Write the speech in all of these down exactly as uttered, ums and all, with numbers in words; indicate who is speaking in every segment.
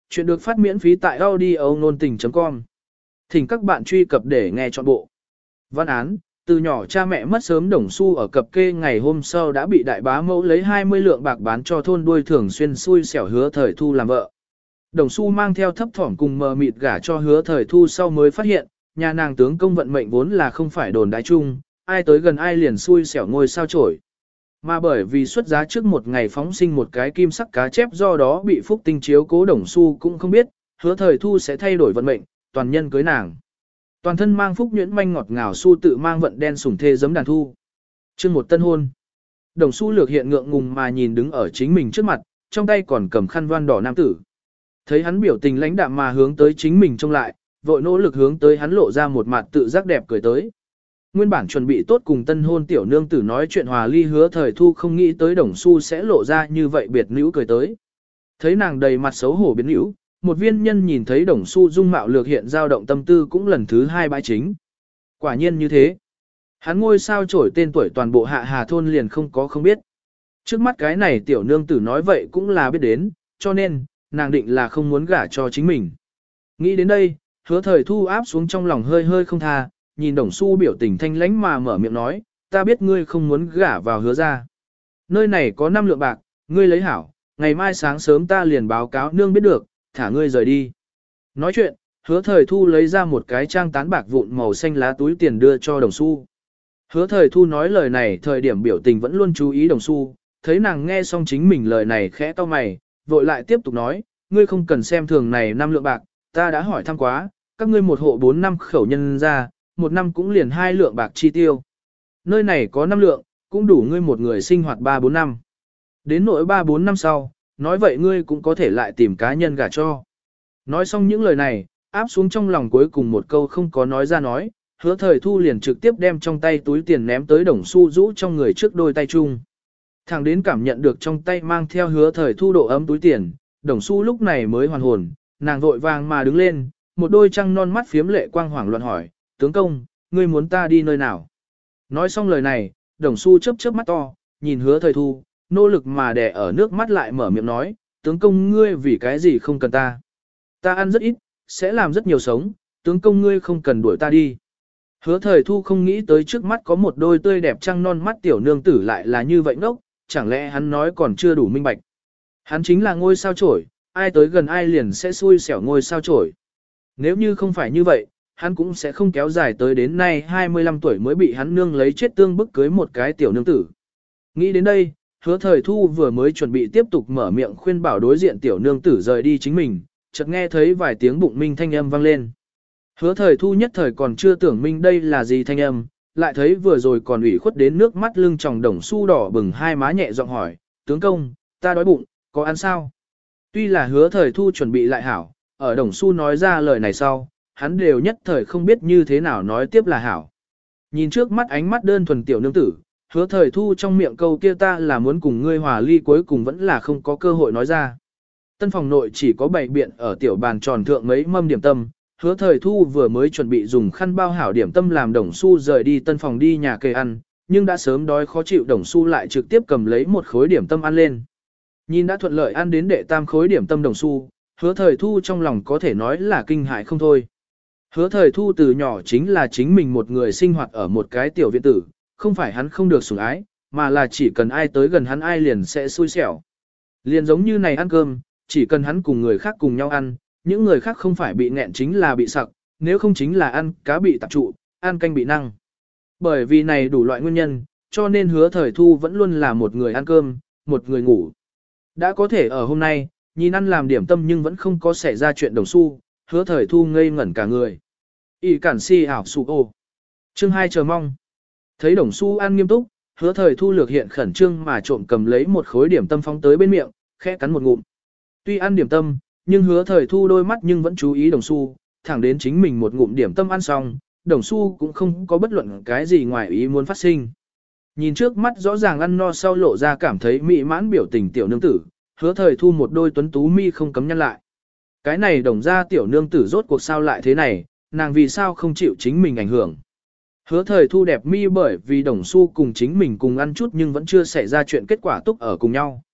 Speaker 1: Chuyện được phát miễn phí tại audio nôn tình chấm com. Thỉnh các bạn truy cập để nghe trọn bộ. Văn án, từ nhỏ cha mẹ mất sớm Đồng Xu ở cập kê ngày hôm sau đã bị đại bá mẫu lấy hai mươi lượng bạc bán cho thôn đuôi thường xuyên xui xẻo Hứa Thời Thu làm vợ. Đồng Xu mang theo thấp thỏm cùng mờ mịt gả cho Hứa Thời Thu sau mới phát hiện, nhà nàng tướng công vận mệnh vốn là không phải đồn đại chung, ai tới gần ai liền xui xẻo ngôi sao chổi. Mà bởi vì xuất giá trước một ngày phóng sinh một cái kim sắc cá chép do đó bị phúc tinh chiếu cố Đồng Xu cũng không biết, Hứa Thời Thu sẽ thay đổi vận mệnh, toàn nhân cưới nàng. Toàn thân mang phúc nhuyễn manh ngọt ngào Xu tự mang vận đen sủng thê giấm đàn thu. Chương một tân hôn. Đồng Xu lược hiện ngượng ngùng mà nhìn đứng ở chính mình trước mặt, trong tay còn cầm khăn voan đỏ nam tử. Thấy hắn biểu tình lãnh đạm mà hướng tới chính mình trông lại, vội nỗ lực hướng tới hắn lộ ra một mặt tự giác đẹp cười tới. Nguyên bản chuẩn bị tốt cùng tân hôn tiểu nương tử nói chuyện hòa ly Hứa Thời Thu không nghĩ tới Đồng Xu sẽ lộ ra như vậy biệt nữ cười tới. Thấy nàng đầy mặt xấu hổ biến nữ, một viên nhân nhìn thấy Đồng Xu dung mạo lược hiện dao động tâm tư cũng lần thứ hai bãi chính. Quả nhiên như thế. Hắn ngôi sao trổi tên tuổi toàn bộ Hạ Hà thôn liền không có không biết. Trước mắt cái này tiểu nương tử nói vậy cũng là biết đến, cho nên, nàng định là không muốn gả cho chính mình. Nghĩ đến đây, Hứa Thời Thu áp xuống trong lòng hơi hơi không tha, nhìn Đồng Xu biểu tình thanh lãnh mà mở miệng nói, ta biết ngươi không muốn gả vào Hứa ra. Nơi này có năm lượng bạc, ngươi lấy hảo, ngày mai sáng sớm ta liền báo cáo nương biết được, thả ngươi rời đi. Nói chuyện, Hứa Thời Thu lấy ra một cái trang tán bạc vụn màu xanh lá túi tiền đưa cho Đồng Xu. Hứa Thời Thu nói lời này thời điểm biểu tình vẫn luôn chú ý Đồng Xu, thấy nàng nghe xong chính mình lời này khẽ cau mày, vội lại tiếp tục nói, ngươi không cần xem thường này năm lượng bạc, ta đã hỏi thăm quá, các ngươi một hộ bốn năm khẩu nhân ra, một năm cũng liền hai lượng bạc chi tiêu. Nơi này có năm lượng, cũng đủ ngươi một người sinh hoạt ba bốn năm. Đến nỗi ba bốn năm sau, nói vậy ngươi cũng có thể lại tìm cá nhân gả cho. Nói xong những lời này, áp xuống trong lòng cuối cùng một câu không có nói ra nói, Hứa Thời Thu liền trực tiếp đem trong tay túi tiền ném tới Đồng Xu rũ trong người trước đôi tay chung. Thẳng đến cảm nhận được trong tay mang theo Hứa Thời Thu độ ấm túi tiền, Đồng Xu lúc này mới hoàn hồn, nàng vội vàng mà đứng lên, một đôi trăng non mắt phiếm lệ quang hoảng loạn hỏi, tướng công, ngươi muốn ta đi nơi nào? Nói xong lời này, Đồng Xu chớp chớp mắt to, nhìn Hứa Thời Thu, nỗ lực mà đè ở nước mắt lại mở miệng nói, tướng công ngươi vì cái gì không cần ta? Ta ăn rất ít, sẽ làm rất nhiều sống, tướng công ngươi không cần đuổi ta đi. Hứa Thời Thu không nghĩ tới trước mắt có một đôi tươi đẹp trăng non mắt tiểu nương tử lại là như vậy ngốc, chẳng lẽ hắn nói còn chưa đủ minh bạch. Hắn chính là ngôi sao chổi, ai tới gần ai liền sẽ xui xẻo ngôi sao chổi. Nếu như không phải như vậy, hắn cũng sẽ không kéo dài tới đến nay hai mươi lăm tuổi mới bị hắn nương lấy chết tương bức cưới một cái tiểu nương tử. Nghĩ đến đây, Hứa Thời Thu vừa mới chuẩn bị tiếp tục mở miệng khuyên bảo đối diện tiểu nương tử rời đi chính mình, chợt nghe thấy vài tiếng bụng minh thanh âm vang lên. Hứa Thời Thu nhất thời còn chưa tưởng minh đây là gì thanh âm, lại thấy vừa rồi còn ủy khuất đến nước mắt lưng tròng Đồng Xu đỏ bừng hai má nhẹ giọng hỏi, tướng công, ta đói bụng, có ăn sao? Tuy là Hứa Thời Thu chuẩn bị lại hảo, ở Đồng Xu nói ra lời này sau, hắn đều nhất thời không biết như thế nào nói tiếp là hảo. Nhìn trước mắt ánh mắt đơn thuần tiểu nương tử, Hứa Thời Thu trong miệng câu kia ta là muốn cùng ngươi hòa ly cuối cùng vẫn là không có cơ hội nói ra. Tân phòng nội chỉ có bảy biện ở tiểu bàn tròn thượng mấy mâm điểm tâm, Hứa Thời Thu vừa mới chuẩn bị dùng khăn bao hảo điểm tâm làm Đồng Xu rời đi tân phòng đi nhà kề ăn, nhưng đã sớm đói khó chịu Đồng Xu lại trực tiếp cầm lấy một khối điểm tâm ăn lên. Nhìn đã thuận lợi ăn đến đệ tam khối điểm tâm Đồng Xu, Hứa Thời Thu trong lòng có thể nói là kinh hại không thôi. Hứa Thời Thu từ nhỏ chính là chính mình một người sinh hoạt ở một cái tiểu viện tử, không phải hắn không được sủng ái, mà là chỉ cần ai tới gần hắn ai liền sẽ xui xẻo. Liền giống như này ăn cơm, chỉ cần hắn cùng người khác cùng nhau ăn, những người khác không phải bị nghẹn chính là bị sặc, nếu không chính là ăn cá bị tạp trụ, ăn canh bị năng. Bởi vì này đủ loại nguyên nhân, cho nên Hứa Thời Thu vẫn luôn là một người ăn cơm, một người ngủ. Đã có thể ở hôm nay, nhìn ăn làm điểm tâm nhưng vẫn không có xảy ra chuyện Đồng Xu, Hứa Thời Thu ngây ngẩn cả người. Y cản si ảo sụ ô. Chương hai chờ mong. Thấy Đồng Xu ăn nghiêm túc, Hứa Thời Thu lược hiện khẩn trương mà trộm cầm lấy một khối điểm tâm phóng tới bên miệng, khẽ cắn một ngụm. Tuy ăn điểm tâm, nhưng Hứa Thời Thu đôi mắt nhưng vẫn chú ý Đồng Xu, thẳng đến chính mình một ngụm điểm tâm ăn xong, Đồng Xu cũng không có bất luận cái gì ngoài ý muốn phát sinh. Nhìn trước mắt rõ ràng ăn no sau lộ ra cảm thấy mỹ mãn biểu tình tiểu nương tử, Hứa Thời Thu một đôi tuấn tú mi không cấm nhăn lại. Cái này Đồng ra tiểu nương tử rốt cuộc sao lại thế này, nàng vì sao không chịu chính mình ảnh hưởng. Hứa Thời Thu đẹp mi bởi vì Đồng Xu cùng chính mình cùng ăn chút nhưng vẫn chưa xảy ra chuyện kết quả túc ở cùng nhau.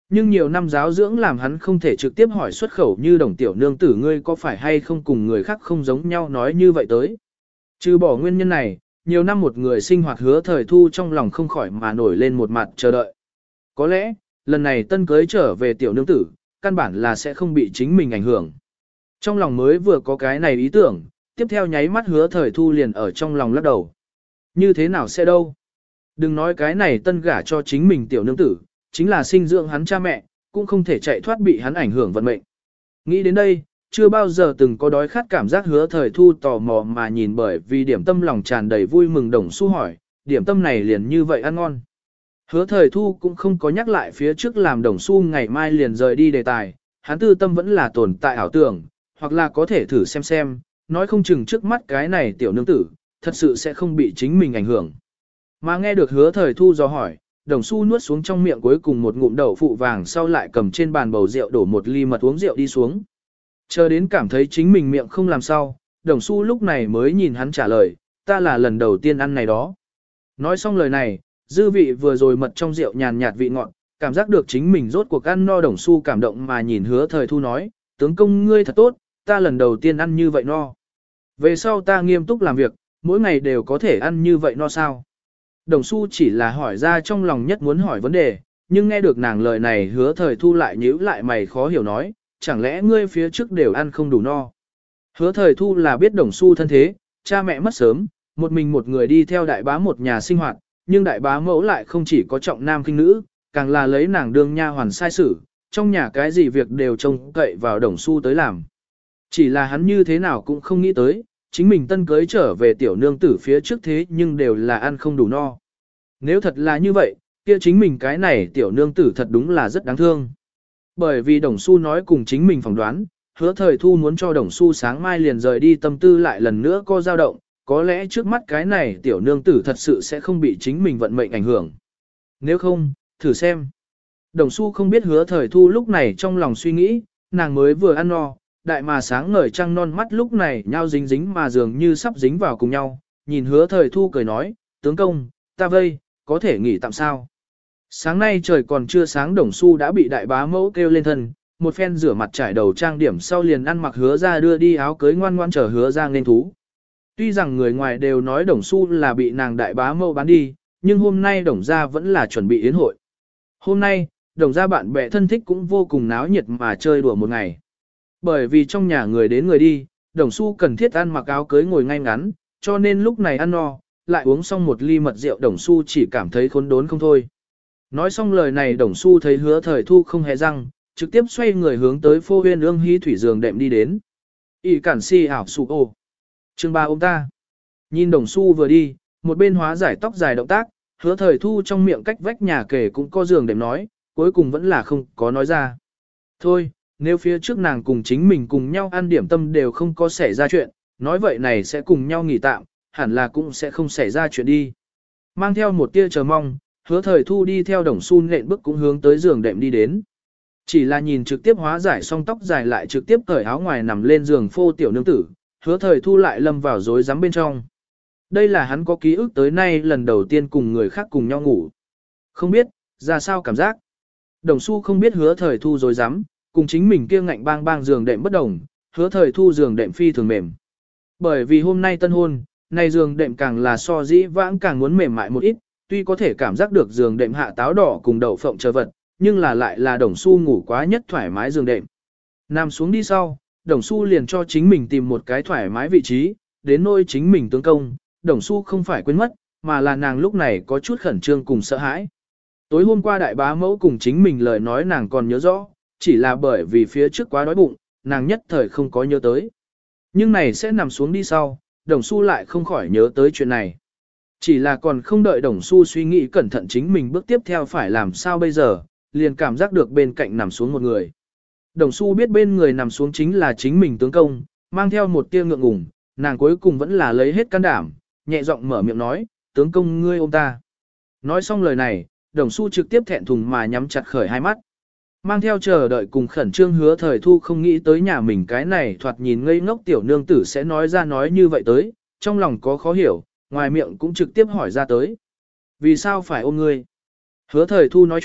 Speaker 1: Nhưng nhiều năm giáo dưỡng làm hắn không thể trực tiếp hỏi xuất khẩu như đồng tiểu nương tử ngươi có phải hay không cùng người khác không giống nhau nói như vậy tới. Trừ bỏ nguyên nhân này, nhiều năm một người sinh hoạt hứa thời thu trong lòng không khỏi mà nổi lên một mặt chờ đợi. Có lẽ, lần này tân cưới trở về tiểu nương tử, căn bản là sẽ không bị chính mình ảnh hưởng. Trong lòng mới vừa có cái này ý tưởng, tiếp theo nháy mắt hứa thời thu liền ở trong lòng lắc đầu. Như thế nào sẽ đâu? Đừng nói cái này tân gả cho chính mình tiểu nương tử, chính là sinh dưỡng hắn cha mẹ, cũng không thể chạy thoát bị hắn ảnh hưởng vận mệnh. Nghĩ đến đây, chưa bao giờ từng có đói khát cảm giác hứa thời thu tò mò mà nhìn bởi vì điểm tâm lòng tràn đầy vui mừng đồng xu hỏi, điểm tâm này liền như vậy ăn ngon. Hứa thời thu cũng không có nhắc lại phía trước làm đồng xu ngày mai liền rời đi đề tài, hắn tư tâm vẫn là tồn tại ảo tưởng, hoặc là có thể thử xem xem, nói không chừng trước mắt cái này tiểu nương tử, thật sự sẽ không bị chính mình ảnh hưởng. Mà nghe được hứa thời thu do hỏi, đồng xu nuốt xuống trong miệng cuối cùng một ngụm đậu phụ vàng sau lại cầm trên bàn bầu rượu đổ một ly mật uống rượu đi xuống. Chờ đến cảm thấy chính mình miệng không làm sao, đồng xu lúc này mới nhìn hắn trả lời, ta là lần đầu tiên ăn này đó. Nói xong lời này, dư vị vừa rồi mật trong rượu nhàn nhạt vị ngọt, cảm giác được chính mình rốt cuộc ăn no đồng xu cảm động mà nhìn hứa thời thu nói, tướng công ngươi thật tốt, ta lần đầu tiên ăn như vậy no. Về sau ta nghiêm túc làm việc, mỗi ngày đều có thể ăn như vậy no sao. Đồng xu chỉ là hỏi ra trong lòng nhất muốn hỏi vấn đề, nhưng nghe được nàng lời này hứa thời thu lại nhíu lại mày khó hiểu nói, chẳng lẽ ngươi phía trước đều ăn không đủ no. Hứa thời thu là biết đồng xu thân thế, cha mẹ mất sớm, một mình một người đi theo đại bá một nhà sinh hoạt, nhưng đại bá mẫu lại không chỉ có trọng nam khinh nữ, càng là lấy nàng đương nha hoàn sai sử, trong nhà cái gì việc đều trông cậy vào đồng xu tới làm. Chỉ là hắn như thế nào cũng không nghĩ tới, chính mình tân cưới trở về tiểu nương tử phía trước thế nhưng đều là ăn không đủ no. Nếu thật là như vậy, kia chính mình cái này tiểu nương tử thật đúng là rất đáng thương. Bởi vì đồng xu nói cùng chính mình phỏng đoán, hứa thời thu muốn cho đồng xu sáng mai liền rời đi tâm tư lại lần nữa có dao động, có lẽ trước mắt cái này tiểu nương tử thật sự sẽ không bị chính mình vận mệnh ảnh hưởng. Nếu không, thử xem. Đồng xu không biết hứa thời thu lúc này trong lòng suy nghĩ, nàng mới vừa ăn no, đại mà sáng ngời trăng non mắt lúc này nhau dính dính mà dường như sắp dính vào cùng nhau, nhìn hứa thời thu cười nói, tướng công, ta vây, có thể nghỉ tạm sao. Sáng nay trời còn chưa sáng đồng xu đã bị đại bá mẫu kêu lên thân, một phen rửa mặt trải đầu trang điểm sau liền ăn mặc hứa ra đưa đi áo cưới ngoan ngoan chờ hứa ra nên thú. Tuy rằng người ngoài đều nói đồng xu là bị nàng đại bá mẫu bán đi, nhưng hôm nay đồng gia vẫn là chuẩn bị yến hội. Hôm nay, đồng gia bạn bè thân thích cũng vô cùng náo nhiệt mà chơi đùa một ngày. Bởi vì trong nhà người đến người đi, đồng xu cần thiết ăn mặc áo cưới ngồi ngay ngắn, cho nên lúc này ăn no, lại uống xong một ly mật rượu đồng xu chỉ cảm thấy khốn đốn không thôi. Nói xong lời này đồng xu thấy hứa thời thu không hề răng, trực tiếp xoay người hướng tới phô huyên ương hí thủy giường đệm đi đến. ỉ cản si ảo sụ ô. Chương ba ông ta. Nhìn đồng xu vừa đi, một bên hóa giải tóc dài động tác, hứa thời thu trong miệng cách vách nhà kể cũng có giường đệm nói, cuối cùng vẫn là không có nói ra. Thôi, nếu phía trước nàng cùng chính mình cùng nhau ăn điểm tâm đều không có xảy ra chuyện, nói vậy này sẽ cùng nhau nghỉ tạm, hẳn là cũng sẽ không xảy ra chuyện đi. Mang theo một tia chờ mong, hứa thời thu đi theo đồng xu nện bước cũng hướng tới giường đệm đi đến. Chỉ là nhìn trực tiếp hóa giải xong tóc dài lại trực tiếp cởi áo ngoài nằm lên giường phô tiểu nương tử, hứa thời thu lại lâm vào rối rắm bên trong. Đây là hắn có ký ức tới nay lần đầu tiên cùng người khác cùng nhau ngủ. Không biết, ra sao cảm giác. Đồng xu không biết hứa thời thu rối rắm, cùng chính mình kia ngạnh bang bang giường đệm bất đồng, hứa thời thu giường đệm phi thường mềm. Bởi vì hôm nay tân hôn, nay giường đệm càng là so dĩ vãng càng muốn mềm mại một ít, tuy có thể cảm giác được giường đệm hạ táo đỏ cùng đậu phộng chờ vật, nhưng là lại là đồng xu ngủ quá nhất thoải mái giường đệm. Nằm xuống đi sau, đồng xu liền cho chính mình tìm một cái thoải mái vị trí, đến nỗi chính mình tướng công, đồng xu không phải quên mất, mà là nàng lúc này có chút khẩn trương cùng sợ hãi. Tối hôm qua đại bá mẫu cùng chính mình lời nói nàng còn nhớ rõ, chỉ là bởi vì phía trước quá đói bụng, nàng nhất thời không có nhớ tới. Nhưng này sẽ nằm xuống đi sau, đồng xu lại không khỏi nhớ tới chuyện này. Chỉ là còn không đợi đồng xu suy nghĩ cẩn thận chính mình bước tiếp theo phải làm sao bây giờ, liền cảm giác được bên cạnh nằm xuống một người. Đồng xu biết bên người nằm xuống chính là chính mình tướng công, mang theo một tia ngượng ngùng, nàng cuối cùng vẫn là lấy hết can đảm, nhẹ giọng mở miệng nói, tướng công ngươi ôm ta. Nói xong lời này, đồng xu trực tiếp thẹn thùng mà nhắm chặt khởi hai mắt. Mang theo chờ đợi cùng khẩn trương hứa thời thu không nghĩ tới nhà mình cái này thoạt nhìn ngây ngốc tiểu nương tử sẽ nói ra nói như vậy tới, trong lòng có khó hiểu, ngoài miệng cũng trực tiếp hỏi ra tới. Vì sao phải ôm ngươi? Hứa thời thu nói chuyện,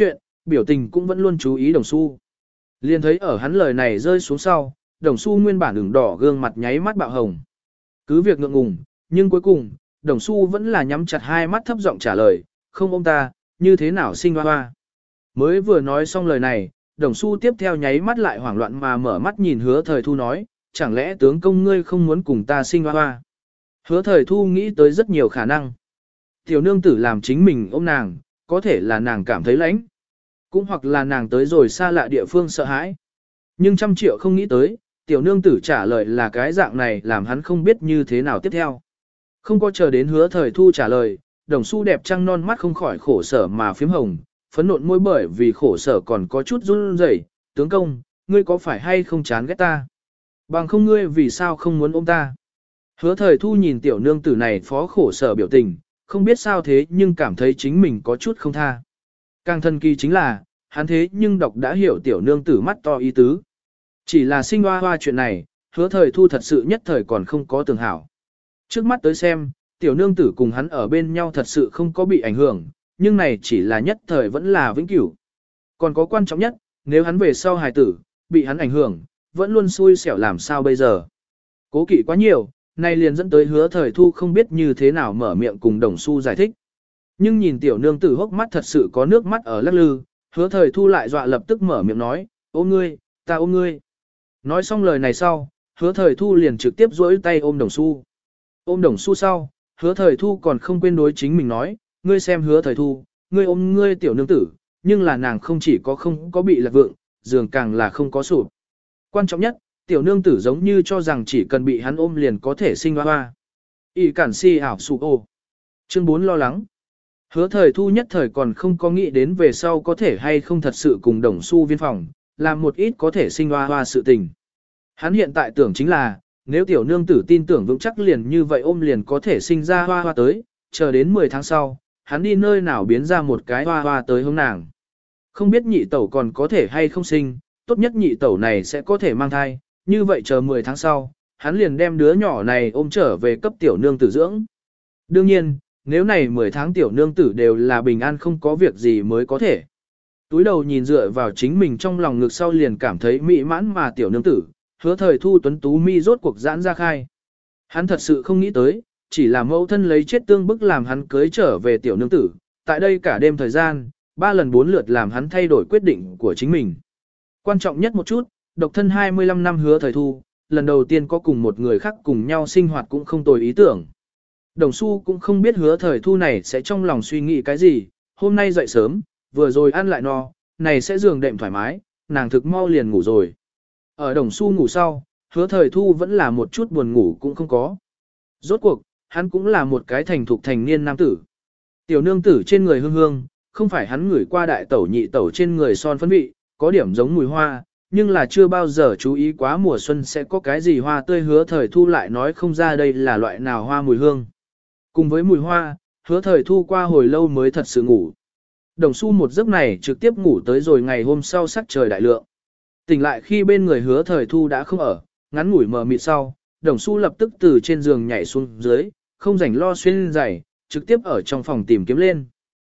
Speaker 1: biểu tình cũng vẫn luôn chú ý Đồng Xu. Liền thấy ở hắn lời này rơi xuống sau, Đồng Xu nguyên bản ửng đỏ gương mặt nháy mắt bạo hồng. Cứ việc ngượng ngùng, nhưng cuối cùng, Đồng Xu vẫn là nhắm chặt hai mắt thấp giọng trả lời, không ôm ta, như thế nào sinh hoa hoa. Mới vừa nói xong lời này, Đồng Xu tiếp theo nháy mắt lại hoảng loạn mà mở mắt nhìn Hứa Thời Thu nói, chẳng lẽ tướng công ngươi không muốn cùng ta sinh hoa hoa. Hứa Thời Thu nghĩ tới rất nhiều khả năng. Tiểu nương tử làm chính mình ôm nàng, có thể là nàng cảm thấy lãnh. Cũng hoặc là nàng tới rồi xa lạ địa phương sợ hãi. Nhưng trăm triệu không nghĩ tới, tiểu nương tử trả lời là cái dạng này làm hắn không biết như thế nào tiếp theo. Không có chờ đến Hứa Thời Thu trả lời, Đồng Xu đẹp trăng non mắt không khỏi khổ sở mà phím hồng, phấn nộn môi bởi vì khổ sở còn có chút run rẩy. Tướng công, ngươi có phải hay không chán ghét ta? Bằng không ngươi vì sao không muốn ôm ta? Hứa Thời Thu nhìn tiểu nương tử này phó khổ sở biểu tình, không biết sao thế nhưng cảm thấy chính mình có chút không tha. Càng thần kỳ chính là, hắn thế nhưng đọc đã hiểu tiểu nương tử mắt to ý tứ. Chỉ là sinh hoa hoa chuyện này, Hứa Thời Thu thật sự nhất thời còn không có tường hảo. Trước mắt tới xem, tiểu nương tử cùng hắn ở bên nhau thật sự không có bị ảnh hưởng, nhưng này chỉ là nhất thời vẫn là vĩnh cửu. Còn có quan trọng nhất, nếu hắn về sau hài tử, bị hắn ảnh hưởng, vẫn luôn xui xẻo làm sao bây giờ. Cố kỵ quá nhiều, này liền dẫn tới Hứa Thời Thu không biết như thế nào mở miệng cùng Đồng Xu giải thích. Nhưng nhìn tiểu nương tử hốc mắt thật sự có nước mắt ở lắc lư, Hứa Thời Thu lại dọa lập tức mở miệng nói, ôm ngươi, ta ôm ngươi. Nói xong lời này sau, Hứa Thời Thu liền trực tiếp duỗi tay ôm Đồng Xu. Ôm Đồng Xu sau, Hứa Thời Thu còn không quên đối chính mình nói, ngươi xem Hứa Thời Thu, ngươi ôm ngươi tiểu nương tử, nhưng là nàng không chỉ có không có bị lạc vượng, giường càng là không có sụp. Quan trọng nhất, tiểu nương tử giống như cho rằng chỉ cần bị hắn ôm liền có thể sinh hoa hoa. Y cản si ảo sụp ô. Chương bốn lo lắng. Hứa Thời Thu nhất thời còn không có nghĩ đến về sau có thể hay không thật sự cùng Đồng Xu viên phòng, làm một ít có thể sinh hoa hoa sự tình. Hắn hiện tại tưởng chính là, nếu tiểu nương tử tin tưởng vững chắc liền như vậy ôm liền có thể sinh ra hoa hoa tới, chờ đến mười tháng sau, hắn đi nơi nào biến ra một cái hoa hoa tới hướng nàng. Không biết nhị tẩu còn có thể hay không sinh, tốt nhất nhị tẩu này sẽ có thể mang thai, như vậy chờ mười tháng sau, hắn liền đem đứa nhỏ này ôm trở về cấp tiểu nương tử dưỡng. Đương nhiên, nếu này mười tháng tiểu nương tử đều là bình an không có việc gì mới có thể. Túi đầu nhìn dựa vào chính mình trong lòng ngực sau liền cảm thấy mỹ mãn mà tiểu nương tử, Hứa Thời Thu tuấn tú mi rốt cuộc giãn ra khai. Hắn thật sự không nghĩ tới, chỉ là mẫu thân lấy chết tương bức làm hắn cưới trở về tiểu nương tử, tại đây cả đêm thời gian, ba lần bốn lượt làm hắn thay đổi quyết định của chính mình. Quan trọng nhất một chút, độc thân hai mươi lăm năm Hứa Thời Thu, lần đầu tiên có cùng một người khác cùng nhau sinh hoạt cũng không tồi ý tưởng. Đồng Xu cũng không biết Hứa Thời Thu này sẽ trong lòng suy nghĩ cái gì, hôm nay dậy sớm, vừa rồi ăn lại no, này sẽ giường đệm thoải mái, nàng thực mau liền ngủ rồi. Ở Đồng Xu ngủ sau, Hứa Thời Thu vẫn là một chút buồn ngủ cũng không có. Rốt cuộc, hắn cũng là một cái thành thục thành niên nam tử. Tiểu nương tử trên người hương hương, không phải hắn ngửi qua đại tẩu nhị tẩu trên người son phấn vị, có điểm giống mùi hoa, nhưng là chưa bao giờ chú ý quá mùa xuân sẽ có cái gì hoa tươi. Hứa Thời Thu lại nói không ra đây là loại nào hoa mùi hương. Cùng với mùi hoa, Hứa Thời Thu qua hồi lâu mới thật sự ngủ. Đồng Xu một giấc này trực tiếp ngủ tới rồi ngày hôm sau sắc trời đại lượng. Tỉnh lại khi bên người Hứa Thời Thu đã không ở, ngắn ngủi mờ mịt sau, Đồng Xu lập tức từ trên giường nhảy xuống dưới, không rảnh lo xuyên giày, trực tiếp ở trong phòng tìm kiếm lên.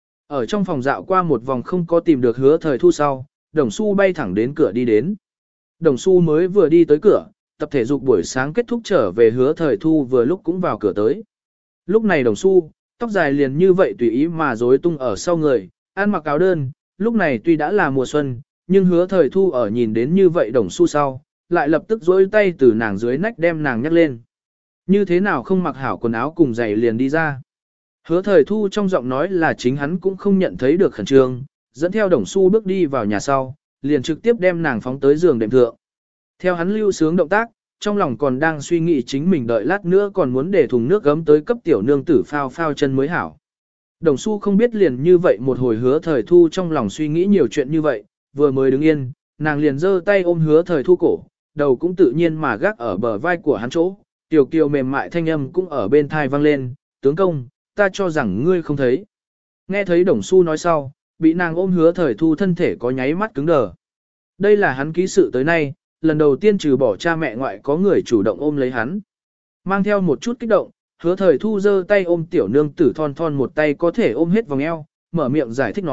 Speaker 1: Ở trong phòng dạo qua một vòng không có tìm được Hứa Thời Thu sau, Đồng Xu bay thẳng đến cửa đi đến. Đồng Xu mới vừa đi tới cửa, tập thể dục buổi sáng kết thúc trở về Hứa Thời Thu vừa lúc cũng vào cửa tới. Lúc này Đồng Xu, tóc dài liền như vậy tùy ý mà rối tung ở sau người, ăn mặc áo đơn, lúc này tuy đã là mùa xuân, nhưng Hứa Thời Thu ở nhìn đến như vậy Đồng Xu sau, lại lập tức dối tay từ nàng dưới nách đem nàng nhắc lên. Như thế nào không mặc hảo quần áo cùng giày liền đi ra. Hứa Thời Thu trong giọng nói là chính hắn cũng không nhận thấy được khẩn trương, dẫn theo Đồng Xu bước đi vào nhà sau, liền trực tiếp đem nàng phóng tới giường đệm thượng. Theo hắn lưu sướng động tác, trong lòng còn đang suy nghĩ chính mình đợi lát nữa còn muốn để thùng nước gấm tới cấp tiểu nương tử phao phao chân mới hảo. Đồng Xu không biết liền như vậy một hồi Hứa Thời Thu trong lòng suy nghĩ nhiều chuyện như vậy, vừa mới đứng yên, nàng liền giơ tay ôm Hứa Thời Thu cổ, đầu cũng tự nhiên mà gác ở bờ vai của hắn chỗ, tiểu kiều mềm mại thanh âm cũng ở bên thai vang lên, tướng công, ta cho rằng ngươi không thấy. Nghe thấy Đồng Xu nói sau, bị nàng ôm Hứa Thời Thu thân thể có nháy mắt cứng đờ. Đây là hắn ký sự tới nay, lần đầu tiên trừ bỏ cha mẹ ngoại có người chủ động ôm lấy hắn. Mang theo một chút kích động, Hứa Thời Thu giơ tay ôm tiểu nương tử thon thon một tay có thể ôm hết vòng eo, mở miệng giải thích nói,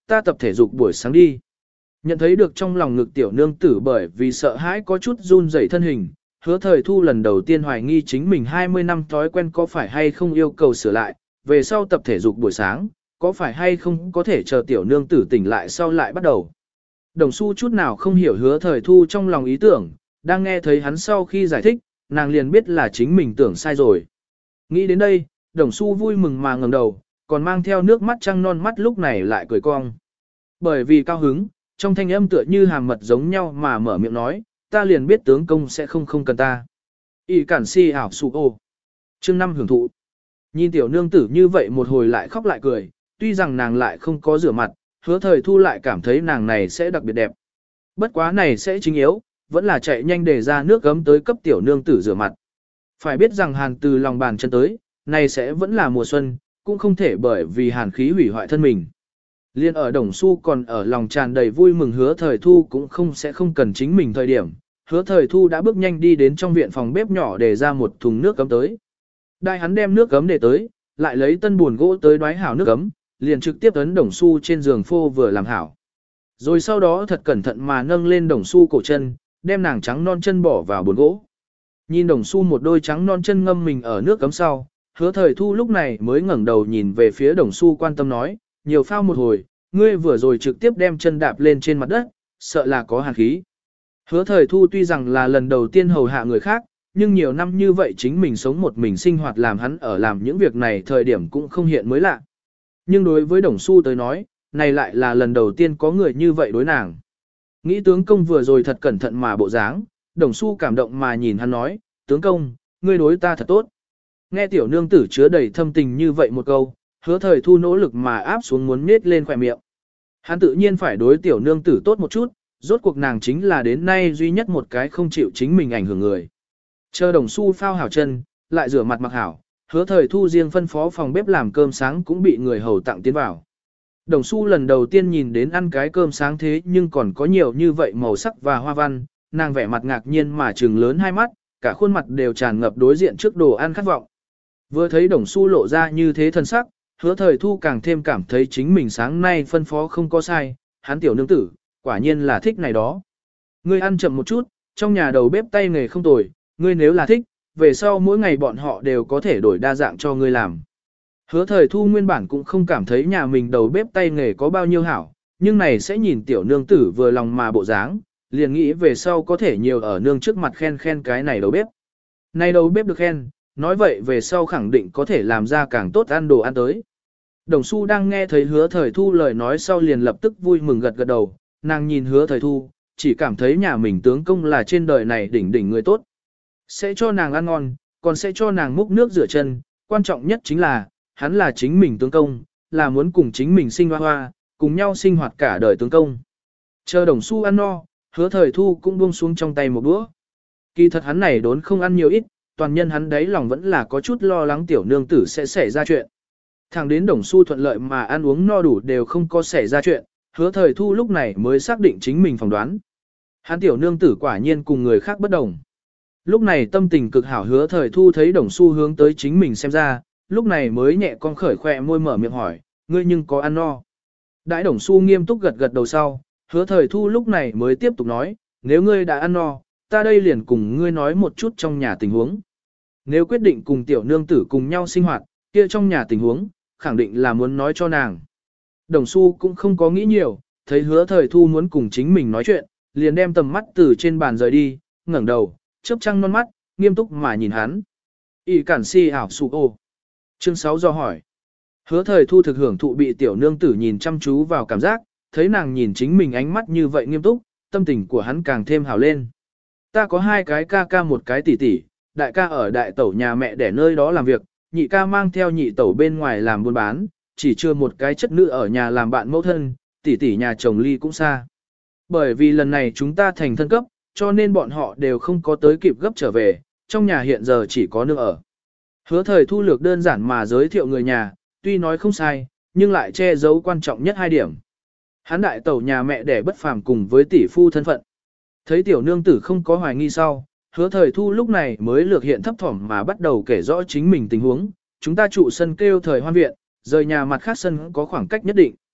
Speaker 1: ta tập thể dục buổi sáng đi. Nhận thấy được trong lòng ngực tiểu nương tử bởi vì sợ hãi có chút run rẩy thân hình, hứa thời thu lần đầu tiên hoài nghi chính mình hai mươi năm thói quen có phải hay không yêu cầu sửa lại, về sau tập thể dục buổi sáng, có phải hay không có thể chờ tiểu nương tử tỉnh lại sau lại bắt đầu. Đồng Xu chút nào không hiểu hứa thời thu trong lòng ý tưởng, đang nghe thấy hắn sau khi giải thích, nàng liền biết là chính mình tưởng sai rồi. Nghĩ đến đây, Đồng Xu vui mừng mà ngẩng đầu, còn mang theo nước mắt trăng non mắt lúc này lại cười cong. Bởi vì cao hứng, trong thanh âm tựa như hàm mật giống nhau mà mở miệng nói, ta liền biết tướng công sẽ không không cần ta. Y cản si ảo sụ ô. Chương năm hưởng thụ. Nhìn tiểu nương tử như vậy một hồi lại khóc lại cười, tuy rằng nàng lại không có rửa mặt, hứa thời thu lại cảm thấy nàng này sẽ đặc biệt đẹp. Bất quá này sẽ chính yếu, vẫn là chạy nhanh để ra nước gấm tới cấp tiểu nương tử rửa mặt. Phải biết rằng hàn từ lòng bàn chân tới, này sẽ vẫn là mùa xuân, cũng không thể bởi vì hàn khí hủy hoại thân mình. Liên ở Đồng Xu còn ở lòng tràn đầy vui mừng hứa thời thu cũng không sẽ không cần chính mình thời điểm. Hứa thời thu đã bước nhanh đi đến trong viện phòng bếp nhỏ để ra một thùng nước cấm tới. Đại hắn đem nước cấm để tới, lại lấy tân buồn gỗ tới đoái hảo nước cấm, liền trực tiếp ấn Đồng Xu trên giường phô vừa làm hảo. Rồi sau đó thật cẩn thận mà nâng lên Đồng Xu cổ chân, đem nàng trắng non chân bỏ vào buồn gỗ. Nhìn Đồng Xu một đôi trắng non chân ngâm mình ở nước cấm sau, hứa thời thu lúc này mới ngẩng đầu nhìn về phía Đồng Xu quan tâm nói, nhiều phao một hồi, ngươi vừa rồi trực tiếp đem chân đạp lên trên mặt đất, sợ là có hàn khí. Hứa thời thu tuy rằng là lần đầu tiên hầu hạ người khác, nhưng nhiều năm như vậy chính mình sống một mình sinh hoạt làm hắn ở làm những việc này thời điểm cũng không hiện mới lạ. Nhưng đối với Đồng Xu tới nói, này lại là lần đầu tiên có người như vậy đối nàng. Nghĩ tướng công vừa rồi thật cẩn thận mà bộ dáng, Đồng Xu cảm động mà nhìn hắn nói, tướng công, ngươi đối ta thật tốt. Nghe tiểu nương tử chứa đầy thâm tình như vậy một câu, hứa thời thu nỗ lực mà áp xuống muốn nết lên khỏe miệng. Hắn tự nhiên phải đối tiểu nương tử tốt một chút, rốt cuộc nàng chính là đến nay duy nhất một cái không chịu chính mình ảnh hưởng người. Chờ Đồng Xu phao hảo chân, lại rửa mặt mặc hảo, hứa thời thu riêng phân phó phòng bếp làm cơm sáng cũng bị người hầu tặng tiến vào. Đồng Xu lần đầu tiên nhìn đến ăn cái cơm sáng thế nhưng còn có nhiều như vậy màu sắc và hoa văn, nàng vẻ mặt ngạc nhiên mà trừng lớn hai mắt, cả khuôn mặt đều tràn ngập đối diện trước đồ ăn khát vọng. Vừa thấy Đồng Xu lộ ra như thế thân sắc, hứa thời thu càng thêm cảm thấy chính mình sáng nay phân phó không có sai, hắn tiểu nương tử, quả nhiên là thích này đó. Ngươi ăn chậm một chút, trong nhà đầu bếp tay nghề không tồi, ngươi nếu là thích, về sau mỗi ngày bọn họ đều có thể đổi đa dạng cho ngươi làm. Hứa thời thu nguyên bản cũng không cảm thấy nhà mình đầu bếp tay nghề có bao nhiêu hảo, nhưng này sẽ nhìn tiểu nương tử vừa lòng mà bộ dáng, liền nghĩ về sau có thể nhiều ở nương trước mặt khen khen cái này đầu bếp. Này đầu bếp được khen, nói vậy về sau khẳng định có thể làm ra càng tốt ăn đồ ăn tới. Đồng Xu đang nghe thấy hứa thời thu lời nói sau liền lập tức vui mừng gật gật đầu, nàng nhìn hứa thời thu, chỉ cảm thấy nhà mình tướng công là trên đời này đỉnh đỉnh người tốt. Sẽ cho nàng ăn ngon, còn sẽ cho nàng múc nước rửa chân, quan trọng nhất chính là, hắn là chính mình tướng công, là muốn cùng chính mình sinh hoa hoa, cùng nhau sinh hoạt cả đời tướng công. Chờ Đồng Xu ăn no, hứa thời thu cũng buông xuống trong tay một đũa. Kỳ thật hắn này đốn không ăn nhiều ít, toàn nhân hắn đấy lòng vẫn là có chút lo lắng tiểu nương tử sẽ xảy ra chuyện. Thẳng đến Đồng Xu thuận lợi mà ăn uống no đủ đều không có xảy ra chuyện, hứa thời thu lúc này mới xác định chính mình phỏng đoán. Hắn tiểu nương tử quả nhiên cùng người khác bất đồng. Lúc này tâm tình cực hảo hứa thời thu thấy Đồng Xu hướng tới chính mình xem ra, lúc này mới nhẹ con khởi khoe môi mở miệng hỏi, ngươi nhưng có ăn no. Đãi Đồng Xu nghiêm túc gật gật đầu sau, hứa thời thu lúc này mới tiếp tục nói, nếu ngươi đã ăn no, ta đây liền cùng ngươi nói một chút trong nhà tình huống. Nếu quyết định cùng tiểu nương tử cùng nhau sinh hoạt, kia trong nhà tình huống, khẳng định là muốn nói cho nàng. Đồng Xu cũng không có nghĩ nhiều, thấy hứa thời thu muốn cùng chính mình nói chuyện, liền đem tầm mắt từ trên bàn rời đi, ngẩng đầu, chớp trăng non mắt, nghiêm túc mà nhìn hắn. Y cản si ảo sụ ô. Chương sáu do hỏi. Hứa thời thu thực hưởng thụ bị tiểu nương tử nhìn chăm chú vào cảm giác, thấy nàng nhìn chính mình ánh mắt như vậy nghiêm túc, tâm tình của hắn càng thêm hào lên. Ta có hai cái ca ca một cái tỷ tỷ, đại ca ở đại tẩu nhà mẹ để nơi đó làm việc, nhị ca mang theo nhị tẩu bên ngoài làm buôn bán, chỉ chưa một cái chất nữ ở nhà làm bạn mẫu thân, tỷ tỷ nhà chồng ly cũng xa. Bởi vì lần này chúng ta thành thân cấp, cho nên bọn họ đều không có tới kịp gấp trở về, trong nhà hiện giờ chỉ có nương ở. Hứa thời thu lược đơn giản mà giới thiệu người nhà, tuy nói không sai, nhưng lại che giấu quan trọng nhất hai điểm. Hán đại tẩu nhà mẹ đẻ bất phàm cùng với tỷ phu thân phận. Thấy tiểu nương tử không có hoài nghi sau, hứa thời thu lúc này mới lược hiện thấp thỏm mà bắt đầu kể rõ chính mình tình huống. Chúng ta trụ sân kêu thời hoan viện, rời nhà mặt khác sân có khoảng cách nhất định.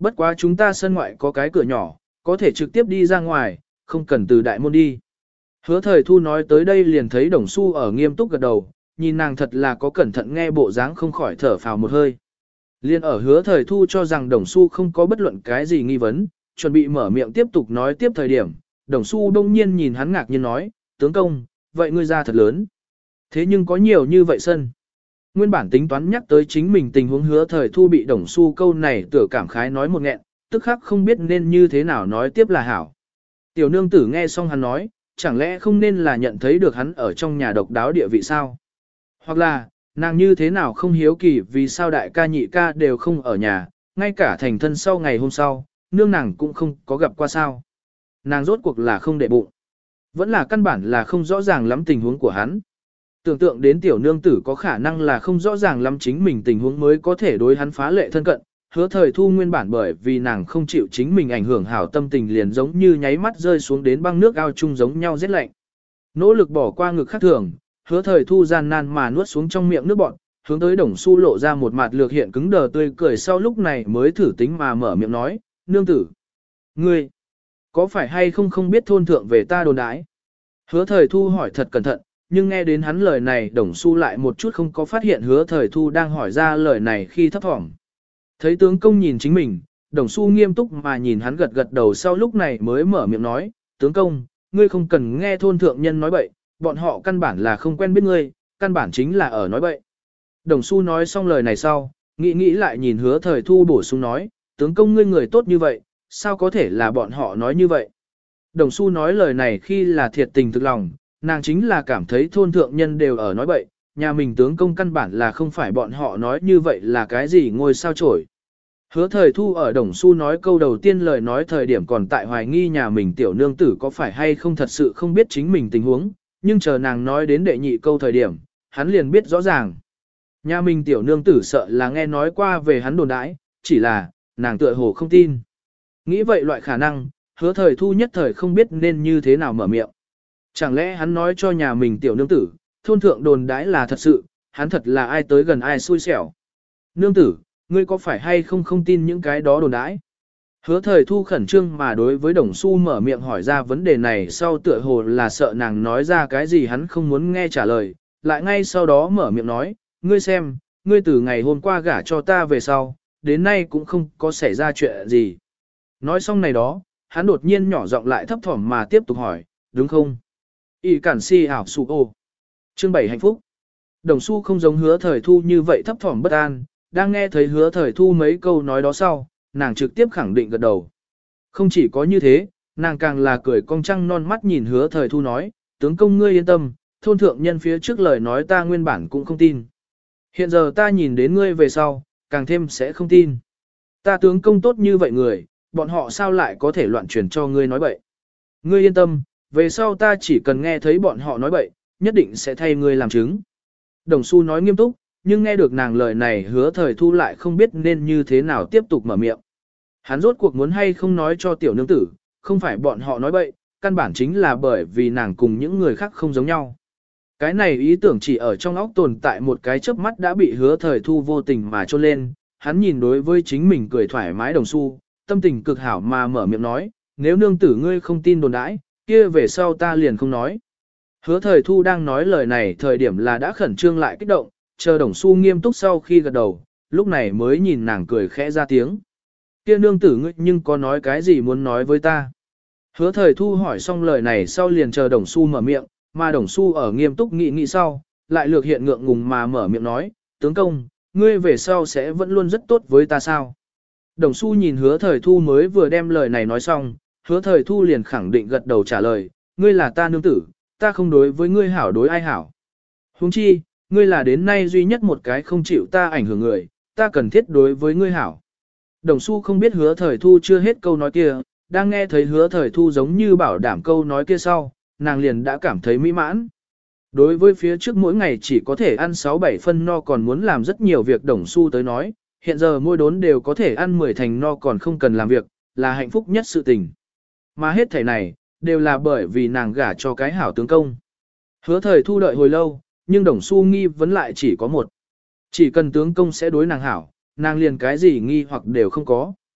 Speaker 1: Bất quá chúng ta sân ngoại có cái cửa nhỏ, có thể trực tiếp đi ra ngoài, không cần từ đại môn đi. Hứa thời thu nói tới đây liền thấy đồng su ở nghiêm túc gật đầu, nhìn nàng thật là có cẩn thận nghe bộ dáng không khỏi thở phào một hơi. Liên ở hứa thời thu cho rằng đồng su không có bất luận cái gì nghi vấn, chuẩn bị mở miệng tiếp tục nói tiếp thời điểm, đồng su đông nhiên nhìn hắn ngạc nhiên nói, tướng công, vậy ngươi ra thật lớn. Thế nhưng có nhiều như vậy sân. Nguyên bản tính toán nhắc tới chính mình tình huống hứa thời thu bị đồng su câu này tựa cảm khái nói một nghẹn, tức khắc không biết nên như thế nào nói tiếp là hảo. Tiểu nương tử nghe xong hắn nói, chẳng lẽ không nên là nhận thấy được hắn ở trong nhà độc đáo địa vị sao? Hoặc là, nàng như thế nào không hiếu kỳ vì sao đại ca nhị ca đều không ở nhà, ngay cả thành thân sau ngày hôm sau, nương nàng cũng không có gặp qua sao. Nàng rốt cuộc là không để bụng. Vẫn là căn bản là không rõ ràng lắm tình huống của hắn. Tưởng tượng đến tiểu nương tử có khả năng là không rõ ràng lắm chính mình tình huống mới có thể đối hắn phá lệ thân cận, hứa thời thu nguyên bản bởi vì nàng không chịu chính mình ảnh hưởng hảo tâm tình liền giống như nháy mắt rơi xuống đến băng nước ao chung giống nhau rét lạnh. Nỗ lực bỏ qua ngực khác thường, hứa thời thu gian nan mà nuốt xuống trong miệng nước bọt, hướng tới đồng su lộ ra một mặt lược hiện cứng đờ tươi cười sau lúc này mới thử tính mà mở miệng nói, nương tử. Ngươi, có phải hay không không biết thôn thượng về ta đồn đãi? Hứa thời thu hỏi thật cẩn thận, nhưng nghe đến hắn lời này đồng su lại một chút không có phát hiện hứa thời thu đang hỏi ra lời này khi thấp thỏm. Thấy tướng công nhìn chính mình, đồng su nghiêm túc mà nhìn hắn gật gật đầu sau lúc này mới mở miệng nói, tướng công, ngươi không cần nghe thôn thượng nhân nói bậy, bọn họ căn bản là không quen biết ngươi, căn bản chính là ở nói bậy. Đồng su nói xong lời này sau, nghĩ nghĩ lại nhìn hứa thời thu bổ sung nói, tướng công ngươi người tốt như vậy, sao có thể là bọn họ nói như vậy. Đồng su nói lời này khi là thiệt tình thực lòng, nàng chính là cảm thấy thôn thượng nhân đều ở nói bậy, nhà mình tướng công căn bản là không phải bọn họ nói như vậy là cái gì ngôi sao chổi. Hứa thời thu ở đồng su nói câu đầu tiên lời nói thời điểm còn tại hoài nghi nhà mình tiểu nương tử có phải hay không thật sự không biết chính mình tình huống, nhưng chờ nàng nói đến đệ nhị câu thời điểm, hắn liền biết rõ ràng. Nhà mình tiểu nương tử sợ là nghe nói qua về hắn đồn đãi, chỉ là, nàng tựa hồ không tin. Nghĩ vậy loại khả năng, hứa thời thu nhất thời không biết nên như thế nào mở miệng. Chẳng lẽ hắn nói cho nhà mình tiểu nương tử, thôn thượng đồn đãi là thật sự, hắn thật là ai tới gần ai xui xẻo. Nương tử, ngươi có phải hay không không tin những cái đó đồn đãi? Hứa thời thu khẩn trương mà đối với đồng su mở miệng hỏi ra vấn đề này sau tựa hồ là sợ nàng nói ra cái gì hắn không muốn nghe trả lời, lại ngay sau đó mở miệng nói, ngươi xem, ngươi từ ngày hôm qua gả cho ta về sau, đến nay cũng không có xảy ra chuyện gì. Nói xong này đó, hắn đột nhiên nhỏ giọng lại thấp thỏm mà tiếp tục hỏi, đúng không? Y cản si ảo su ô. Chương bảy hạnh phúc. Đồng su không giống hứa thời thu như vậy thấp thỏm bất an, đang nghe thấy hứa thời thu mấy câu nói đó sau, nàng trực tiếp khẳng định gật đầu. Không chỉ có như thế, nàng càng là cười cong trăng non mắt nhìn hứa thời thu nói, tướng công ngươi yên tâm, thôn thượng nhân phía trước lời nói ta nguyên bản cũng không tin. Hiện giờ ta nhìn đến ngươi về sau, càng thêm sẽ không tin. Ta tướng công tốt như vậy người, bọn họ sao lại có thể loạn truyền cho ngươi nói bậy. Ngươi yên tâm, về sau ta chỉ cần nghe thấy bọn họ nói bậy, nhất định sẽ thay ngươi làm chứng. Đồng Xu nói nghiêm túc, nhưng nghe được nàng lời này hứa thời thu lại không biết nên như thế nào tiếp tục mở miệng. Hắn rốt cuộc muốn hay không nói cho tiểu nương tử, không phải bọn họ nói bậy, căn bản chính là bởi vì nàng cùng những người khác không giống nhau. Cái này ý tưởng chỉ ở trong óc tồn tại một cái chớp mắt đã bị hứa thời thu vô tình mà trôn lên, hắn nhìn đối với chính mình cười thoải mái Đồng Xu, tâm tình cực hảo mà mở miệng nói, nếu nương tử ngươi không tin đồn đãi, kia về sau ta liền không nói. Hứa thời thu đang nói lời này thời điểm là đã khẩn trương lại kích động, chờ Đồng Xu nghiêm túc sau khi gật đầu, lúc này mới nhìn nàng cười khẽ ra tiếng. Kia nương tử ngươi nhưng có nói cái gì muốn nói với ta? Hứa thời thu hỏi xong lời này sau liền chờ Đồng Xu mở miệng, mà Đồng Xu ở nghiêm túc nghĩ nghĩ sau, lại lược hiện ngượng ngùng mà mở miệng nói, tướng công, ngươi về sau sẽ vẫn luôn rất tốt với ta sao? Đồng Xu nhìn hứa thời thu mới vừa đem lời này nói xong, hứa thời thu liền khẳng định gật đầu trả lời, ngươi là ta nương tử, ta không đối với ngươi hảo đối ai hảo. Huống chi, ngươi là đến nay duy nhất một cái không chịu ta ảnh hưởng người, ta cần thiết đối với ngươi hảo. Đồng Xu không biết hứa thời thu chưa hết câu nói kia, đang nghe thấy hứa thời thu giống như bảo đảm câu nói kia sau, nàng liền đã cảm thấy mỹ mãn. Đối với phía trước mỗi ngày chỉ có thể ăn sáu bảy phân no còn muốn làm rất nhiều việc Đồng Xu tới nói, hiện giờ mỗi đốn đều có thể ăn mười thành no còn không cần làm việc, là hạnh phúc nhất sự tình. Mà hết thảy này, đều là bởi vì nàng gả cho cái hảo tướng công. Hứa thời thu đợi hồi lâu, nhưng Đồng Xu nghi vấn lại chỉ có một. Chỉ cần tướng công sẽ đối nàng hảo, nàng liền cái gì nghi hoặc đều không có.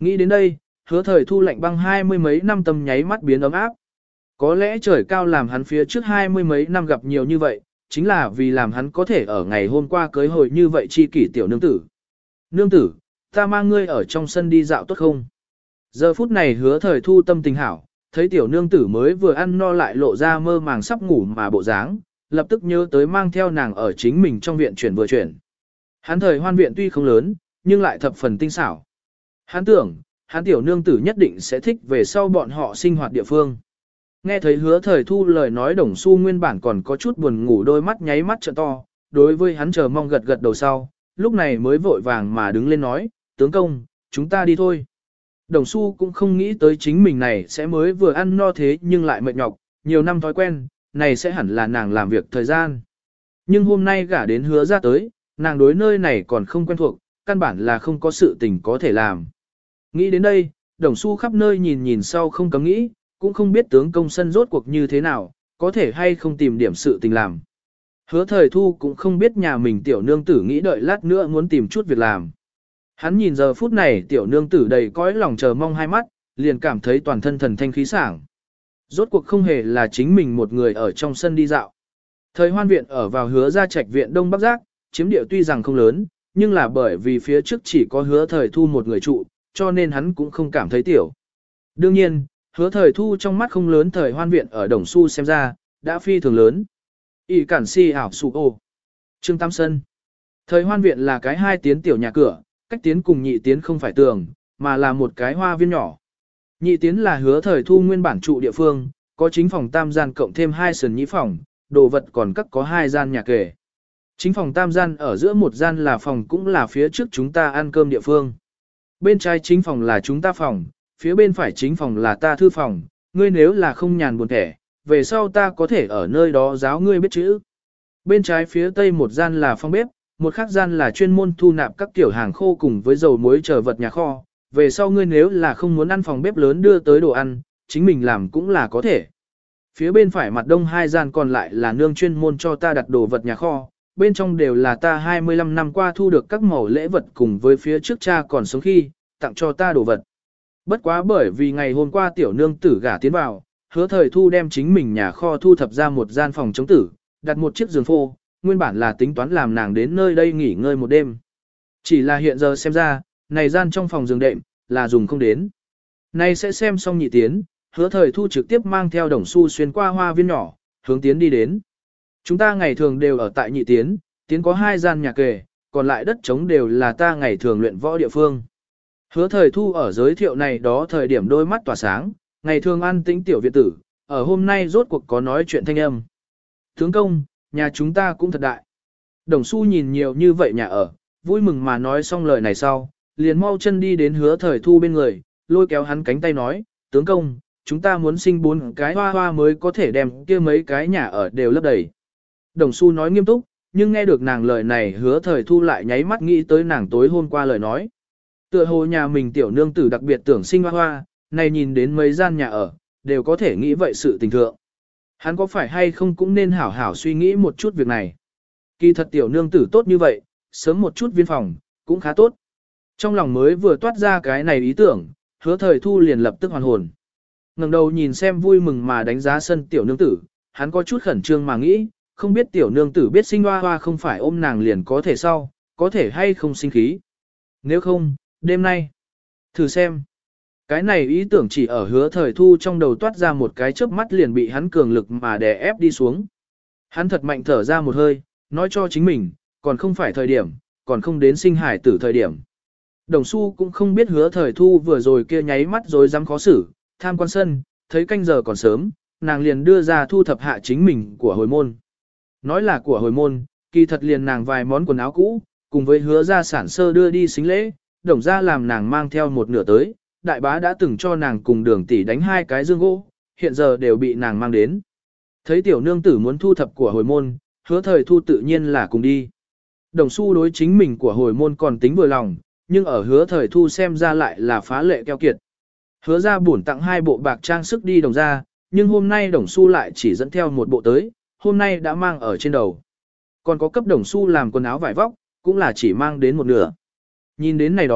Speaker 1: Nghĩ đến đây, hứa thời thu lạnh băng hai mươi mấy năm tâm nháy mắt biến ấm áp. Có lẽ trời cao làm hắn phía trước hai mươi mấy năm gặp nhiều như vậy, chính là vì làm hắn có thể ở ngày hôm qua cưới hồi như vậy chi kỷ tiểu nương tử. Nương tử, ta mang ngươi ở trong sân đi dạo tốt không? Giờ phút này hứa thời thu tâm tình hảo, thấy tiểu nương tử mới vừa ăn no lại lộ ra mơ màng sắp ngủ mà bộ dáng, lập tức nhớ tới mang theo nàng ở chính mình trong viện chuyển vừa chuyển. Hắn thời hoan viện tuy không lớn, nhưng lại thập phần tinh xảo. Hắn tưởng, hắn tiểu nương tử nhất định sẽ thích về sau bọn họ sinh hoạt địa phương. Nghe thấy hứa thời thu lời nói Đồng Xu nguyên bản còn có chút buồn ngủ, đôi mắt nháy mắt trợn to, đối với hắn chờ mong gật gật đầu sau, lúc này mới vội vàng mà đứng lên nói, tướng công, chúng ta đi thôi. Đồng Xu cũng không nghĩ tới chính mình này sẽ mới vừa ăn no thế nhưng lại mệt nhọc, nhiều năm thói quen, này sẽ hẳn là nàng làm việc thời gian. Nhưng hôm nay gả đến hứa ra tới, nàng đối nơi này còn không quen thuộc, căn bản là không có sự tình có thể làm. Nghĩ đến đây, Đồng Xu khắp nơi nhìn nhìn sau không cấm nghĩ, cũng không biết tướng công sân rốt cuộc như thế nào, có thể hay không tìm điểm sự tình làm. Hứa thời thu cũng không biết nhà mình tiểu nương tử nghĩ đợi lát nữa muốn tìm chút việc làm. Hắn nhìn giờ phút này tiểu nương tử đầy cõi lòng chờ mong hai mắt, liền cảm thấy toàn thân thần thanh khí sảng. Rốt cuộc không hề là chính mình một người ở trong sân đi dạo. Thời hoan viện ở vào hứa ra trạch viện Đông Bắc Giác, chiếm địa tuy rằng không lớn, nhưng là bởi vì phía trước chỉ có hứa thời thu một người trụ, cho nên hắn cũng không cảm thấy tiểu. Đương nhiên, hứa thời thu trong mắt không lớn thời hoan viện ở Đồng Xu xem ra, đã phi thường lớn. Y cản si ảo sụ ô. Trương Tam Sân. Thời hoan viện là cái hai tiến tiểu nhà cửa, cách tiến cùng nhị tiến không phải tường, mà là một cái hoa viên nhỏ. Nhị tiến là hứa thời thu nguyên bản trụ địa phương, có chính phòng tam gian cộng thêm hai sườn nhĩ phòng, đồ vật còn các có hai gian nhà kề. Chính phòng tam gian ở giữa một gian là phòng cũng là phía trước chúng ta ăn cơm địa phương. Bên trái chính phòng là chúng ta phòng, phía bên phải chính phòng là ta thư phòng, ngươi nếu là không nhàn buồn thẻ, về sau ta có thể ở nơi đó giáo ngươi biết chữ. Bên trái phía tây một gian là phòng bếp, một khác gian là chuyên môn thu nạp các kiểu hàng khô cùng với dầu muối chờ vật nhà kho. Về sau ngươi nếu là không muốn ăn phòng bếp lớn đưa tới đồ ăn, chính mình làm cũng là có thể. Phía bên phải mặt đông hai gian còn lại là nương chuyên môn cho ta đặt đồ vật nhà kho, bên trong đều là ta hai mươi lăm năm qua thu được các mẩu lễ vật cùng với phía trước cha còn sống khi, tặng cho ta đồ vật. Bất quá bởi vì ngày hôm qua tiểu nương tử gả tiến vào, hứa thời thu đem chính mình nhà kho thu thập ra một gian phòng chống tử, đặt một chiếc giường phô, nguyên bản là tính toán làm nàng đến nơi đây nghỉ ngơi một đêm. Chỉ là hiện giờ xem ra, này gian trong phòng giường đệm, là dùng không đến. Này sẽ xem xong nhị tiến, hứa thời thu trực tiếp mang theo Đồng Xu xuyên qua hoa viên nhỏ, hướng tiến đi đến. Chúng ta ngày thường đều ở tại nhị tiến, tiến có hai gian nhà kề, còn lại đất trống đều là ta ngày thường luyện võ địa phương. Hứa thời thu ở giới thiệu này đó thời điểm đôi mắt tỏa sáng, ngày thường an tĩnh tiểu viện tử, ở hôm nay rốt cuộc có nói chuyện thanh âm. Tướng công, nhà chúng ta cũng thật đại. Đồng Xu nhìn nhiều như vậy nhà ở, vui mừng mà nói xong lời này sau, liền mau chân đi đến hứa thời thu bên người, lôi kéo hắn cánh tay nói, tướng công, chúng ta muốn sinh bốn cái hoa hoa mới có thể đem kia mấy cái nhà ở đều lấp đầy. Đồng Xu nói nghiêm túc, nhưng nghe được nàng lời này hứa thời thu lại nháy mắt nghĩ tới nàng tối hôm qua lời nói. Tựa hồ nhà mình tiểu nương tử đặc biệt tưởng sinh hoa hoa, này nhìn đến mấy gian nhà ở, đều có thể nghĩ vậy sự tình thượng. Hắn có phải hay không cũng nên hảo hảo suy nghĩ một chút việc này. Kỳ thật tiểu nương tử tốt như vậy, sớm một chút viên phòng, cũng khá tốt. Trong lòng mới vừa toát ra cái này ý tưởng, hứa thời thu liền lập tức hoàn hồn. Ngẩng đầu nhìn xem vui mừng mà đánh giá sân tiểu nương tử, hắn có chút khẩn trương mà nghĩ, không biết tiểu nương tử biết sinh hoa hoa không phải ôm nàng liền có thể sau, có thể hay không sinh khí. Nếu không, đêm nay, thử xem. Cái này ý tưởng chỉ ở hứa thời thu trong đầu toát ra một cái chớp mắt liền bị hắn cường lực mà đè ép đi xuống. Hắn thật mạnh thở ra một hơi, nói cho chính mình, còn không phải thời điểm, còn không đến sinh hải tử thời điểm. Đồng Xu cũng không biết hứa thời thu vừa rồi kia nháy mắt rồi dám khó xử, tham quan sân, thấy canh giờ còn sớm, nàng liền đưa ra thu thập hạ chính mình của hồi môn. Nói là của hồi môn, kỳ thật liền nàng vài món quần áo cũ, cùng với hứa ra sản sơ đưa đi xính lễ, đồng ra làm nàng mang theo một nửa tới, đại bá đã từng cho nàng cùng đường tỷ đánh hai cái dương gỗ, hiện giờ đều bị nàng mang đến. Thấy tiểu nương tử muốn thu thập của hồi môn, hứa thời thu tự nhiên là cùng đi. Đồng Xu đối chính mình của hồi môn còn tính vừa lòng, nhưng ở hứa thời thu xem ra lại là phá lệ keo kiệt. Hứa ra bổn tặng hai bộ bạc trang sức đi đồng ra, nhưng hôm nay Đồng Xu lại chỉ dẫn theo một bộ tới, hôm nay đã mang ở trên đầu. Còn có cấp Đồng Xu làm quần áo vải vóc, cũng là chỉ mang đến một nửa. Nhìn đến này đó,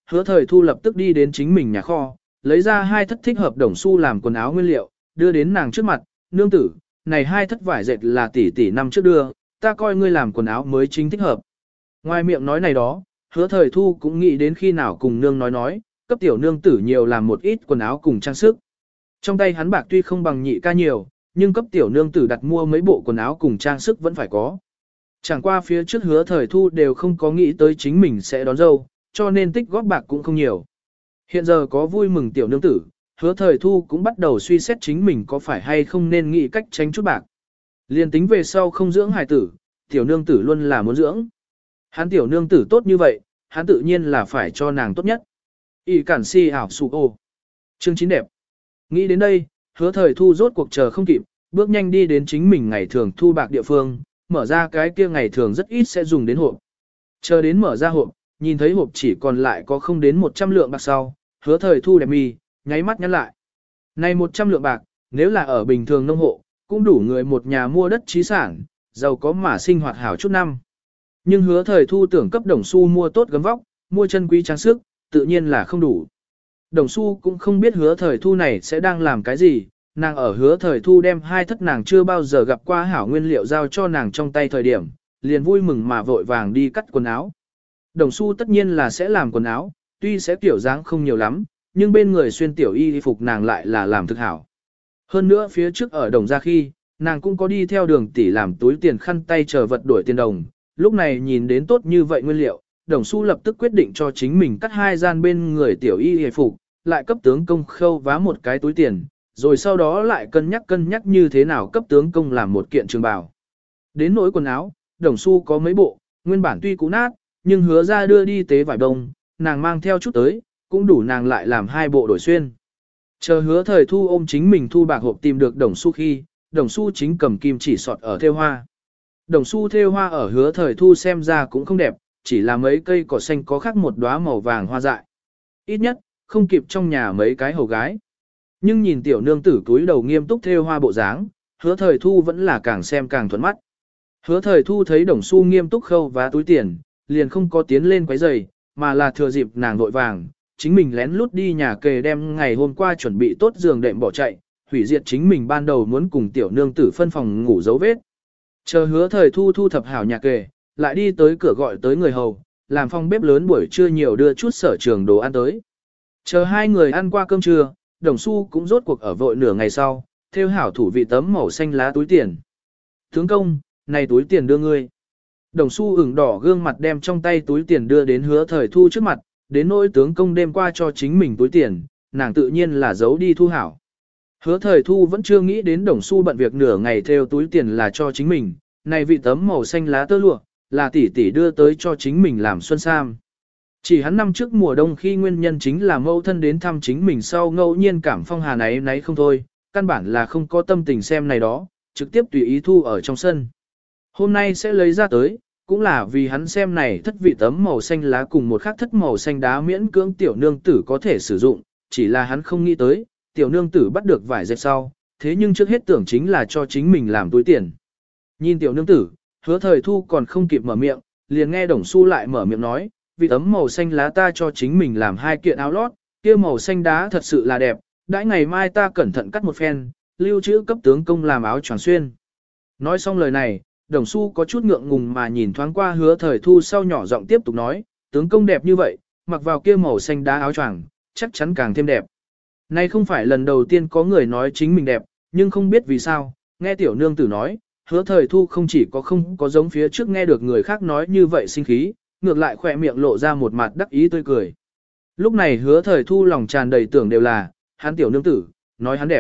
Speaker 1: hứa thời thu lập tức đi đến chính mình nhà kho, lấy ra hai thất thích hợp đồng xu làm quần áo nguyên liệu, đưa đến nàng trước mặt, nương tử, này hai thất vải dệt là tỷ tỷ năm trước đưa, ta coi ngươi làm quần áo mới chính thích hợp. Ngoài miệng nói này đó, hứa thời thu cũng nghĩ đến khi nào cùng nương nói nói, cấp tiểu nương tử nhiều làm một ít quần áo cùng trang sức. Trong tay hắn bạc tuy không bằng nhị ca nhiều, nhưng cấp tiểu nương tử đặt mua mấy bộ quần áo cùng trang sức vẫn phải có. Chẳng qua phía trước hứa thời thu đều không có nghĩ tới chính mình sẽ đón dâu, cho nên tích góp bạc cũng không nhiều. Hiện giờ có vui mừng tiểu nương tử, hứa thời thu cũng bắt đầu suy xét chính mình có phải hay không nên nghĩ cách tránh chút bạc. Liên tính về sau không dưỡng hài tử, tiểu nương tử luôn là muốn dưỡng. Hắn tiểu nương tử tốt như vậy, hắn tự nhiên là phải cho nàng tốt nhất. Y cản si ảo sụ ô. Chương chín đẹp. Nghĩ đến đây, hứa thời thu rốt cuộc chờ không kịp, bước nhanh đi đến chính mình ngày thường thu bạc địa phương, mở ra cái kia ngày thường rất ít sẽ dùng đến hộp. Chờ đến mở ra hộp, nhìn thấy hộp chỉ còn lại có không đến một trăm lượng bạc sau, hứa thời thu đẹp mi, nháy mắt nhăn lại. Này một trăm lượng bạc, nếu là ở bình thường nông hộ, cũng đủ người một nhà mua đất trí sản, giàu có mà sinh hoạt hảo chút năm. Nhưng hứa thời thu tưởng cấp đồng xu mua tốt gấm vóc, mua chân quý trang sức, tự nhiên là không đủ. Đồng xu cũng không biết hứa thời thu này sẽ đang làm cái gì, nàng ở hứa thời thu đem hai thất nàng chưa bao giờ gặp qua hảo nguyên liệu giao cho nàng trong tay thời điểm, liền vui mừng mà vội vàng đi cắt quần áo. Đồng xu tất nhiên là sẽ làm quần áo, tuy sẽ kiểu dáng không nhiều lắm, nhưng bên người xuyên tiểu y phục nàng lại là làm thực hảo. Hơn nữa phía trước ở đồng gia khi, nàng cũng có đi theo đường tỷ làm túi tiền khăn tay chờ vật đổi tiền đồng, lúc này nhìn đến tốt như vậy nguyên liệu, đồng xu lập tức quyết định cho chính mình cắt hai gian bên người tiểu y y phục, lại cấp tướng công khâu vá một cái túi tiền, rồi sau đó lại cân nhắc cân nhắc như thế nào cấp tướng công làm một kiện trường bào. Đến nỗi quần áo, đồng xu có mấy bộ, nguyên bản tuy cũ nát, nhưng hứa ra đưa đi tế vải đông, nàng mang theo chút tới, cũng đủ nàng lại làm hai bộ đổi xuyên. Chờ hứa thời thu ôm chính mình thu bạc hộp tìm được đồng xu khi, đồng xu chính cầm kim chỉ sọt ở thêu hoa. Đồng xu thêu hoa ở hứa thời thu xem ra cũng không đẹp, chỉ là mấy cây cỏ xanh có khác một đóa màu vàng hoa dại. Ít nhất, không kịp trong nhà mấy cái hầu gái. Nhưng nhìn tiểu nương tử túi đầu nghiêm túc thêu hoa bộ dáng, hứa thời thu vẫn là càng xem càng thuận mắt. Hứa thời thu thấy đồng xu nghiêm túc khâu vá túi tiền, liền không có tiến lên quấy giày, mà là thừa dịp nàng vội vàng, chính mình lén lút đi nhà kề đem ngày hôm qua chuẩn bị tốt giường đệm bỏ chạy, hủy diệt chính mình ban đầu muốn cùng tiểu nương tử phân phòng ngủ dấu vết. Chờ hứa thời thu thu thập hảo nhà kề, lại đi tới cửa gọi tới người hầu, làm phòng bếp lớn buổi trưa nhiều đưa chút sở trường đồ ăn tới. Chờ hai người ăn qua cơm trưa, đồng xu cũng rốt cuộc ở vội nửa ngày sau, theo hảo thủ vị tấm màu xanh lá túi tiền. Tướng công, này túi tiền đưa ngươi. Đồng xu ửng đỏ gương mặt đem trong tay túi tiền đưa đến hứa thời thu trước mặt, đến nỗi tướng công đêm qua cho chính mình túi tiền, nàng tự nhiên là giấu đi thu hảo. Hứa thời thu vẫn chưa nghĩ đến đồng xu bận việc nửa ngày theo túi tiền là cho chính mình, này vị tấm màu xanh lá tơ lụa, là tỷ tỷ đưa tới cho chính mình làm xuân sam. Chỉ hắn năm trước mùa đông khi nguyên nhân chính là mẫu thân đến thăm chính mình sau ngẫu nhiên cảm phong hà náy náy không thôi, căn bản là không có tâm tình xem này đó, trực tiếp tùy ý thu ở trong sân. Hôm nay sẽ lấy ra tới, cũng là vì hắn xem này thất vị tấm màu xanh lá cùng một khác thất màu xanh đá miễn cưỡng tiểu nương tử có thể sử dụng, chỉ là hắn không nghĩ tới, tiểu nương tử bắt được vải dệt sau, thế nhưng trước hết tưởng chính là cho chính mình làm túi tiền. Nhìn tiểu nương tử, hứa thời thu còn không kịp mở miệng, liền nghe đồng xu lại mở miệng nói, vì tấm màu xanh lá ta cho chính mình làm hai kiện áo lót, kia màu xanh đá thật sự là đẹp, đãi ngày mai ta cẩn thận cắt một phen, lưu trữ cấp tướng công làm áo choàng xuyên. Nói xong lời này, đồng xu có chút ngượng ngùng mà nhìn thoáng qua hứa thời thu sau nhỏ giọng tiếp tục nói, tướng công đẹp như vậy, mặc vào kia màu xanh đá áo choàng, chắc chắn càng thêm đẹp. Này không phải lần đầu tiên có người nói chính mình đẹp, nhưng không biết vì sao, nghe tiểu nương tử nói, hứa thời thu không chỉ có không có giống phía trước nghe được người khác nói như vậy sinh khí, ngược lại khỏe miệng lộ ra một mặt đắc ý tươi cười. Lúc này hứa thời thu lòng tràn đầy tưởng đều là, hắn tiểu nương tử, nói hắn đẹp.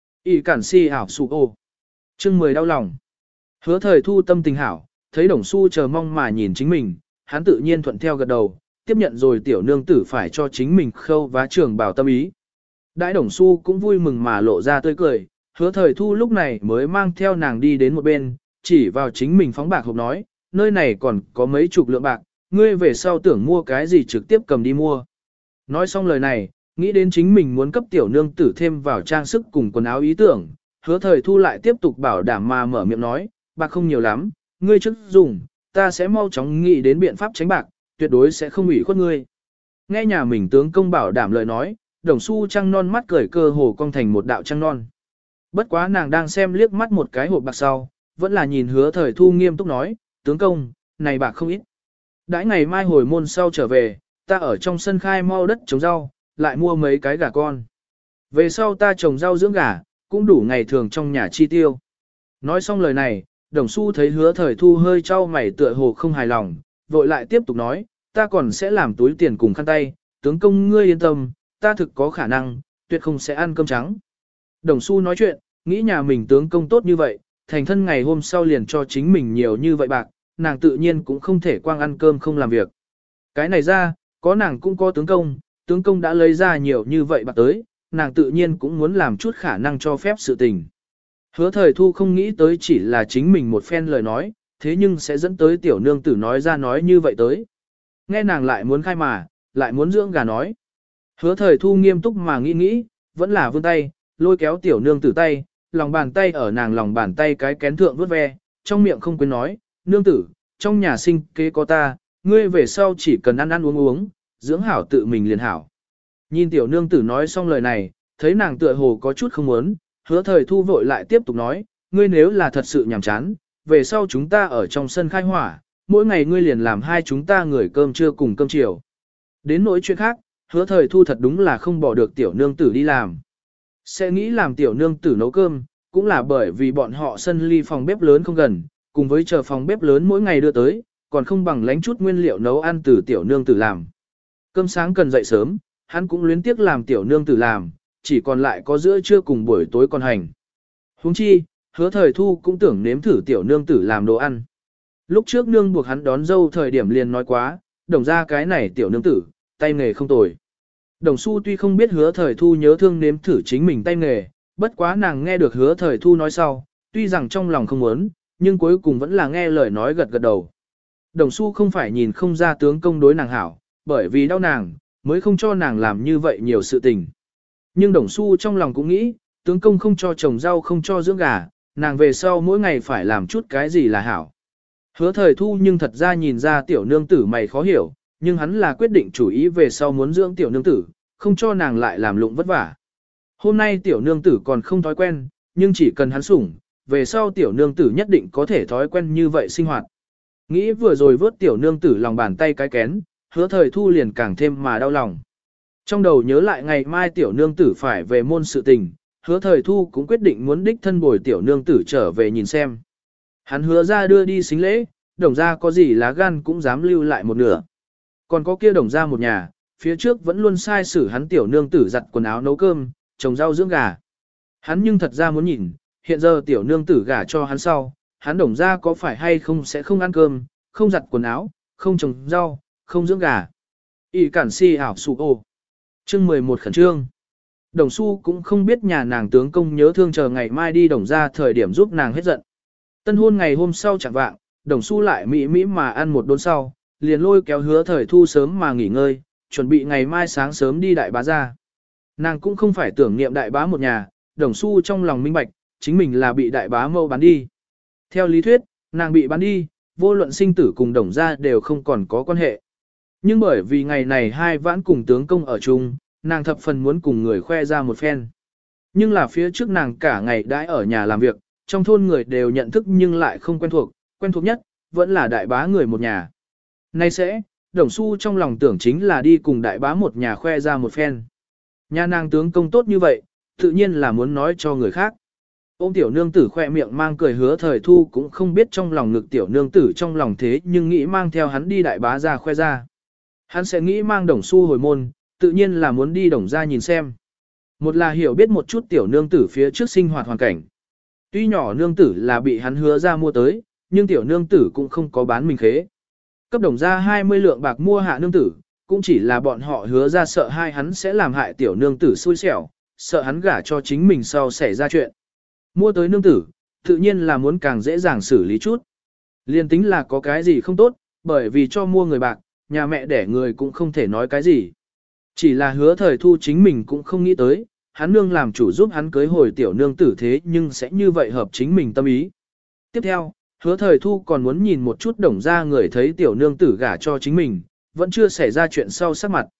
Speaker 1: Y cản si ảo sụ ô. Chương mười đau lòng. Hứa thời thu tâm tình hảo, thấy đồng xu chờ mong mà nhìn chính mình, hắn tự nhiên thuận theo gật đầu, tiếp nhận rồi tiểu nương tử phải cho chính mình khâu vá trường bảo tâm ý. Đãi đồng xu cũng vui mừng mà lộ ra tươi cười, hứa thời thu lúc này mới mang theo nàng đi đến một bên, chỉ vào chính mình phóng bạc hộp nói, nơi này còn có mấy chục lượng bạc, ngươi về sau tưởng mua cái gì trực tiếp cầm đi mua. Nói xong lời này, nghĩ đến chính mình muốn cấp tiểu nương tử thêm vào trang sức cùng quần áo ý tưởng, hứa thời thu lại tiếp tục bảo đảm mà mở miệng nói, bạc không nhiều lắm, ngươi trước dùng, ta sẽ mau chóng nghĩ đến biện pháp tránh bạc, tuyệt đối sẽ không ủy khuất ngươi. Nghe nhà mình tướng công bảo đảm lời nói, đồng xu trăng non mắt cười cơ hồ cong thành một đạo trăng non. Bất quá nàng đang xem liếc mắt một cái hộp bạc sau, vẫn là nhìn hứa thời thu nghiêm túc nói, tướng công, này bạc không ít. Đãi ngày mai hồi môn sau trở về, ta ở trong sân khai mau đất trồng rau, lại mua mấy cái gà con. Về sau ta trồng rau dưỡng gà, cũng đủ ngày thường trong nhà chi tiêu. Nói xong lời này, đồng xu thấy hứa thời thu hơi trao mày tựa hồ không hài lòng, vội lại tiếp tục nói, ta còn sẽ làm túi tiền cùng khăn tay, tướng công ngươi yên tâm, ta thực có khả năng, tuyệt không sẽ ăn cơm trắng. Đồng xu nói chuyện, nghĩ nhà mình tướng công tốt như vậy, thành thân ngày hôm sau liền cho chính mình nhiều như vậy bạc, nàng tự nhiên cũng không thể quang ăn cơm không làm việc. Cái này ra, có nàng cũng có tướng công, tướng công đã lấy ra nhiều như vậy bạc tới, nàng tự nhiên cũng muốn làm chút khả năng cho phép sự tình. Hứa thời thu không nghĩ tới chỉ là chính mình một phen lời nói, thế nhưng sẽ dẫn tới tiểu nương tử nói ra nói như vậy tới. Nghe nàng lại muốn khai mà, lại muốn dưỡng gà nói. Hứa thời thu nghiêm túc mà nghĩ nghĩ, vẫn là vươn tay, lôi kéo tiểu nương tử tay, lòng bàn tay ở nàng lòng bàn tay cái kén thượng vuốt ve, trong miệng không quên nói, nương tử, trong nhà sinh kế có ta, ngươi về sau chỉ cần ăn ăn uống uống, dưỡng hảo tự mình liền hảo. Nhìn tiểu nương tử nói xong lời này, thấy nàng tựa hồ có chút không muốn, hứa thời thu vội lại tiếp tục nói, ngươi nếu là thật sự nhàm chán, về sau chúng ta ở trong sân khai hỏa, mỗi ngày ngươi liền làm hai chúng ta người cơm trưa cùng cơm chiều. Đến nỗi chuyện khác, hứa thời thu thật đúng là không bỏ được tiểu nương tử đi làm. Sẽ nghĩ làm tiểu nương tử nấu cơm, cũng là bởi vì bọn họ sân ly phòng bếp lớn không gần, cùng với chờ phòng bếp lớn mỗi ngày đưa tới, còn không bằng lánh chút nguyên liệu nấu ăn từ tiểu nương tử làm. Cơm sáng cần dậy sớm, hắn cũng luyến tiếc làm tiểu nương tử làm, chỉ còn lại có giữa trưa cùng buổi tối còn hành. Huống chi, hứa thời thu cũng tưởng nếm thử tiểu nương tử làm đồ ăn. Lúc trước nương buộc hắn đón dâu thời điểm liền nói quá, đồng ra cái này tiểu nương tử, tay nghề không tồi. Đồng Xu tuy không biết hứa thời thu nhớ thương nếm thử chính mình tay nghề, bất quá nàng nghe được hứa thời thu nói sau, tuy rằng trong lòng không muốn, nhưng cuối cùng vẫn là nghe lời nói gật gật đầu. Đồng Xu không phải nhìn không ra tướng công đối nàng hảo, bởi vì đau nàng, mới không cho nàng làm như vậy nhiều sự tình. Nhưng Đồng Xu trong lòng cũng nghĩ, tướng công không cho trồng rau không cho dưỡng gà, nàng về sau mỗi ngày phải làm chút cái gì là hảo. Hứa thời thu nhưng thật ra nhìn ra tiểu nương tử mày khó hiểu, nhưng hắn là quyết định chủ ý về sau muốn dưỡng tiểu nương tử, không cho nàng lại làm lụng vất vả. Hôm nay tiểu nương tử còn không thói quen, nhưng chỉ cần hắn sủng, về sau tiểu nương tử nhất định có thể thói quen như vậy sinh hoạt. Nghĩ vừa rồi vớt tiểu nương tử lòng bàn tay cái kén, hứa thời thu liền càng thêm mà đau lòng. Trong đầu nhớ lại ngày mai tiểu nương tử phải về môn sự tình, hứa thời thu cũng quyết định muốn đích thân bồi tiểu nương tử trở về nhìn xem. Hắn hứa ra đưa đi xính lễ, đồng ra có gì lá gan cũng dám lưu lại một nửa. Còn có kia đồng ra một nhà, phía trước vẫn luôn sai xử hắn tiểu nương tử giặt quần áo nấu cơm, trồng rau dưỡng gà. Hắn nhưng thật ra muốn nhìn, hiện giờ tiểu nương tử gả cho hắn sau, hắn đồng ra có phải hay không sẽ không ăn cơm, không giặt quần áo, không trồng rau, không dưỡng gà. Ý cản si ảo sụ ô. Chương mười một khẩn trương. Đồng Xu cũng không biết nhà nàng tướng công nhớ thương chờ ngày mai đi đồng ra thời điểm giúp nàng hết giận. Tân hôn ngày hôm sau chẳng vạng, Đồng Xu lại mỹ mỹ mà ăn một đốn sau, liền lôi kéo hứa thời thu sớm mà nghỉ ngơi, chuẩn bị ngày mai sáng sớm đi đại bá ra. Nàng cũng không phải tưởng niệm đại bá một nhà, Đồng Xu trong lòng minh bạch, chính mình là bị đại bá mâu bán đi. Theo lý thuyết, nàng bị bán đi, vô luận sinh tử cùng đồng gia đều không còn có quan hệ. Nhưng bởi vì ngày này hai vãn cùng tướng công ở chung, nàng thập phần muốn cùng người khoe ra một phen. Nhưng là phía trước nàng cả ngày đãi ở nhà làm việc, trong thôn người đều nhận thức nhưng lại không quen thuộc, quen thuộc nhất, vẫn là đại bá người một nhà. Nay sẽ, Đồng Xu trong lòng tưởng chính là đi cùng đại bá một nhà khoe ra một phen. Nhà nàng tướng công tốt như vậy, tự nhiên là muốn nói cho người khác. Ôm tiểu nương tử khoe miệng mang cười hứa thời thu cũng không biết trong lòng ngực tiểu nương tử trong lòng thế nhưng nghĩ mang theo hắn đi đại bá ra khoe ra. Hắn sẽ nghĩ mang Đồng Xu hồi môn, tự nhiên là muốn đi đồng ra nhìn xem. Một là hiểu biết một chút tiểu nương tử phía trước sinh hoạt hoàn cảnh. Tuy nhỏ nương tử là bị hắn hứa ra mua tới, nhưng tiểu nương tử cũng không có bán mình khế. Cấp đồng ra hai mươi lượng bạc mua hạ nương tử, cũng chỉ là bọn họ hứa ra sợ hai hắn sẽ làm hại tiểu nương tử xui xẻo, sợ hắn gả cho chính mình sau xảy ra chuyện. Mua tới nương tử, tự nhiên là muốn càng dễ dàng xử lý chút. Liên tính là có cái gì không tốt, bởi vì cho mua người bạc, nhà mẹ đẻ người cũng không thể nói cái gì. Chỉ là hứa thời thu chính mình cũng không nghĩ tới, hắn nương làm chủ giúp hắn cưới hồi tiểu nương tử thế nhưng sẽ như vậy hợp chính mình tâm ý. Tiếp theo, hứa thời thu còn muốn nhìn một chút đồng ra người thấy tiểu nương tử gả cho chính mình, vẫn chưa xảy ra chuyện sau sắc mặt.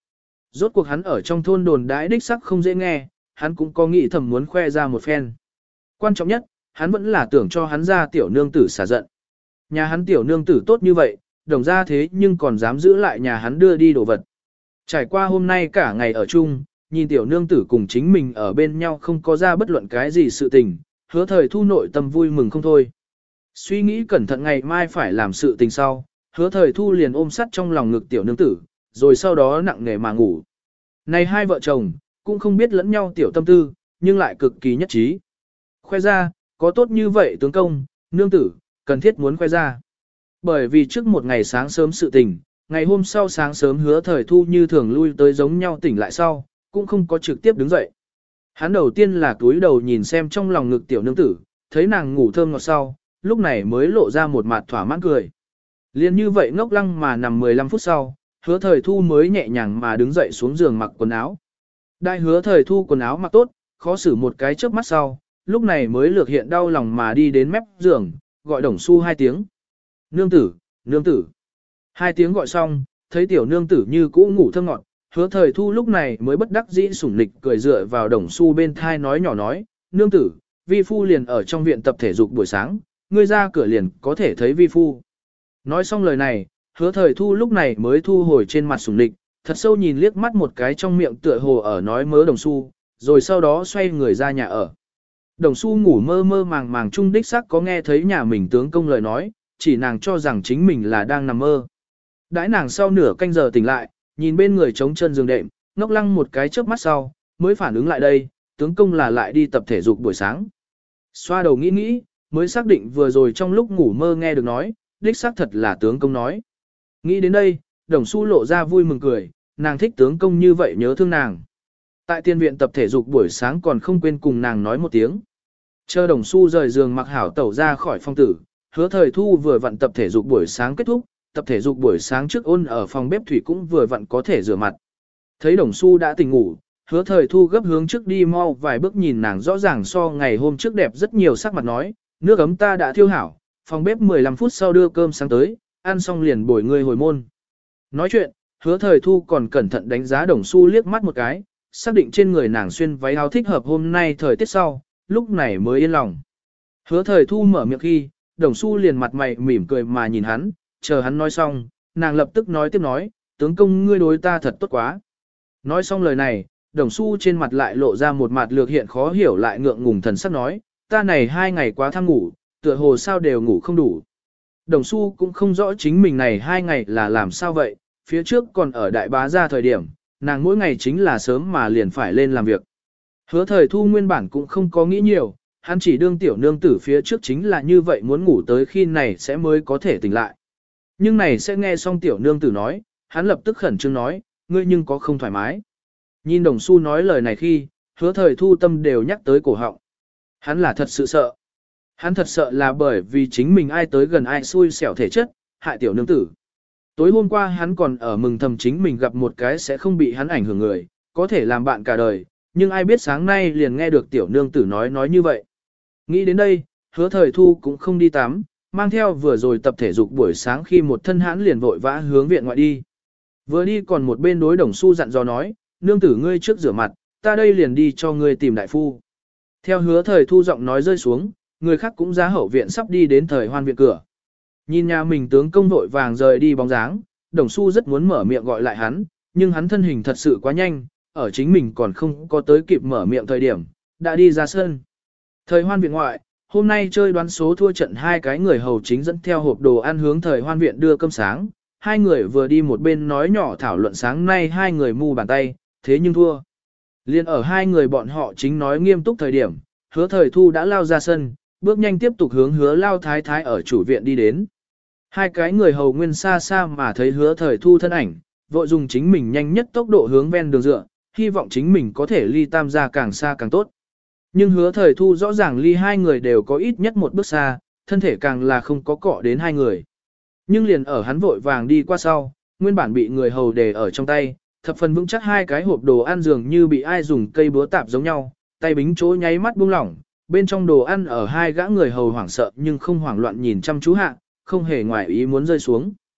Speaker 1: Rốt cuộc hắn ở trong thôn đồn đãi đích sắc không dễ nghe, hắn cũng có nghĩ thầm muốn khoe ra một phen. Quan trọng nhất, hắn vẫn là tưởng cho hắn ra tiểu nương tử xả giận. Nhà hắn tiểu nương tử tốt như vậy, đồng ra thế nhưng còn dám giữ lại nhà hắn đưa đi đồ vật. Trải qua hôm nay cả ngày ở chung, nhìn tiểu nương tử cùng chính mình ở bên nhau không có ra bất luận cái gì sự tình, hứa thời thu nội tâm vui mừng không thôi. Suy nghĩ cẩn thận ngày mai phải làm sự tình sau, hứa thời thu liền ôm sắt trong lòng ngực tiểu nương tử, rồi sau đó nặng nề mà ngủ. Này hai vợ chồng, cũng không biết lẫn nhau tiểu tâm tư, nhưng lại cực kỳ nhất trí. Khoe ra, có tốt như vậy tướng công, nương tử, cần thiết muốn khoe ra. Bởi vì trước một ngày sáng sớm sự tình, ngày hôm sau sáng sớm hứa thời thu như thường lui tới giống nhau tỉnh lại sau, cũng không có trực tiếp đứng dậy. Hắn đầu tiên là túi đầu nhìn xem trong lòng ngực tiểu nương tử, thấy nàng ngủ thơm ngọt sau, lúc này mới lộ ra một mặt thỏa mãn cười. Liên như vậy ngốc lăng mà nằm mười lăm phút sau, hứa thời thu mới nhẹ nhàng mà đứng dậy xuống giường mặc quần áo. Đại hứa thời thu quần áo mặc tốt, khó xử một cái chớp mắt sau, lúc này mới lược hiện đau lòng mà đi đến mép giường, gọi đồng xu hai tiếng. Nương tử, nương tử. Hai tiếng gọi xong, thấy tiểu nương tử như cũ ngủ thơm ngọt, hứa thời thu lúc này mới bất đắc dĩ sủng nịch cười dựa vào đồng xu bên thai nói nhỏ nói, nương tử, vi phu liền ở trong viện tập thể dục buổi sáng, ngươi ra cửa liền có thể thấy vi phu. Nói xong lời này, hứa thời thu lúc này mới thu hồi trên mặt sủng nịch, thật sâu nhìn liếc mắt một cái trong miệng tựa hồ ở nói mớ đồng xu, rồi sau đó xoay người ra nhà ở. Đồng xu ngủ mơ mơ màng màng trung đích sắc có nghe thấy nhà mình tướng công lời nói, chỉ nàng cho rằng chính mình là đang nằm mơ. Đãi nàng sau nửa canh giờ tỉnh lại, nhìn bên người trống chân giường đệm, ngốc lăng một cái chớp mắt sau, mới phản ứng lại đây, tướng công là lại đi tập thể dục buổi sáng. Xoa đầu nghĩ nghĩ, mới xác định vừa rồi trong lúc ngủ mơ nghe được nói, đích xác thật là tướng công nói. Nghĩ đến đây, đồng xu lộ ra vui mừng cười, nàng thích tướng công như vậy nhớ thương nàng. Tại tiên viện tập thể dục buổi sáng còn không quên cùng nàng nói một tiếng. Chờ đồng xu rời giường mặc hảo tẩu ra khỏi phong tử, hứa thời thu vừa vặn tập thể dục buổi sáng kết thúc, tập thể dục buổi sáng trước ôn ở phòng bếp thủy cũng vừa vặn có thể rửa mặt. Thấy đồng xu đã tỉnh ngủ, hứa thời thu gấp hướng trước đi mau vài bước nhìn nàng rõ ràng so ngày hôm trước đẹp rất nhiều sắc mặt nói, nước ấm ta đã thiêu hảo, phòng bếp mười lăm phút sau đưa cơm sáng tới, ăn xong liền bồi ngươi hồi môn. Nói chuyện, hứa thời thu còn cẩn thận đánh giá đồng xu liếc mắt một cái, xác định trên người nàng xuyên váy áo thích hợp hôm nay thời tiết sau, lúc này mới yên lòng. Hứa thời thu mở miệng khi, đồng xu liền mặt mày mỉm cười mà nhìn hắn, chờ hắn nói xong, nàng lập tức nói tiếp nói, tướng công ngươi đối ta thật tốt quá. Nói xong lời này, đồng xu trên mặt lại lộ ra một mặt lược hiện khó hiểu lại ngượng ngùng thần sắc nói, ta này hai ngày quá tham ngủ, tựa hồ sao đều ngủ không đủ. Đồng xu cũng không rõ chính mình này hai ngày là làm sao vậy, phía trước còn ở đại bá ra thời điểm, nàng mỗi ngày chính là sớm mà liền phải lên làm việc. Hứa thời thu nguyên bản cũng không có nghĩ nhiều, hắn chỉ đương tiểu nương tử phía trước chính là như vậy muốn ngủ tới khi này sẽ mới có thể tỉnh lại. Nhưng này sẽ nghe xong tiểu nương tử nói, hắn lập tức khẩn trương nói, ngươi nhưng có không thoải mái. Nhìn đồng xu nói lời này khi, hứa thời thu tâm đều nhắc tới cổ họng. Hắn là thật sự sợ. Hắn thật sợ là bởi vì chính mình ai tới gần ai xui xẻo thể chất, hại tiểu nương tử. Tối hôm qua hắn còn ở mừng thầm chính mình gặp một cái sẽ không bị hắn ảnh hưởng người, có thể làm bạn cả đời, nhưng ai biết sáng nay liền nghe được tiểu nương tử nói nói như vậy. Nghĩ đến đây, hứa thời thu cũng không đi tắm, mang theo vừa rồi tập thể dục buổi sáng khi một thân hãn liền vội vã hướng viện ngoại đi. Vừa đi còn một bên đối đồng xu dặn dò nói, nương tử ngươi trước rửa mặt, ta đây liền đi cho ngươi tìm đại phu. Theo hứa thời thu giọng nói rơi xuống, người khác cũng ra hậu viện sắp đi đến thời hoan viện cửa. Nhìn nhà mình tướng công vội vàng rời đi bóng dáng, đồng xu rất muốn mở miệng gọi lại hắn, nhưng hắn thân hình thật sự quá nhanh, ở chính mình còn không có tới kịp mở miệng thời điểm, đã đi ra sân. Thời hoan viện ngoại, hôm nay chơi đoán số thua trận hai cái người hầu chính dẫn theo hộp đồ ăn hướng thời hoan viện đưa cơm sáng, hai người vừa đi một bên nói nhỏ thảo luận sáng nay hai người mu bàn tay, thế nhưng thua. Liên ở hai người bọn họ chính nói nghiêm túc thời điểm, hứa thời thu đã lao ra sân, bước nhanh tiếp tục hướng hứa lao thái thái ở chủ viện đi đến. Hai cái người hầu nguyên xa xa mà thấy hứa thời thu thân ảnh, vội dùng chính mình nhanh nhất tốc độ hướng ven đường dựa, hy vọng chính mình có thể ly tam gia càng xa càng tốt. Nhưng hứa thời thu rõ ràng ly hai người đều có ít nhất một bước xa, thân thể càng là không có cọ đến hai người. Nhưng liền ở hắn vội vàng đi qua sau, nguyên bản bị người hầu đề ở trong tay, thập phần vững chắc hai cái hộp đồ ăn dường như bị ai dùng cây búa tạp giống nhau, tay bính chỗ nháy mắt buông lỏng, bên trong đồ ăn ở hai gã người hầu hoảng sợ nhưng không hoảng loạn nhìn chăm chú hạ, không hề ngoài ý muốn rơi xuống.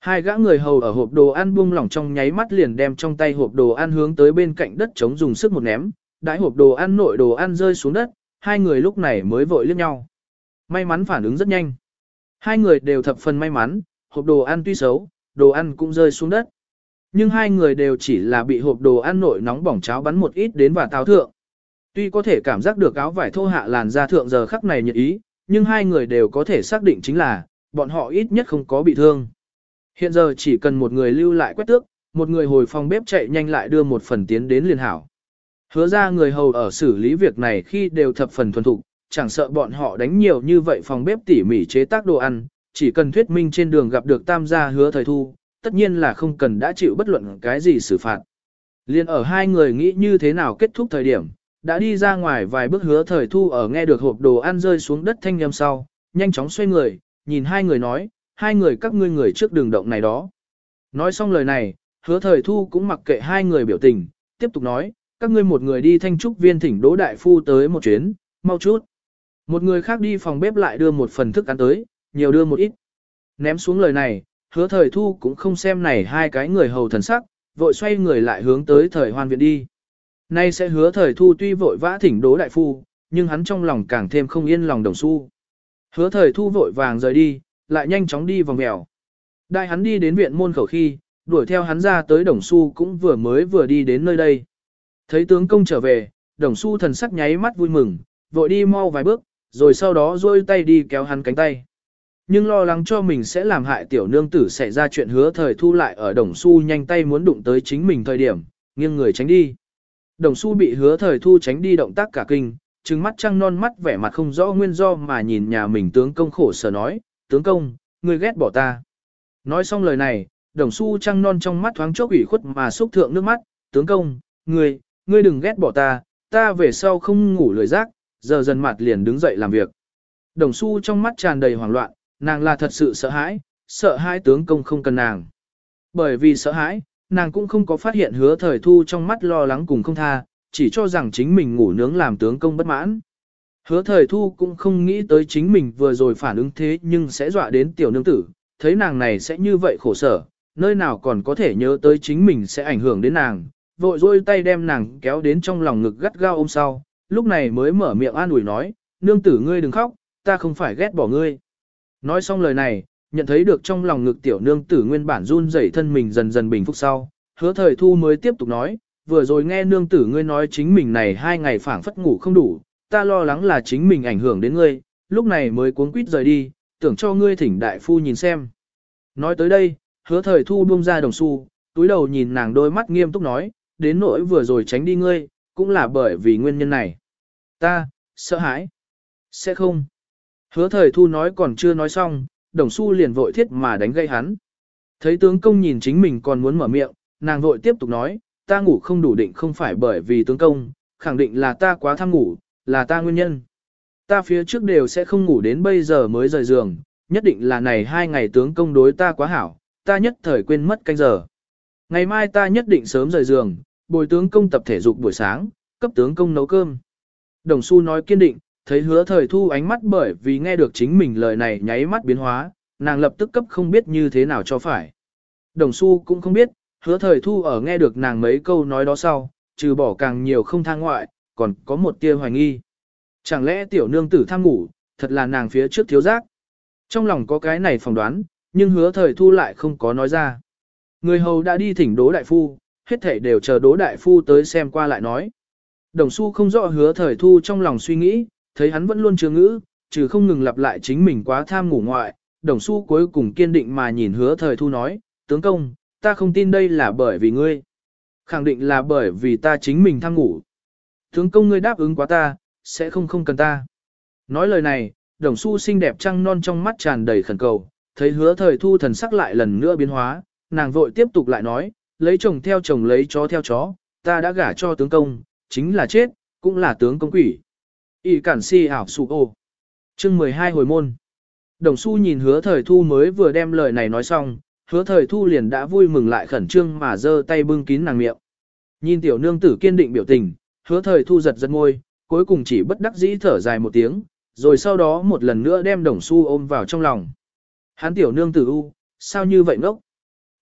Speaker 1: Hai gã người hầu ở hộp đồ ăn buông lỏng trong nháy mắt liền đem trong tay hộp đồ ăn hướng tới bên cạnh đất trống dùng sức một ném, đãi hộp đồ ăn nội đồ ăn rơi xuống đất, hai người lúc này mới vội liếc nhau. May mắn phản ứng rất nhanh. Hai người đều thập phần may mắn, hộp đồ ăn tuy xấu, đồ ăn cũng rơi xuống đất. Nhưng hai người đều chỉ là bị hộp đồ ăn nội nóng bỏng cháo bắn một ít đến và táo thượng. Tuy có thể cảm giác được áo vải thô hạ làn da thượng giờ khắc này nhiệt ý, nhưng hai người đều có thể xác định chính là, bọn họ ít nhất không có bị thương. Hiện giờ chỉ cần một người lưu lại quét tước, một người hồi phòng bếp chạy nhanh lại đưa một phần tiến đến liền hảo. Hứa ra người hầu ở xử lý việc này khi đều thập phần thuần thục, chẳng sợ bọn họ đánh nhiều như vậy phòng bếp tỉ mỉ chế tác đồ ăn, chỉ cần thuyết minh trên đường gặp được tam gia hứa thời thu, tất nhiên là không cần đã chịu bất luận cái gì xử phạt. Liên ở hai người nghĩ như thế nào kết thúc thời điểm, đã đi ra ngoài vài bước hứa thời thu ở nghe được hộp đồ ăn rơi xuống đất thanh âm sau, nhanh chóng xoay người, nhìn hai người nói, hai người các ngươi người trước đường động này đó. Nói xong lời này, hứa thời thu cũng mặc kệ hai người biểu tình, tiếp tục nói, các ngươi một người đi thanh trúc viên thỉnh Đỗ đại phu tới một chuyến, mau chút. Một người khác đi phòng bếp lại đưa một phần thức ăn tới, nhiều đưa một ít. Ném xuống lời này, hứa thời thu cũng không xem này hai cái người hầu thần sắc, vội xoay người lại hướng tới thời hoan viện đi. Nay sẽ hứa thời thu tuy vội vã thỉnh Đỗ đại phu, nhưng hắn trong lòng càng thêm không yên lòng đồng xu. Hứa thời thu vội vàng rời đi, lại nhanh chóng đi vòng mèo. Đại hắn đi đến viện môn khẩu khi, đuổi theo hắn ra tới đồng xu cũng vừa mới vừa đi đến nơi đây. Thấy tướng công trở về, đồng xu thần sắc nháy mắt vui mừng, vội đi mau vài bước, rồi sau đó duỗi tay đi kéo hắn cánh tay. Nhưng lo lắng cho mình sẽ làm hại tiểu nương tử xảy ra chuyện hứa thời thu lại ở đồng xu nhanh tay muốn đụng tới chính mình thời điểm, nghiêng người tránh đi. Đồng xu bị hứa thời thu tránh đi động tác cả kinh, trừng mắt trăng non mắt vẻ mặt không rõ nguyên do mà nhìn nhà mình tướng công khổ sở nói, tướng công, ngươi ghét bỏ ta. Nói xong lời này, đồng xu trăng non trong mắt thoáng chốc ủy khuất mà xúc thượng nước mắt, tướng công, ngươi, ngươi đừng ghét bỏ ta, ta về sau không ngủ lười giác, giờ dần mặt liền đứng dậy làm việc. Đồng xu trong mắt tràn đầy hoảng loạn, nàng là thật sự sợ hãi, sợ hãi tướng công không cần nàng. Bởi vì sợ hãi, nàng cũng không có phát hiện hứa thời thu trong mắt lo lắng cùng không tha, chỉ cho rằng chính mình ngủ nướng làm tướng công bất mãn. Hứa thời thu cũng không nghĩ tới chính mình vừa rồi phản ứng thế nhưng sẽ dọa đến tiểu nương tử, thấy nàng này sẽ như vậy khổ sở, nơi nào còn có thể nhớ tới chính mình sẽ ảnh hưởng đến nàng, vội dôi tay đem nàng kéo đến trong lòng ngực gắt gao ôm sau, lúc này mới mở miệng an ủi nói, nương tử ngươi đừng khóc, ta không phải ghét bỏ ngươi. Nói xong lời này, nhận thấy được trong lòng ngực tiểu nương tử nguyên bản run rẩy thân mình dần dần bình phục sau, hứa thời thu mới tiếp tục nói, vừa rồi nghe nương tử ngươi nói chính mình này hai ngày phảng phất ngủ không đủ, ta lo lắng là chính mình ảnh hưởng đến ngươi, lúc này mới cuống quýt rời đi, tưởng cho ngươi thỉnh đại phu nhìn xem. Nói tới đây, hứa thời thu buông ra đồng xu, túi đầu nhìn nàng đôi mắt nghiêm túc nói, đến nỗi vừa rồi tránh đi ngươi, cũng là bởi vì nguyên nhân này. Ta, sợ hãi. Sẽ không. Hứa thời thu nói còn chưa nói xong, đồng xu liền vội thiết mà đánh gây hắn. Thấy tướng công nhìn chính mình còn muốn mở miệng, nàng vội tiếp tục nói, ta ngủ không đủ định không phải bởi vì tướng công, khẳng định là ta quá tham ngủ, là ta nguyên nhân. Ta phía trước đều sẽ không ngủ đến bây giờ mới rời giường, nhất định là này hai ngày tướng công đối ta quá hảo, ta nhất thời quên mất canh giờ. Ngày mai ta nhất định sớm rời giường, bồi tướng công tập thể dục buổi sáng, cấp tướng công nấu cơm. Đồng xu nói kiên định, thấy hứa thời thu ánh mắt bởi vì nghe được chính mình lời này nháy mắt biến hóa, nàng lập tức cấp không biết như thế nào cho phải. Đồng xu cũng không biết, hứa thời thu ở nghe được nàng mấy câu nói đó sau, trừ bỏ càng nhiều không thang ngoại, còn có một tia hoài nghi. Chẳng lẽ tiểu nương tử tham ngủ, thật là nàng phía trước thiếu giác. Trong lòng có cái này phỏng đoán, nhưng hứa thời thu lại không có nói ra. Người hầu đã đi thỉnh Đỗ đại phu, hết thảy đều chờ Đỗ đại phu tới xem qua lại nói. Đồng xu không rõ hứa thời thu trong lòng suy nghĩ, thấy hắn vẫn luôn chưa ngữ, trừ không ngừng lặp lại chính mình quá tham ngủ ngoại, đồng xu cuối cùng kiên định mà nhìn hứa thời thu nói, tướng công, ta không tin đây là bởi vì ngươi. Khẳng định là bởi vì ta chính mình tham ngủ. Tướng công ngươi đáp ứng quá ta, sẽ không không cần ta. Nói lời này, đồng xu xinh đẹp trăng non trong mắt tràn đầy khẩn cầu, thấy hứa thời thu thần sắc lại lần nữa biến hóa, nàng vội tiếp tục lại nói, lấy chồng theo chồng lấy chó theo chó, ta đã gả cho tướng công, chính là chết, cũng là tướng công quỷ. Y cản si ảo sụ ô. Chương mười hai hồi môn. Đồng xu nhìn hứa thời thu mới vừa đem lời này nói xong, hứa thời thu liền đã vui mừng lại khẩn trương mà giơ tay bưng kín nàng miệng. Nhìn tiểu nương tử kiên định biểu tình, hứa thời thu giật giật môi, cuối cùng chỉ bất đắc dĩ thở dài một tiếng, rồi sau đó một lần nữa đem đồng xu ôm vào trong lòng. Hắn tiểu nương tử u, sao như vậy ngốc?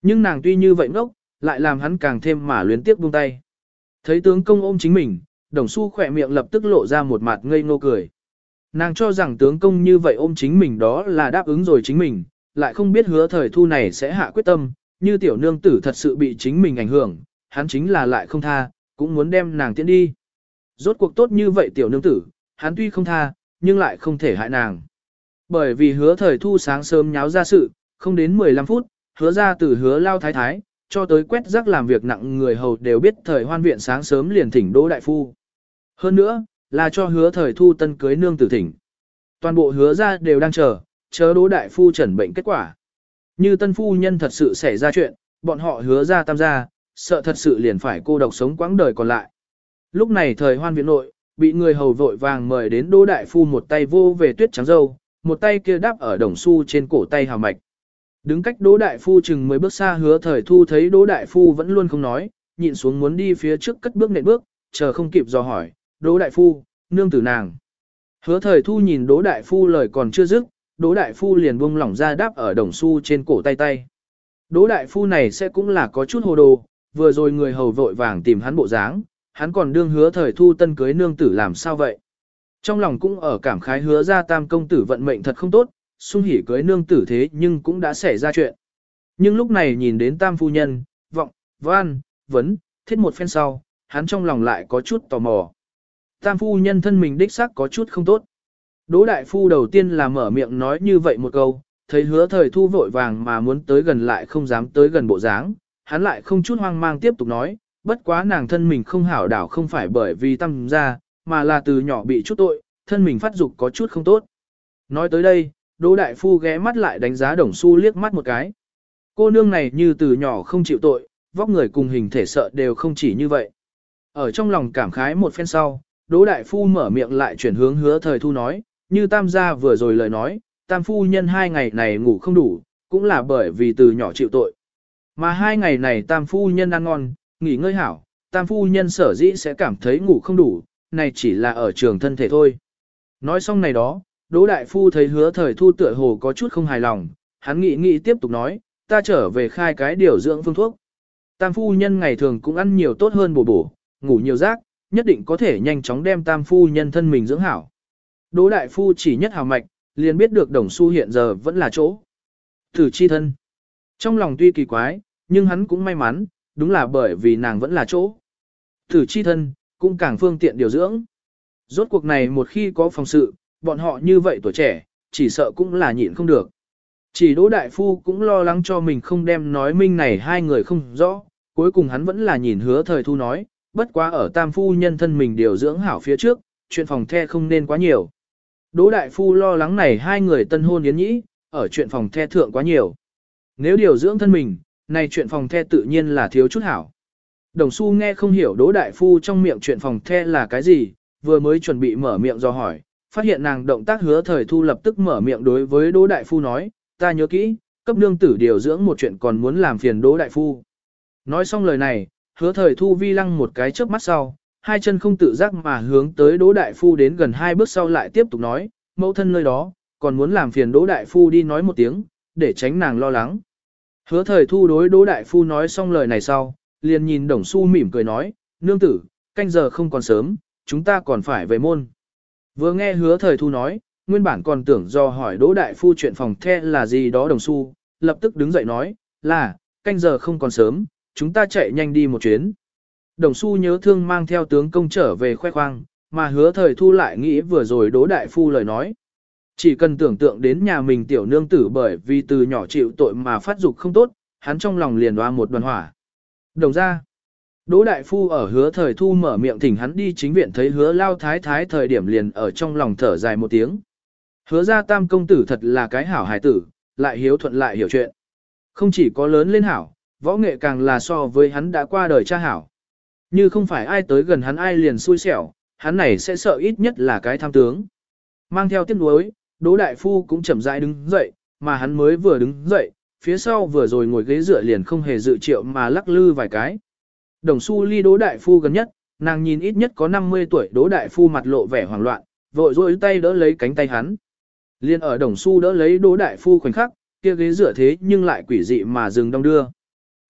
Speaker 1: Nhưng nàng tuy như vậy ngốc, lại làm hắn càng thêm mà luyến tiếc buông tay. Thấy tướng công ôm chính mình, Đồng Xu khỏe miệng lập tức lộ ra một mặt ngây ngô cười. Nàng cho rằng tướng công như vậy ôm chính mình đó là đáp ứng rồi chính mình, lại không biết hứa thời thu này sẽ hạ quyết tâm, như tiểu nương tử thật sự bị chính mình ảnh hưởng, hắn chính là lại không tha, cũng muốn đem nàng tiễn đi. Rốt cuộc tốt như vậy tiểu nương tử, hắn tuy không tha, nhưng lại không thể hại nàng. Bởi vì hứa thời thu sáng sớm nháo ra sự, không đến mười lăm phút, hứa ra từ hứa lao thái thái, cho tới quét rác làm việc nặng người hầu đều biết thời hoan viện sáng sớm liền thỉnh Đỗ đại phu. Hơn nữa, là cho hứa thời thu tân cưới nương tử thỉnh. Toàn bộ hứa ra đều đang chờ, chờ Đỗ đại phu chẩn bệnh kết quả. Như tân phu nhân thật sự xảy ra chuyện, bọn họ hứa ra tam gia, sợ thật sự liền phải cô độc sống quãng đời còn lại. Lúc này thời hoan viện nội, bị người hầu vội vàng mời đến Đỗ đại phu một tay vô về tuyết trắng dâu, một tay kia đáp ở Đồng Xu trên cổ tay hào mạch. Đứng cách Đỗ đại phu chừng mười bước xa hứa thời thu thấy Đỗ đại phu vẫn luôn không nói, nhịn xuống muốn đi phía trước cất bước nện bước, chờ không kịp dò hỏi, Đỗ đại phu, nương tử nàng. Hứa thời thu nhìn Đỗ đại phu lời còn chưa dứt, Đỗ đại phu liền buông lỏng ra đáp ở Đồng Xu trên cổ tay tay. Đỗ đại phu này sẽ cũng là có chút hồ đồ, vừa rồi người hầu vội vàng tìm hắn bộ dáng, hắn còn đương hứa thời thu tân cưới nương tử làm sao vậy. Trong lòng cũng ở cảm khái hứa ra tam công tử vận mệnh thật không tốt, sung hỉ cưới nương tử thế nhưng cũng đã xảy ra chuyện. Nhưng lúc này nhìn đến tam phu nhân, vọng, văn, vấn, thiết một phen sau, hắn trong lòng lại có chút tò mò. Tam phu nhân thân mình đích xác có chút không tốt. Đỗ đại phu đầu tiên là mở miệng nói như vậy một câu, thấy hứa thời thu vội vàng mà muốn tới gần lại không dám tới gần bộ dáng, hắn lại không chút hoang mang tiếp tục nói, bất quá nàng thân mình không hảo đảo không phải bởi vì tâm ra, mà là từ nhỏ bị chút tội, thân mình phát dục có chút không tốt. Nói tới đây, Đỗ đại phu ghé mắt lại đánh giá Đồng Xu liếc mắt một cái. Cô nương này như từ nhỏ không chịu tội, vóc người cùng hình thể sợ đều không chỉ như vậy. Ở trong lòng cảm khái một phen sau, Đỗ đại phu mở miệng lại chuyển hướng hứa thời thu nói, như tam gia vừa rồi lời nói, tam phu nhân hai ngày này ngủ không đủ, cũng là bởi vì từ nhỏ chịu tội. Mà hai ngày này tam phu nhân ăn ngon, nghỉ ngơi hảo, tam phu nhân sở dĩ sẽ cảm thấy ngủ không đủ, này chỉ là ở trường thân thể thôi. Nói xong này đó, Đỗ đại phu thấy hứa thời thu tựa hồ có chút không hài lòng, hắn nghĩ nghĩ tiếp tục nói, ta trở về khai cái điều dưỡng phương thuốc. Tam phu nhân ngày thường cũng ăn nhiều tốt hơn bổ bổ, ngủ nhiều giấc, nhất định có thể nhanh chóng đem tam phu nhân thân mình dưỡng hảo. Đỗ đại phu chỉ nhất hào mạch, liền biết được Đồng Xu hiện giờ vẫn là chỗ thử chi thân. Trong lòng tuy kỳ quái, nhưng hắn cũng may mắn, đúng là bởi vì nàng vẫn là chỗ thử chi thân, cũng càng phương tiện điều dưỡng. Rốt cuộc này một khi có phòng sự, bọn họ như vậy tuổi trẻ, chỉ sợ cũng là nhịn không được. Chỉ Đỗ đại phu cũng lo lắng cho mình không đem nói minh này hai người không rõ, cuối cùng hắn vẫn là nhìn hứa thời thu nói, bất quá ở tam phu nhân thân mình điều dưỡng hảo phía trước, chuyện phòng the không nên quá nhiều. Đỗ đại phu lo lắng này hai người tân hôn yến nhĩ, ở chuyện phòng the thượng quá nhiều. Nếu điều dưỡng thân mình, này chuyện phòng the tự nhiên là thiếu chút hảo. Đồng Xu nghe không hiểu Đỗ đại phu trong miệng chuyện phòng the là cái gì, vừa mới chuẩn bị mở miệng do hỏi, phát hiện nàng động tác hứa thời thu lập tức mở miệng đối với Đỗ đại phu nói, ta nhớ kỹ, cấp nương tử điều dưỡng một chuyện còn muốn làm phiền Đỗ đại phu. Nói xong lời này, hứa thời thu vi lăng một cái chớp mắt sau, hai chân không tự giác mà hướng tới Đỗ đại phu đến gần hai bước sau lại tiếp tục nói, mẫu thân nơi đó, còn muốn làm phiền Đỗ đại phu đi nói một tiếng, để tránh nàng lo lắng. Hứa thời thu đối Đỗ đại phu nói xong lời này sau, liền nhìn Đồng Xu mỉm cười nói, nương tử, canh giờ không còn sớm, chúng ta còn phải về môn. Vừa nghe hứa thời thu nói, nguyên bản còn tưởng do hỏi Đỗ đại phu chuyện phòng the là gì đó Đồng Xu, lập tức đứng dậy nói, là, canh giờ không còn sớm, chúng ta chạy nhanh đi một chuyến. Đồng Xu nhớ thương mang theo tướng công trở về khoe khoang, mà hứa thời thu lại nghĩ vừa rồi Đỗ đại phu lời nói. Chỉ cần tưởng tượng đến nhà mình tiểu nương tử bởi vì từ nhỏ chịu tội mà phát dục không tốt, hắn trong lòng liền đoa một đoàn hỏa. Đồng ra, Đỗ đại phu ở hứa thời thu mở miệng thỉnh hắn đi chính viện thấy hứa lao thái thái thời điểm liền ở trong lòng thở dài một tiếng. Hứa ra tam công tử thật là cái hảo hài tử, lại hiếu thuận lại hiểu chuyện. Không chỉ có lớn lên hảo, võ nghệ càng là so với hắn đã qua đời cha hảo. Như không phải ai tới gần hắn ai liền xui xẻo, hắn này sẽ sợ ít nhất là cái tham tướng. Mang theo tiếc nuối, Đỗ đại phu cũng chậm rãi đứng dậy, mà hắn mới vừa đứng dậy, phía sau vừa rồi ngồi ghế dựa liền không hề dự triệu mà lắc lư vài cái. Đồng Xu ly Đỗ đại phu gần nhất, nàng nhìn ít nhất có năm mươi tuổi Đỗ đại phu mặt lộ vẻ hoảng loạn, vội rôi tay đỡ lấy cánh tay hắn. Liên ở Đồng Xu đỡ lấy Đỗ đại phu khoảnh khắc, kia ghế dựa thế nhưng lại quỷ dị mà dừng đong đưa.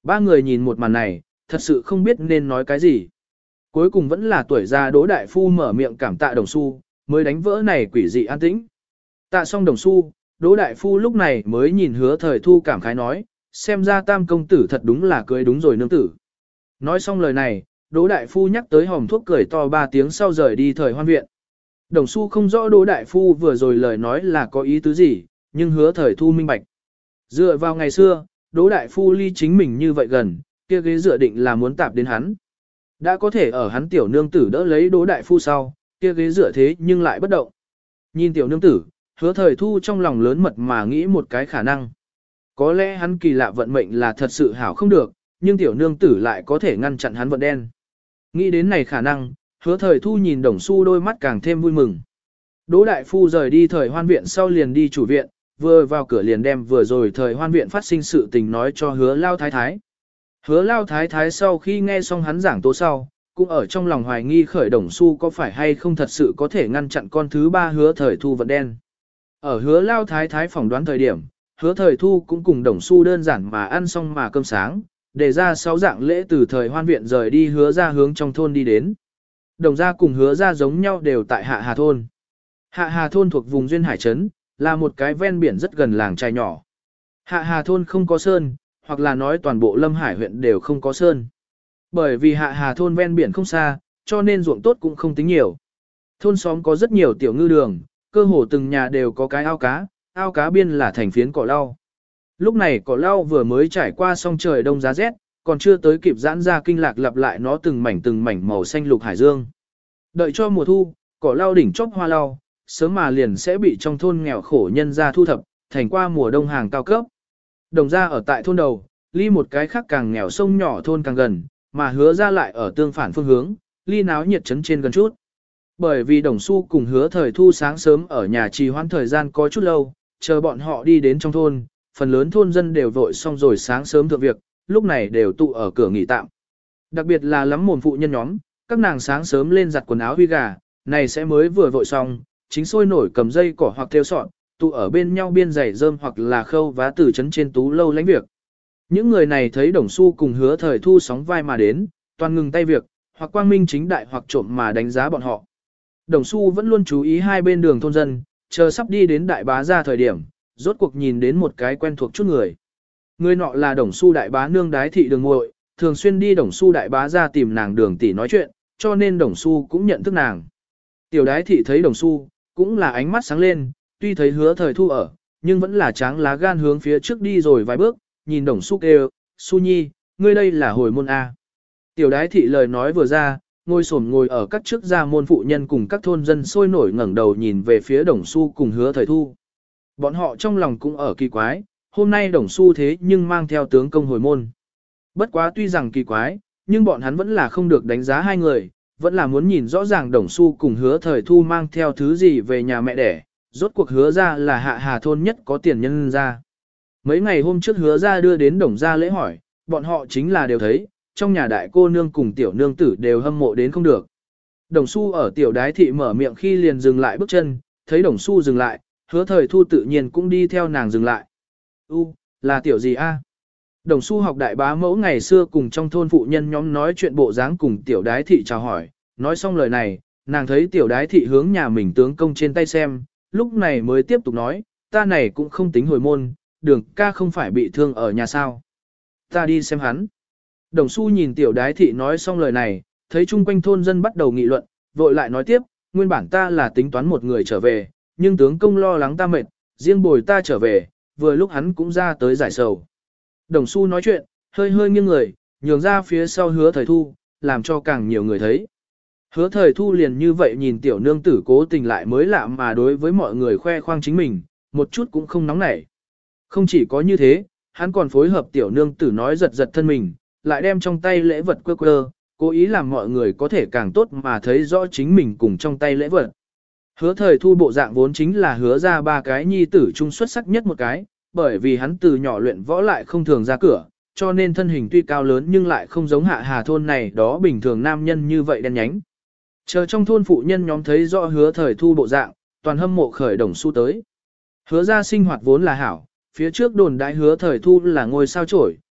Speaker 1: Ba người nhìn một màn này, thật sự không biết nên nói cái gì. Cuối cùng vẫn là tuổi già Đỗ Đại Phu mở miệng cảm tạ Đồng Xu, mới đánh vỡ này quỷ dị an tĩnh. Tạ xong Đồng Xu, Đỗ Đại Phu lúc này mới nhìn Hứa Thời Thu cảm khái nói, xem ra Tam công tử thật đúng là cưới đúng rồi nương tử. Nói xong lời này, Đỗ Đại Phu nhắc tới hòm thuốc cười to ba tiếng sau rời đi Thời Hoan viện. Đồng Xu không rõ Đỗ Đại Phu vừa rồi lời nói là có ý tứ gì, nhưng Hứa Thời Thu minh bạch. Dựa vào ngày xưa, Đỗ Đại Phu ly chính mình như vậy gần, kia ghế dựa định là muốn tạp đến hắn. Đã có thể ở hắn tiểu nương tử đỡ lấy Đỗ Đại Phu sau, kia ghế dựa thế nhưng lại bất động. Nhìn tiểu nương tử, Hứa Thời Thu trong lòng lớn mật mà nghĩ một cái khả năng. Có lẽ hắn kỳ lạ vận mệnh là thật sự hảo không được, nhưng tiểu nương tử lại có thể ngăn chặn hắn vận đen. Nghĩ đến này khả năng, Hứa Thời Thu nhìn Đồng Xu đôi mắt càng thêm vui mừng. Đỗ Đại Phu rời đi Thời Hoan viện sau liền đi chủ viện, vừa vào cửa liền đem vừa rồi Thời Hoan viện phát sinh sự tình nói cho Hứa Lao Thái Thái. Hứa Lao Thái Thái sau khi nghe xong hắn giảng tố sau, cũng ở trong lòng hoài nghi khởi Đồng Xu có phải hay không thật sự có thể ngăn chặn con thứ ba Hứa Thời Thu vận đen. Ở Hứa Lao Thái Thái phỏng đoán thời điểm, Hứa Thời Thu cũng cùng Đồng Xu đơn giản mà ăn xong mà cơm sáng, để ra sáu dạng lễ từ Thời Hoan viện rời đi Hứa ra hướng trong thôn đi đến. Đồng gia cùng Hứa ra giống nhau đều tại Hạ Hà thôn. Hạ Hà thôn thuộc vùng duyên hải trấn, là một cái ven biển rất gần làng trai nhỏ. Hạ Hà thôn không có sơn, hoặc là nói toàn bộ Lâm Hải huyện đều không có sơn. Bởi vì Hạ Hà thôn ven biển không xa, cho nên ruộng tốt cũng không tính nhiều. Thôn xóm có rất nhiều tiểu ngư đường, cơ hồ từng nhà đều có cái ao cá, ao cá biên là thành phiến cỏ lau. Lúc này cỏ lau vừa mới trải qua song trời đông giá rét, còn chưa tới kịp giãn ra kinh lạc lặp lại nó từng mảnh từng mảnh màu xanh lục hải dương. Đợi cho mùa thu, cỏ lau đỉnh chóp hoa lau, sớm mà liền sẽ bị trong thôn nghèo khổ nhân ra thu thập, thành qua mùa đông hàng cao cấp. Đồng gia ở tại thôn đầu, ly một cái khác càng nghèo sông nhỏ thôn càng gần, mà Hứa ra lại ở tương phản phương hướng, ly náo nhiệt trấn trên gần chút. Bởi vì Đồng Xu cùng Hứa Thời Thu sáng sớm ở nhà trì hoãn thời gian có chút lâu, chờ bọn họ đi đến trong thôn, phần lớn thôn dân đều vội xong rồi sáng sớm thượng việc, lúc này đều tụ ở cửa nghỉ tạm. Đặc biệt là lắm mồm phụ nhân nhóm, các nàng sáng sớm lên giặt quần áo huy gà, này sẽ mới vừa vội xong, chính sôi nổi cầm dây cỏ hoặc theo sọn, tụ ở bên nhau biên giày rơm hoặc là khâu vá từ trấn trên tú lâu lánh việc. Những người này thấy Đồng Xu cùng Hứa Thời Thu sóng vai mà đến, toàn ngừng tay việc, hoặc quang minh chính đại hoặc trộm mà đánh giá bọn họ. Đồng Xu vẫn luôn chú ý hai bên đường thôn dân, chờ sắp đi đến đại bá ra thời điểm, rốt cuộc nhìn đến một cái quen thuộc chút người. Người nọ là Đồng Xu đại bá nương Đái thị Đường muội, thường xuyên đi Đồng Xu đại bá ra tìm nàng Đường tỷ nói chuyện, cho nên Đồng Xu cũng nhận thức nàng. Tiểu Đái thị thấy Đồng Xu, cũng là ánh mắt sáng lên, tuy thấy Hứa Thời Thu ở, nhưng vẫn là tráng lá gan hướng phía trước đi rồi vài bước, nhìn Đồng Xu kêu, "Xu nhi, ngươi đây là hồi môn A." Tiểu Đái thị lời nói vừa ra, ngồi xổm ngồi ở các trước gia môn phụ nhân cùng các thôn dân sôi nổi ngẩng đầu nhìn về phía Đồng Xu cùng Hứa Thời Thu. Bọn họ trong lòng cũng ở kỳ quái, hôm nay Đồng Xu thế nhưng mang theo tướng công hồi môn. Bất quá tuy rằng kỳ quái, nhưng bọn hắn vẫn là không được đánh giá hai người, vẫn là muốn nhìn rõ ràng Đồng Xu cùng Hứa Thời Thu mang theo thứ gì về nhà mẹ đẻ, rốt cuộc Hứa ra là Hạ Hà thôn nhất có tiền nhân ra. Mấy ngày hôm trước Hứa ra đưa đến Đồng gia lễ hỏi, bọn họ chính là đều thấy, trong nhà đại cô nương cùng tiểu nương tử đều hâm mộ đến không được. Đồng Xu ở tiểu Đái thị mở miệng khi liền dừng lại bước chân, thấy Đồng Xu dừng lại, Hứa Thời Thu tự nhiên cũng đi theo nàng dừng lại. U, là tiểu gì a? Đồng Xu học đại bá mẫu ngày xưa cùng trong thôn phụ nhân nhóm nói chuyện bộ dáng cùng tiểu Đái thị chào hỏi, nói xong lời này, nàng thấy tiểu Đái thị hướng nhà mình tướng công trên tay xem, lúc này mới tiếp tục nói, ta này cũng không tính hồi môn, Đường ca không phải bị thương ở nhà sao? Ta đi xem hắn. Đồng Xu nhìn tiểu Đái thị nói xong lời này, thấy chung quanh thôn dân bắt đầu nghị luận, vội lại nói tiếp, nguyên bản ta là tính toán một người trở về, nhưng tướng công lo lắng ta mệt, riêng bồi ta trở về, vừa lúc hắn cũng ra tới giải sầu. Đồng Xu nói chuyện, hơi hơi nghiêng người, nhường ra phía sau Hứa Thời Thu, làm cho càng nhiều người thấy. Hứa Thời Thu liền như vậy nhìn tiểu nương tử cố tình lại mới lạ mà đối với mọi người khoe khoang chính mình, một chút cũng không nóng nảy. Không chỉ có như thế, hắn còn phối hợp tiểu nương tử nói giật giật thân mình, lại đem trong tay lễ vật quơ quơ, cố ý làm mọi người có thể càng tốt mà thấy rõ chính mình cùng trong tay lễ vật. Hứa Thời Thu bộ dạng vốn chính là Hứa ra ba cái nhi tử trung xuất sắc nhất một cái, bởi vì hắn từ nhỏ luyện võ lại không thường ra cửa, cho nên thân hình tuy cao lớn nhưng lại không giống Hạ Hà thôn này đó bình thường nam nhân như vậy đen nhánh. Chờ trong thôn phụ nhân nhóm thấy rõ Hứa Thời Thu bộ dạng, toàn hâm mộ khởi Đồng Xu tới. Hứa ra sinh hoạt vốn là hảo, phía trước đồn đại Hứa Thời Thu là ngôi sao chổi,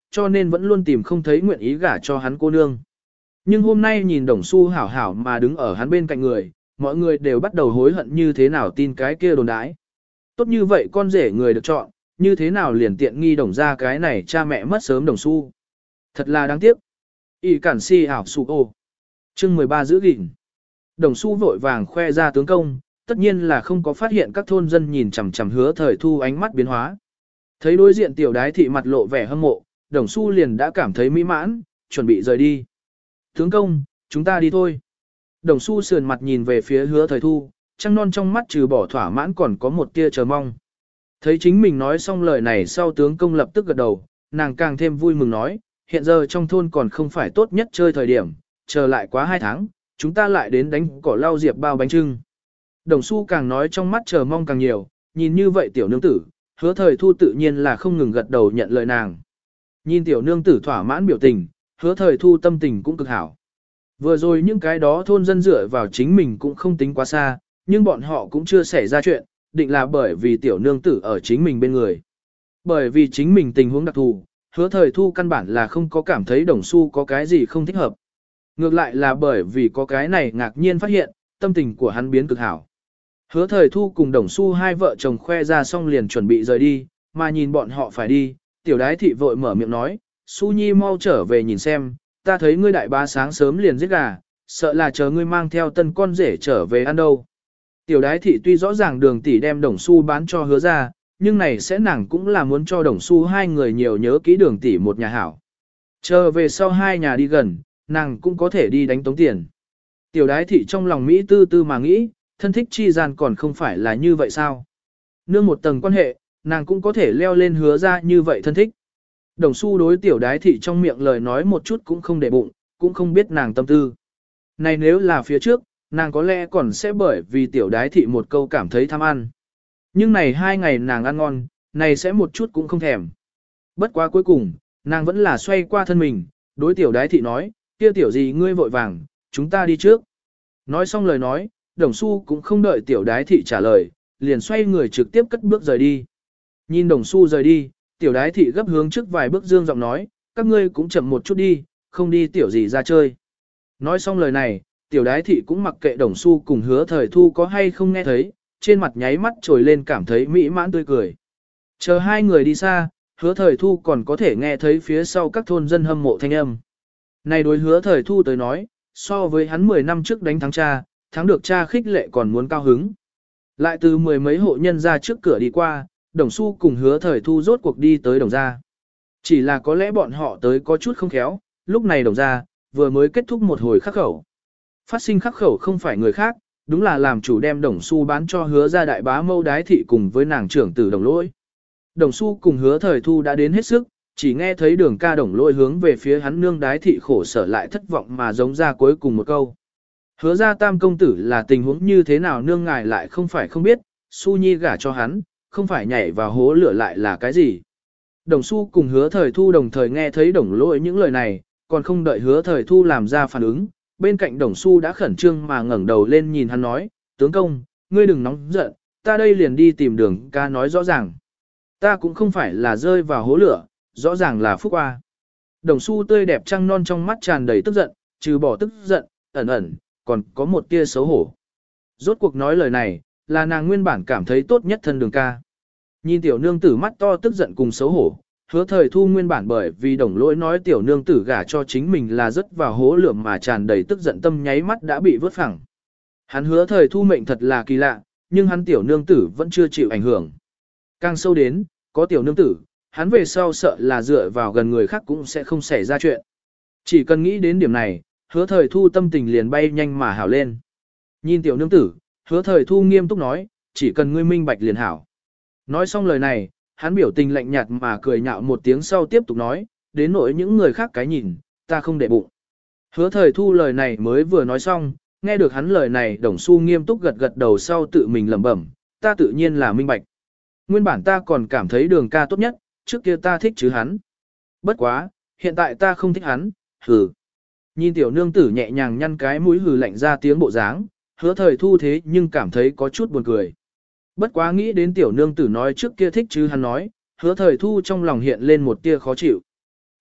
Speaker 1: cho nên vẫn luôn tìm không thấy nguyện ý gả cho hắn cô nương. Nhưng hôm nay nhìn Đồng Xu hảo hảo mà đứng ở hắn bên cạnh người, mọi người đều bắt đầu hối hận như thế nào tin cái kia đồn đãi. Tốt như vậy con rể người được chọn, như thế nào liền tiện nghi Đồng ra cái này cha mẹ mất sớm Đồng Xu. Thật là đáng tiếc. Y cản si ảo su ô. Chương mười ba giữ gìn. Đồng Xu vội vàng khoe ra tướng công, tất nhiên là không có phát hiện các thôn dân nhìn chằm chằm Hứa Thời Thu ánh mắt biến hóa. Thấy đối diện tiểu đái thị mặt lộ vẻ hâm mộ, Đồng Xu liền đã cảm thấy mỹ mãn, chuẩn bị rời đi. Tướng công, chúng ta đi thôi. Đồng Xu sườn mặt nhìn về phía Hứa Thời Thu, trăng non trong mắt trừ bỏ thỏa mãn còn có một tia chờ mong. Thấy chính mình nói xong lời này sau tướng công lập tức gật đầu, nàng càng thêm vui mừng nói, hiện giờ trong thôn còn không phải tốt nhất chơi thời điểm, chờ lại quá hai tháng, chúng ta lại đến đánh cỏ lau diệp bao bánh trưng. Đồng Xu càng nói trong mắt chờ mong càng nhiều, nhìn như vậy tiểu nương tử, Hứa Thời Thu tự nhiên là không ngừng gật đầu nhận lời nàng. Nhìn tiểu nương tử thỏa mãn biểu tình, Hứa Thời Thu tâm tình cũng cực hảo. Vừa rồi những cái đó thôn dân dựa vào chính mình cũng không tính quá xa, nhưng bọn họ cũng chưa xảy ra chuyện, định là bởi vì tiểu nương tử ở chính mình bên người. Bởi vì chính mình tình huống đặc thù, Hứa Thời Thu căn bản là không có cảm thấy Đồng Xu có cái gì không thích hợp. Ngược lại là bởi vì có cái này ngạc nhiên phát hiện, tâm tình của hắn biến cực hảo. Hứa Thời Thu cùng Đồng Xu hai vợ chồng khoe ra xong liền chuẩn bị rời đi, mà nhìn bọn họ phải đi, tiểu đái thị vội mở miệng nói, Xu Nhi mau trở về nhìn xem, ta thấy ngươi đại bá sáng sớm liền giết gà, sợ là chờ ngươi mang theo tân con rể trở về ăn đâu. Tiểu đái thị tuy rõ ràng Đường tỷ đem Đồng Xu bán cho Hứa ra, nhưng này sẽ nàng cũng là muốn cho Đồng Xu hai người nhiều nhớ kỹ Đường tỷ một nhà hảo. Chờ về sau hai nhà đi gần, nàng cũng có thể đi đánh tống tiền. Tiểu đái thị trong lòng Mỹ tư tư mà nghĩ, thân thích chi gian còn không phải là như vậy sao? Nương một tầng quan hệ, nàng cũng có thể leo lên Hứa ra như vậy thân thích. Đồng Xu đối tiểu đái thị trong miệng lời nói một chút cũng không để bụng, cũng không biết nàng tâm tư. Này nếu là phía trước, nàng có lẽ còn sẽ bởi vì tiểu đái thị một câu cảm thấy tham ăn. Nhưng này hai ngày nàng ăn ngon, này sẽ một chút cũng không thèm. Bất quá cuối cùng, nàng vẫn là xoay qua thân mình, đối tiểu đái thị nói, kia tiểu gì ngươi vội vàng, chúng ta đi trước. Nói xong lời nói, Đồng Xu cũng không đợi tiểu đái thị trả lời, liền xoay người trực tiếp cất bước rời đi. Nhìn Đồng Xu rời đi, tiểu đái thị gấp hướng trước vài bước dương giọng nói, các ngươi cũng chậm một chút đi, không đi tiểu gì ra chơi. Nói xong lời này, tiểu đái thị cũng mặc kệ Đồng Xu cùng Hứa Thời Thu có hay không nghe thấy, trên mặt nháy mắt trồi lên cảm thấy mỹ mãn tươi cười. Chờ hai người đi xa, Hứa Thời Thu còn có thể nghe thấy phía sau các thôn dân hâm mộ thanh âm. Này đối Hứa Thời Thu tới nói, so với hắn mười năm trước đánh thắng cha, thắng được cha khích lệ còn muốn cao hứng. Lại từ mười mấy hộ nhân ra trước cửa đi qua, Đồng Xu cùng Hứa Thời Thu rốt cuộc đi tới Đồng gia. Chỉ là có lẽ bọn họ tới có chút không khéo, lúc này Đồng gia vừa mới kết thúc một hồi khắc khẩu. Phát sinh khắc khẩu không phải người khác, đúng là làm chủ đem Đồng Xu bán cho Hứa gia đại bá mâu đái thị cùng với nàng trưởng tử Đồng Lỗi. Đồng Xu cùng Hứa Thời Thu đã đến hết sức, chỉ nghe thấy Đường ca Đồng Lỗi hướng về phía hắn nương đái thị khổ sở lại thất vọng mà giống ra cuối cùng một câu. Hứa gia tam công tử là tình huống như thế nào nương ngài lại không phải không biết, Xu Nhi gả cho hắn, không phải nhảy vào hố lửa lại là cái gì. Đồng Xu cùng Hứa Thời Thu đồng thời nghe thấy Đồng Lỗi những lời này, còn không đợi Hứa Thời Thu làm ra phản ứng, bên cạnh Đồng Xu đã khẩn trương mà ngẩng đầu lên nhìn hắn nói, tướng công, ngươi đừng nóng giận, ta đây liền đi tìm Đường ca nói rõ ràng. Ta cũng không phải là rơi vào hố lửa, rõ ràng là phúc qua. Đồng Xu tươi đẹp trăng non trong mắt tràn đầy tức giận, trừ bỏ tức giận, ẩn ẩn, còn có một tia xấu hổ. Rốt cuộc nói lời này, là nàng nguyên bản cảm thấy tốt nhất thân Đường ca. Nhìn tiểu nương tử mắt to tức giận cùng xấu hổ, Hứa Thời Thu nguyên bản bởi vì Đồng Lỗi nói tiểu nương tử gả cho chính mình là rất vào hố lửa mà tràn đầy tức giận tâm nháy mắt đã bị vớt phẳng. Hắn Hứa Thời Thu mệnh thật là kỳ lạ, nhưng hắn tiểu nương tử vẫn chưa chịu ảnh hưởng. Càng sâu đến, có tiểu nương tử, hắn về sau sợ là dựa vào gần người khác cũng sẽ không xảy ra chuyện. Chỉ cần nghĩ đến điểm này, Hứa Thời Thu tâm tình liền bay nhanh mà hảo lên. Nhìn tiểu nương tử, Hứa Thời Thu nghiêm túc nói, chỉ cần ngươi minh bạch liền hảo. Nói xong lời này, hắn biểu tình lạnh nhạt mà cười nhạo một tiếng sau tiếp tục nói, đến nỗi những người khác cái nhìn, ta không để bụng. Hứa Thời Thu lời này mới vừa nói xong, nghe được hắn lời này Đồng Xu nghiêm túc gật gật đầu sau tự mình lẩm bẩm, ta tự nhiên là minh bạch. Nguyên bản ta còn cảm thấy Đường ca tốt nhất, trước kia ta thích chứ hắn. Bất quá, hiện tại ta không thích hắn, hừ. Nhìn tiểu nương tử nhẹ nhàng nhăn cái mũi hừ lạnh ra tiếng bộ dáng, Hứa Thời Thu thế nhưng cảm thấy có chút buồn cười. Bất quá nghĩ đến tiểu nương tử nói trước kia thích chứ hắn nói, Hứa Thời Thu trong lòng hiện lên một tia khó chịu.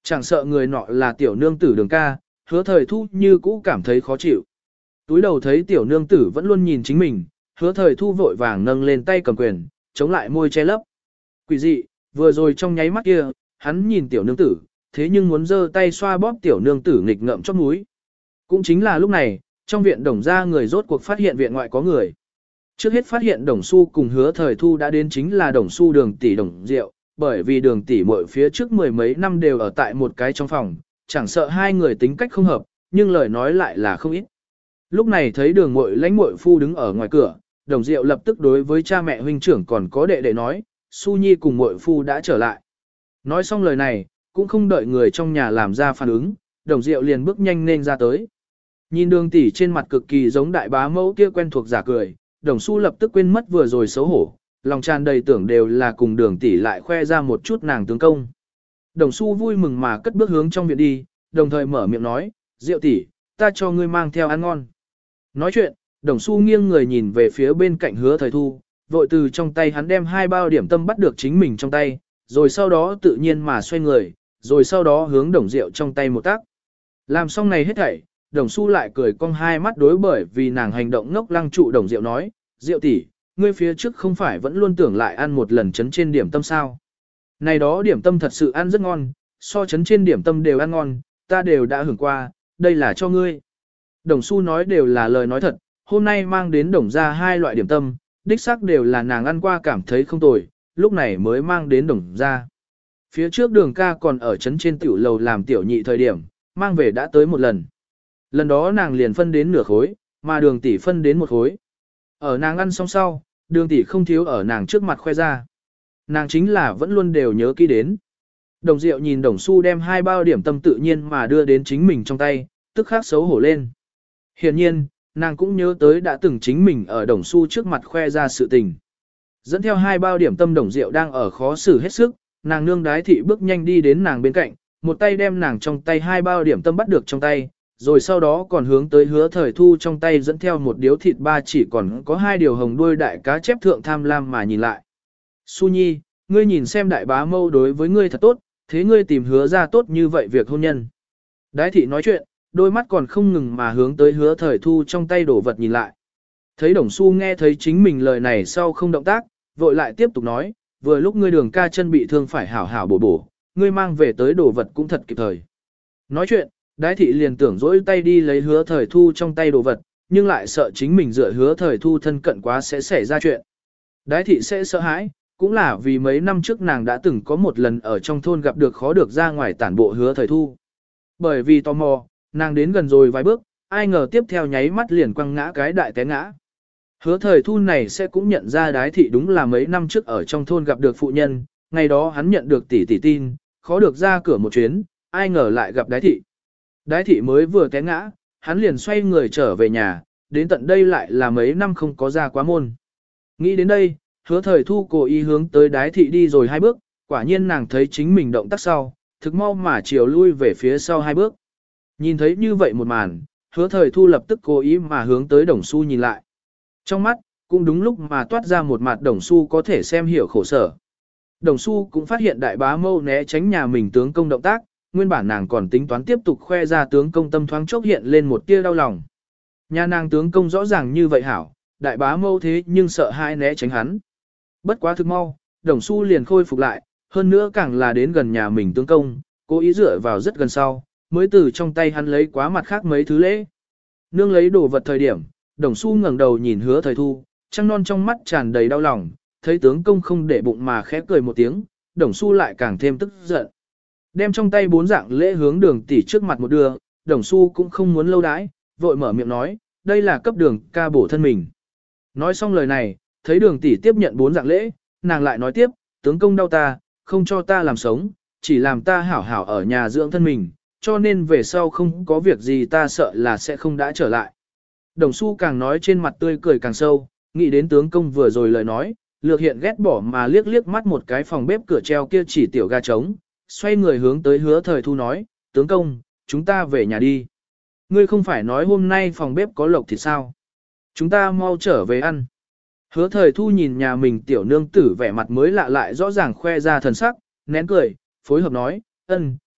Speaker 1: Chẳng sợ người nọ là tiểu nương tử Đường ca, Hứa Thời Thu như cũ cảm thấy khó chịu. Túi đầu thấy tiểu nương tử vẫn luôn nhìn chính mình, Hứa Thời Thu vội vàng nâng lên tay cầm quyền, chống lại môi che lấp. Quỷ dị, vừa rồi trong nháy mắt kia, hắn nhìn tiểu nương tử, thế nhưng muốn giơ tay xoa bóp tiểu nương tử nghịch ngợm chóp mũi. Cũng chính là lúc này, trong viện Đồng gia người rốt cuộc phát hiện viện ngoại có người. Trước hết phát hiện Đồng Xu cùng Hứa Thời Thu đã đến chính là Đồng Xu Đường tỷ Đồng Diệu, bởi vì Đường tỷ muội phía trước mười mấy năm đều ở tại một cái trong phòng, chẳng sợ hai người tính cách không hợp, nhưng lời nói lại là không ít. Lúc này thấy Đường muội lãnh muội phu đứng ở ngoài cửa, Đồng Diệu lập tức đối với cha mẹ huynh trưởng còn có đệ đệ nói, Xu Nhi cùng muội phu đã trở lại. Nói xong lời này, cũng không đợi người trong nhà làm ra phản ứng, Đồng Diệu liền bước nhanh nên ra tới. Nhìn Đường tỷ trên mặt cực kỳ giống đại bá mẫu kia quen thuộc giả cười, Đồng Xu lập tức quên mất vừa rồi xấu hổ, lòng tràn đầy tưởng đều là cùng Đường tỷ lại khoe ra một chút nàng tướng công. Đồng Xu vui mừng mà cất bước hướng trong viện đi, đồng thời mở miệng nói, Diệu tỷ, ta cho ngươi mang theo ăn ngon. Nói chuyện, Đồng Xu nghiêng người nhìn về phía bên cạnh Hứa Thời Thu, vội từ trong tay hắn đem hai bao điểm tâm bắt được chính mình trong tay, rồi sau đó tự nhiên mà xoay người, rồi sau đó hướng Đồng Diệu trong tay một tác. Làm xong này hết thảy, Đồng Xu lại cười cong hai mắt đối bởi vì nàng hành động ngốc lăng trụ Đồng Diệu nói, Diệu tỷ, ngươi phía trước không phải vẫn luôn tưởng lại ăn một lần chấn trên điểm tâm sao. Này đó điểm tâm thật sự ăn rất ngon, so chấn trên điểm tâm đều ăn ngon, ta đều đã hưởng qua, đây là cho ngươi. Đồng Xu nói đều là lời nói thật, hôm nay mang đến Đồng gia hai loại điểm tâm, đích xác đều là nàng ăn qua cảm thấy không tồi, lúc này mới mang đến Đồng gia. Phía trước Đường ca còn ở chấn trên tiểu lầu làm tiểu nhị thời điểm, mang về đã tới một lần. Lần đó nàng liền phân đến nửa khối, mà Đường tỷ phân đến một khối. Ở nàng ăn xong sau, Đường tỷ không thiếu ở nàng trước mặt khoe ra. Nàng chính là vẫn luôn đều nhớ kỹ đến. Đồng Diệu nhìn Đồng Xu đem hai bao điểm tâm tự nhiên mà đưa đến chính mình trong tay, tức khắc xấu hổ lên. Hiển nhiên, nàng cũng nhớ tới đã từng chính mình ở Đồng Xu trước mặt khoe ra sự tình. Dẫn theo hai bao điểm tâm Đồng Diệu đang ở khó xử hết sức, nàng nương đái thị bước nhanh đi đến nàng bên cạnh, một tay đem nàng trong tay hai bao điểm tâm bắt được trong tay, rồi sau đó còn hướng tới Hứa Thời Thu trong tay dẫn theo một điếu thịt ba chỉ còn có hai điều hồng đuôi đại cá chép thượng tham lam mà nhìn lại. Xu Nhi, ngươi nhìn xem đại bá mâu đối với ngươi thật tốt, thế ngươi tìm Hứa ra tốt như vậy việc hôn nhân. Đái thị nói chuyện, đôi mắt còn không ngừng mà hướng tới Hứa Thời Thu trong tay đổ vật nhìn lại. Thấy Đồng Xu nghe thấy chính mình lời này sau không động tác, vội lại tiếp tục nói, vừa lúc ngươi Đường ca chân bị thương phải hảo hảo bổ bổ, ngươi mang về tới đổ vật cũng thật kịp thời. Nói chuyện, Đái thị liền tưởng dỗi tay đi lấy Hứa Thời Thu trong tay đồ vật, nhưng lại sợ chính mình dựa Hứa Thời Thu thân cận quá sẽ xảy ra chuyện. Đái thị sẽ sợ hãi, cũng là vì mấy năm trước nàng đã từng có một lần ở trong thôn gặp được khó được ra ngoài tản bộ Hứa Thời Thu. Bởi vì tò mò, nàng đến gần rồi vài bước, ai ngờ tiếp theo nháy mắt liền quăng ngã cái đại té ngã. Hứa Thời Thu này sẽ cũng nhận ra Đái thị đúng là mấy năm trước ở trong thôn gặp được phụ nhân, ngày đó hắn nhận được tỷ tỷ tin, khó được ra cửa một chuyến, ai ngờ lại gặp Đái thị. Đái thị mới vừa té ngã, hắn liền xoay người trở về nhà, đến tận đây lại là mấy năm không có ra quá môn. Nghĩ đến đây, Hứa Thời Thu cố ý hướng tới Đái thị đi rồi hai bước, quả nhiên nàng thấy chính mình động tác sau, thực mau mà chiều lui về phía sau hai bước. Nhìn thấy như vậy một màn, Hứa Thời Thu lập tức cố ý mà hướng tới Đồng Xu nhìn lại. Trong mắt, cũng đúng lúc mà toát ra một mặt Đồng Xu có thể xem hiểu khổ sở. Đồng Xu cũng phát hiện đại bá mâu né tránh nhà mình tướng công động tác, nguyên bản nàng còn tính toán tiếp tục khoe ra tướng công tâm thoáng chốc hiện lên một tia đau lòng. Nhà nàng tướng công rõ ràng như vậy hảo, đại bá mâu thế nhưng sợ hãi né tránh hắn. Bất quá thực mau, Đồng Xu liền khôi phục lại, hơn nữa càng là đến gần nhà mình tướng công, cố ý dựa vào rất gần sau, mới từ trong tay hắn lấy quá mặt khác mấy thứ lễ. Nương lấy đồ vật thời điểm, Đồng Xu ngẩng đầu nhìn Hứa Thời Thu, trăng non trong mắt tràn đầy đau lòng, thấy tướng công không để bụng mà khẽ cười một tiếng, Đồng Xu lại càng thêm tức giận. Đem trong tay bốn dạng lễ hướng Đường tỷ trước mặt một đưa, Đồng Xu cũng không muốn lâu đãi, vội mở miệng nói, đây là cấp Đường ca bổ thân mình. Nói xong lời này, thấy Đường tỷ tiếp nhận bốn dạng lễ, nàng lại nói tiếp, tướng công đau ta, không cho ta làm sống, chỉ làm ta hảo hảo ở nhà dưỡng thân mình, cho nên về sau không có việc gì ta sợ là sẽ không đã trở lại. Đồng Xu càng nói trên mặt tươi cười càng sâu, nghĩ đến tướng công vừa rồi lời nói, lược hiện ghét bỏ mà liếc liếc mắt một cái phòng bếp cửa treo kia chỉ tiểu gà trống, xoay người hướng tới Hứa Thời Thu nói, tướng công, chúng ta về nhà đi. Ngươi không phải nói hôm nay phòng bếp có lộc thịt sao? Chúng ta mau trở về ăn. Hứa Thời Thu nhìn nhà mình tiểu nương tử vẻ mặt mới lạ lại rõ ràng khoe ra thần sắc, nén cười, phối hợp nói, ân,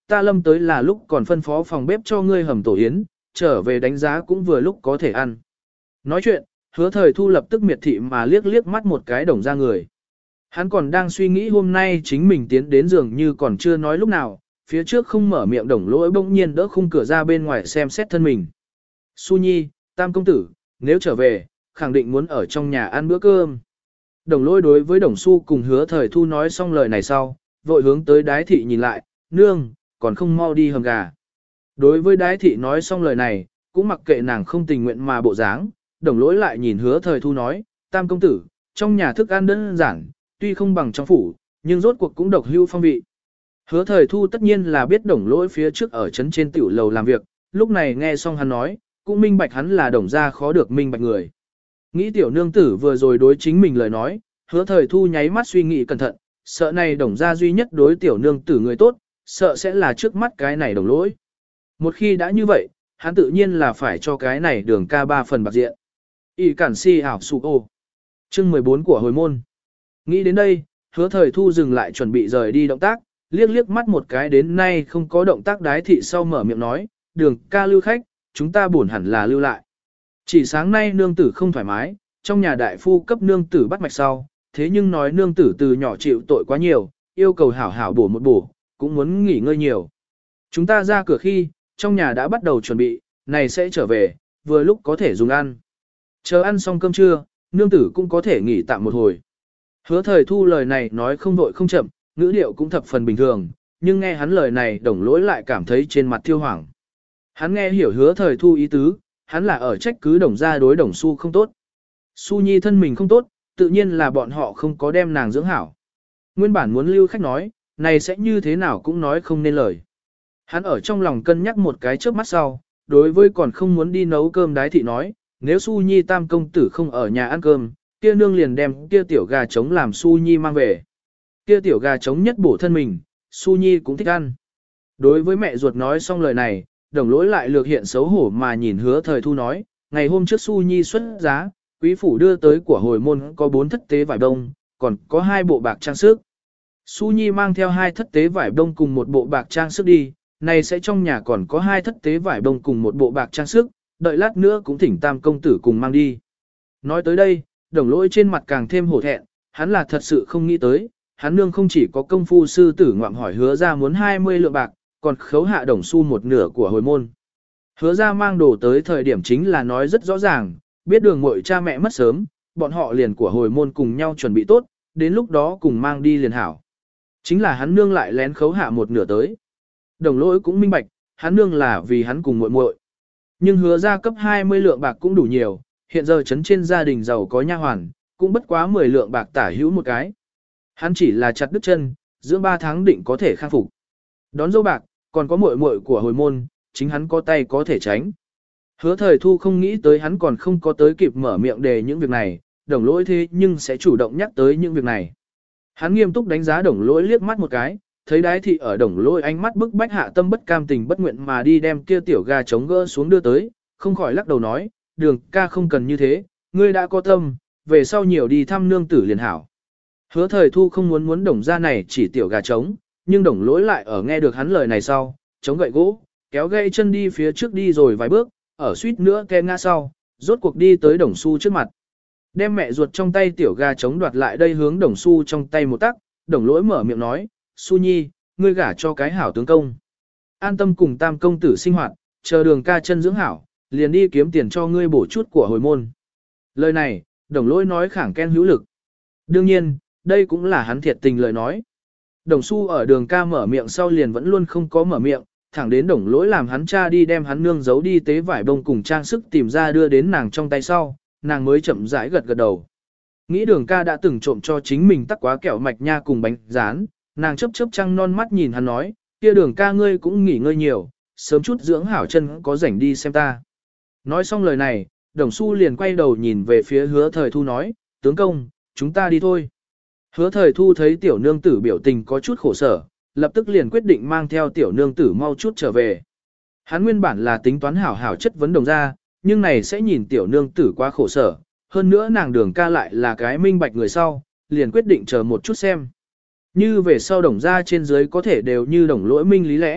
Speaker 1: ta lâm tới là lúc còn phân phó phòng bếp cho ngươi hầm tổ yến, trở về đánh giá cũng vừa lúc có thể ăn. Nói chuyện, hứa thời thu lập tức miệt thị mà liếc liếc mắt một cái đồng ra người. Hắn còn đang suy nghĩ hôm nay chính mình tiến đến giường như còn chưa nói lúc nào, phía trước không mở miệng đồng lỗi bỗng nhiên đỡ khung cửa ra bên ngoài xem xét thân mình. Su Nhi, Tam công tử, nếu trở về, khẳng định muốn ở trong nhà ăn bữa cơm. Đồng lỗi đối với đồng su cùng hứa thời thu nói xong lời này sau, vội hướng tới đái thị nhìn lại, nương, còn không mau đi hầm gà. Đối với đái thị nói xong lời này, cũng mặc kệ nàng không tình nguyện mà bộ dáng, đồng lỗi lại nhìn hứa thời thu nói, Tam công tử, trong nhà thức ăn đơn giản, tuy không bằng trong phủ, nhưng rốt cuộc cũng độc hưu phong vị. Hứa thời thu tất nhiên là biết đồng lỗi phía trước ở trấn trên tiểu lầu làm việc, lúc này nghe xong hắn nói, cũng minh bạch hắn là đồng gia khó được minh bạch người. Nghĩ tiểu nương tử vừa rồi đối chính mình lời nói, hứa thời thu nháy mắt suy nghĩ cẩn thận, sợ này đồng gia duy nhất đối tiểu nương tử người tốt, sợ sẽ là trước mắt cái này đồng lỗi. Một khi đã như vậy, hắn tự nhiên là phải cho cái này đường ca ba phần bạc diện. Y cản si ảo sụ ô. Chương mười bốn của hồi môn. Nghĩ đến đây, hứa thời thu dừng lại chuẩn bị rời đi động tác, liếc liếc mắt một cái đến nay không có động tác đái thị sau mở miệng nói, đường ca lưu khách, chúng ta buồn hẳn là lưu lại. Chỉ sáng nay nương tử không thoải mái, trong nhà đại phu cấp nương tử bắt mạch sau, thế nhưng nói nương tử từ nhỏ chịu tội quá nhiều, yêu cầu hảo hảo bổ một bổ, cũng muốn nghỉ ngơi nhiều. Chúng ta ra cửa khi, trong nhà đã bắt đầu chuẩn bị, này sẽ trở về, vừa lúc có thể dùng ăn. Chờ ăn xong cơm trưa, nương tử cũng có thể nghỉ tạm một hồi. Hứa thời thu lời này nói không vội không chậm, ngữ điệu cũng thập phần bình thường, nhưng nghe hắn lời này đồng lỗi lại cảm thấy trên mặt thiêu hoảng. Hắn nghe hiểu hứa thời thu ý tứ, hắn là ở trách cứ đồng gia đối đồng su không tốt. Su Nhi thân mình không tốt, tự nhiên là bọn họ không có đem nàng dưỡng hảo. Nguyên bản muốn lưu khách nói, này sẽ như thế nào cũng nói không nên lời. Hắn ở trong lòng cân nhắc một cái trước mắt sau, đối với còn không muốn đi nấu cơm đái thị nói, nếu Su Nhi Tam công tử không ở nhà ăn cơm, kia nương liền đem kia tiểu gà trống làm Su Nhi mang về. Kia tiểu gà trống nhất bổ thân mình, Su Nhi cũng thích ăn. Đối với mẹ ruột nói xong lời này, đồng lỗi lại lược hiện xấu hổ mà nhìn hứa thời thu nói, ngày hôm trước Su Nhi xuất giá, quý phủ đưa tới của hồi môn có bốn thất tế vải đông, còn có hai bộ bạc trang sức. Su Nhi mang theo hai thất tế vải đông cùng một bộ bạc trang sức đi, này sẽ trong nhà còn có hai thất tế vải đông cùng một bộ bạc trang sức, đợi lát nữa cũng thỉnh Tam công tử cùng mang đi. Nói tới đây, đồng lỗi trên mặt càng thêm hổ thẹn, hắn là thật sự không nghĩ tới, hắn nương không chỉ có công phu sư tử ngoạm hỏi hứa ra muốn hai mươi lượng bạc, còn khấu hạ đồng xu một nửa của hồi môn. Hứa ra mang đồ tới thời điểm chính là nói rất rõ ràng, biết đường muội cha mẹ mất sớm, bọn họ liền của hồi môn cùng nhau chuẩn bị tốt, đến lúc đó cùng mang đi liền hảo. Chính là hắn nương lại lén khấu hạ một nửa tới. Đồng lỗi cũng minh bạch, hắn nương là vì hắn cùng muội muội. Nhưng hứa ra cấp hai mươi lượng bạc cũng đủ nhiều, hiện giờ trấn trên gia đình giàu có nha hoàn, cũng bất quá mười lượng bạc tả hữu một cái. Hắn chỉ là chặt đứt chân, dưỡng ba tháng định có thể khang phục. Đón dâu bạc, còn có muội muội của hồi môn, chính hắn có tay có thể tránh. Hứa thời thu không nghĩ tới hắn còn không có tới kịp mở miệng đề những việc này, đồng lỗi thế nhưng sẽ chủ động nhắc tới những việc này. Hắn nghiêm túc đánh giá đồng lỗi liếc mắt một cái, thấy đái thị ở đồng lỗi ánh mắt bức bách hạ tâm bất cam tình bất nguyện mà đi đem kia tiểu gà trống gỡ xuống đưa tới, không khỏi lắc đầu nói, đường ca không cần như thế, ngươi đã có tâm, về sau nhiều đi thăm nương tử liền hảo. Hứa thời thu không muốn muốn đồng ra này chỉ tiểu gà trống, nhưng đồng lỗi lại ở nghe được hắn lời này sau, chống gậy gỗ, kéo gậy chân đi phía trước đi rồi vài bước, ở suýt nữa ke ngã sau, rốt cuộc đi tới đồng su trước mặt. Đem mẹ ruột trong tay tiểu gà trống đoạt lại đây hướng đồng su trong tay một tắc, đồng lỗi mở miệng nói, Su Nhi, ngươi gả cho cái hảo tướng công. An tâm cùng Tam công tử sinh hoạt, chờ đường ca chân dưỡng hảo, liền đi kiếm tiền cho ngươi bổ chút của hồi môn. Lời này, đồng lỗi nói khẳng khen hữu lực. Đương nhiên, đây cũng là hắn thiệt tình lời nói. Đồng su ở đường ca mở miệng sau liền vẫn luôn không có mở miệng, thẳng đến đồng lỗi làm hắn cha đi đem hắn nương giấu đi tế vải bông cùng trang sức tìm ra đưa đến nàng trong tay sau, nàng mới chậm rãi gật gật đầu. Nghĩ đường ca đã từng trộm cho chính mình tắc quá kẹo mạch nha cùng bánh rán, nàng chớp chớp trăng non mắt nhìn hắn nói, kia đường ca ngươi cũng nghỉ ngơi nhiều, sớm chút dưỡng hảo chân có rảnh đi xem ta. Nói xong lời này, đồng su liền quay đầu nhìn về phía hứa thời thu nói, tướng công, chúng ta đi thôi. Hứa thời thu thấy tiểu nương tử biểu tình có chút khổ sở, lập tức liền quyết định mang theo tiểu nương tử mau chút trở về. Hắn nguyên bản là tính toán hảo hảo chất vấn đồng ra, nhưng này sẽ nhìn tiểu nương tử quá khổ sở, hơn nữa nàng đường ca lại là cái minh bạch người sau, liền quyết định chờ một chút xem. Như về sau đồng ra trên dưới có thể đều như đồng lỗi minh lý lẽ,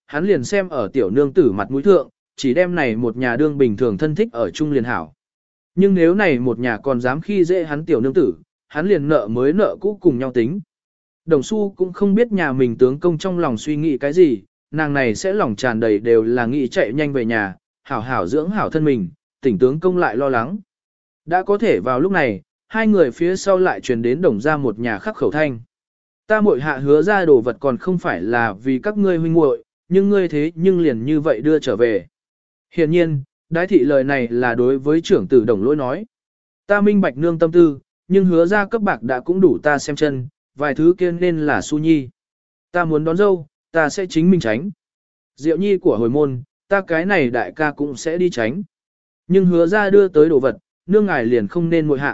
Speaker 1: hắn liền xem ở tiểu nương tử mặt mũi thượng, chỉ đem này một nhà đương bình thường thân thích ở chung liền hảo. Nhưng nếu này một nhà còn dám khi dễ hắn tiểu nương tử, hắn liền nợ mới nợ cũ cùng nhau tính. Đồng Xu cũng không biết nhà mình tướng công trong lòng suy nghĩ cái gì, nàng này sẽ lòng tràn đầy đều là nghĩ chạy nhanh về nhà, hảo hảo dưỡng hảo thân mình, tỉnh tướng công lại lo lắng. Đã có thể vào lúc này, hai người phía sau lại truyền đến đồng ra một nhà khắc khẩu thanh. Ta muội hạ hứa ra đồ vật còn không phải là vì các ngươi huynh muội, nhưng ngươi thế nhưng liền như vậy đưa trở về. Hiện nhiên, đái thị lời này là đối với trưởng tử đồng lỗi nói. Ta minh bạch nương tâm tư, nhưng hứa ra cấp bạc đã cũng đủ ta xem chân, vài thứ kia nên là su nhi. Ta muốn đón dâu, ta sẽ chính mình tránh. Diệu nhi của hồi môn, ta cái này đại ca cũng sẽ đi tránh. Nhưng hứa ra đưa tới đồ vật, nương ngài liền không nên muội hạ.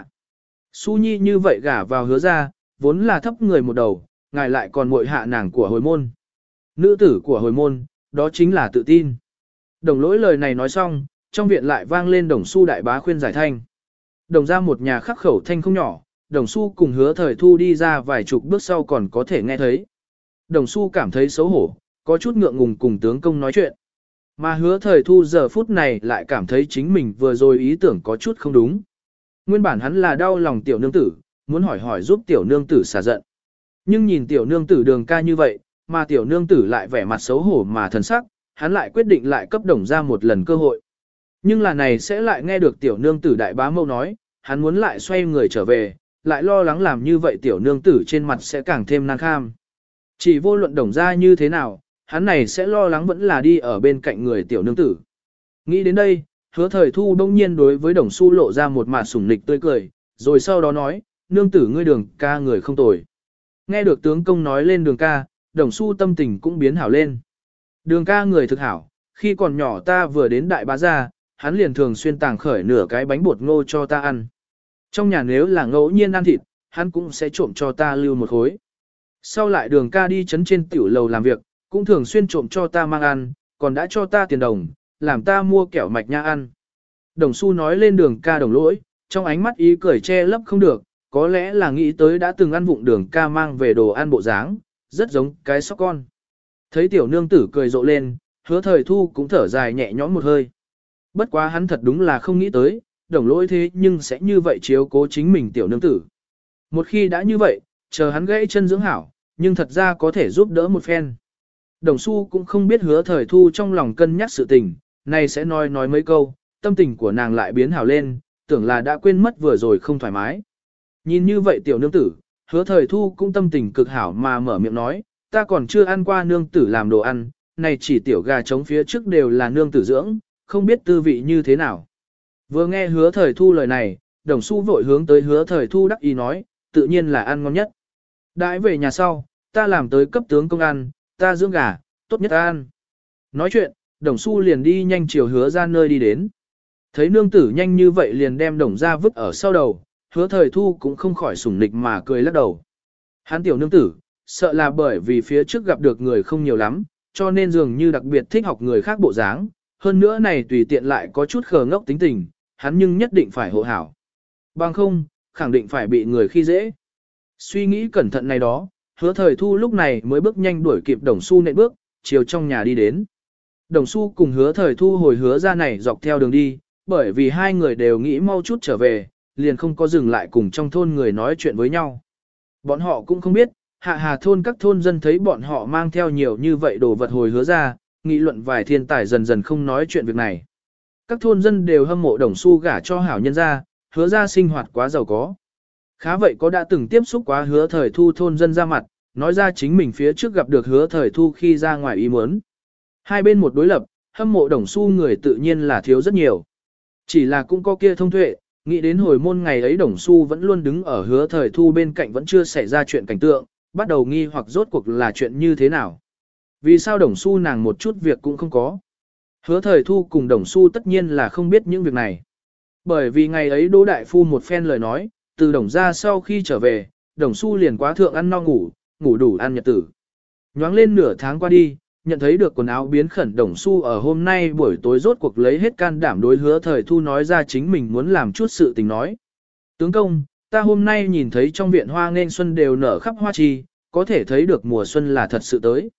Speaker 1: Su nhi như vậy gả vào hứa ra, vốn là thấp người một đầu, ngài lại còn muội hạ nàng của hồi môn. Nữ tử của hồi môn, đó chính là tự tin. Đồng lỗi lời này nói xong, trong viện lại vang lên đồng su đại bá khuyên giải thanh. Đồng ra một nhà khắc khẩu thanh không nhỏ, đồng su cùng hứa thời thu đi ra vài chục bước sau còn có thể nghe thấy. Đồng su cảm thấy xấu hổ, có chút ngượng ngùng cùng tướng công nói chuyện. Mà hứa thời thu giờ phút này lại cảm thấy chính mình vừa rồi ý tưởng có chút không đúng. Nguyên bản hắn là đau lòng tiểu nương tử, muốn hỏi hỏi giúp tiểu nương tử xả giận. Nhưng nhìn tiểu nương tử đường ca như vậy, mà tiểu nương tử lại vẻ mặt xấu hổ mà thần sắc, hắn lại quyết định lại cấp đồng ra một lần cơ hội. Nhưng là này sẽ lại nghe được tiểu nương tử đại bá mâu nói, hắn muốn lại xoay người trở về, lại lo lắng làm như vậy tiểu nương tử trên mặt sẽ càng thêm nan kham. Chỉ vô luận đồng ra như thế nào, hắn này sẽ lo lắng vẫn là đi ở bên cạnh người tiểu nương tử. Nghĩ đến đây, hứa thời thu đông nhiên đối với đồng su lộ ra một mặt sủng nịch tươi cười, rồi sau đó nói, nương tử ngươi đường ca người không tồi. Nghe được tướng công nói lên đường ca, đồng su tâm tình cũng biến hảo lên. Đường ca người thực hảo, khi còn nhỏ ta vừa đến đại bá gia, hắn liền thường xuyên tàng khởi nửa cái bánh bột ngô cho ta ăn. Trong nhà nếu là ngẫu nhiên ăn thịt, hắn cũng sẽ trộm cho ta lưu một khối. Sau lại đường ca đi chấn trên tiểu lầu làm việc, cũng thường xuyên trộm cho ta mang ăn, còn đã cho ta tiền đồng, làm ta mua kẹo mạch nha ăn. Đồng Xu nói lên đường ca đồng lỗi, trong ánh mắt ý cười che lấp không được, có lẽ là nghĩ tới đã từng ăn vụng đường ca mang về đồ ăn bộ dáng, rất giống cái sóc con. Thấy tiểu nương tử cười rộ lên, hứa thời thu cũng thở dài nhẹ nhõm một hơi. Bất quá hắn thật đúng là không nghĩ tới, đồng lỗi thế nhưng sẽ như vậy chiếu cố chính mình tiểu nương tử. Một khi đã như vậy, chờ hắn gãy chân dưỡng hảo, nhưng thật ra có thể giúp đỡ một phen. Đồng Xu cũng không biết hứa thời thu trong lòng cân nhắc sự tình, này sẽ nói nói mấy câu, tâm tình của nàng lại biến hảo lên, tưởng là đã quên mất vừa rồi không thoải mái. Nhìn như vậy tiểu nương tử, hứa thời thu cũng tâm tình cực hảo mà mở miệng nói, ta còn chưa ăn qua nương tử làm đồ ăn, này chỉ tiểu gà trống phía trước đều là nương tử dưỡng, không biết tư vị như thế nào. Vừa nghe hứa thời thu lời này, đồng Xu vội hướng tới hứa thời thu đắc ý nói, tự nhiên là ăn ngon nhất. Đãi về nhà sau, ta làm tới cấp tướng công ăn, ta dưỡng gà, tốt nhất ăn. Nói chuyện, đồng Xu liền đi nhanh chiều hứa ra nơi đi đến. Thấy nương tử nhanh như vậy liền đem đồng ra vứt ở sau đầu, hứa thời thu cũng không khỏi sủng nịch mà cười lắc đầu. Hắn tiểu nương tử, sợ là bởi vì phía trước gặp được người không nhiều lắm, cho nên dường như đặc biệt thích học người khác bộ dáng, hơn nữa này tùy tiện lại có chút khờ ngốc tính tình, hắn nhưng nhất định phải hộ hảo. Bằng không, khẳng định phải bị người khi dễ. Suy nghĩ cẩn thận này đó, hứa thời thu lúc này mới bước nhanh đuổi kịp đồng Xu nện bước, chiều trong nhà đi đến. Đồng Xu cùng hứa thời thu hồi hứa ra này dọc theo đường đi, bởi vì hai người đều nghĩ mau chút trở về, liền không có dừng lại cùng trong thôn người nói chuyện với nhau. Bọn họ cũng không biết, hạ hà thôn các thôn dân thấy bọn họ mang theo nhiều như vậy đồ vật hồi hứa ra, nghị luận vài thiên tài dần dần không nói chuyện việc này. Các thôn dân đều hâm mộ đồng Xu gả cho hảo nhân gia, hứa ra sinh hoạt quá giàu có. Khá vậy có đã từng tiếp xúc quá hứa thời thu thôn dân ra mặt, nói ra chính mình phía trước gặp được hứa thời thu khi ra ngoài ý muốn. Hai bên một đối lập, hâm mộ đồng Xu người tự nhiên là thiếu rất nhiều. Chỉ là cũng có kia thông tuệ, nghĩ đến hồi môn ngày ấy đồng Xu vẫn luôn đứng ở hứa thời thu bên cạnh vẫn chưa xảy ra chuyện cảnh tượng, bắt đầu nghi hoặc rốt cuộc là chuyện như thế nào. Vì sao đồng Xu nàng một chút việc cũng không có. Hứa thời thu cùng đồng Xu tất nhiên là không biết những việc này. Bởi vì ngày ấy Đỗ Đại Phu một phen lời nói, từ đồng ra sau khi trở về, đồng Xu liền quá thượng ăn no ngủ, ngủ đủ ăn nhật tử. Nhoáng lên nửa tháng qua đi, nhận thấy được quần áo biến khẩn đồng Xu ở hôm nay buổi tối rốt cuộc lấy hết can đảm đối hứa thời thu nói ra chính mình muốn làm chút sự tình nói. Tướng công, ta hôm nay nhìn thấy trong viện hoa nên xuân đều nở khắp hoa chi, có thể thấy được mùa xuân là thật sự tới.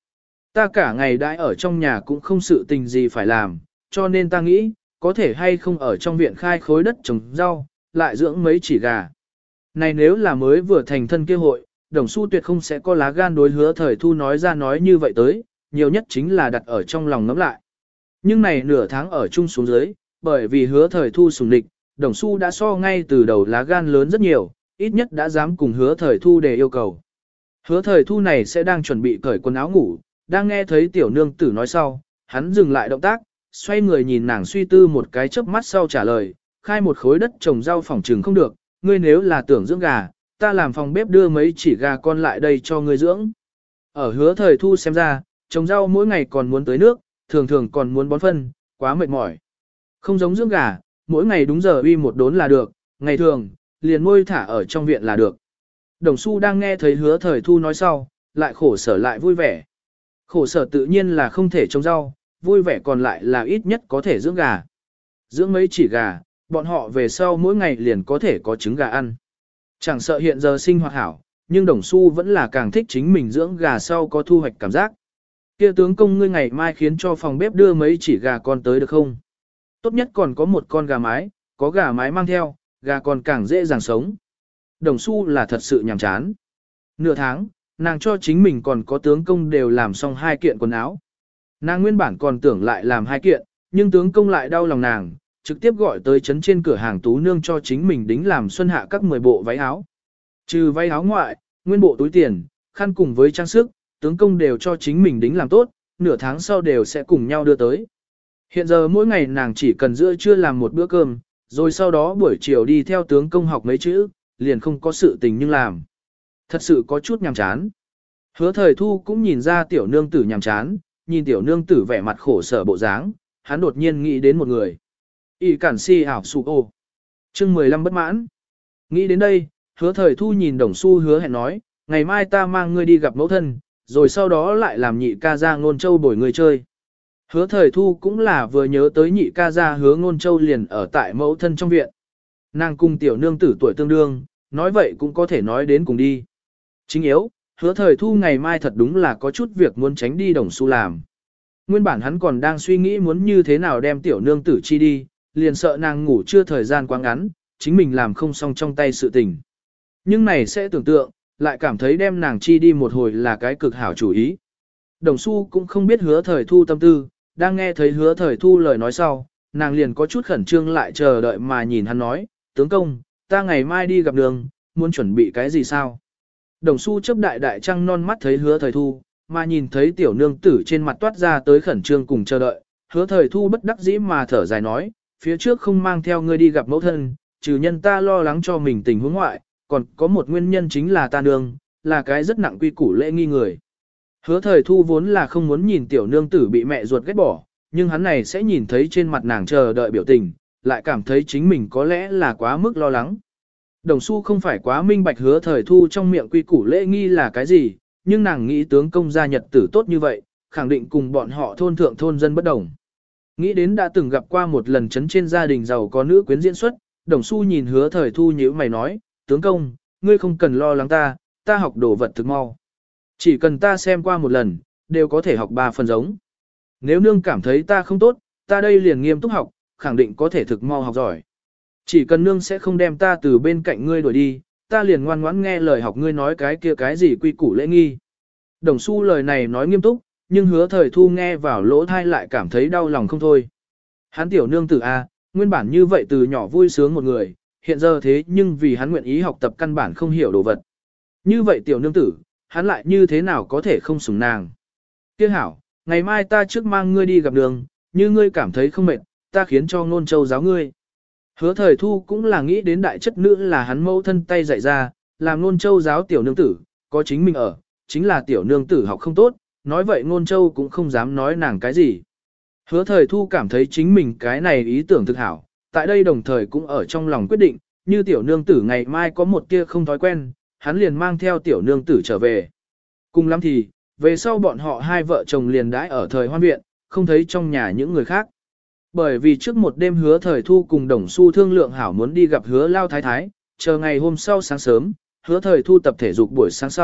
Speaker 1: Ta cả ngày đãi ở trong nhà cũng không sự tình gì phải làm, cho nên ta nghĩ, có thể hay không ở trong viện khai khối đất trồng rau, lại dưỡng mấy chỉ gà. Này nếu là mới vừa thành thân kia hội, Đồng Xu tuyệt không sẽ có lá gan đối Hứa Thời Thu nói ra nói như vậy tới, nhiều nhất chính là đặt ở trong lòng ngẫm lại. Nhưng này nửa tháng ở chung xuống dưới, bởi vì Hứa Thời Thu sủng địch, Đồng Xu đã so ngay từ đầu lá gan lớn rất nhiều, ít nhất đã dám cùng Hứa Thời Thu để yêu cầu. Hứa Thời Thu này sẽ đang chuẩn bị cởi quần áo ngủ, đang nghe thấy tiểu nương tử nói sau, hắn dừng lại động tác, xoay người nhìn nàng suy tư một cái chớp mắt sau trả lời, khai một khối đất trồng rau phòng trừng không được, ngươi nếu là tưởng dưỡng gà, ta làm phòng bếp đưa mấy chỉ gà con lại đây cho ngươi dưỡng. Ở Hứa Thời Thu xem ra, trồng rau mỗi ngày còn muốn tưới nước, thường thường còn muốn bón phân, quá mệt mỏi. Không giống dưỡng gà, mỗi ngày đúng giờ uy một đốn là được, ngày thường, liền nuôi thả ở trong viện là được. Đồng Xu đang nghe thấy Hứa Thời Thu nói sau, lại khổ sở lại vui vẻ. Khổ sở tự nhiên là không thể trồng rau, vui vẻ còn lại là ít nhất có thể dưỡng gà. Dưỡng mấy chỉ gà, bọn họ về sau mỗi ngày liền có thể có trứng gà ăn. Chẳng sợ hiện giờ sinh hoạt hảo, nhưng Đồng Xu vẫn là càng thích chính mình dưỡng gà sau có thu hoạch cảm giác. Kia tướng công ngươi ngày mai khiến cho phòng bếp đưa mấy chỉ gà con tới được không? Tốt nhất còn có một con gà mái, có gà mái mang theo, gà con càng dễ dàng sống. Đồng Xu là thật sự nhàm chán. Nửa tháng, nàng cho chính mình còn có tướng công đều làm xong hai kiện quần áo. Nàng nguyên bản còn tưởng lại làm hai kiện, nhưng tướng công lại đau lòng nàng, trực tiếp gọi tới chấn trên cửa hàng Tú Nương cho chính mình đính làm xuân hạ các mười bộ váy áo. Trừ váy áo ngoại, nguyên bộ túi tiền, khăn cùng với trang sức, tướng công đều cho chính mình đính làm tốt, nửa tháng sau đều sẽ cùng nhau đưa tới. Hiện giờ mỗi ngày nàng chỉ cần giữa trưa làm một bữa cơm, rồi sau đó buổi chiều đi theo tướng công học mấy chữ, liền không có sự tình nhưng làm. Thật sự có chút nhàm chán. Hứa Thời Thu cũng nhìn ra tiểu nương tử nhàm chán, nhìn tiểu nương tử vẻ mặt khổ sở bộ dáng, hắn đột nhiên nghĩ đến một người. Y cản si ảo sụ ô. Chương mười lăm bất mãn. Nghĩ đến đây, Hứa Thời Thu nhìn Đồng Xu hứa hẹn nói, ngày mai ta mang ngươi đi gặp mẫu thân, rồi sau đó lại làm nhị ca ra Ngôn Châu bồi ngươi chơi. Hứa Thời Thu cũng là vừa nhớ tới nhị ca ra Hứa Ngôn Châu liền ở tại mẫu thân trong viện. Nàng cùng tiểu nương tử tuổi tương đương, nói vậy cũng có thể nói đến cùng đi. Chính yếu, Hứa Thời Thu ngày mai thật đúng là có chút việc muốn tránh đi Đồng Xu làm. Nguyên bản hắn còn đang suy nghĩ muốn như thế nào đem tiểu nương tử chi đi, liền sợ nàng ngủ chưa thời gian quá ngắn, chính mình làm không xong trong tay sự tình. Nhưng này sẽ tưởng tượng, lại cảm thấy đem nàng chi đi một hồi là cái cực hảo chủ ý. Đồng Xu cũng không biết Hứa Thời Thu tâm tư, đang nghe thấy Hứa Thời Thu lời nói sau, nàng liền có chút khẩn trương lại chờ đợi mà nhìn hắn nói, tướng công, ta ngày mai đi gặp đường, muốn chuẩn bị cái gì sao? Đồng Xu chớp đại đại trăng non mắt thấy Hứa Thời Thu, mà nhìn thấy tiểu nương tử trên mặt toát ra tới khẩn trương cùng chờ đợi, Hứa Thời Thu bất đắc dĩ mà thở dài nói, phía trước không mang theo ngươi đi gặp mẫu thân, trừ nhân ta lo lắng cho mình tình huống ngoại, còn có một nguyên nhân chính là ta nương, là cái rất nặng quy củ lễ nghi người. Hứa Thời Thu vốn là không muốn nhìn tiểu nương tử bị mẹ ruột ghét bỏ, nhưng hắn này sẽ nhìn thấy trên mặt nàng chờ đợi biểu tình, lại cảm thấy chính mình có lẽ là quá mức lo lắng. Đồng Xu không phải quá minh bạch Hứa Thời Thu trong miệng quy củ lễ nghi là cái gì, nhưng nàng nghĩ tướng công gia nhật tử tốt như vậy, khẳng định cùng bọn họ thôn thượng thôn dân bất đồng. Nghĩ đến đã từng gặp qua một lần chấn trên gia đình giàu có nữ quyến diễn xuất, Đồng Xu nhìn Hứa Thời Thu nhíu mày nói, tướng công, ngươi không cần lo lắng ta, ta học đồ vật thực mau. Chỉ cần ta xem qua một lần, đều có thể học ba phần giống. Nếu nương cảm thấy ta không tốt, ta đây liền nghiêm túc học, khẳng định có thể thực mau học giỏi. Chỉ cần nương sẽ không đem ta từ bên cạnh ngươi đuổi đi, ta liền ngoan ngoãn nghe lời học ngươi nói cái kia cái gì quy củ lễ nghi. Đồng Xu lời này nói nghiêm túc, nhưng Hứa Thời Thu nghe vào lỗ thai lại cảm thấy đau lòng không thôi. Hắn tiểu nương tử A, nguyên bản như vậy từ nhỏ vui sướng một người, hiện giờ thế nhưng vì hắn nguyện ý học tập căn bản không hiểu đồ vật. Như vậy tiểu nương tử, hắn lại như thế nào có thể không sủng nàng. Tiếc hảo, ngày mai ta trước mang ngươi đi gặp đường, như ngươi cảm thấy không mệt, ta khiến cho Ngôn Châu giáo ngươi. Hứa Thời Thu cũng là nghĩ đến đại chất nữ là hắn mẫu thân tay dạy ra, làm Ngôn Châu giáo tiểu nương tử, có chính mình ở, chính là tiểu nương tử học không tốt, nói vậy Ngôn Châu cũng không dám nói nàng cái gì. Hứa Thời Thu cảm thấy chính mình cái này ý tưởng thực hảo, tại đây đồng thời cũng ở trong lòng quyết định, như tiểu nương tử ngày mai có một tia không thói quen, hắn liền mang theo tiểu nương tử trở về. Cùng lắm thì, về sau bọn họ hai vợ chồng liền đãi ở thời hoan viện, không thấy trong nhà những người khác. Bởi vì trước một đêm Hứa Thời Thu cùng Đồng Xu thương lượng hảo muốn đi gặp Hứa Lao Thái Thái, chờ ngày hôm sau sáng sớm, Hứa Thời Thu tập thể dục buổi sáng sau,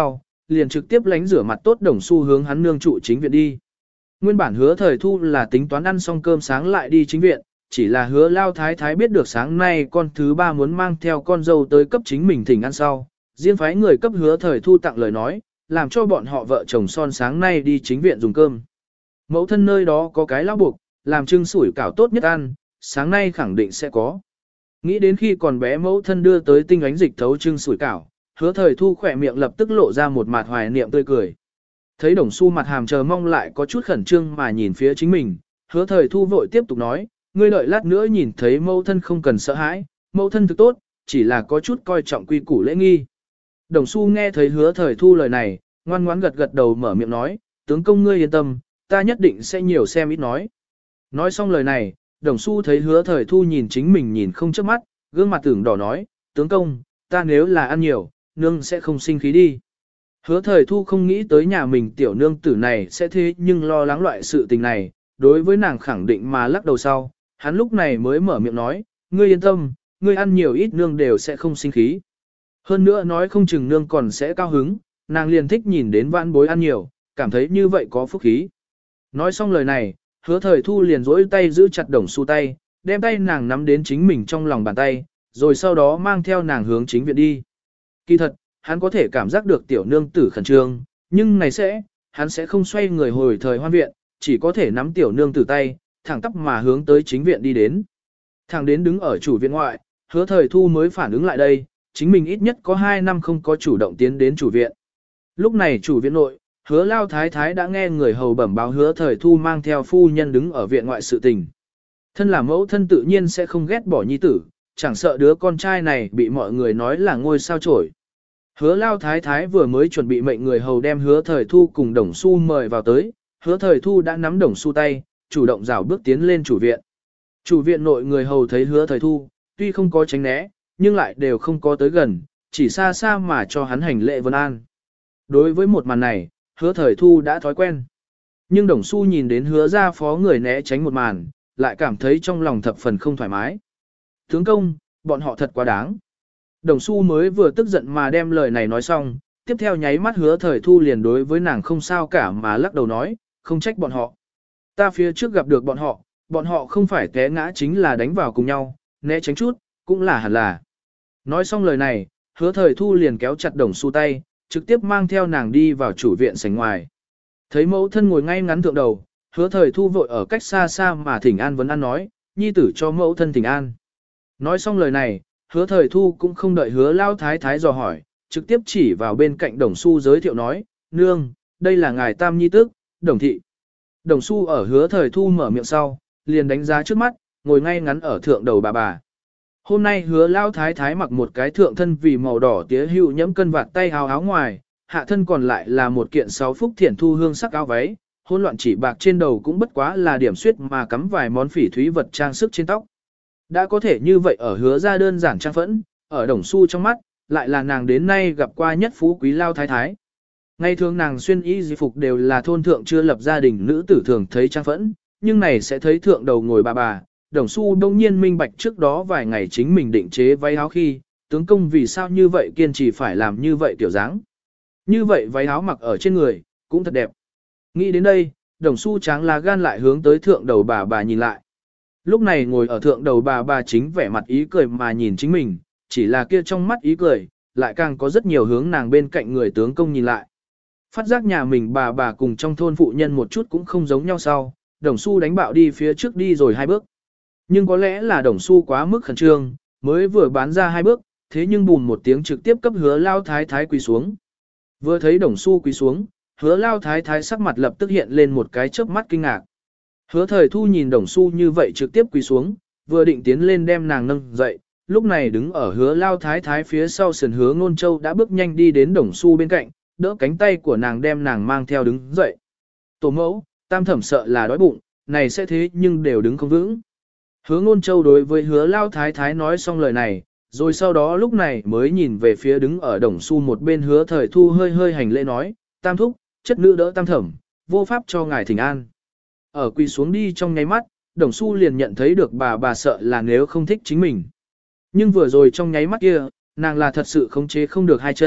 Speaker 1: liền trực tiếp lánh rửa mặt tốt Đồng Xu hướng hắn nương trụ chính viện đi. Nguyên bản Hứa Thời Thu là tính toán ăn xong cơm sáng lại đi chính viện, chỉ là Hứa Lao Thái Thái biết được sáng nay con thứ ba muốn mang theo con dâu tới cấp chính mình thỉnh ăn sau, riêng phái người cấp Hứa Thời Thu tặng lời nói, làm cho bọn họ vợ chồng son sáng nay đi chính viện dùng cơm. Mẫu thân nơi đó có cái lão buộc, làm trưng sủi cảo tốt nhất ăn, sáng nay khẳng định sẽ có. Nghĩ đến khi còn bé mẫu thân đưa tới tinh ánh dịch thấu trưng sủi cảo, Hứa Thời Thu khỏe miệng lập tức lộ ra một mặt hoài niệm tươi cười. Thấy Đồng Xu mặt hàm chờ mong lại có chút khẩn trương mà nhìn phía chính mình, Hứa Thời Thu vội tiếp tục nói, ngươi đợi lát nữa nhìn thấy mẫu thân không cần sợ hãi, mẫu thân thực tốt, chỉ là có chút coi trọng quy củ lễ nghi. Đồng Xu nghe thấy Hứa Thời Thu lời này, ngoan ngoãn gật gật đầu mở miệng nói, tướng công ngươi yên tâm, ta nhất định sẽ nhiều xem ít nói. Nói xong lời này, Đồng Xu thấy Hứa Thời Thu nhìn chính mình nhìn không chớp mắt, gương mặt tưởng đỏ nói, tướng công, ta nếu là ăn nhiều, nương sẽ không sinh khí đi. Hứa Thời Thu không nghĩ tới nhà mình tiểu nương tử này sẽ thế nhưng lo lắng loại sự tình này, đối với nàng khẳng định mà lắc đầu sau, hắn lúc này mới mở miệng nói, ngươi yên tâm, ngươi ăn nhiều ít nương đều sẽ không sinh khí. Hơn nữa nói không chừng nương còn sẽ cao hứng, nàng liền thích nhìn đến vãn bối ăn nhiều, cảm thấy như vậy có phúc khí. Nói xong lời này, Hứa Thời Thu liền rỗi tay giữ chặt Đồng Xu tay, đem tay nàng nắm đến chính mình trong lòng bàn tay, rồi sau đó mang theo nàng hướng chính viện đi. Kỳ thật, hắn có thể cảm giác được tiểu nương tử khẩn trương, nhưng này sẽ, hắn sẽ không xoay người hồi thời hoan viện, chỉ có thể nắm tiểu nương tử tay, thẳng tắp mà hướng tới chính viện đi đến. Thẳng đến đứng ở chủ viện ngoại, Hứa Thời Thu mới phản ứng lại đây, chính mình ít nhất có hai năm không có chủ động tiến đến chủ viện. Lúc này chủ viện nội, Hứa Lao Thái Thái đã nghe người hầu bẩm báo Hứa Thời Thu mang theo phu nhân đứng ở viện ngoại sự tình. Thân là mẫu thân tự nhiên sẽ không ghét bỏ nhi tử, chẳng sợ đứa con trai này bị mọi người nói là ngôi sao chổi. Hứa Lao Thái Thái vừa mới chuẩn bị mệnh người hầu đem Hứa Thời Thu cùng Đồng Xu mời vào tới, Hứa Thời Thu đã nắm Đồng Xu tay, chủ động rảo bước tiến lên chủ viện. Chủ viện nội người hầu thấy Hứa Thời Thu, tuy không có tránh né, nhưng lại đều không có tới gần, chỉ xa xa mà cho hắn hành lễ vân an. Đối với một màn này, Hứa Thời Thu đã thói quen. Nhưng Đồng Xu nhìn đến Hứa gia phó người né tránh một màn, lại cảm thấy trong lòng thập phần không thoải mái. Tướng công, bọn họ thật quá đáng. Đồng Xu mới vừa tức giận mà đem lời này nói xong, tiếp theo nháy mắt Hứa Thời Thu liền đối với nàng không sao cả mà lắc đầu nói, không trách bọn họ. Ta phía trước gặp được bọn họ, bọn họ không phải té ngã chính là đánh vào cùng nhau, né tránh chút, cũng là hẳn là. Nói xong lời này, Hứa Thời Thu liền kéo chặt Đồng Xu tay, trực tiếp mang theo nàng đi vào chủ viện sảnh ngoài. Thấy mẫu thân ngồi ngay ngắn thượng đầu, Hứa Thời Thu vội ở cách xa xa mà thỉnh an vấn an nói, nhi tử cho mẫu thân thỉnh an. Nói xong lời này, Hứa Thời Thu cũng không đợi Hứa Lao Thái Thái dò hỏi, trực tiếp chỉ vào bên cạnh Đồng Xu giới thiệu nói, nương, đây là ngài tam nhi tước, Đồng thị. Đồng Xu ở Hứa Thời Thu mở miệng sau, liền đánh giá trước mắt, ngồi ngay ngắn ở thượng đầu bà bà. Hôm nay Hứa Lao Thái Thái mặc một cái thượng thân vì màu đỏ tía hữu nhẫm cân vạt tay áo áo ngoài, hạ thân còn lại là một kiện sáu phúc thiển thu hương sắc áo váy, hỗn loạn chỉ bạc trên đầu cũng bất quá là điểm suyết mà cắm vài món phỉ thúy vật trang sức trên tóc. Đã có thể như vậy ở Hứa ra đơn giản trang phẫn, ở Đồng Xu trong mắt, lại là nàng đến nay gặp qua nhất phú quý Lao Thái Thái. Ngày thường nàng xuyên y di phục đều là thôn thượng chưa lập gia đình nữ tử thường thấy trang phẫn, nhưng này sẽ thấy thượng đầu ngồi bà bà. Đồng Xu đông nhiên minh bạch trước đó vài ngày chính mình định chế váy áo khi, tướng công vì sao như vậy kiên trì phải làm như vậy tiểu dáng. Như vậy váy áo mặc ở trên người, cũng thật đẹp. Nghĩ đến đây, Đồng Xu tráng lá gan lại hướng tới thượng đầu bà bà nhìn lại. Lúc này ngồi ở thượng đầu bà bà chính vẻ mặt ý cười mà nhìn chính mình, chỉ là kia trong mắt ý cười, lại càng có rất nhiều hướng nàng bên cạnh người tướng công nhìn lại. Phát giác nhà mình bà bà cùng trong thôn phụ nhân một chút cũng không giống nhau sau, Đồng Xu đánh bạo đi phía trước đi rồi hai bước. Nhưng có lẽ là Đồng Xu quá mức khẩn trương, mới vừa bán ra hai bước, thế nhưng bùn một tiếng trực tiếp cấp Hứa Lao Thái Thái quỳ xuống. Vừa thấy Đồng Xu quỳ xuống, Hứa Lao Thái Thái sắc mặt lập tức hiện lên một cái chớp mắt kinh ngạc. Hứa Thời Thu nhìn Đồng Xu như vậy trực tiếp quỳ xuống, vừa định tiến lên đem nàng nâng dậy, lúc này đứng ở Hứa Lao Thái Thái phía sau sườn Hứa Ngôn Châu đã bước nhanh đi đến Đồng Xu bên cạnh, đỡ cánh tay của nàng đem nàng mang theo đứng dậy. Tổ mẫu, tam thẩm sợ là đói bụng, này sẽ thế nhưng đều đứng không vững. Hứa Ngôn Châu đối với Hứa Lao Thái Thái nói xong lời này, rồi sau đó lúc này mới nhìn về phía đứng ở Đồng Xu một bên Hứa Thời Thu hơi hơi hành lễ nói, tam thúc, chất nữ đỡ tam thẩm, vô pháp cho ngài thỉnh an. Ở quỳ xuống đi trong nháy mắt, Đồng Xu liền nhận thấy được bà bà sợ là nếu không thích chính mình. Nhưng vừa rồi trong nháy mắt kia, nàng là thật sự khống chế không được hai chân,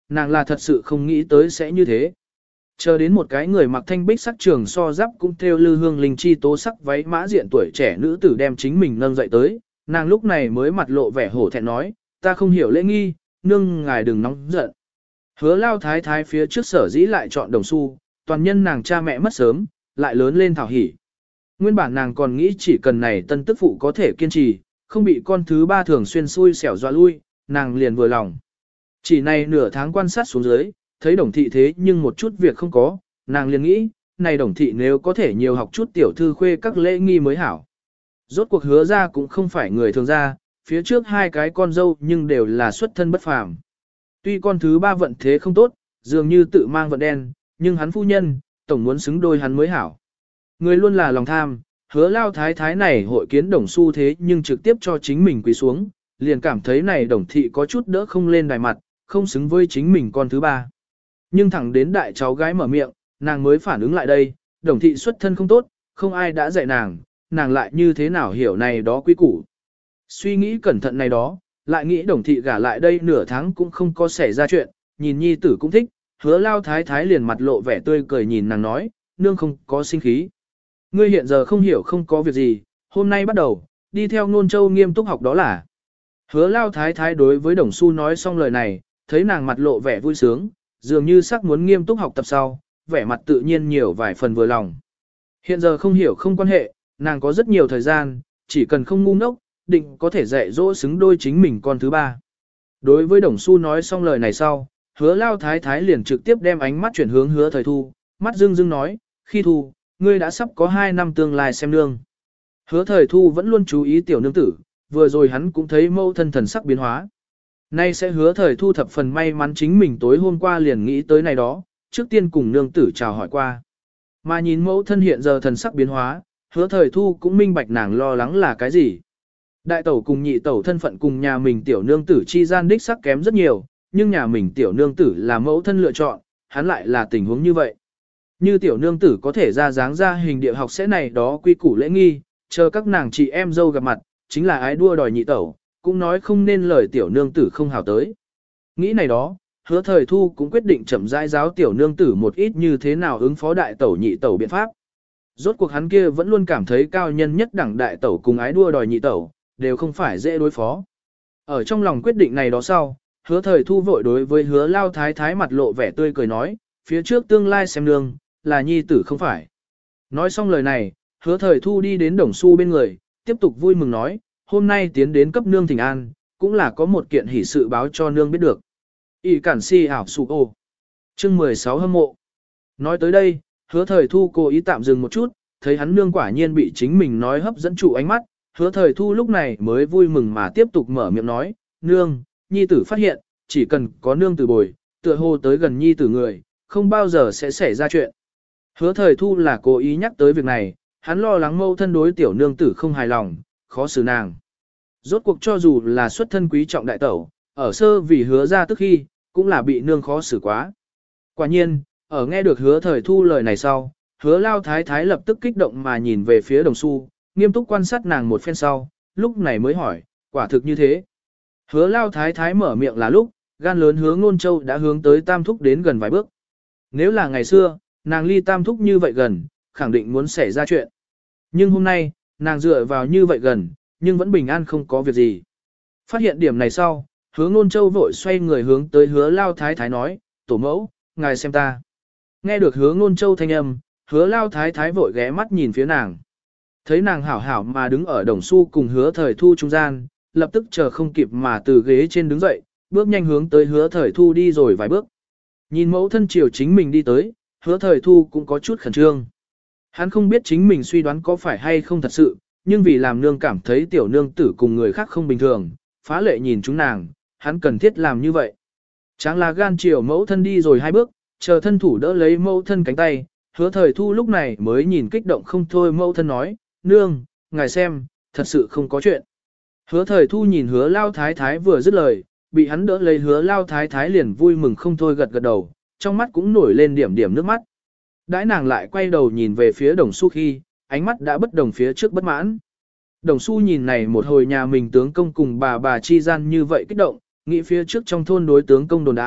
Speaker 1: nàng là thật sự không nghĩ tới sẽ như thế. Chờ đến một cái người mặc thanh bích sắc trường so giáp cũng theo lư hương linh chi tố sắc váy mã diện tuổi trẻ nữ tử đem chính mình nâng dậy tới, nàng lúc này mới mặt lộ vẻ hổ thẹn nói, ta không hiểu lễ nghi, nương ngài đừng nóng giận. Hứa lao thái thái phía trước sở dĩ lại chọn đồng xu, toàn nhân nàng cha mẹ mất sớm, lại lớn lên thảo hỉ. Nguyên bản nàng còn nghĩ chỉ cần này tân tức phụ có thể kiên trì, không bị con thứ ba thường xuyên xui xẻo dọa lui, nàng liền vừa lòng. Chỉ này nửa tháng quan sát xuống dưới, thấy đồng thị thế nhưng một chút việc không có, nàng liền nghĩ, này đồng thị nếu có thể nhiều học chút tiểu thư khuê các lễ nghi mới hảo. Rốt cuộc hứa ra cũng không phải người thường ra, phía trước hai cái con dâu nhưng đều là xuất thân bất phàm. Tuy con thứ ba vận thế không tốt, dường như tự mang vận đen, nhưng hắn phu nhân, tổng muốn xứng đôi hắn mới hảo. Người luôn là lòng tham, hứa lao thái thái này hội kiến đồng su thế nhưng trực tiếp cho chính mình quỳ xuống, liền cảm thấy này đồng thị có chút đỡ không lên đài mặt, không xứng với chính mình con thứ ba. Nhưng thẳng đến đại cháu gái mở miệng, nàng mới phản ứng lại đây, đồng thị xuất thân không tốt, không ai đã dạy nàng, nàng lại như thế nào hiểu này đó quý củ. Suy nghĩ cẩn thận này đó, lại nghĩ đồng thị gả lại đây nửa tháng cũng không có xảy ra chuyện, nhìn nhi tử cũng thích, hứa lao thái thái liền mặt lộ vẻ tươi cười nhìn nàng nói, nương không có sinh khí. Ngươi hiện giờ không hiểu không có việc gì, hôm nay bắt đầu, đi theo Nôn Châu nghiêm túc học đó là. Hứa lao thái thái đối với đồng su nói xong lời này, thấy nàng mặt lộ vẻ vui sướng, dường như sắc muốn nghiêm túc học tập sau, vẻ mặt tự nhiên nhiều vài phần vừa lòng. Hiện giờ không hiểu không quan hệ, nàng có rất nhiều thời gian, chỉ cần không ngu ngốc, định có thể dạy dỗ xứng đôi chính mình con thứ ba. Đối với đồng su nói xong lời này sau, hứa lao thái thái liền trực tiếp đem ánh mắt chuyển hướng hứa thời thu, mắt dưng dưng nói, khi thu, ngươi đã sắp có hai năm tương lai xem nương. Hứa thời thu vẫn luôn chú ý tiểu nương tử, vừa rồi hắn cũng thấy mâu thân thần sắc biến hóa. Nay sẽ hứa thời thu thập phần may mắn chính mình tối hôm qua liền nghĩ tới này đó, trước tiên cùng nương tử chào hỏi qua. Mà nhìn mẫu thân hiện giờ thần sắc biến hóa, hứa thời thu cũng minh bạch nàng lo lắng là cái gì. Đại tẩu cùng nhị tẩu thân phận cùng nhà mình tiểu nương tử chi gian đích sắc kém rất nhiều, nhưng nhà mình tiểu nương tử là mẫu thân lựa chọn, hắn lại là tình huống như vậy. Như tiểu nương tử có thể ra dáng ra hình địa học sẽ này đó quy củ lễ nghi, chờ các nàng chị em dâu gặp mặt, chính là ái đua đòi nhị tẩu, cũng nói không nên lời tiểu nương tử không hào tới. Nghĩ này đó, hứa thời thu cũng quyết định chậm rãi giáo tiểu nương tử một ít như thế nào ứng phó đại tẩu nhị tẩu biện pháp. Rốt cuộc hắn kia vẫn luôn cảm thấy cao nhân nhất đẳng đại tẩu cùng ái đua đòi nhị tẩu, đều không phải dễ đối phó. Ở trong lòng quyết định này đó sau, hứa thời thu vội đối với hứa lao thái thái mặt lộ vẻ tươi cười nói, phía trước tương lai xem nương, là nhi tử không phải. Nói xong lời này, hứa thời thu đi đến đồng su bên người, tiếp tục vui mừng nói, hôm nay tiến đến cấp nương thỉnh an, cũng là có một kiện hỷ sự báo cho nương biết được. Y cản si ảo sụ ô. Chương mười sáu hâm mộ. Nói tới đây, hứa thời thu cố ý tạm dừng một chút, thấy hắn nương quả nhiên bị chính mình nói hấp dẫn trụ ánh mắt, hứa thời thu lúc này mới vui mừng mà tiếp tục mở miệng nói, nương, nhi tử phát hiện, chỉ cần có nương tử bồi, tựa hồ tới gần nhi tử người, không bao giờ sẽ xảy ra chuyện. Hứa thời thu là cố ý nhắc tới việc này, hắn lo lắng mâu thân đối tiểu nương tử không hài lòng, khó xử nàng. Rốt cuộc cho dù là xuất thân quý trọng đại tẩu, ở sơ vì hứa ra tức khi, cũng là bị nương khó xử quá. Quả nhiên, ở nghe được hứa thời thu lời này sau, hứa lao thái thái lập tức kích động mà nhìn về phía đồng su, nghiêm túc quan sát nàng một phen sau, lúc này mới hỏi, quả thực như thế. Hứa lao thái thái mở miệng là lúc, gan lớn hứa ngôn châu đã hướng tới tam thúc đến gần vài bước. Nếu là ngày xưa, nàng ly tam thúc như vậy gần, khẳng định muốn xảy ra chuyện. Nhưng hôm nay, nàng dựa vào như vậy gần, nhưng vẫn bình an không có việc gì. Phát hiện điểm này sau, hứa ngôn châu vội xoay người hướng tới hứa lao thái thái nói, tổ mẫu, ngài xem ta. Nghe được hứa ngôn châu thanh âm, hứa lao thái thái vội ghé mắt nhìn phía nàng. Thấy nàng hảo hảo mà đứng ở đồng su cùng hứa thời thu trung gian, lập tức chờ không kịp mà từ ghế trên đứng dậy, bước nhanh hướng tới hứa thời thu đi rồi vài bước. Nhìn mẫu thân chiều chính mình đi tới, hứa thời thu cũng có chút khẩn trương. Hắn không biết chính mình suy đoán có phải hay không thật sự, nhưng vì làm nương cảm thấy tiểu nương tử cùng người khác không bình thường, phá lệ nhìn chúng nàng, hắn cần thiết làm như vậy. Tráng là gan chiều mẫu thân đi rồi hai bước, chờ thân thủ đỡ lấy mẫu thân cánh tay, hứa thời thu lúc này mới nhìn kích động không thôi mẫu thân nói, nương, ngài xem, thật sự không có chuyện. Hứa thời thu nhìn hứa lao thái thái vừa dứt lời, bị hắn đỡ lấy hứa lao thái thái liền vui mừng không thôi gật gật đầu, trong mắt cũng nổi lên điểm điểm nước mắt. Đãi nàng lại quay đầu nhìn về phía đồng su khi, ánh mắt đã bất đồng phía trước bất mãn. Đồng su nhìn này một hồi nhà mình tướng công cùng bà bà chi gian như vậy kích động, nghĩ phía trước trong thôn đối tướng công đồn đãi,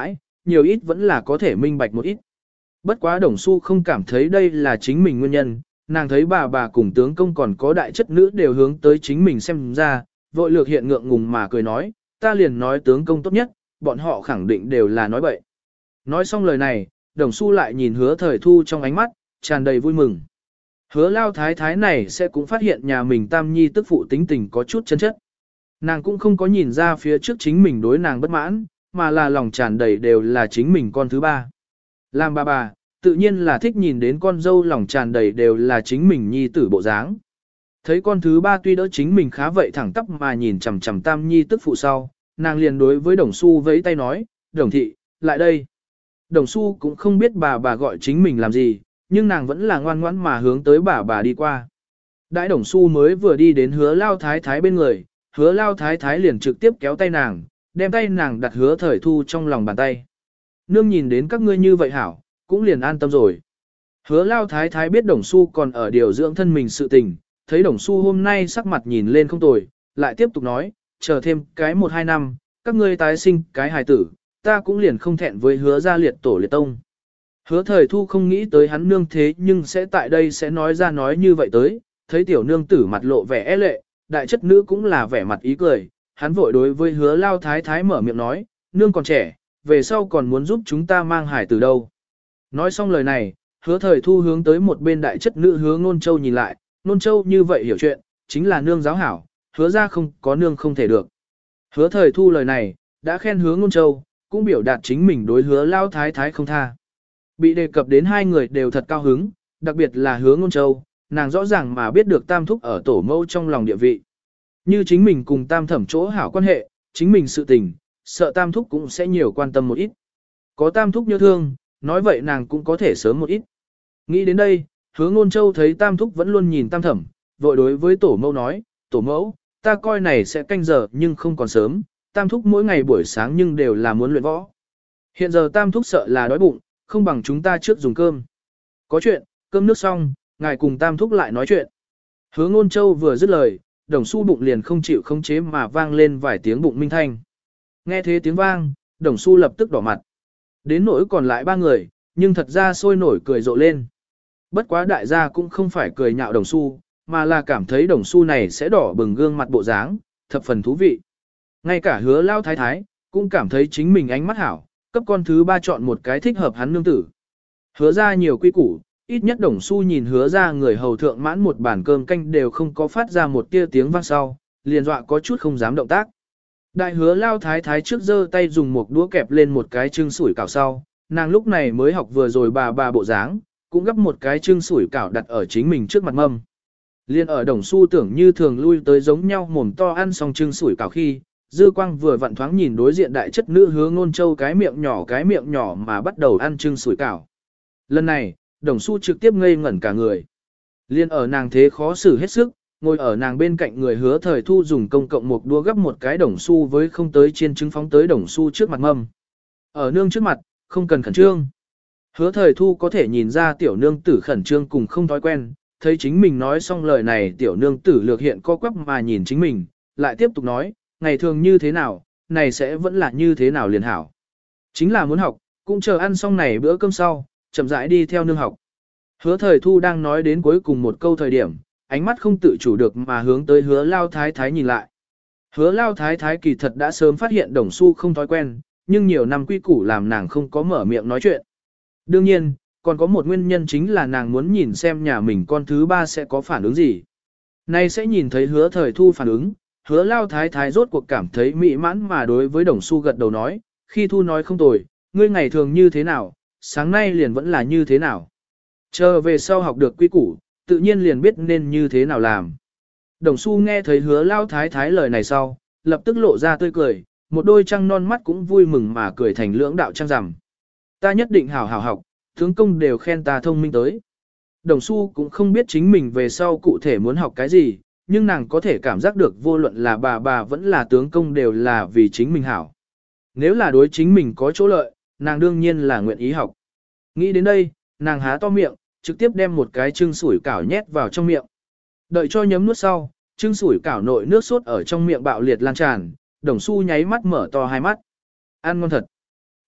Speaker 1: nhiều ít vẫn là có thể minh bạch một ít. Bất quá Đồng Xu không cảm thấy đây là chính mình nguyên nhân, nàng thấy bà bà cùng tướng công còn có đại chất nữ đều hướng tới chính mình xem ra, vội lược hiện ngượng ngùng mà cười nói, ta liền nói tướng công tốt nhất, bọn họ khẳng định đều là nói bậy. Nói xong lời này, Đồng Xu lại nhìn Hứa Thời Thu trong ánh mắt, tràn đầy vui mừng. Hứa lao thái thái này sẽ cũng phát hiện nhà mình tam nhi tức phụ tính tình có chút chân chất. Nàng cũng không có nhìn ra phía trước chính mình đối nàng bất mãn, mà là lòng tràn đầy đều là chính mình con thứ ba. Làm bà bà, tự nhiên là thích nhìn đến con dâu lòng tràn đầy đều là chính mình nhi tử bộ dáng. Thấy con thứ ba tuy đỡ chính mình khá vậy thẳng tắp mà nhìn chằm chằm tam nhi tức phụ sau, nàng liền đối với Đồng Xu vẫy tay nói, Đồng thị, lại đây. Đồng Xu cũng không biết bà bà gọi chính mình làm gì, nhưng nàng vẫn là ngoan ngoãn mà hướng tới bà bà đi qua. Đãi Đồng Xu mới vừa đi đến Hứa lao thái thái bên người, Hứa lao thái thái liền trực tiếp kéo tay nàng, đem tay nàng đặt Hứa Thời Thu trong lòng bàn tay. Nương nhìn đến các ngươi như vậy hảo, cũng liền an tâm rồi. Hứa lao thái thái biết Đồng Xu còn ở điều dưỡng thân mình sự tình, thấy Đồng Xu hôm nay sắc mặt nhìn lên không tồi, lại tiếp tục nói, chờ thêm cái một hai năm, các ngươi tái sinh cái hài tử, ta cũng liền không thẹn với Hứa gia liệt tổ liệt tông. Hứa Thời Thu không nghĩ tới hắn nương thế nhưng sẽ tại đây sẽ nói ra nói như vậy tới, thấy tiểu nương tử mặt lộ vẻ e lệ, đại chất nữ cũng là vẻ mặt ý cười, hắn vội đối với Hứa lao thái thái mở miệng nói, nương còn trẻ, về sau còn muốn giúp chúng ta mang hải tử đâu. Nói xong lời này, Hứa Thời Thu hướng tới một bên đại chất nữ Hứa Nôn Châu nhìn lại, Nôn Châu như vậy hiểu chuyện, chính là nương giáo hảo, hứa ra không có nương không thể được. Hứa Thời Thu lời này, đã khen Hứa Nôn Châu, cũng biểu đạt chính mình đối Hứa lao thái thái không tha. Bị đề cập đến hai người đều thật cao hứng, đặc biệt là Hứa Nôn Châu, nàng rõ ràng mà biết được tam thúc ở tổ mẫu trong lòng địa vị. Như chính mình cùng tam thẩm chỗ hảo quan hệ, chính mình sự tình, sợ tam thúc cũng sẽ nhiều quan tâm một ít. Có tam thúc nhớ thương, nói vậy nàng cũng có thể sớm một ít. Nghĩ đến đây, Hứa Nôn Châu thấy tam thúc vẫn luôn nhìn tam thẩm, vội đối với tổ mẫu nói, tổ mẫu, ta coi này sẽ canh giờ nhưng không còn sớm, tam thúc mỗi ngày buổi sáng nhưng đều là muốn luyện võ. Hiện giờ tam thúc sợ là đói bụng, không bằng chúng ta trước dùng cơm. Có chuyện, cơm nước xong, ngài cùng tam thúc lại nói chuyện. Hứa Nôn Châu vừa dứt lời, Đồng Xu bụng liền không chịu khống chế mà vang lên vài tiếng bụng minh thanh. Nghe thế tiếng vang, Đồng Xu lập tức đỏ mặt. Đến nỗi còn lại ba người, nhưng thật ra sôi nổi cười rộ lên. Bất quá đại gia cũng không phải cười nhạo Đồng Xu, mà là cảm thấy Đồng Xu này sẽ đỏ bừng gương mặt bộ dáng, thập phần thú vị. Ngay cả Hứa lao thái thái, cũng cảm thấy chính mình ánh mắt hảo, cấp con thứ ba chọn một cái thích hợp hắn nương tử. Hứa ra nhiều quy củ, ít nhất Đồng Xu nhìn Hứa ra người hầu thượng mãn một bàn cơm canh đều không có phát ra một tia tiếng vang sau, liền dọa có chút không dám động tác. Đại Hứa lao thái thái trước giơ tay dùng một đũa kẹp lên một cái trưng sủi cảo sau, nàng lúc này mới học vừa rồi bà bà bộ dáng, cũng gấp một cái trưng sủi cảo đặt ở chính mình trước mặt mâm. Liên ở Đồng Xu tưởng như thường lui tới giống nhau mồm to ăn xong trưng sủi cảo khi, dư quang vừa vặn thoáng nhìn đối diện đại chất nữ Hứa Nôn Châu cái miệng nhỏ cái miệng nhỏ mà bắt đầu ăn trưng sủi cảo. Lần này, Đồng Xu trực tiếp ngây ngẩn cả người. Liên ở nàng thế khó xử hết sức, ngồi ở nàng bên cạnh người Hứa Thời Thu dùng công cộng một đũa gấp một cái Đồng Xu với không tới chiên trứng phóng tới Đồng Xu trước mặt mâm. Ở nương trước mặt, không cần khẩn trương. Hứa Thời Thu có thể nhìn ra tiểu nương tử khẩn trương cùng không thói quen, thấy chính mình nói xong lời này tiểu nương tử lược hiện co quắp mà nhìn chính mình, lại tiếp tục nói, ngày thường như thế nào, này sẽ vẫn là như thế nào liền hảo. Chính là muốn học, cũng chờ ăn xong này bữa cơm sau, chậm rãi đi theo nương học. Hứa Thời Thu đang nói đến cuối cùng một câu thời điểm, ánh mắt không tự chủ được mà hướng tới Hứa lao thái thái nhìn lại. Hứa lao thái thái kỳ thật đã sớm phát hiện Đồng Xu không thói quen, nhưng nhiều năm quy củ làm nàng không có mở miệng nói chuyện. Đương nhiên, còn có một nguyên nhân chính là nàng muốn nhìn xem nhà mình con thứ ba sẽ có phản ứng gì. Nay sẽ nhìn thấy Hứa Thời Thu phản ứng, Hứa lao thái thái rốt cuộc cảm thấy mỹ mãn mà đối với Đồng Xu gật đầu nói, khi Thu nói không tồi, ngươi ngày thường như thế nào, sáng nay liền vẫn là như thế nào. Chờ về sau học được quy củ, tự nhiên liền biết nên như thế nào làm. Đồng Xu nghe thấy Hứa lao thái thái lời này sau, lập tức lộ ra tươi cười, một đôi trăng non mắt cũng vui mừng mà cười thành lưỡng đạo trăng rằm. Ta nhất định hảo hảo học, tướng công đều khen ta thông minh tới. Đồng Xu cũng không biết chính mình về sau cụ thể muốn học cái gì, nhưng nàng có thể cảm giác được vô luận là bà bà vẫn là tướng công đều là vì chính mình hảo. Nếu là đối chính mình có chỗ lợi, nàng đương nhiên là nguyện ý học. Nghĩ đến đây, nàng há to miệng, trực tiếp đem một cái trưng sủi cảo nhét vào trong miệng. Đợi cho nhấm nuốt sau, trưng sủi cảo nội nước sốt ở trong miệng bạo liệt lan tràn, Đồng Xu nháy mắt mở to hai mắt. Ăn ngon thật.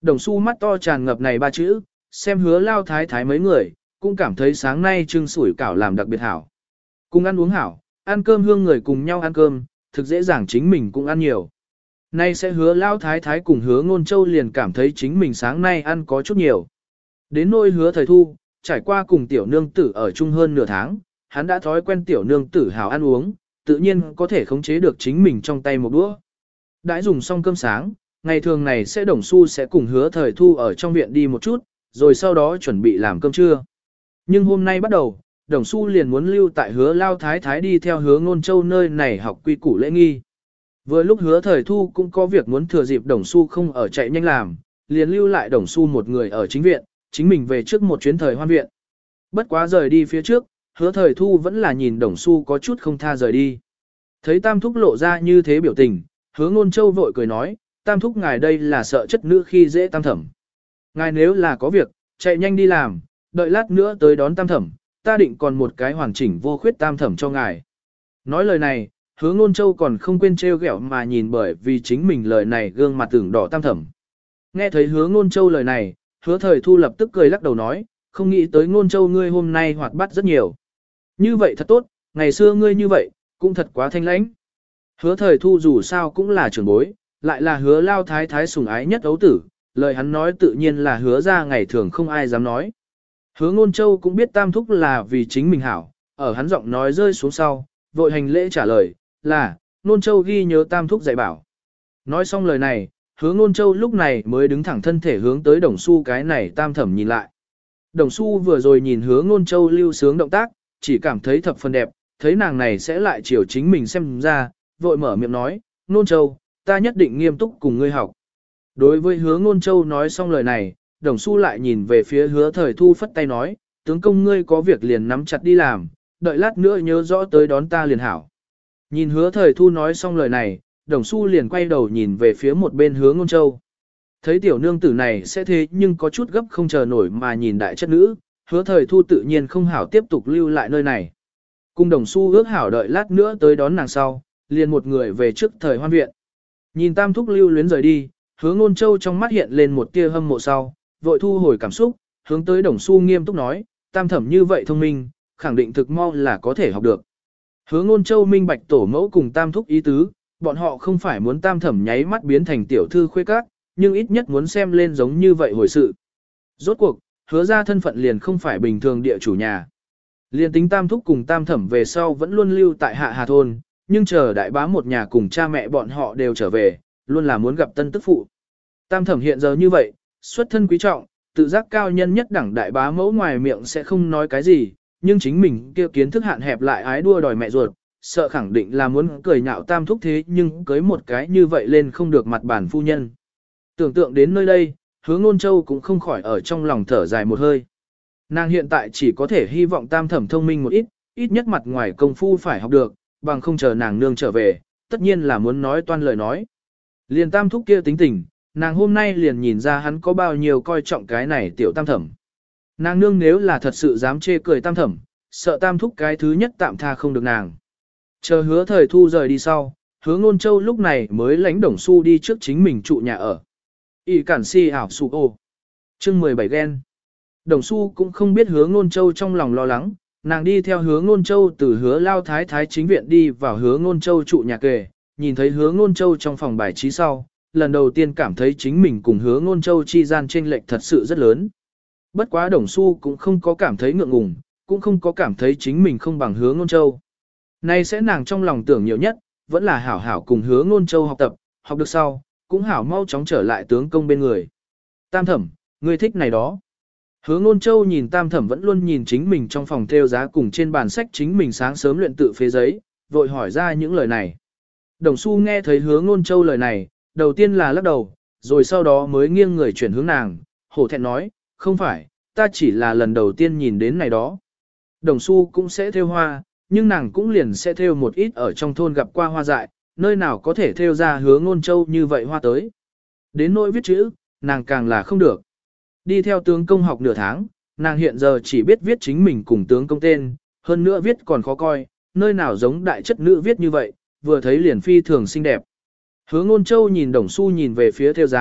Speaker 1: Đồng Xu mắt to tràn ngập này ba chữ, xem hứa lao thái thái mấy người, cũng cảm thấy sáng nay trưng sủi cảo làm đặc biệt hảo. Cùng ăn uống hảo, ăn cơm hương người cùng nhau ăn cơm, thực dễ dàng chính mình cũng ăn nhiều. Nay sẽ hứa lao thái thái cùng hứa ngôn châu liền cảm thấy chính mình sáng nay ăn có chút nhiều. Đến nôi hứa thời thu, trải qua cùng tiểu nương tử ở chung hơn nửa tháng, hắn đã thói quen tiểu nương tử hảo ăn uống, tự nhiên có thể khống chế được chính mình trong tay một đũa. Đãi dùng xong cơm sáng, ngày thường này sẽ Đồng Xu sẽ cùng hứa thời thu ở trong viện đi một chút, rồi sau đó chuẩn bị làm cơm trưa. Nhưng hôm nay bắt đầu, Đồng Xu liền muốn lưu tại hứa lao thái thái đi theo hứa ngôn châu nơi này học quy củ lễ nghi. Vừa lúc hứa thời thu cũng có việc muốn thừa dịp Đồng Xu không ở chạy nhanh làm, liền lưu lại Đồng Xu một người ở chính viện, chính mình về trước một chuyến thời hoan viện. Bất quá rời đi phía trước, hứa thời thu vẫn là nhìn Đồng Xu có chút không tha rời đi. Thấy Tam Thúc lộ ra như thế biểu tình, hứa ngôn châu vội cười nói, Tam Thúc ngài đây là sợ chất nữ khi dễ Tam Thẩm. Ngài nếu là có việc, chạy nhanh đi làm, đợi lát nữa tới đón Tam Thẩm, ta định còn một cái hoàn chỉnh vô khuyết Tam Thẩm cho ngài. Nói lời này, hứa ngôn châu còn không quên trêu ghẹo mà nhìn bởi vì chính mình lời này gương mặt tưởng đỏ Tam Thẩm. Nghe thấy hứa ngôn châu lời này, hứa thời thu lập tức cười lắc đầu nói, không nghĩ tới ngôn châu ngươi hôm nay hoạt bát rất nhiều. Như vậy thật tốt, ngày xưa ngươi như vậy, cũng thật quá thanh lãnh. Hứa thời thu dù sao cũng là trưởng bối, lại là hứa lao thái thái sủng ái nhất ấu tử, lời hắn nói tự nhiên là hứa ra ngày thường không ai dám nói. Hứa ngôn châu cũng biết Tam Thúc là vì chính mình hảo, ở hắn giọng nói rơi xuống sau, vội hành lễ trả lời, là, ngôn châu ghi nhớ Tam Thúc dạy bảo. Nói xong lời này, hứa ngôn châu lúc này mới đứng thẳng thân thể hướng tới Đồng Xu cái này Tam Thẩm nhìn lại. Đồng Xu vừa rồi nhìn hứa ngôn châu lưu sướng động tác, chỉ cảm thấy thập phần đẹp, thấy nàng này sẽ lại chiều chính mình xem ra, vội mở miệng nói, ngôn châu, ta nhất định nghiêm túc cùng ngươi học. Đối với hứa ngôn châu nói xong lời này, Đồng Xu lại nhìn về phía hứa thời thu phất tay nói, tướng công ngươi có việc liền nắm chặt đi làm, đợi lát nữa nhớ rõ tới đón ta liền hảo. Nhìn hứa thời thu nói xong lời này, Đồng Xu liền quay đầu nhìn về phía một bên hứa ngôn châu. Thấy tiểu nương tử này sẽ thế nhưng có chút gấp không chờ nổi mà nhìn đại chất nữ, hứa thời thu tự nhiên không hảo tiếp tục lưu lại nơi này. Cùng Đồng Xu ước hảo đợi lát nữa tới đón nàng sau, liền một người về trước thời hoan viện. Nhìn Tam Thúc lưu luyến rời đi, hứa ngôn châu trong mắt hiện lên một tia hâm mộ sau, vội thu hồi cảm xúc, hướng tới Đồng Xu nghiêm túc nói, Tam Thẩm như vậy thông minh, khẳng định thực mau là có thể học được. Hứa ngôn châu minh bạch tổ mẫu cùng Tam Thúc ý tứ, bọn họ không phải muốn Tam Thẩm nháy mắt biến thành tiểu thư khuê các, nhưng ít nhất muốn xem lên giống như vậy hồi sự. Rốt cuộc, hứa ra thân phận liền không phải bình thường địa chủ nhà. Liền tính Tam Thúc cùng Tam Thẩm về sau vẫn luôn lưu tại Hạ Hà Thôn, nhưng chờ đại bá một nhà cùng cha mẹ bọn họ đều trở về, luôn là muốn gặp tân tức phụ. Tam Thẩm hiện giờ như vậy, xuất thân quý trọng, tự giác cao nhân nhất đẳng đại bá mẫu ngoài miệng sẽ không nói cái gì, nhưng chính mình kia kiến thức hạn hẹp lại ái đua đòi mẹ ruột, sợ khẳng định là muốn cười nhạo Tam Thúc thế nhưng cưới một cái như vậy lên không được mặt bản phu nhân. Tưởng tượng đến nơi đây, hứa ngôn châu cũng không khỏi ở trong lòng thở dài một hơi. Nàng hiện tại chỉ có thể hy vọng Tam Thẩm thông minh một ít, ít nhất mặt ngoài công phu phải học được, bằng không chờ nàng nương trở về, tất nhiên là muốn nói toan lời nói. Liền Tam Thúc kia tính tình, nàng hôm nay liền nhìn ra hắn có bao nhiêu coi trọng cái này tiểu Tam Thẩm. Nàng nương nếu là thật sự dám chê cười Tam Thẩm, sợ Tam Thúc cái thứ nhất tạm tha không được nàng. Chờ hứa thời thu rời đi sau, hứa ngôn châu lúc này mới lãnh Đồng Xu đi trước chính mình trụ nhà ở. Y cản si ảo su ô. Chương mười bảy ghen. Đồng Xu cũng không biết hứa ngôn châu trong lòng lo lắng, nàng đi theo hứa ngôn châu từ hứa lao thái thái chính viện đi vào hứa ngôn châu trụ nhà kề, nhìn thấy hứa ngôn châu trong phòng bài trí sau, lần đầu tiên cảm thấy chính mình cùng hứa ngôn châu chi gian chênh lệch thật sự rất lớn. Bất quá Đồng Xu cũng không có cảm thấy ngượng ngùng, cũng không có cảm thấy chính mình không bằng hứa ngôn châu. Nay sẽ nàng trong lòng tưởng nhiều nhất, vẫn là hảo hảo cùng hứa ngôn châu học tập, học được sau, cũng hảo mau chóng trở lại tướng công bên người. Tam Thẩm, ngươi thích này đó. Hứa ngôn châu nhìn Tam Thẩm vẫn luôn nhìn chính mình trong phòng theo giá cùng trên bàn sách chính mình sáng sớm luyện tự phế giấy, vội hỏi ra những lời này. Đồng Xu nghe thấy hứa ngôn châu lời này, đầu tiên là lắc đầu, rồi sau đó mới nghiêng người chuyển hướng nàng, hổ thẹn nói, không phải, ta chỉ là lần đầu tiên nhìn đến này đó. Đồng Xu cũng sẽ theo hoa, nhưng nàng cũng liền sẽ theo một ít ở trong thôn gặp qua hoa dại, nơi nào có thể theo ra hứa ngôn châu như vậy hoa tới. Đến nỗi viết chữ, nàng càng là không được. Đi theo tướng công học nửa tháng, nàng hiện giờ chỉ biết viết chính mình cùng tướng công tên, hơn nữa viết còn khó coi, nơi nào giống đại chất nữ viết như vậy, vừa thấy liền phi thường xinh đẹp. Hứa ngôn châu nhìn Đồng Xu nhìn về phía theo giá,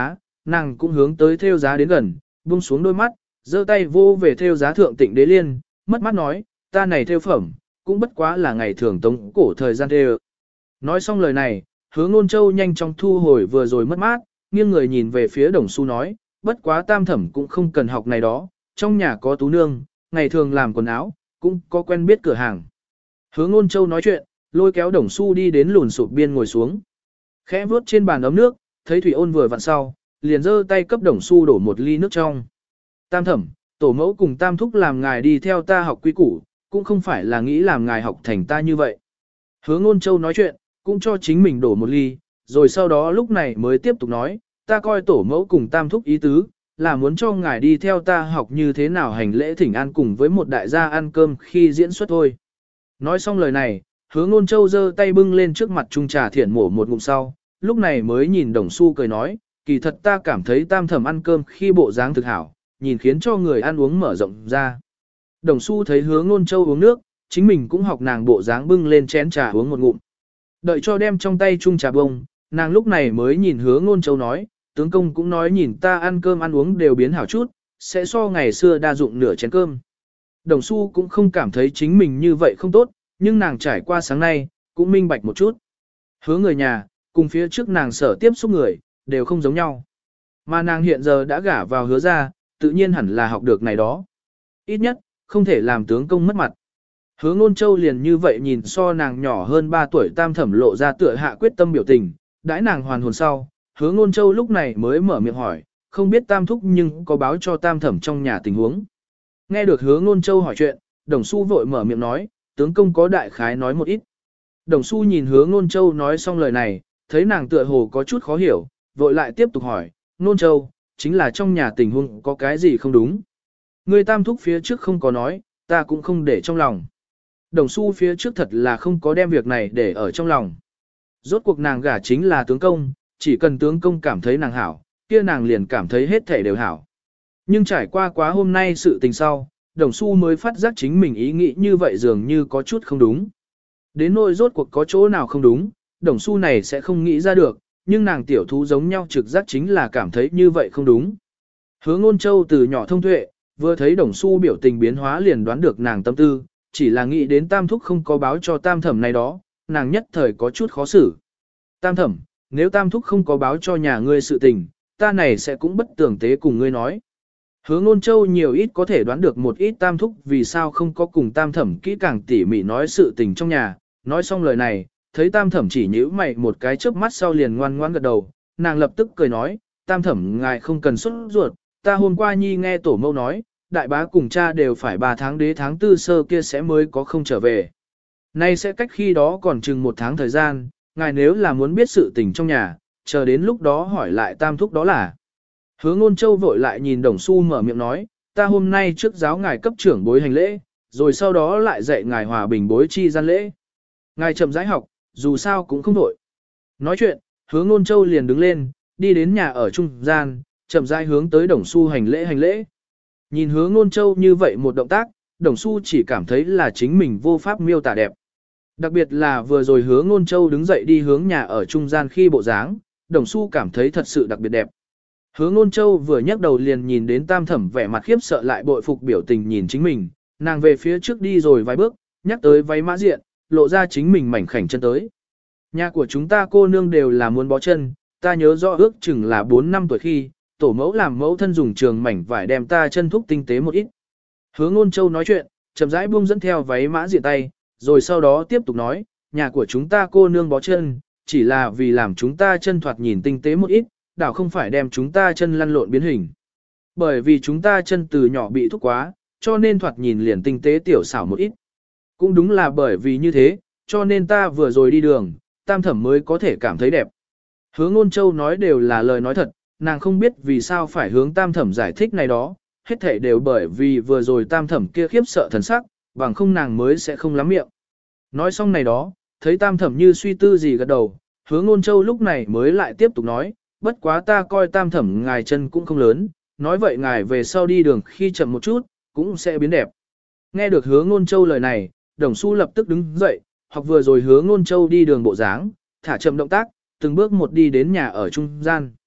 Speaker 1: nàng cũng hướng tới theo giá đến gần, buông xuống đôi mắt, giơ tay vô về theo giá thượng Tịnh Đế Liên, mất mắt nói, ta này theo phẩm, cũng bất quá là ngày thường tống cổ thời gian theo. Nói xong lời này, Hứa Ngôn Châu nhanh chóng thu hồi vừa rồi mất mát, nghiêng người nhìn về phía Đồng Xu nói, bất quá Tam Thẩm cũng không cần học này đó, trong nhà có tú nương, ngày thường làm quần áo, cũng có quen biết cửa hàng. Hứa Ngôn Châu nói chuyện, lôi kéo Đồng Xu đi đến lùn sụp biên ngồi xuống. Khẽ vuốt trên bàn ấm nước, thấy Thủy Ôn vừa vặn sau, liền giơ tay cấp Đồng Xu đổ một ly nước trong. Tam Thẩm, tổ mẫu cùng Tam Thúc làm ngài đi theo ta học quy củ, cũng không phải là nghĩ làm ngài học thành ta như vậy. Hứa Ngôn Châu nói chuyện, cũng cho chính mình đổ một ly, rồi sau đó lúc này mới tiếp tục nói, ta coi tổ mẫu cùng Tam Thúc ý tứ, là muốn cho ngài đi theo ta học như thế nào hành lễ thỉnh an cùng với một đại gia ăn cơm khi diễn xuất thôi. Nói xong lời này, Hứa Ngôn Châu giơ tay bưng lên trước mặt chung trà thiện mổ một ngụm sau, lúc này mới nhìn Đồng Xu cười nói, kỳ thật ta cảm thấy Tam Thẩm ăn cơm khi bộ dáng thực hảo, nhìn khiến cho người ăn uống mở rộng ra. Đồng Xu thấy Hứa Ngôn Châu uống nước, chính mình cũng học nàng bộ dáng bưng lên chén trà uống một ngụm. Đợi cho đem trong tay chung trà bông, nàng lúc này mới nhìn Hứa Ngôn Châu nói, tướng công cũng nói nhìn ta ăn cơm ăn uống đều biến hảo chút, sẽ so ngày xưa đa dụng nửa chén cơm. Đồng Xu cũng không cảm thấy chính mình như vậy không tốt, nhưng nàng trải qua sáng nay, cũng minh bạch một chút. Hứa người nhà, cùng phía trước nàng sở tiếp xúc người, đều không giống nhau. Mà nàng hiện giờ đã gả vào Hứa ra, tự nhiên hẳn là học được này đó. Ít nhất, không thể làm tướng công mất mặt. Hứa Ngôn Châu liền như vậy nhìn so nàng nhỏ hơn ba tuổi Tam Thẩm lộ ra tựa hạ quyết tâm biểu tình, đãi nàng hoàn hồn sau, Hứa Ngôn Châu lúc này mới mở miệng hỏi, không biết Tam Thúc nhưng có báo cho Tam Thẩm trong nhà tình huống. Nghe được Hứa Ngôn Châu hỏi chuyện, Đồng Xu vội mở miệng nói, tướng công có đại khái nói một ít. Đồng Xu nhìn Hứa Ngôn Châu nói xong lời này, thấy nàng tựa hồ có chút khó hiểu, vội lại tiếp tục hỏi, Ngôn Châu, chính là trong nhà tình huống có cái gì không đúng. Người Tam Thúc phía trước không có nói, ta cũng không để trong lòng. Đồng Xu phía trước thật là không có đem việc này để ở trong lòng. Rốt cuộc nàng gả chính là tướng công, chỉ cần tướng công cảm thấy nàng hảo, kia nàng liền cảm thấy hết thể đều hảo. Nhưng trải qua quá hôm nay sự tình sau, Đồng Xu mới phát giác chính mình ý nghĩ như vậy dường như có chút không đúng. Đến nỗi rốt cuộc có chỗ nào không đúng, Đồng Xu này sẽ không nghĩ ra được, nhưng nàng tiểu thú giống nhau trực giác chính là cảm thấy như vậy không đúng. Hứa Ngôn Châu từ nhỏ thông tuệ, vừa thấy Đồng Xu biểu tình biến hóa liền đoán được nàng tâm tư, chỉ là nghĩ đến Tam Thúc không có báo cho Tam Thẩm này đó, nàng nhất thời có chút khó xử. Tam Thẩm, nếu Tam Thúc không có báo cho nhà ngươi sự tình, ta này sẽ cũng bất tưởng tế cùng ngươi nói. Hứa Ngôn Châu nhiều ít có thể đoán được một ít Tam Thúc vì sao không có cùng Tam Thẩm kỹ càng tỉ mỉ nói sự tình trong nhà, nói xong lời này, thấy Tam Thẩm chỉ nhíu mày một cái chớp mắt sau liền ngoan ngoãn gật đầu, nàng lập tức cười nói, Tam Thẩm ngài không cần xuất ruột, ta hôm qua nhi nghe tổ mẫu nói, đại bá cùng cha đều phải ba tháng đế tháng tư sơ kia sẽ mới có không trở về. Nay sẽ cách khi đó còn chừng một tháng thời gian, ngài nếu là muốn biết sự tình trong nhà, chờ đến lúc đó hỏi lại Tam Thúc đó là. Hứa Ngôn Châu vội lại nhìn Đồng Xu mở miệng nói, ta hôm nay trước giáo ngài cấp trưởng bối hành lễ, rồi sau đó lại dạy ngài hòa bình bối chi gian lễ. Ngài chậm rãi học, dù sao cũng không đổi. Nói chuyện, Hứa Ngôn Châu liền đứng lên, đi đến nhà ở trung gian, chậm rãi hướng tới Đồng Xu hành lễ hành lễ. Nhìn Hứa Ngôn Châu như vậy một động tác, Đồng Xu chỉ cảm thấy là chính mình vô pháp miêu tả đẹp. Đặc biệt là vừa rồi Hứa Ngôn Châu đứng dậy đi hướng nhà ở trung gian khi bộ dáng, Đồng Xu cảm thấy thật sự đặc biệt đẹp. Hứa Ngôn Châu vừa nhấc đầu liền nhìn đến Tam Thẩm vẻ mặt khiếp sợ lại bội phục biểu tình nhìn chính mình, nàng về phía trước đi rồi vài bước, nhắc tới váy mã diện, lộ ra chính mình mảnh khảnh chân tới. Nhà của chúng ta cô nương đều là muốn bó chân, ta nhớ rõ ước chừng là bốn năm tuổi khi, tổ mẫu làm mẫu thân dùng trường mảnh vải đem ta chân thúc tinh tế một ít. Hứa Ngôn Châu nói chuyện, chậm rãi buông dẫn theo váy mã diện tay, rồi sau đó tiếp tục nói, nhà của chúng ta cô nương bó chân, chỉ là vì làm chúng ta chân thoạt nhìn tinh tế một ít, đảo không phải đem chúng ta chân lăn lộn biến hình. Bởi vì chúng ta chân từ nhỏ bị thúc quá, cho nên thoạt nhìn liền tinh tế tiểu xảo một ít. Cũng đúng là bởi vì như thế, cho nên ta vừa rồi đi đường, Tam Thẩm mới có thể cảm thấy đẹp. Hứa Ngôn Châu nói đều là lời nói thật, nàng không biết vì sao phải hướng Tam Thẩm giải thích này đó, hết thể đều bởi vì vừa rồi Tam Thẩm kia khiếp sợ thần sắc, bằng không nàng mới sẽ không lắm miệng. Nói xong này đó, thấy Tam Thẩm như suy tư gì gật đầu, Hứa Ngôn Châu lúc này mới lại tiếp tục nói, bất quá ta coi Tam Thẩm ngài chân cũng không lớn, nói vậy ngài về sau đi đường khi chậm một chút, cũng sẽ biến đẹp. Nghe được Hứa Ngôn Châu lời này, Đồng Xu lập tức đứng dậy, học vừa rồi Hứa Ngôn Châu đi đường bộ dáng, thả chậm động tác, từng bước một đi đến nhà ở trung gian.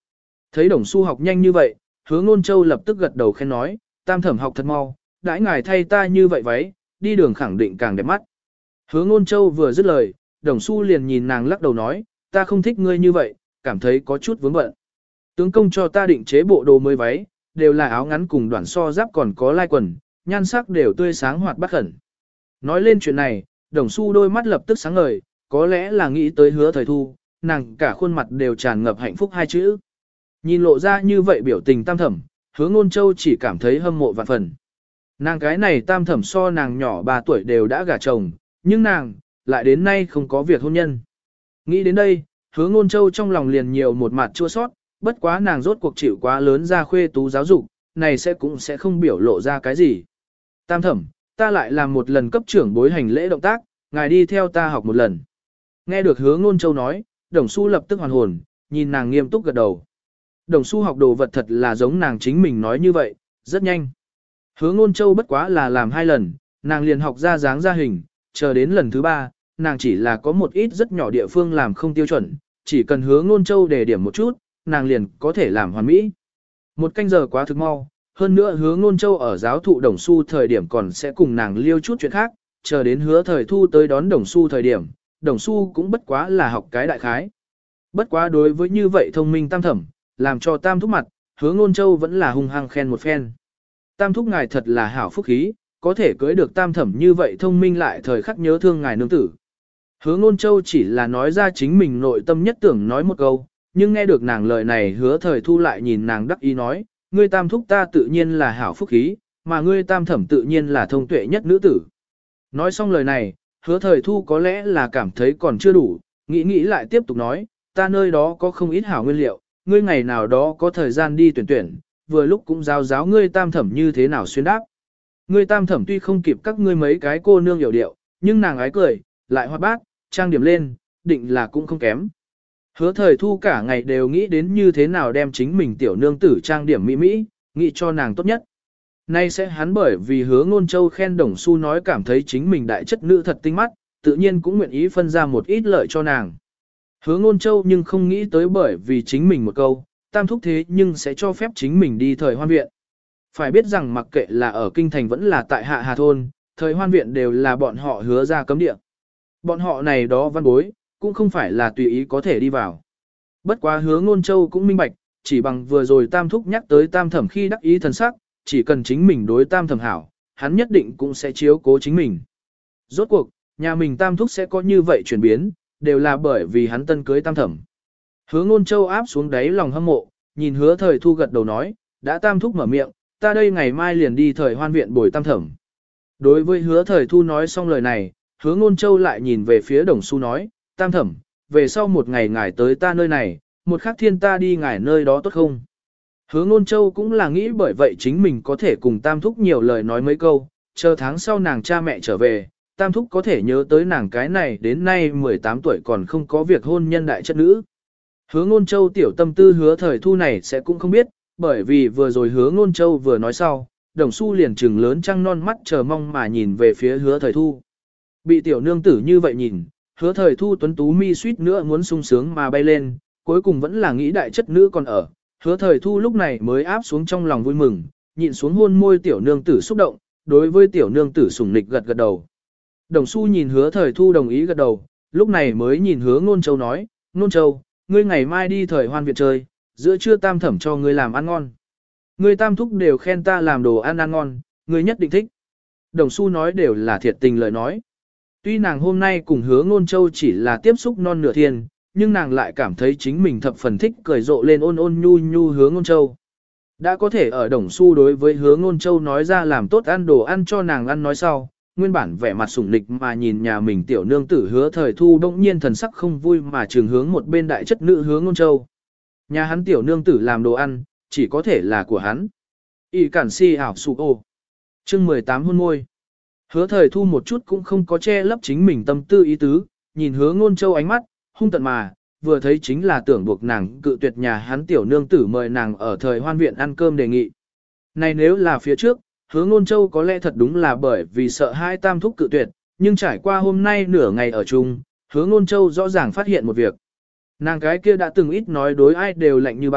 Speaker 1: Thấy Đồng Xu học nhanh như vậy, Hứa Ngôn Châu lập tức gật đầu khen nói, tam thẩm học thật mau, đãi ngài thay ta như vậy váy, đi đường khẳng định càng đẹp mắt. Hứa Ngôn Châu vừa dứt lời, Đồng Xu liền nhìn nàng lắc đầu nói, ta không thích ngươi như vậy, cảm thấy có chút vướng bận. Tướng công cho ta định chế bộ đồ mới váy, đều là áo ngắn cùng đoạn so giáp còn có lai quần, nhan sắc đều tươi sáng hoạt bát khẩn. Nói lên chuyện này, Đồng Xu đôi mắt lập tức sáng ngời, có lẽ là nghĩ tới Hứa Thời Thu, nàng cả khuôn mặt đều tràn ngập hạnh phúc hai chữ. Nhìn lộ ra như vậy biểu tình tam thẩm, Hứa Ngôn Châu chỉ cảm thấy hâm mộ vạn phần. Nàng cái này tam thẩm so nàng nhỏ ba tuổi đều đã gả chồng, nhưng nàng, lại đến nay không có việc hôn nhân. Nghĩ đến đây, Hứa Ngôn Châu trong lòng liền nhiều một mặt chua sót, bất quá nàng rốt cuộc chịu quá lớn ra khuê tú giáo dục, này sẽ cũng sẽ không biểu lộ ra cái gì. Tam thẩm, ta lại làm một lần cấp trưởng bối hành lễ động tác, ngài đi theo ta học một lần. Nghe được Hứa Ngôn Châu nói, Đồng Xu lập tức hoàn hồn, nhìn nàng nghiêm túc gật đầu. Đồng Xu học đồ vật thật là giống nàng chính mình nói như vậy, rất nhanh. Hứa Ngôn Châu bất quá là làm hai lần, nàng liền học ra dáng ra hình, chờ đến lần thứ ba, nàng chỉ là có một ít rất nhỏ địa phương làm không tiêu chuẩn, chỉ cần Hứa Ngôn Châu đề điểm một chút, nàng liền có thể làm hoàn mỹ. Một canh giờ quá thực mau, hơn nữa Hứa Ngôn Châu ở giáo thụ Đồng Xu thời điểm còn sẽ cùng nàng liêu chút chuyện khác, chờ đến Hứa Thời Thu tới đón Đồng Xu thời điểm, Đồng Xu cũng bất quá là học cái đại khái. Bất quá đối với như vậy thông minh tam thẩm, làm cho tam thúc mặt, Hứa Ngôn Châu vẫn là hung hăng khen một phen. Tam thúc ngài thật là hảo phúc khí, có thể cưới được tam thẩm như vậy thông minh lại thời khắc nhớ thương ngài nương tử. Hứa Ngôn Châu chỉ là nói ra chính mình nội tâm nhất tưởng nói một câu, nhưng nghe được nàng lời này Hứa Thời Thu lại nhìn nàng đắc ý nói, ngươi tam thúc ta tự nhiên là hảo phúc khí, mà ngươi tam thẩm tự nhiên là thông tuệ nhất nữ tử. Nói xong lời này, Hứa Thời Thu có lẽ là cảm thấy còn chưa đủ, nghĩ nghĩ lại tiếp tục nói, ta nơi đó có không ít hảo nguyên liệu, ngươi ngày nào đó có thời gian đi tuyển tuyển, vừa lúc cũng giáo giáo ngươi tam thẩm như thế nào xuyên đáp. Ngươi tam thẩm tuy không kịp các ngươi mấy cái cô nương hiểu điệu, nhưng nàng ái cười, lại hoạt bát, trang điểm lên, định là cũng không kém. Hứa Thời Thu cả ngày đều nghĩ đến như thế nào đem chính mình tiểu nương tử trang điểm mỹ mỹ, nghĩ cho nàng tốt nhất. Nay sẽ hắn bởi vì Hứa Ngôn Châu khen Đồng Xu nói cảm thấy chính mình đại chất nữ thật tinh mắt, tự nhiên cũng nguyện ý phân ra một ít lợi cho nàng. Hứa Ngôn Châu nhưng không nghĩ tới bởi vì chính mình một câu, tam thúc thế nhưng sẽ cho phép chính mình đi thời hoan viện. Phải biết rằng mặc kệ là ở Kinh Thành vẫn là tại Hạ Hà Thôn, thời hoan viện đều là bọn họ hứa ra cấm địa. Bọn họ này đó văn bối, cũng không phải là tùy ý có thể đi vào. Bất quá Hứa Ngôn Châu cũng minh bạch, chỉ bằng vừa rồi tam thúc nhắc tới tam thẩm khi đắc ý thần sắc, chỉ cần chính mình đối tam thẩm hảo, hắn nhất định cũng sẽ chiếu cố chính mình. Rốt cuộc, nhà mình tam thúc sẽ có như vậy chuyển biến, đều là bởi vì hắn tân cưới tam thẩm. Hứa Ngôn Châu áp xuống đáy lòng hâm mộ, nhìn Hứa Thời Thu gật đầu nói, đã tam thúc mở miệng, ta đây ngày mai liền đi thời hoan viện bồi tam thẩm. Đối với Hứa Thời Thu nói xong lời này, Hứa Ngôn Châu lại nhìn về phía Đồng Xu nói, tam thẩm, về sau một ngày ngài tới ta nơi này, một khắc thiên ta đi ngài nơi đó tốt không? Hứa Ngôn Châu cũng là nghĩ bởi vậy chính mình có thể cùng tam thúc nhiều lời nói mấy câu, chờ tháng sau nàng cha mẹ trở về, tam thúc có thể nhớ tới nàng cái này đến nay mười tám tuổi còn không có việc hôn nhân đại chất nữ. Hứa Ngôn Châu tiểu tâm tư Hứa Thời Thu này sẽ cũng không biết, bởi vì vừa rồi Hứa Ngôn Châu vừa nói sau, Đồng Xu liền trừng lớn trăng non mắt chờ mong mà nhìn về phía Hứa Thời Thu. Bị tiểu nương tử như vậy nhìn, Hứa Thời Thu tuấn tú mi suýt nữa muốn sung sướng mà bay lên, cuối cùng vẫn là nghĩ đại chất nữ còn ở. Hứa Thời Thu lúc này mới áp xuống trong lòng vui mừng, nhịn xuống hôn môi tiểu nương tử xúc động, đối với tiểu nương tử sủng nịch gật gật đầu. Đồng Xu nhìn Hứa Thời Thu đồng ý gật đầu, lúc này mới nhìn Hứa Ngôn Châu nói, Ngôn Châu, ngươi ngày mai đi thời hoan viện chơi, giữa trưa tam thẩm cho ngươi làm ăn ngon. Ngươi tam thúc đều khen ta làm đồ ăn ăn ngon, ngươi nhất định thích. Đồng Xu nói đều là thiệt tình lời nói. Tuy nàng hôm nay cùng Hứa Ngôn Châu chỉ là tiếp xúc non nửa thiên, nhưng nàng lại cảm thấy chính mình thập phần thích cười rộ lên ôn ôn nhu nhu Hứa Ngôn Châu. Đã có thể ở Đồng Xu đối với Hứa Ngôn Châu nói ra làm tốt ăn đồ ăn cho nàng ăn nói sau, nguyên bản vẻ mặt sủng nịch mà nhìn nhà mình tiểu nương tử Hứa Thời Thu bỗng nhiên thần sắc không vui mà trường hướng một bên đại chất nữ Hứa Ngôn Châu. Nhà hắn tiểu nương tử làm đồ ăn, chỉ có thể là của hắn. Y cản si ảo sụ ô. Chương mười tám hôn môi. Hứa Thời Thu một chút cũng không có che lấp chính mình tâm tư ý tứ, nhìn Hứa Ngôn Châu ánh mắt, hung tận mà, vừa thấy chính là tưởng buộc nàng cự tuyệt nhà hắn tiểu nương tử mời nàng ở thời hoan viện ăn cơm đề nghị. Này nếu là phía trước, Hứa Ngôn Châu có lẽ thật đúng là bởi vì sợ hai tam thúc cự tuyệt, nhưng trải qua hôm nay nửa ngày ở chung, Hứa Ngôn Châu rõ ràng phát hiện một việc. Nàng cái kia đã từng ít nói đối ai đều lạnh như băng,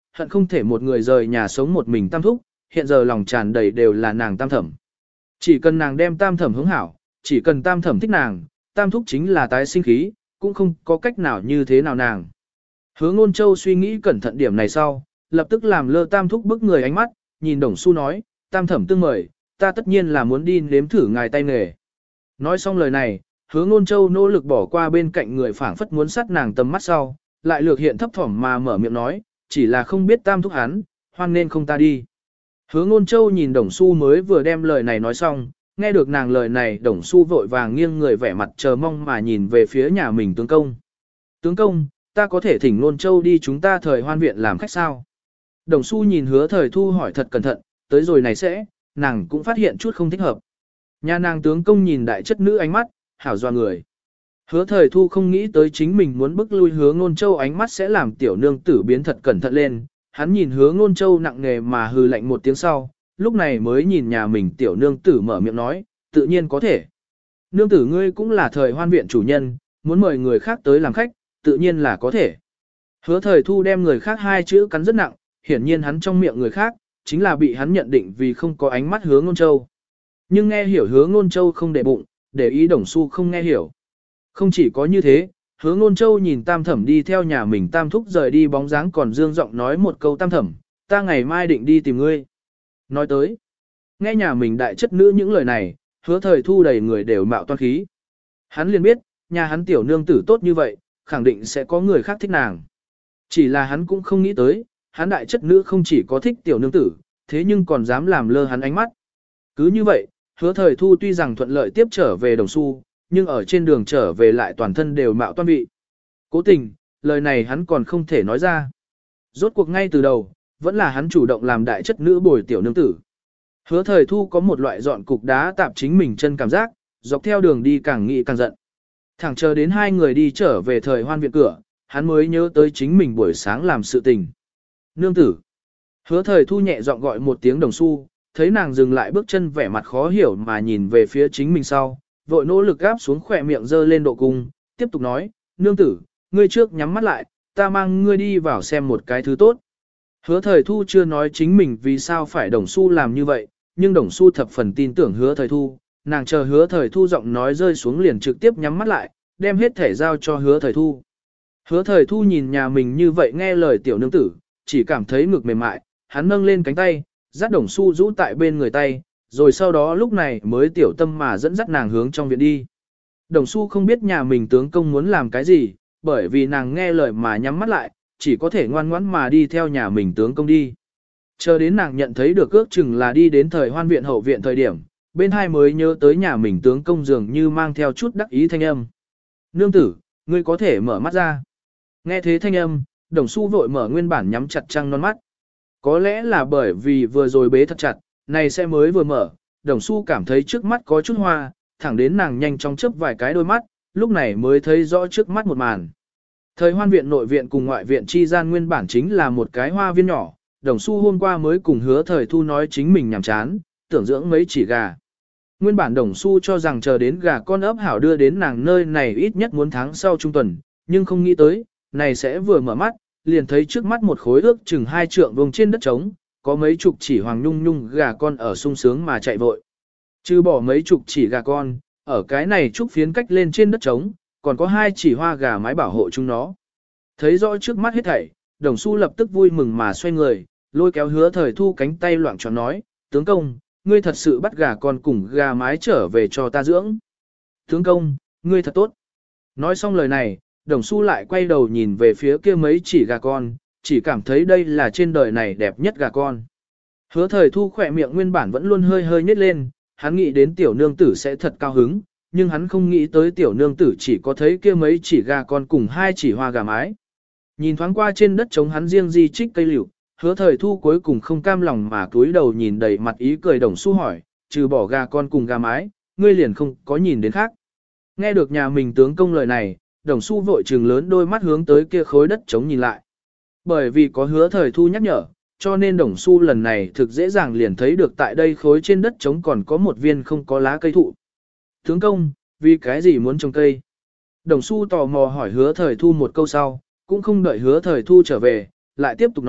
Speaker 1: hận không thể một người rời nhà sống một mình tam thúc, hiện giờ lòng tràn đầy đều là nàng tam thẩm. Chỉ cần nàng đem tam thẩm hướng hảo, chỉ cần tam thẩm thích nàng, tam thúc chính là tái sinh khí, cũng không có cách nào như thế nào nàng. Hứa Ngôn Châu suy nghĩ cẩn thận điểm này sau, lập tức làm lơ tam thúc bức người ánh mắt, nhìn Đồng Xu nói, tam thẩm tương mời, ta tất nhiên là muốn đi nếm thử ngài tay nghề. Nói xong lời này, Hứa Ngôn Châu nỗ lực bỏ qua bên cạnh người phảng phất muốn sát nàng tầm mắt sau, lại lược hiện thấp thỏm mà mở miệng nói, chỉ là không biết tam thúc hắn, hoan nên không ta đi. Hứa Ngôn Châu nhìn Đồng Xu mới vừa đem lời này nói xong, nghe được nàng lời này Đồng Xu vội vàng nghiêng người vẻ mặt chờ mong mà nhìn về phía nhà mình tướng công. Tướng công, ta có thể thỉnh Ngôn Châu đi chúng ta thời hoan viện làm khách sao? Đồng Xu nhìn Hứa Thời Thu hỏi thật cẩn thận, tới rồi này sẽ, nàng cũng phát hiện chút không thích hợp. Nhà nàng tướng công nhìn đại chất nữ ánh mắt, hảo doa người. Hứa Thời Thu không nghĩ tới chính mình muốn bức lui Hứa Ngôn Châu ánh mắt sẽ làm tiểu nương tử biến thật cẩn thận lên. Hắn nhìn Hứa Ngôn Châu nặng nề mà hừ lạnh một tiếng sau, lúc này mới nhìn nhà mình tiểu nương tử mở miệng nói, tự nhiên có thể. Nương tử ngươi cũng là thời hoan viện chủ nhân, muốn mời người khác tới làm khách, tự nhiên là có thể. Hứa Thời Thu đem người khác hai chữ cắn rất nặng, hiển nhiên hắn trong miệng người khác, chính là bị hắn nhận định vì không có ánh mắt Hứa Ngôn Châu. Nhưng nghe hiểu Hứa Ngôn Châu không để bụng, để ý Đồng Xu không nghe hiểu. Không chỉ có như thế, Hứa Ngôn Châu nhìn tam thẩm đi theo nhà mình tam thúc rời đi bóng dáng còn dương giọng nói một câu tam thẩm, ta ngày mai định đi tìm ngươi. Nói tới, nghe nhà mình đại chất nữ những lời này, Hứa Thời Thu đầy người đều mạo toan khí. Hắn liền biết, nhà hắn tiểu nương tử tốt như vậy, khẳng định sẽ có người khác thích nàng. Chỉ là hắn cũng không nghĩ tới, hắn đại chất nữ không chỉ có thích tiểu nương tử, thế nhưng còn dám làm lơ hắn ánh mắt. Cứ như vậy, Hứa Thời Thu tuy rằng thuận lợi tiếp trở về Đồng Xu, nhưng ở trên đường trở về lại toàn thân đều mạo toan vị. Cố tình, lời này hắn còn không thể nói ra. Rốt cuộc ngay từ đầu, vẫn là hắn chủ động làm đại chất nữ bồi tiểu nương tử. Hứa Thời Thu có một loại dọn cục đá tạp chính mình chân cảm giác, dọc theo đường đi càng nghĩ càng giận. Thẳng chờ đến hai người đi trở về thời hoan viện cửa, hắn mới nhớ tới chính mình buổi sáng làm sự tình. Nương tử. Hứa Thời Thu nhẹ giọng gọi một tiếng Đồng Xu, thấy nàng dừng lại bước chân vẻ mặt khó hiểu mà nhìn về phía chính mình sau, vội nỗ lực gáp xuống khỏe miệng dơ lên độ cung, tiếp tục nói, nương tử, ngươi trước nhắm mắt lại, ta mang ngươi đi vào xem một cái thứ tốt. Hứa Thời Thu chưa nói chính mình vì sao phải Đồng Xu làm như vậy, nhưng Đồng Xu thập phần tin tưởng Hứa Thời Thu, nàng chờ Hứa Thời Thu giọng nói rơi xuống liền trực tiếp nhắm mắt lại, đem hết thể giao cho Hứa Thời Thu. Hứa Thời Thu nhìn nhà mình như vậy nghe lời tiểu nương tử, chỉ cảm thấy ngực mềm mại, hắn nâng lên cánh tay, dắt Đồng Xu rũ tại bên người tay, rồi sau đó lúc này mới tiểu tâm mà dẫn dắt nàng hướng trong viện đi. Đồng Xu không biết nhà mình tướng công muốn làm cái gì, bởi vì nàng nghe lời mà nhắm mắt lại, chỉ có thể ngoan ngoãn mà đi theo nhà mình tướng công đi. Chờ đến nàng nhận thấy được ước chừng là đi đến thời hoan viện hậu viện thời điểm, bên hai mới nhớ tới nhà mình tướng công dường như mang theo chút đắc ý thanh âm. Nương tử, ngươi có thể mở mắt ra. Nghe thế thanh âm, Đồng Xu vội mở nguyên bản nhắm chặt trăng non mắt. Có lẽ là bởi vì vừa rồi bế thật chặt, này sẽ mới vừa mở, Đồng Xu cảm thấy trước mắt có chút hoa, thẳng đến nàng nhanh chóng chớp vài cái đôi mắt, lúc này mới thấy rõ trước mắt một màn. Thời hoan viện nội viện cùng ngoại viện chi gian nguyên bản chính là một cái hoa viên nhỏ, Đồng Xu hôm qua mới cùng Hứa Thời Thu nói chính mình nhàm chán, tưởng dưỡng mấy chỉ gà. Nguyên bản Đồng Xu cho rằng chờ đến gà con ấp hảo đưa đến nàng nơi này ít nhất muốn tháng sau trung tuần, nhưng không nghĩ tới, này sẽ vừa mở mắt, liền thấy trước mắt một khối ước chừng hai trượng vùng trên đất trống, có mấy chục chỉ hoàng nhung nhung gà con ở sung sướng mà chạy vội. Trừ bỏ mấy chục chỉ gà con, ở cái này trúc phiến cách lên trên đất trống, còn có hai chỉ hoa gà mái bảo hộ chúng nó. Thấy rõ trước mắt hết thảy, Đồng Xu lập tức vui mừng mà xoay người, lôi kéo Hứa Thời Thu cánh tay loạn tròn nói, tướng công, ngươi thật sự bắt gà con cùng gà mái trở về cho ta dưỡng. Tướng công, ngươi thật tốt. Nói xong lời này, Đồng Xu lại quay đầu nhìn về phía kia mấy chỉ gà con, chỉ cảm thấy đây là trên đời này đẹp nhất gà con. Hứa Thời Thu khỏe miệng nguyên bản vẫn luôn hơi hơi nhếch lên, hắn nghĩ đến tiểu nương tử sẽ thật cao hứng, nhưng hắn không nghĩ tới tiểu nương tử chỉ có thấy kia mấy chỉ gà con cùng hai chỉ hoa gà mái. Nhìn thoáng qua trên đất trống hắn riêng di trích cây liễu, Hứa Thời Thu cuối cùng không cam lòng mà cúi đầu nhìn đầy mặt ý cười Đồng Xu hỏi, trừ bỏ gà con cùng gà mái, ngươi liền không có nhìn đến khác. Nghe được nhà mình tướng công lời này, Đồng Xu vội trừng lớn đôi mắt hướng tới kia khối đất trống nhìn lại. Bởi vì có Hứa Thời Thu nhắc nhở, cho nên Đồng Xu lần này thực dễ dàng liền thấy được tại đây khối trên đất trống còn có một viên không có lá cây thụ. Tướng công, vì cái gì muốn trồng cây? Đồng Xu tò mò hỏi Hứa Thời Thu một câu sau, cũng không đợi Hứa Thời Thu trở về, lại tiếp tục nói,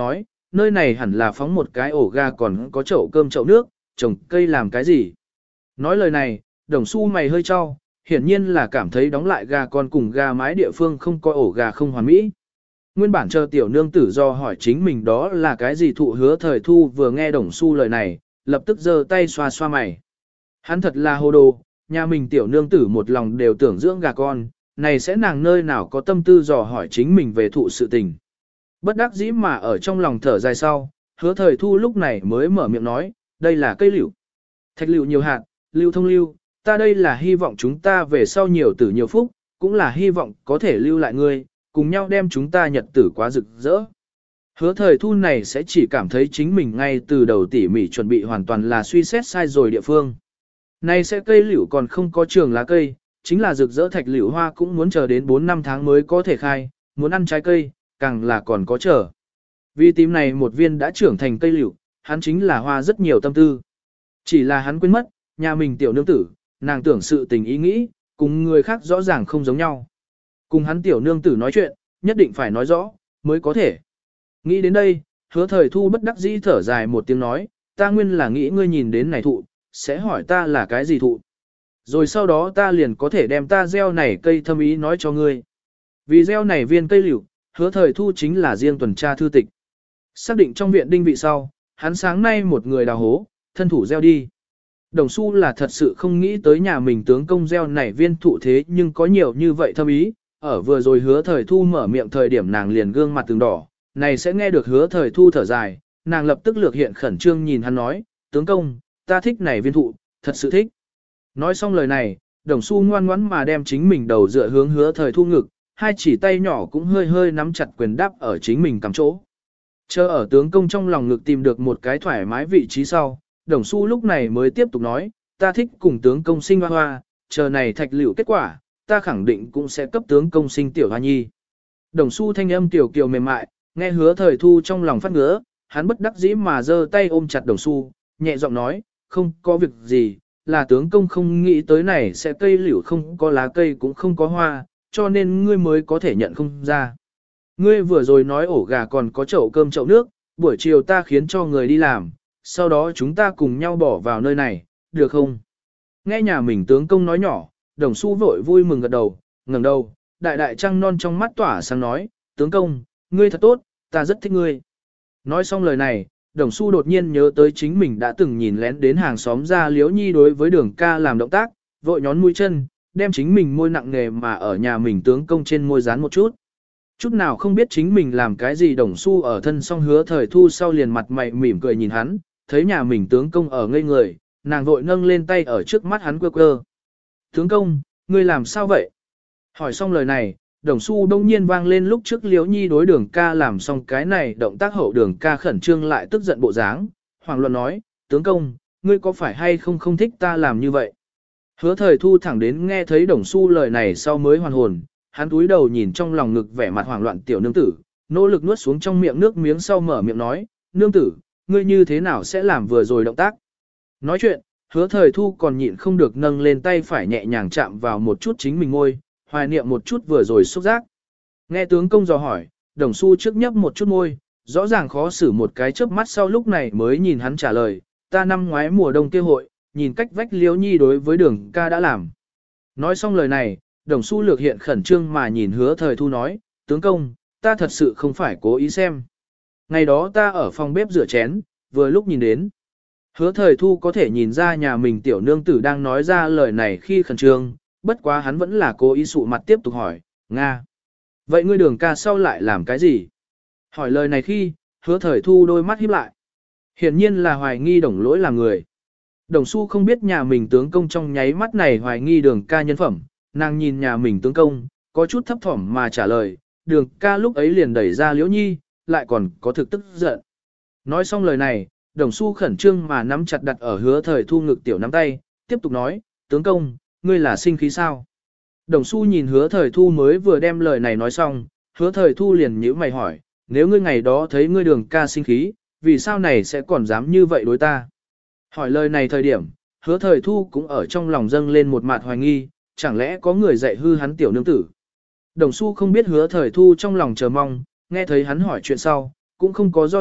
Speaker 1: nơi này hẳn là phóng một cái ổ gà còn có chậu cơm chậu nước, trồng cây làm cái gì. Nói lời này, đồng xu mày hơi cho, hiển nhiên là cảm thấy đóng lại gà con cùng gà mái địa phương không có ổ gà không hoàn mỹ. Nguyên bản chờ tiểu nương tử do hỏi chính mình đó là cái gì thụ hứa thời thu vừa nghe đồng xu lời này, lập tức giơ tay xoa xoa mày. Hắn thật là hồ đồ, nhà mình tiểu nương tử một lòng đều tưởng dưỡng gà con, này sẽ nàng nơi nào có tâm tư dò hỏi chính mình về thụ sự tình. Bất đắc dĩ mà ở trong lòng thở dài sau, hứa thời thu lúc này mới mở miệng nói, đây là cây liễu. Thạch liễu nhiều hạt, lưu thông lưu, ta đây là hy vọng chúng ta về sau nhiều tử nhiều phúc, cũng là hy vọng có thể lưu lại ngươi, cùng nhau đem chúng ta nhật tử quá rực rỡ. Hứa thời thu này sẽ chỉ cảm thấy chính mình ngay từ đầu tỉ mỉ chuẩn bị hoàn toàn là suy xét sai rồi địa phương. Này sẽ cây liễu còn không có trường lá cây, chính là rực rỡ thạch liễu hoa cũng muốn chờ đến bốn năm tháng mới có thể khai, muốn ăn trái cây, càng là còn có chờ. Vì tím này một viên đã trưởng thành cây liễu, hắn chính là hoa rất nhiều tâm tư. Chỉ là hắn quên mất, nhà mình tiểu nương tử, nàng tưởng sự tình ý nghĩ, cùng người khác rõ ràng không giống nhau. Cùng hắn tiểu nương tử nói chuyện, nhất định phải nói rõ, mới có thể. Nghĩ đến đây, hứa thời thu bất đắc dĩ thở dài một tiếng nói, ta nguyên là nghĩ ngươi nhìn đến này thụ, sẽ hỏi ta là cái gì thụ. Rồi sau đó ta liền có thể đem ta gieo này cây thâm ý nói cho ngươi. Vì gieo này viên cây liễu, hứa thời thu chính là riêng tuần tra thư tịch. Xác định trong viện đinh vị sau, hắn sáng nay một người đào hố, thân thủ gieo đi. Đồng Xu là thật sự không nghĩ tới nhà mình tướng công gieo này viên thụ thế nhưng có nhiều như vậy thâm ý, ở vừa rồi hứa thời thu mở miệng thời điểm nàng liền gương mặt từng đỏ, này sẽ nghe được hứa thời thu thở dài, nàng lập tức lược hiện khẩn trương nhìn hắn nói, tướng công, ta thích này viên thụ, thật sự thích. Nói xong lời này, Đồng Xu ngoan ngoãn mà đem chính mình đầu dựa hướng hứa thời thu ngực, hai chỉ tay nhỏ cũng hơi hơi nắm chặt quyền đáp ở chính mình cắm chỗ. Chờ ở tướng công trong lòng ngực tìm được một cái thoải mái vị trí sau, Đồng Xu lúc này mới tiếp tục nói, ta thích cùng tướng công sinh hoa hoa, chờ này thạch liễu kết quả, ta khẳng định cũng sẽ cấp tướng công sinh tiểu hoa nhi. Đồng Xu thanh âm tiểu kiều mềm mại, nghe hứa thời thu trong lòng phát ngứa, hắn bất đắc dĩ mà giơ tay ôm chặt Đồng Xu, nhẹ giọng nói, không có việc gì, là tướng công không nghĩ tới này sẽ cây liễu không có lá cây cũng không có hoa, cho nên ngươi mới có thể nhận không ra. Ngươi vừa rồi nói ổ gà còn có chậu cơm chậu nước, buổi chiều ta khiến cho người đi làm, sau đó chúng ta cùng nhau bỏ vào nơi này, được không? Nghe nhà mình tướng công nói nhỏ, Đồng Xu vội vui mừng gật đầu, ngẩng đầu, đại đại trăng non trong mắt tỏa sáng nói, tướng công, ngươi thật tốt, ta rất thích ngươi. Nói xong lời này, Đồng Xu đột nhiên nhớ tới chính mình đã từng nhìn lén đến hàng xóm ra Liễu Nhi đối với Đường ca làm động tác, vội nhón mũi chân, đem chính mình môi nặng nề mà ở nhà mình tướng công trên môi dán một chút. Chút nào không biết chính mình làm cái gì Đồng Xu ở thân song hứa thời thu sau liền mặt mày mỉm cười nhìn hắn, thấy nhà mình tướng công ở ngây người, nàng vội nâng lên tay ở trước mắt hắn quơ quơ. Tướng công, ngươi làm sao vậy? Hỏi xong lời này, Đồng Xu đông nhiên vang lên lúc trước Liễu Nhi đối Đường ca làm xong cái này động tác hậu Đường ca khẩn trương lại tức giận bộ dáng, hoàng luận nói, tướng công, ngươi có phải hay không không thích ta làm như vậy? Hứa thời thu thẳng đến nghe thấy Đồng Xu lời này sau mới hoàn hồn, hắn túi đầu nhìn trong lòng ngực vẻ mặt hoảng loạn tiểu nương tử, nỗ lực nuốt xuống trong miệng nước miếng sau mở miệng nói, nương tử, ngươi như thế nào sẽ làm vừa rồi động tác? Nói chuyện, hứa thời thu còn nhịn không được nâng lên tay phải nhẹ nhàng chạm vào một chút chính mình môi, hoài niệm một chút vừa rồi xúc giác. Nghe tướng công dò hỏi, Đồng Xu trước nhấp một chút môi, rõ ràng khó xử một cái chớp mắt sau lúc này mới nhìn hắn trả lời, ta năm ngoái mùa đông kia hội, nhìn cách vách Liễu Nhi đối với Đường ca đã làm. Nói xong lời này, Đồng Xu lược hiện khẩn trương mà nhìn hứa thời thu nói, tướng công, ta thật sự không phải cố ý xem. Ngày đó ta ở phòng bếp rửa chén, vừa lúc nhìn đến. Hứa thời thu có thể nhìn ra nhà mình tiểu nương tử đang nói ra lời này khi khẩn trương, bất quá hắn vẫn là cố ý sụ mặt tiếp tục hỏi, Nga. Vậy ngươi Đường ca sau lại làm cái gì? Hỏi lời này khi, hứa thời thu đôi mắt híp lại. Hiển nhiên là hoài nghi Đồng lỗi là người. Đồng Xu không biết nhà mình tướng công trong nháy mắt này hoài nghi Đường ca nhân phẩm, nàng nhìn nhà mình tướng công, có chút thấp thỏm mà trả lời, Đường ca lúc ấy liền đẩy ra Liễu Nhi, lại còn có thực tức giận. Nói xong lời này, Đồng Xu khẩn trương mà nắm chặt đặt ở hứa thời thu ngực tiểu nắm tay, tiếp tục nói, tướng công, ngươi là sinh khí sao? Đồng Xu nhìn hứa thời thu mới vừa đem lời này nói xong, hứa thời thu liền nhíu mày hỏi, nếu ngươi ngày đó thấy ngươi Đường ca sinh khí, vì sao này sẽ còn dám như vậy đối ta? Hỏi lời này thời điểm, hứa thời thu cũng ở trong lòng dâng lên một mặt hoài nghi, chẳng lẽ có người dạy hư hắn tiểu nương tử. Đồng Xu không biết hứa thời thu trong lòng chờ mong, nghe thấy hắn hỏi chuyện sau, cũng không có do dự,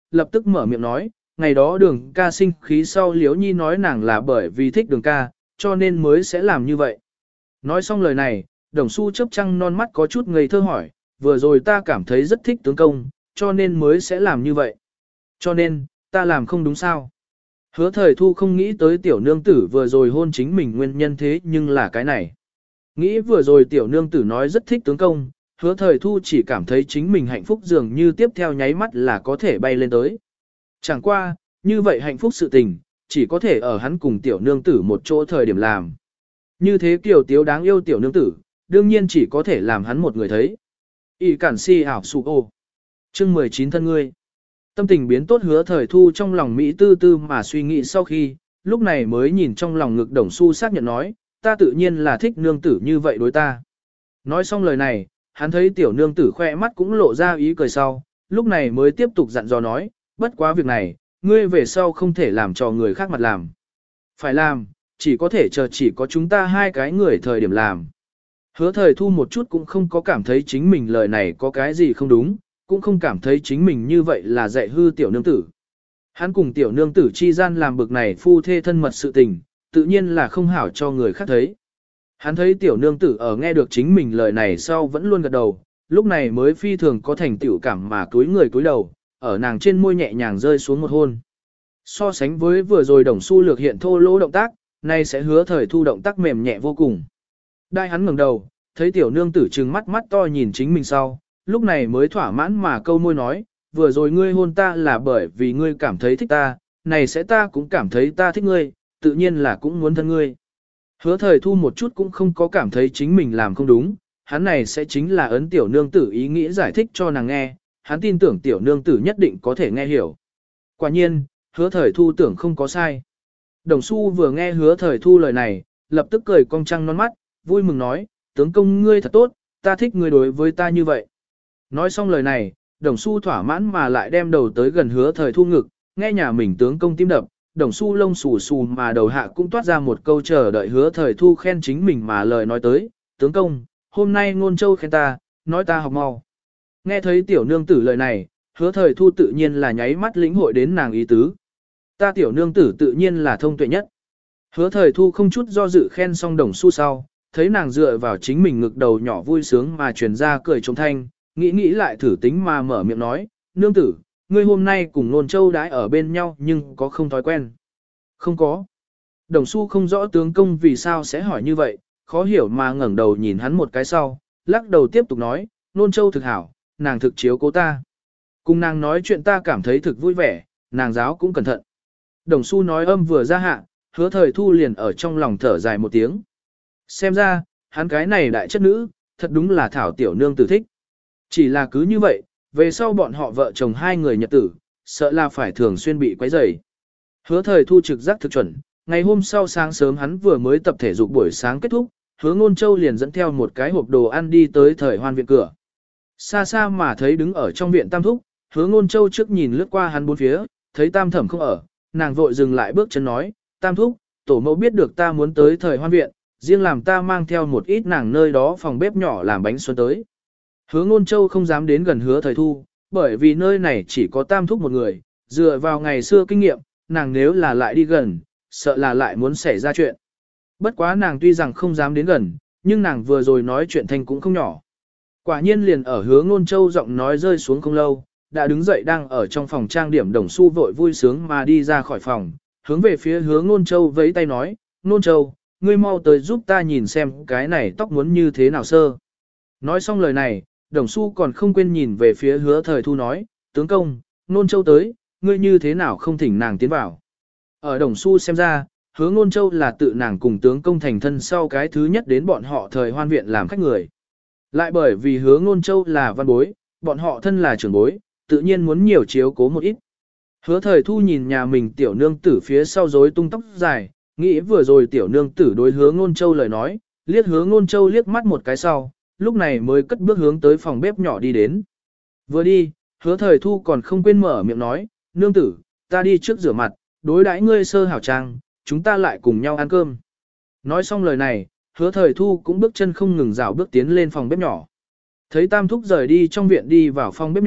Speaker 1: lập tức mở miệng nói, ngày đó đường ca sinh khí sau Liễu Nhi nói nàng là bởi vì thích đường ca, cho nên mới sẽ làm như vậy. Nói xong lời này, đồng xu chớp trăng non mắt có chút ngây thơ hỏi, vừa rồi ta cảm thấy rất thích tướng công, cho nên mới sẽ làm như vậy. Cho nên, ta làm không đúng sao. Hứa thời thu không nghĩ tới tiểu nương tử vừa rồi hôn chính mình nguyên nhân thế nhưng là cái này. Nghĩ vừa rồi tiểu nương tử nói rất thích tướng công, hứa thời thu chỉ cảm thấy chính mình hạnh phúc dường như tiếp theo nháy mắt là có thể bay lên tới. Chẳng qua, như vậy hạnh phúc sự tình, chỉ có thể ở hắn cùng tiểu nương tử một chỗ thời điểm làm. Như thế kiểu tiếu đáng yêu tiểu nương tử, đương nhiên chỉ có thể làm hắn một người thấy. Y cản si ảo sụ ô. Chương mười chín thân ngươi. Tâm tình biến tốt hứa thời thu trong lòng Mỹ tư tư mà suy nghĩ sau khi, lúc này mới nhìn trong lòng ngực đồng su xác nhận nói, ta tự nhiên là thích nương tử như vậy đối ta. Nói xong lời này, hắn thấy tiểu nương tử khoe mắt cũng lộ ra ý cười sau, lúc này mới tiếp tục dặn dò nói, bất quá việc này, ngươi về sau không thể làm cho người khác mặt làm. Phải làm, chỉ có thể chờ chỉ có chúng ta hai cái người thời điểm làm. Hứa thời thu một chút cũng không có cảm thấy chính mình lời này có cái gì không đúng, cũng không cảm thấy chính mình như vậy là dạy hư tiểu nương tử. Hắn cùng tiểu nương tử chi gian làm bực này phu thê thân mật sự tình, tự nhiên là không hảo cho người khác thấy. Hắn thấy tiểu nương tử ở nghe được chính mình lời này sau vẫn luôn gật đầu, lúc này mới phi thường có thành tiểu cảm mà cúi người cúi đầu, ở nàng trên môi nhẹ nhàng rơi xuống một hôn. So sánh với vừa rồi đồng su lược hiện thô lỗ động tác, nay sẽ hứa thời thu động tác mềm nhẹ vô cùng. Đai hắn ngẩng đầu, thấy tiểu nương tử trừng mắt mắt to nhìn chính mình sau, lúc này mới thỏa mãn mà câu môi nói, vừa rồi ngươi hôn ta là bởi vì ngươi cảm thấy thích ta, này sẽ ta cũng cảm thấy ta thích ngươi, tự nhiên là cũng muốn thân ngươi. Hứa thời thu một chút cũng không có cảm thấy chính mình làm không đúng, hắn này sẽ chính là ấn tiểu nương tử ý nghĩ giải thích cho nàng nghe, hắn tin tưởng tiểu nương tử nhất định có thể nghe hiểu. Quả nhiên, hứa thời thu tưởng không có sai. Đồng Xu vừa nghe hứa thời thu lời này, lập tức cười cong trăng non mắt, vui mừng nói, tướng công ngươi thật tốt, ta thích ngươi đối với ta như vậy. Nói xong lời này, Đồng Xu thỏa mãn mà lại đem đầu tới gần hứa thời thu ngực, nghe nhà mình tướng công tim đập, Đồng Xu lông xù xù mà đầu hạ cũng toát ra một câu chờ đợi hứa thời thu khen chính mình mà lời nói tới, tướng công, hôm nay ngôn châu khen ta, nói ta học mau. Nghe thấy tiểu nương tử lời này, hứa thời thu tự nhiên là nháy mắt lĩnh hội đến nàng ý tứ. Ta tiểu nương tử tự nhiên là thông tuệ nhất. Hứa thời thu không chút do dự khen xong Đồng Xu sau, thấy nàng dựa vào chính mình ngực đầu nhỏ vui sướng mà truyền ra cười trống thanh, nghĩ nghĩ lại thử tính mà mở miệng nói, nương tử, ngươi hôm nay cùng Nôn Châu đãi ở bên nhau nhưng có không thói quen? Không có. Đồng Xu không rõ tướng công vì sao sẽ hỏi như vậy, khó hiểu mà ngẩng đầu nhìn hắn một cái sau, lắc đầu tiếp tục nói, Nôn Châu thực hảo, nàng thực chiếu cố ta. Cùng nàng nói chuyện ta cảm thấy thực vui vẻ, nàng giáo cũng cẩn thận. Đồng Xu nói âm vừa ra hạ, hứa thời thu liền ở trong lòng thở dài một tiếng. Xem ra, hắn cái này đại chất nữ, thật đúng là thảo tiểu nương tử thích. Chỉ là cứ như vậy, về sau bọn họ vợ chồng hai người nhật tử, sợ là phải thường xuyên bị quấy rầy. Hứa thời thu trực giác thực chuẩn, ngày hôm sau sáng sớm hắn vừa mới tập thể dục buổi sáng kết thúc, hứa ngôn châu liền dẫn theo một cái hộp đồ ăn đi tới thời hoan viện cửa. Xa xa mà thấy đứng ở trong viện tam thúc, hứa ngôn châu trước nhìn lướt qua hắn bốn phía, thấy tam thẩm không ở, nàng vội dừng lại bước chân nói, tam thúc, tổ mẫu biết được ta muốn tới thời hoan viện, riêng làm ta mang theo một ít nàng nơi đó phòng bếp nhỏ làm bánh xuân tới. Hứa ngôn châu không dám đến gần hứa thời thu, bởi vì nơi này chỉ có tam thúc một người, dựa vào ngày xưa kinh nghiệm, nàng nếu là lại đi gần, sợ là lại muốn xảy ra chuyện. Bất quá nàng tuy rằng không dám đến gần, nhưng nàng vừa rồi nói chuyện thanh cũng không nhỏ. Quả nhiên liền ở hứa ngôn châu giọng nói rơi xuống không lâu, đã đứng dậy đang ở trong phòng trang điểm Đồng Xu vội vui sướng mà đi ra khỏi phòng, hướng về phía hứa ngôn châu vẫy tay nói, ngôn châu, ngươi mau tới giúp ta nhìn xem cái này tóc muốn như thế nào sơ. Nói xong lời này, Đồng Xu còn không quên nhìn về phía hứa thời thu nói, tướng công, ngôn châu tới, ngươi như thế nào không thỉnh nàng tiến vào. Ở Đồng Xu xem ra, hứa ngôn châu là tự nàng cùng tướng công thành thân sau cái thứ nhất đến bọn họ thời hoan viện làm khách người. Lại bởi vì hứa ngôn châu là văn bối, bọn họ thân là trưởng bối, tự nhiên muốn nhiều chiếu cố một ít. Hứa thời thu nhìn nhà mình tiểu nương tử phía sau rối tung tóc dài, nghĩ vừa rồi tiểu nương tử đối hứa ngôn châu lời nói, liếc hứa ngôn châu liếc mắt một cái sau, lúc này mới cất bước hướng tới phòng bếp nhỏ đi đến. Vừa đi, hứa thời thu còn không quên mở miệng nói, nương tử, ta đi trước rửa mặt, đối đãi ngươi sơ hảo trang, chúng ta lại cùng nhau ăn cơm. Nói xong lời này, hứa thời thu cũng bước chân không ngừng rảo bước tiến lên phòng bếp nhỏ. Thấy tam thúc rời đi trong viện đi vào phòng bếp nhỏ,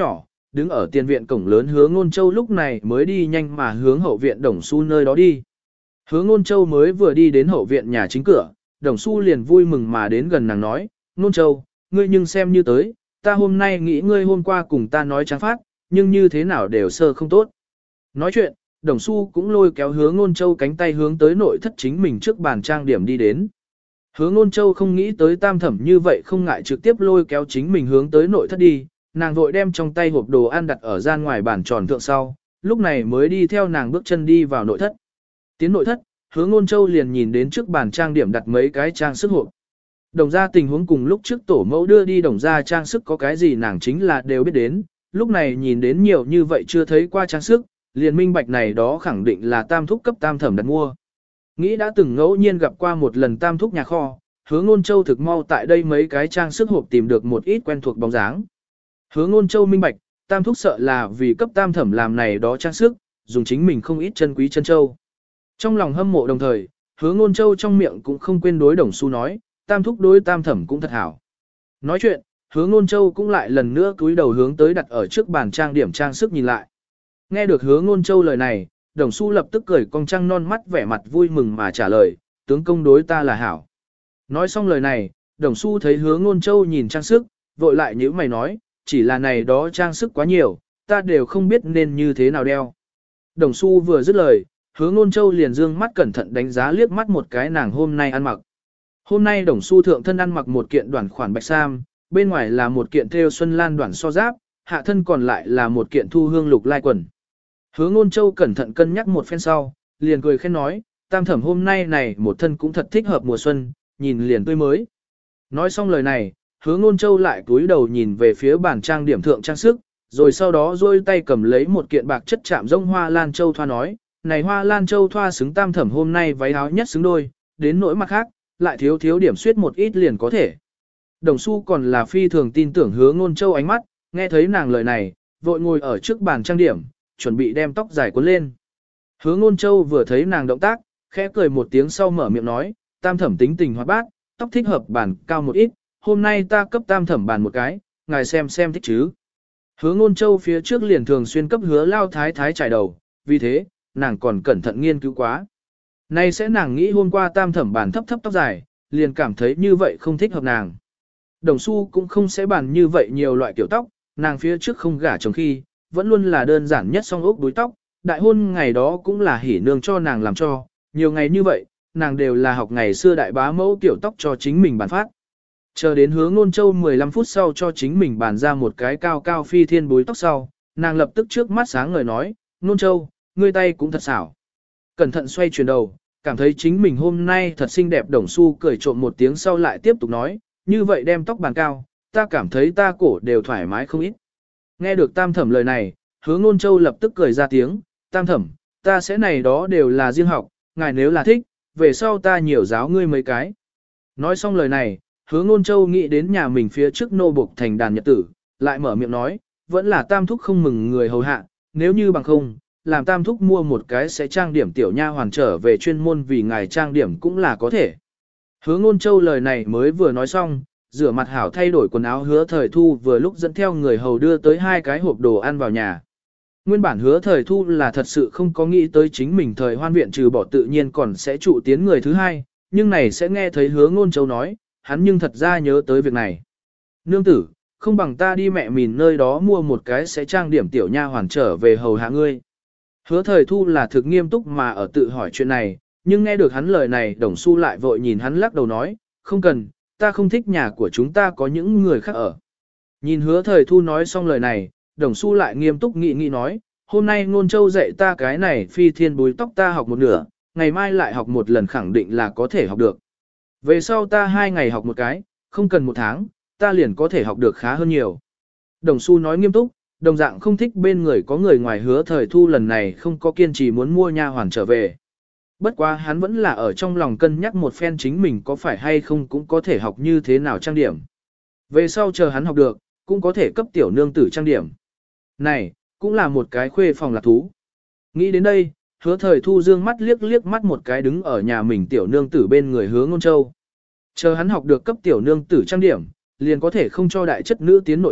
Speaker 1: đứng ở tiền viện cổng lớn Hứa Ngôn Châu lúc này mới đi nhanh mà hướng hậu viện Đồng Xu nơi đó đi. Hứa Ngôn Châu mới vừa đi đến hậu viện nhà chính cửa, Đồng Xu liền vui mừng mà đến gần nàng nói, Ngôn Châu, ngươi nhưng xem như tới, ta hôm nay nghĩ ngươi hôm qua cùng ta nói trắng phát, nhưng như thế nào đều sơ không tốt. Nói chuyện, Đồng Xu cũng lôi kéo Hứa Ngôn Châu cánh tay hướng tới nội thất chính mình trước bàn trang điểm đi đến. Hứa Ngôn Châu không nghĩ tới Tam Thẩm như vậy không ngại trực tiếp lôi kéo chính mình hướng tới nội thất đi, nàng vội đem trong tay hộp đồ ăn đặt ở gian ngoài bàn tròn thượng sau, lúc này mới đi theo nàng bước chân đi vào nội thất. Tiến nội thất, Hứa Ngôn Châu liền nhìn đến trước bàn trang điểm đặt mấy cái trang sức hộp. Đồng gia tình huống cùng lúc trước tổ mẫu đưa đi đồng gia trang sức có cái gì nàng chính là đều biết đến, lúc này nhìn đến nhiều như vậy chưa thấy qua trang sức, liền minh bạch này đó khẳng định là Tam Thúc cấp Tam Thẩm đặt mua. Nghĩ đã từng ngẫu nhiên gặp qua một lần Tam Thúc nhà kho, Hứa Ngôn Châu thực mau tại đây mấy cái trang sức hộp tìm được một ít quen thuộc bóng dáng. Hứa Ngôn Châu minh bạch, Tam Thúc sợ là vì cấp Tam Thẩm làm này đó trang sức, dùng chính mình không ít chân quý chân châu. Trong lòng hâm mộ đồng thời, Hứa Ngôn Châu trong miệng cũng không quên đối Đồng Xu nói, Tam Thúc đối Tam Thẩm cũng thật hảo. Nói chuyện, Hứa Ngôn Châu cũng lại lần nữa cúi đầu hướng tới đặt ở trước bàn trang điểm trang sức nhìn lại. Nghe được Hứa Ngôn Châu lời này, Đồng Xu lập tức cười cong trăng non mắt vẻ mặt vui mừng mà trả lời, tướng công đối ta là hảo. Nói xong lời này, Đồng Xu thấy Hứa Ngôn Châu nhìn trang sức, vội lại nhíu mày nói, chỉ là này đó trang sức quá nhiều, ta đều không biết nên như thế nào đeo. Đồng Xu vừa dứt lời, Hứa Ngôn Châu liền dương mắt cẩn thận đánh giá liếc mắt một cái nàng hôm nay ăn mặc. Hôm nay Đồng Xu thượng thân ăn mặc một kiện đoản khoản bạch sam, bên ngoài là một kiện thêu xuân lan đoản so giáp, hạ thân còn lại là một kiện thu hương lục lai quần. Hứa Ngôn Châu cẩn thận cân nhắc một phen sau, liền cười khen nói, Tam Thẩm hôm nay này một thân cũng thật thích hợp mùa xuân, nhìn liền tươi mới. Nói xong lời này, Hứa Ngôn Châu lại cúi đầu nhìn về phía bàn trang điểm thượng trang sức, rồi sau đó duỗi tay cầm lấy một kiện bạc chất chạm rông hoa lan châu thoa nói, này hoa lan châu thoa xứng Tam Thẩm hôm nay váy áo nhất xứng đôi, đến nỗi mặt khác, lại thiếu thiếu điểm suyết một ít liền có thể. Đồng Xu còn là phi thường tin tưởng Hứa Ngôn Châu ánh mắt, nghe thấy nàng lời này, vội ngồi ở trước bàn trang điểm, chuẩn bị đem tóc dài cuốn lên. Hứa Ngôn Châu vừa thấy nàng động tác, khẽ cười một tiếng sau mở miệng nói, Tam Thẩm tính tình hoạt bát, tóc thích hợp bàn cao một ít, hôm nay ta cấp Tam Thẩm bàn một cái, ngài xem xem thích chứ. Hứa Ngôn Châu phía trước liền thường xuyên cấp Hứa Lao Thái Thái trải đầu, vì thế, nàng còn cẩn thận nghiên cứu quá. Nay sẽ nàng nghĩ hôm qua Tam Thẩm bàn thấp thấp tóc dài, liền cảm thấy như vậy không thích hợp nàng. Đồng Xu cũng không sẽ bàn như vậy nhiều loại kiểu tóc, nàng phía trước không gả chồng khi, vẫn luôn là đơn giản nhất song ốc đuôi tóc, đại hôn ngày đó cũng là hỉ nương cho nàng làm cho, nhiều ngày như vậy, nàng đều là học ngày xưa đại bá mẫu kiểu tóc cho chính mình bàn phát. Chờ đến Hứa Ngôn Châu mười lăm phút sau cho chính mình bàn ra một cái cao cao phi thiên búi tóc sau, nàng lập tức trước mắt sáng ngời nói, Ngôn Châu, ngươi tay cũng thật xảo. Cẩn thận xoay chuyển đầu, cảm thấy chính mình hôm nay thật xinh đẹp. Đồng Xu cười trộm một tiếng sau lại tiếp tục nói, như vậy đem tóc bàn cao, ta cảm thấy ta cổ đều thoải mái không ít. Nghe được Tam Thẩm lời này, Hứa Ngôn Châu lập tức cười ra tiếng, Tam Thẩm, ta sẽ này đó đều là riêng học, ngài nếu là thích, về sau ta nhiều giáo ngươi mấy cái. Nói xong lời này, Hứa Ngôn Châu nghĩ đến nhà mình phía trước nô buộc thành đàn nhật tử, lại mở miệng nói, vẫn là Tam Thúc không mừng người hầu hạ, nếu như bằng không, làm Tam Thúc mua một cái sẽ trang điểm tiểu nha hoàn trở về chuyên môn vì ngài trang điểm cũng là có thể. Hứa Ngôn Châu lời này mới vừa nói xong, rửa mặt hảo thay đổi quần áo Hứa Thời Thu vừa lúc dẫn theo người hầu đưa tới hai cái hộp đồ ăn vào nhà. Nguyên bản Hứa Thời Thu là thật sự không có nghĩ tới chính mình thời hoan viện trừ bỏ tự nhiên còn sẽ trụ tiến người thứ hai, nhưng này sẽ nghe thấy Hứa Ngôn Châu nói, hắn nhưng thật ra nhớ tới việc này. Nương tử, không bằng ta đi mẹ mìn nơi đó mua một cái sẽ trang điểm tiểu nha hoàn trở về hầu hạ ngươi. Hứa Thời Thu là thực nghiêm túc mà ở tự hỏi chuyện này, nhưng nghe được hắn lời này Đồng Xu lại vội nhìn hắn lắc đầu nói, không cần, ta không thích nhà của chúng ta có những người khác ở. Nhìn Hứa Thời Thu nói xong lời này, Đồng Xu lại nghiêm túc nghĩ nghĩ nói, hôm nay Ngôn Châu dạy ta cái này phi thiên búi tóc ta học một nửa, ngày mai lại học một lần khẳng định là có thể học được. Về sau ta hai ngày học một cái, không cần một tháng, ta liền có thể học được khá hơn nhiều. Đồng Xu nói nghiêm túc, đồng dạng không thích bên người có người ngoài Hứa Thời Thu lần này không có kiên trì muốn mua nha hoàn trở về. Bất quá hắn vẫn là ở trong lòng cân nhắc một phen chính mình có phải hay không cũng có thể học như thế nào trang điểm. Về sau chờ hắn học được, cũng có thể cấp tiểu nương tử trang điểm. Này, cũng là một cái khuê phòng lạc thú. Nghĩ đến đây, Hứa Thời Thu dương mắt liếc liếc mắt một cái đứng ở nhà mình tiểu nương tử bên người Hứa Ngôn Châu. Chờ hắn học được cấp tiểu nương tử trang điểm, liền có thể không cho đại chất nữ tiến nội thất,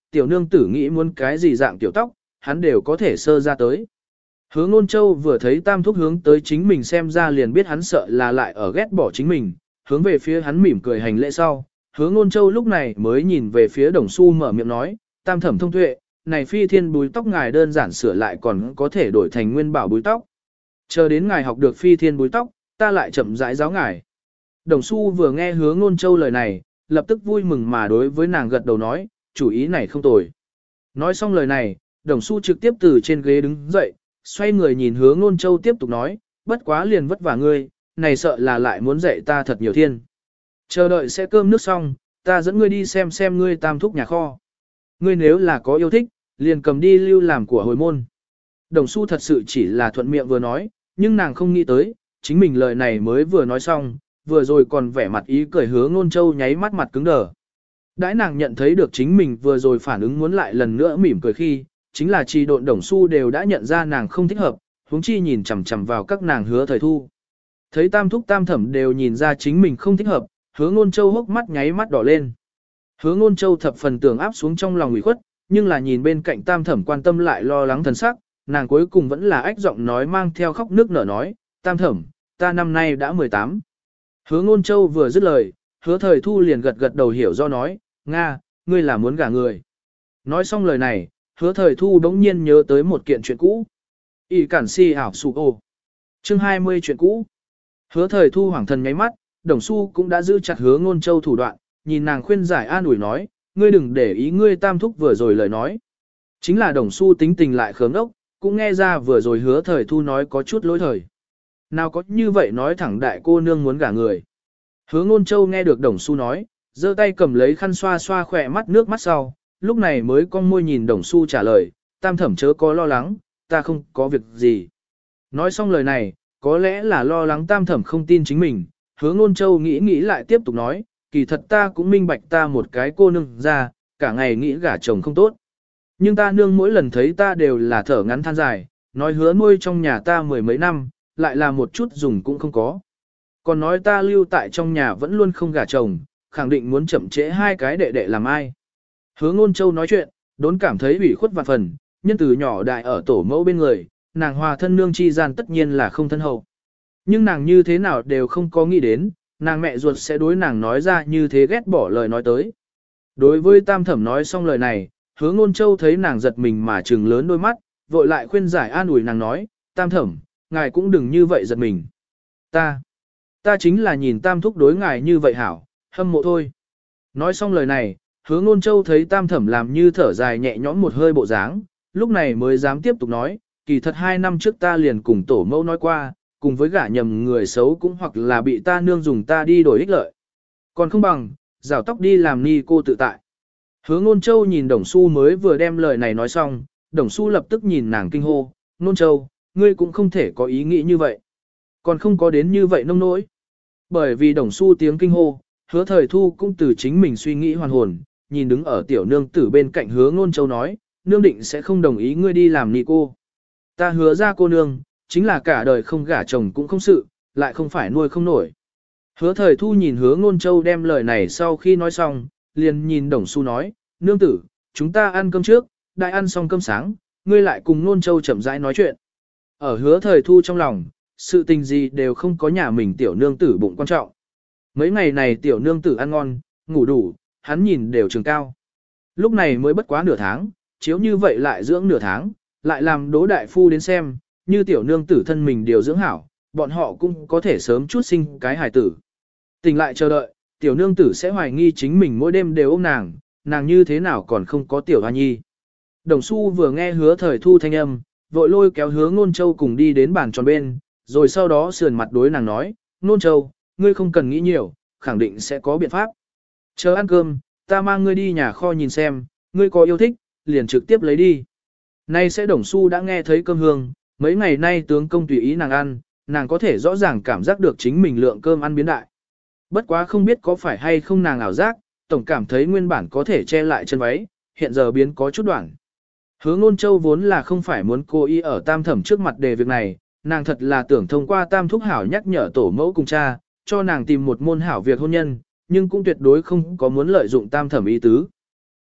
Speaker 1: tiểu nương tử nghĩ muốn cái gì dạng tiểu tóc, hắn đều có thể sơ ra tới. Hứa Ngôn Châu vừa thấy Tam Thúc hướng tới chính mình xem ra liền biết hắn sợ là lại ở ghét bỏ chính mình, hướng về phía hắn mỉm cười hành lễ sau. Hứa Ngôn Châu lúc này mới nhìn về phía Đồng Xu mở miệng nói, Tam thẩm thông tuệ, này phi thiên búi tóc ngài đơn giản sửa lại còn có thể đổi thành nguyên bảo búi tóc. Chờ đến ngài học được phi thiên búi tóc, ta lại chậm rãi giáo ngài. Đồng Xu vừa nghe Hứa Ngôn Châu lời này, lập tức vui mừng mà đối với nàng gật đầu nói, chủ ý này không tồi. Nói xong lời này, Đồng Xu trực tiếp từ trên ghế đứng dậy, xoay người nhìn Hứa Ngôn Châu tiếp tục nói, bất quá liền vất vả ngươi, này sợ là lại muốn dạy ta thật nhiều thiên. Chờ đợi sẽ cơm nước xong, ta dẫn ngươi đi xem xem ngươi Tam thúc nhà kho. Ngươi nếu là có yêu thích, liền cầm đi lưu làm của hồi môn. Đồng Xu thật sự chỉ là thuận miệng vừa nói, nhưng nàng không nghĩ tới, chính mình lời này mới vừa nói xong, vừa rồi còn vẻ mặt ý cười Hứa Ngôn Châu nháy mắt mặt cứng đờ. Đãi nàng nhận thấy được chính mình vừa rồi phản ứng muốn lại lần nữa mỉm cười khi, chính là Chi Độn Đồng Xu đều đã nhận ra nàng không thích hợp, huống chi nhìn chằm chằm vào các nàng Hứa Thời Thu. Thấy Tam thúc Tam thẩm đều nhìn ra chính mình không thích hợp, Hứa Ngôn Châu hốc mắt nháy mắt đỏ lên. Hứa Ngôn Châu thập phần tưởng áp xuống trong lòng ủy khuất, nhưng là nhìn bên cạnh Tam thẩm quan tâm lại lo lắng thần sắc, nàng cuối cùng vẫn là ách giọng nói mang theo khóc nước nở nói, Tam thẩm, ta năm nay đã mười tám. Hứa Ngôn Châu vừa dứt lời, Hứa Thời Thu liền gật gật đầu hiểu do nói, Nga, ngươi là muốn gả người. Nói xong lời này, Hứa Thời Thu đống nhiên nhớ tới một kiện chuyện cũ. ỷ cản si ảo sụ ô. Chương hai mươi chuyện cũ. Hứa Thời Thu hoảng thần nháy mắt, Đồng Xu cũng đã giữ chặt Hứa Ngôn Châu thủ đoạn, nhìn nàng khuyên giải an ủi nói, ngươi đừng để ý ngươi Tam thúc vừa rồi lời nói. Chính là Đồng Xu tính tình lại khớm ốc, cũng nghe ra vừa rồi Hứa Thời Thu nói có chút lỗi thời. Nào có như vậy nói thẳng đại cô nương muốn gả người. Hứa Ngôn Châu nghe được Đồng Xu nói, giơ tay cầm lấy khăn xoa xoa khỏe mắt nước mắt sau, lúc này mới cong môi nhìn Đồng Xu trả lời, Tam thẩm chớ có lo lắng, ta không có việc gì. Nói xong lời này, có lẽ là lo lắng Tam thẩm không tin chính mình, Hứa Ngôn Châu nghĩ nghĩ lại tiếp tục nói, kỳ thật ta cũng minh bạch ta một cái cô nương ra, cả ngày nghĩ gả chồng không tốt. Nhưng ta nương mỗi lần thấy ta đều là thở ngắn than dài, nói hứa nuôi trong nhà ta mười mấy năm, lại là một chút dùng cũng không có. Còn nói ta lưu tại trong nhà vẫn luôn không gả chồng, khẳng định muốn chậm trễ hai cái đệ đệ làm ai. Hứa Ngôn Châu nói chuyện, đốn cảm thấy ủy khuất vạn phần, nhân từ nhỏ đại ở tổ mẫu bên người, nàng hòa thân nương chi gian tất nhiên là không thân hậu. Nhưng nàng như thế nào đều không có nghĩ đến, nàng mẹ ruột sẽ đối nàng nói ra như thế ghét bỏ lời nói tới. Đối với Tam thẩm nói xong lời này, Hứa Ngôn Châu thấy nàng giật mình mà trừng lớn đôi mắt, vội lại khuyên giải an ủi nàng nói, Tam thẩm, ngài cũng đừng như vậy giật mình. Ta, ta chính là nhìn Tam thúc đối ngài như vậy hảo, hâm mộ thôi. Nói xong lời này, Hứa Ngôn Châu thấy Tam thẩm làm như thở dài nhẹ nhõm một hơi bộ dáng, lúc này mới dám tiếp tục nói, kỳ thật hai năm trước ta liền cùng tổ mẫu nói qua, cùng với gả nhầm người xấu cũng hoặc là bị ta nương dùng ta đi đổi ích lợi. Còn không bằng, rào tóc đi làm ni cô tự tại. Hứa Ngôn Châu nhìn Đồng Xu mới vừa đem lời này nói xong, Đồng Xu lập tức nhìn nàng kinh hô, Ngôn Châu, ngươi cũng không thể có ý nghĩ như vậy. Còn không có đến như vậy nông nỗi. Bởi vì Đồng Xu tiếng kinh hô, Hứa Thời Thu cũng từ chính mình suy nghĩ hoàn hồn, nhìn đứng ở tiểu nương tử bên cạnh Hứa Ngôn Châu nói, nương định sẽ không đồng ý ngươi đi làm ni cô. Ta hứa ra cô nương, chính là cả đời không gả chồng cũng không sự, lại không phải nuôi không nổi. Hứa Thời Thu nhìn Hứa Ngôn Châu đem lời này sau khi nói xong, liền nhìn Đồng Xu nói, nương tử, chúng ta ăn cơm trước, đại ăn xong cơm sáng, ngươi lại cùng Ngôn Châu chậm rãi nói chuyện. Ở Hứa Thời Thu trong lòng, sự tình gì đều không có nhà mình tiểu nương tử bụng quan trọng. Mấy ngày này tiểu nương tử ăn ngon, ngủ đủ, hắn nhìn đều trường cao. Lúc này mới bất quá nửa tháng, chiếu như vậy lại dưỡng nửa tháng, lại làm Đỗ đại phu đến xem, như tiểu nương tử thân mình điều dưỡng hảo, bọn họ cũng có thể sớm chút sinh cái hài tử. Tỉnh lại chờ đợi, tiểu nương tử sẽ hoài nghi chính mình mỗi đêm đều ôm nàng, nàng như thế nào còn không có tiểu hoa nhi. Đồng Xu vừa nghe Hứa Thời Thu thanh âm, vội lôi kéo Hứa Ngôn Châu cùng đi đến bàn tròn bên, rồi sau đó sườn mặt đối nàng nói, Ngôn Châu, ngươi không cần nghĩ nhiều, khẳng định sẽ có biện pháp. Chờ ăn cơm, ta mang ngươi đi nhà kho nhìn xem, ngươi có yêu thích, liền trực tiếp lấy đi. Nay sẽ Đồng Xu đã nghe thấy cơm hương, mấy ngày nay tướng công tùy ý nàng ăn, nàng có thể rõ ràng cảm giác được chính mình lượng cơm ăn biến đại. Bất quá không biết có phải hay không nàng ảo giác, tổng cảm thấy nguyên bản có thể che lại chân váy, hiện giờ biến có chút đoạn. Hứa Ngôn Châu vốn là không phải muốn cô y ở Tam thẩm trước mặt đề việc này, nàng thật là tưởng thông qua Tam thúc hảo nhắc nhở tổ mẫu cùng cha, cho nàng tìm một môn hảo việc hôn nhân, nhưng cũng tuyệt đối không có muốn lợi dụng Tam thẩm ý tứ.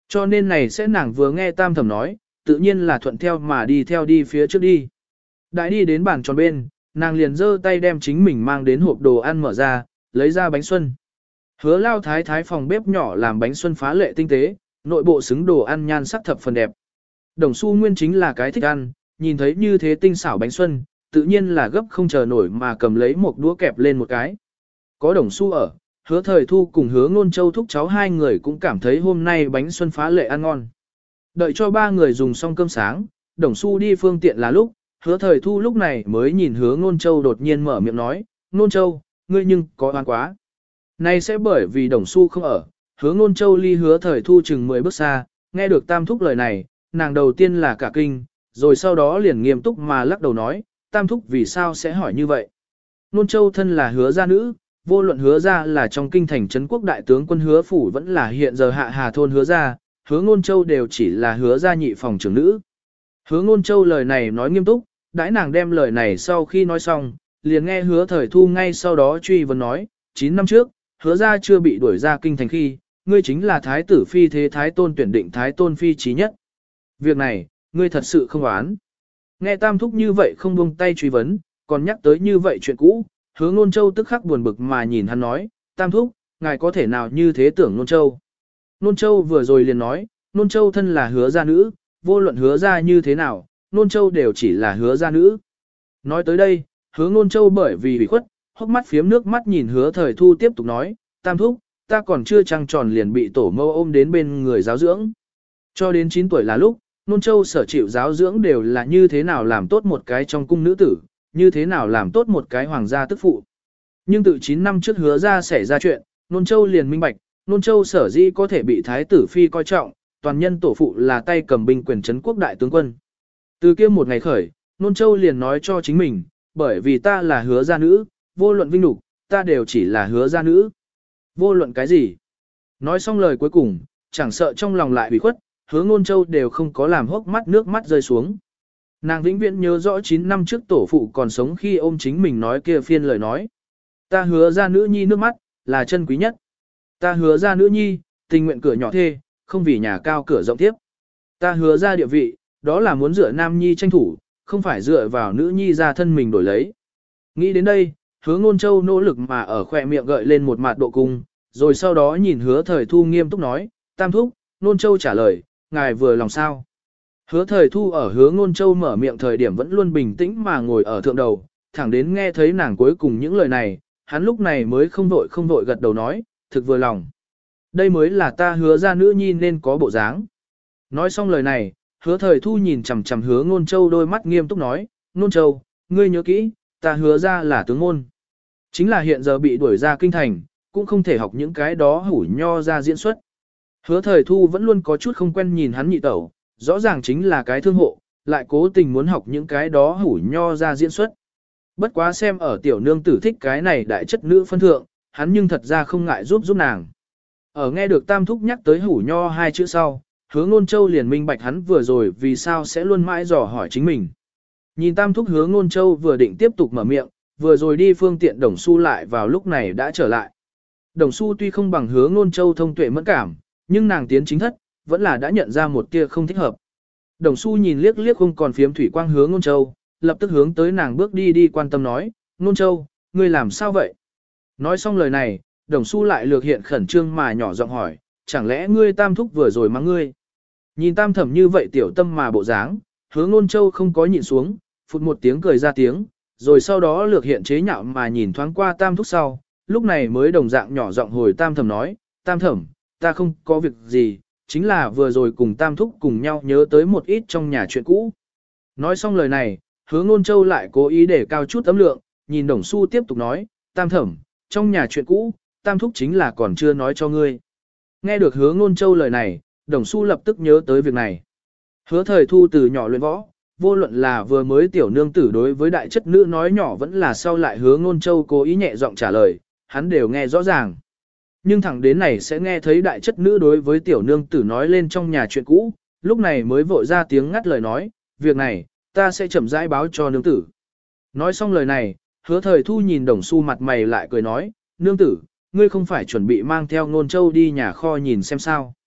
Speaker 1: Cho nên này sẽ nàng vừa nghe tam thẩm nói, tự nhiên là thuận theo mà đi theo đi phía trước đi. Đại đi đến bàn tròn bên, nàng liền giơ tay đem chính mình mang đến hộp đồ ăn mở ra, lấy ra bánh xuân. Hứa lao thái thái phòng bếp nhỏ làm bánh xuân phá lệ tinh tế, nội bộ xứng đồ ăn nhan sắc thập phần đẹp. Đồng Xu Nguyên chính là cái thích ăn, nhìn thấy như thế tinh xảo bánh xuân, tự nhiên là gấp không chờ nổi mà cầm lấy một đũa kẹp lên một cái. Có Đồng Xu ở, Hứa Thời Thu cùng Hứa Ngôn Châu thúc cháu hai người cũng cảm thấy hôm nay bánh xuân phá lệ ăn ngon. Đợi cho ba người dùng xong cơm sáng, Đồng Xu đi phương tiện là lúc, Hứa Thời Thu lúc này mới nhìn Hứa Ngôn Châu đột nhiên mở miệng nói, Ngôn Châu, ngươi nhưng có oan quá. Này sẽ bởi vì Đồng Xu không ở, Hứa Ngôn Châu ly Hứa Thời Thu chừng mười bước xa, nghe được Tam Thúc lời này, nàng đầu tiên là cả kinh, rồi sau đó liền nghiêm túc mà lắc đầu nói, Tam Thúc vì sao sẽ hỏi như vậy. Ngôn Châu thân là Hứa gia nữ, vô luận Hứa gia là trong kinh thành trấn quốc đại tướng quân Hứa phủ vẫn là hiện giờ hạ hà thôn Hứa gia, Hứa Ngôn Châu đều chỉ là Hứa gia nhị phòng trưởng nữ. Hứa Ngôn Châu lời này nói nghiêm túc, đãi nàng đem lời này sau khi nói xong, liền nghe Hứa Thời Thu ngay sau đó truy vấn nói, chín năm trước, Hứa gia chưa bị đuổi ra kinh thành khi, ngươi chính là thái tử phi thế thái tôn tuyển định thái tôn phi trí nhất. Việc này, ngươi thật sự không oán. Nghe Tam Thúc như vậy không buông tay truy vấn, còn nhắc tới như vậy chuyện cũ, Hứa Ngôn Châu tức khắc buồn bực mà nhìn hắn nói, Tam Thúc, ngài có thể nào như thế tưởng Ngôn Châu. Ngôn Châu vừa rồi liền nói, Ngôn Châu thân là Hứa gia nữ, vô luận Hứa gia như thế nào, Ngôn Châu đều chỉ là Hứa gia nữ. Nói tới đây, Hứa Ngôn Châu bởi vì bị khuất, hốc mắt phiếm nước mắt nhìn Hứa Thời Thu tiếp tục nói, Tam Thúc, ta còn chưa trăng tròn liền bị tổ mâu ôm đến bên người giáo dưỡng. Cho đến chín tuổi là lúc, Ngôn Châu sở chịu giáo dưỡng đều là như thế nào làm tốt một cái trong cung nữ tử, như thế nào làm tốt một cái hoàng gia tức phụ. Nhưng từ chín năm trước Hứa gia xảy ra chuyện, Ngôn Châu liền minh bạch, Ngôn Châu sở dĩ có thể bị thái tử phi coi trọng, toàn nhân tổ phụ là tay cầm binh quyền trấn quốc đại tướng quân. Từ kia một ngày khởi, Ngôn Châu liền nói cho chính mình, bởi vì ta là Hứa gia nữ, vô luận vinh nhục, ta đều chỉ là Hứa gia nữ. Vô luận cái gì? Nói xong lời cuối cùng, chẳng sợ trong lòng lại bị khuất, Hứa Ngôn Châu đều không có làm hốc mắt nước mắt rơi xuống. Nàng vĩnh viễn nhớ rõ chín năm trước tổ phụ còn sống khi ôm chính mình nói kia phiên lời nói. Ta Hứa gia nữ nhi nước mắt, là chân quý nhất. Ta Hứa gia nữ nhi, tình nguyện cửa nhỏ thê, không vì nhà cao cửa rộng tiếp. Ta Hứa gia địa vị, đó là muốn dựa nam nhi tranh thủ, không phải dựa vào nữ nhi ra thân mình đổi lấy. Nghĩ đến đây, Hứa Ngôn Châu nỗ lực mà ở khỏe miệng gợi lên một mặt độ cung, rồi sau đó nhìn Hứa Thời Thu nghiêm túc nói, Tam Thúc, Ngôn Châu trả lời, ngài vừa lòng sao. Hứa Thời Thu ở Hứa Ngôn Châu mở miệng thời điểm vẫn luôn bình tĩnh mà ngồi ở thượng đầu, thẳng đến nghe thấy nàng cuối cùng những lời này, hắn lúc này mới không vội không vội gật đầu nói, thực vừa lòng. Đây mới là ta Hứa gia nữ nhi nên có bộ dáng. Nói xong lời này, Hứa Thời Thu nhìn chằm chằm Hứa Ngôn Châu đôi mắt nghiêm túc nói, Ngôn Châu, ngươi nhớ kỹ, ta Hứa gia là tướng môn. Chính là hiện giờ bị đuổi ra kinh thành, cũng không thể học những cái đó hủ nho ra diễn xuất. Hứa Thời Thu vẫn luôn có chút không quen nhìn hắn nhị tẩu, rõ ràng chính là cái thương hộ, lại cố tình muốn học những cái đó hủ nho ra diễn xuất. Bất quá xem ở tiểu nương tử thích cái này đại chất nữ phân thượng, hắn nhưng thật ra không ngại giúp giúp nàng. Ở nghe được Tam Thúc nhắc tới hủ nho hai chữ sau, Hứa Ngôn Châu liền minh bạch hắn vừa rồi vì sao sẽ luôn mãi dò hỏi chính mình. Nhìn Tam Thúc Hứa Ngôn Châu vừa định tiếp tục mở miệng, vừa rồi đi phương tiện Đồng Xu lại vào lúc này đã trở lại. Đồng Xu tuy không bằng Hứa Ngôn Châu thông tuệ mẫn cảm, nhưng nàng tiến chính thất, vẫn là đã nhận ra một tia không thích hợp. Đồng Xu nhìn liếc liếc không còn phiếm thủy quang Hứa Ngôn Châu, lập tức hướng tới nàng bước đi đi quan tâm nói, Ngôn Châu, ngươi làm sao vậy? Nói xong lời này, Đồng Xu lại lược hiện khẩn trương mà nhỏ giọng hỏi, chẳng lẽ ngươi Tam Thúc vừa rồi mắng ngươi? Nhìn Tam Thẩm như vậy tiểu tâm mà bộ dáng, Hứa Ngôn Châu không có nhịn xuống, phụt một tiếng cười ra tiếng, rồi sau đó lược hiện chế nhạo mà nhìn thoáng qua Tam Thúc sau, lúc này mới đồng dạng nhỏ giọng hồi Tam Thẩm nói, Tam Thẩm, ta không có việc gì, chính là vừa rồi cùng Tam Thúc cùng nhau nhớ tới một ít trong nhà chuyện cũ. Nói xong lời này, Hứa Ngôn Châu lại cố ý để cao chút âm lượng, nhìn Đồng Xu tiếp tục nói, Tam Thẩm, trong nhà chuyện cũ, Tam Thúc chính là còn chưa nói cho ngươi. Nghe được Hứa Ngôn Châu lời này, Đồng Xu lập tức nhớ tới việc này. Hứa Thời Thu từ nhỏ luyện võ, vô luận là vừa mới tiểu nương tử đối với đại chất nữ nói nhỏ vẫn là sau lại Hứa Ngôn Châu cố ý nhẹ giọng trả lời, hắn đều nghe rõ ràng. Nhưng thẳng đến này sẽ nghe thấy đại chất nữ đối với tiểu nương tử nói lên trong nhà chuyện cũ, lúc này mới vội ra tiếng ngắt lời nói, việc này, ta sẽ chậm rãi báo cho nương tử. Nói xong lời này, Hứa Thời Thu nhìn Đồng Xu mặt mày lại cười nói, nương tử, ngươi không phải chuẩn bị mang theo Ngôn Châu đi nhà kho nhìn xem sao.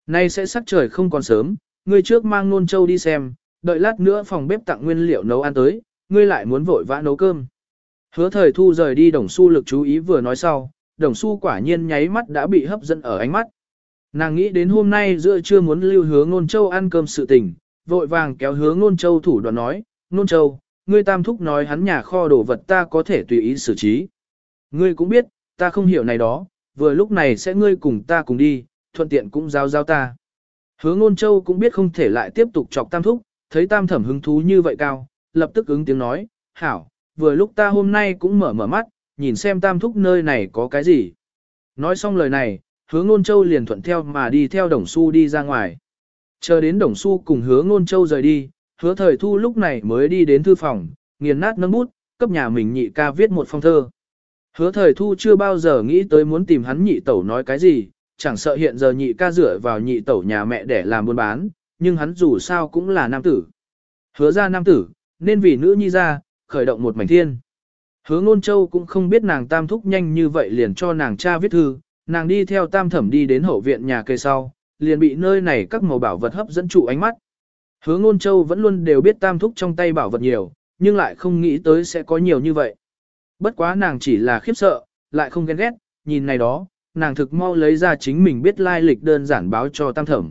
Speaker 1: Nay sẽ sắc trời không còn sớm, ngươi trước mang Nôn Châu đi xem, đợi lát nữa phòng bếp tặng nguyên liệu nấu ăn tới, ngươi lại muốn vội vã nấu cơm. Hứa Thời Thu rời đi Đồng Xu lực chú ý vừa nói sau, Đồng Xu quả nhiên nháy mắt đã bị hấp dẫn ở ánh mắt. Nàng nghĩ đến hôm nay giữa trưa muốn lưu Hứa Nôn Châu ăn cơm sự tình, vội vàng kéo Hứa Nôn Châu thủ đoạn nói, Nôn Châu, ngươi tam thúc nói hắn nhà kho đồ vật ta có thể tùy ý xử trí. Ngươi cũng biết, ta không hiểu này đó, vừa lúc này sẽ ngươi cùng ta cùng đi, thuận tiện cũng giao giao ta. Hứa Nôn Châu cũng biết không thể lại tiếp tục chọc tam thúc, thấy tam thẩm hứng thú như vậy cao, lập tức ứng tiếng nói, hảo, vừa lúc ta hôm nay cũng mở mở mắt, nhìn xem tam thúc nơi này có cái gì. Nói xong lời này, Hứa Nôn Châu liền thuận theo mà đi theo Đồng Xu đi ra ngoài. Chờ đến Đồng Xu cùng Hứa Nôn Châu rời đi, Hứa Thời Thu lúc này mới đi đến thư phòng, nghiền nát nâng bút, cấp nhà mình nhị ca viết một phong thơ. Hứa Thời Thu chưa bao giờ nghĩ tới muốn tìm hắn nhị tẩu nói cái gì, chẳng sợ hiện giờ nhị ca dựa vào nhị tẩu nhà mẹ để làm buôn bán, nhưng hắn dù sao cũng là nam tử. Hứa ra nam tử, nên vì nữ nhi ra, khởi động một mảnh thiên. Hứa Nôn Châu cũng không biết nàng tam thúc nhanh như vậy liền cho nàng cha viết thư, nàng đi theo tam thẩm đi đến hậu viện nhà cây sau, liền bị nơi này các màu bảo vật hấp dẫn trụ ánh mắt. Hứa Nôn Châu vẫn luôn đều biết tam thúc trong tay bảo vật nhiều, nhưng lại không nghĩ tới sẽ có nhiều như vậy. Bất quá nàng chỉ là khiếp sợ, lại không ghen ghét, nhìn này đó, nàng thực mau lấy ra chính mình biết lai lịch đơn giản báo cho tam thẩm.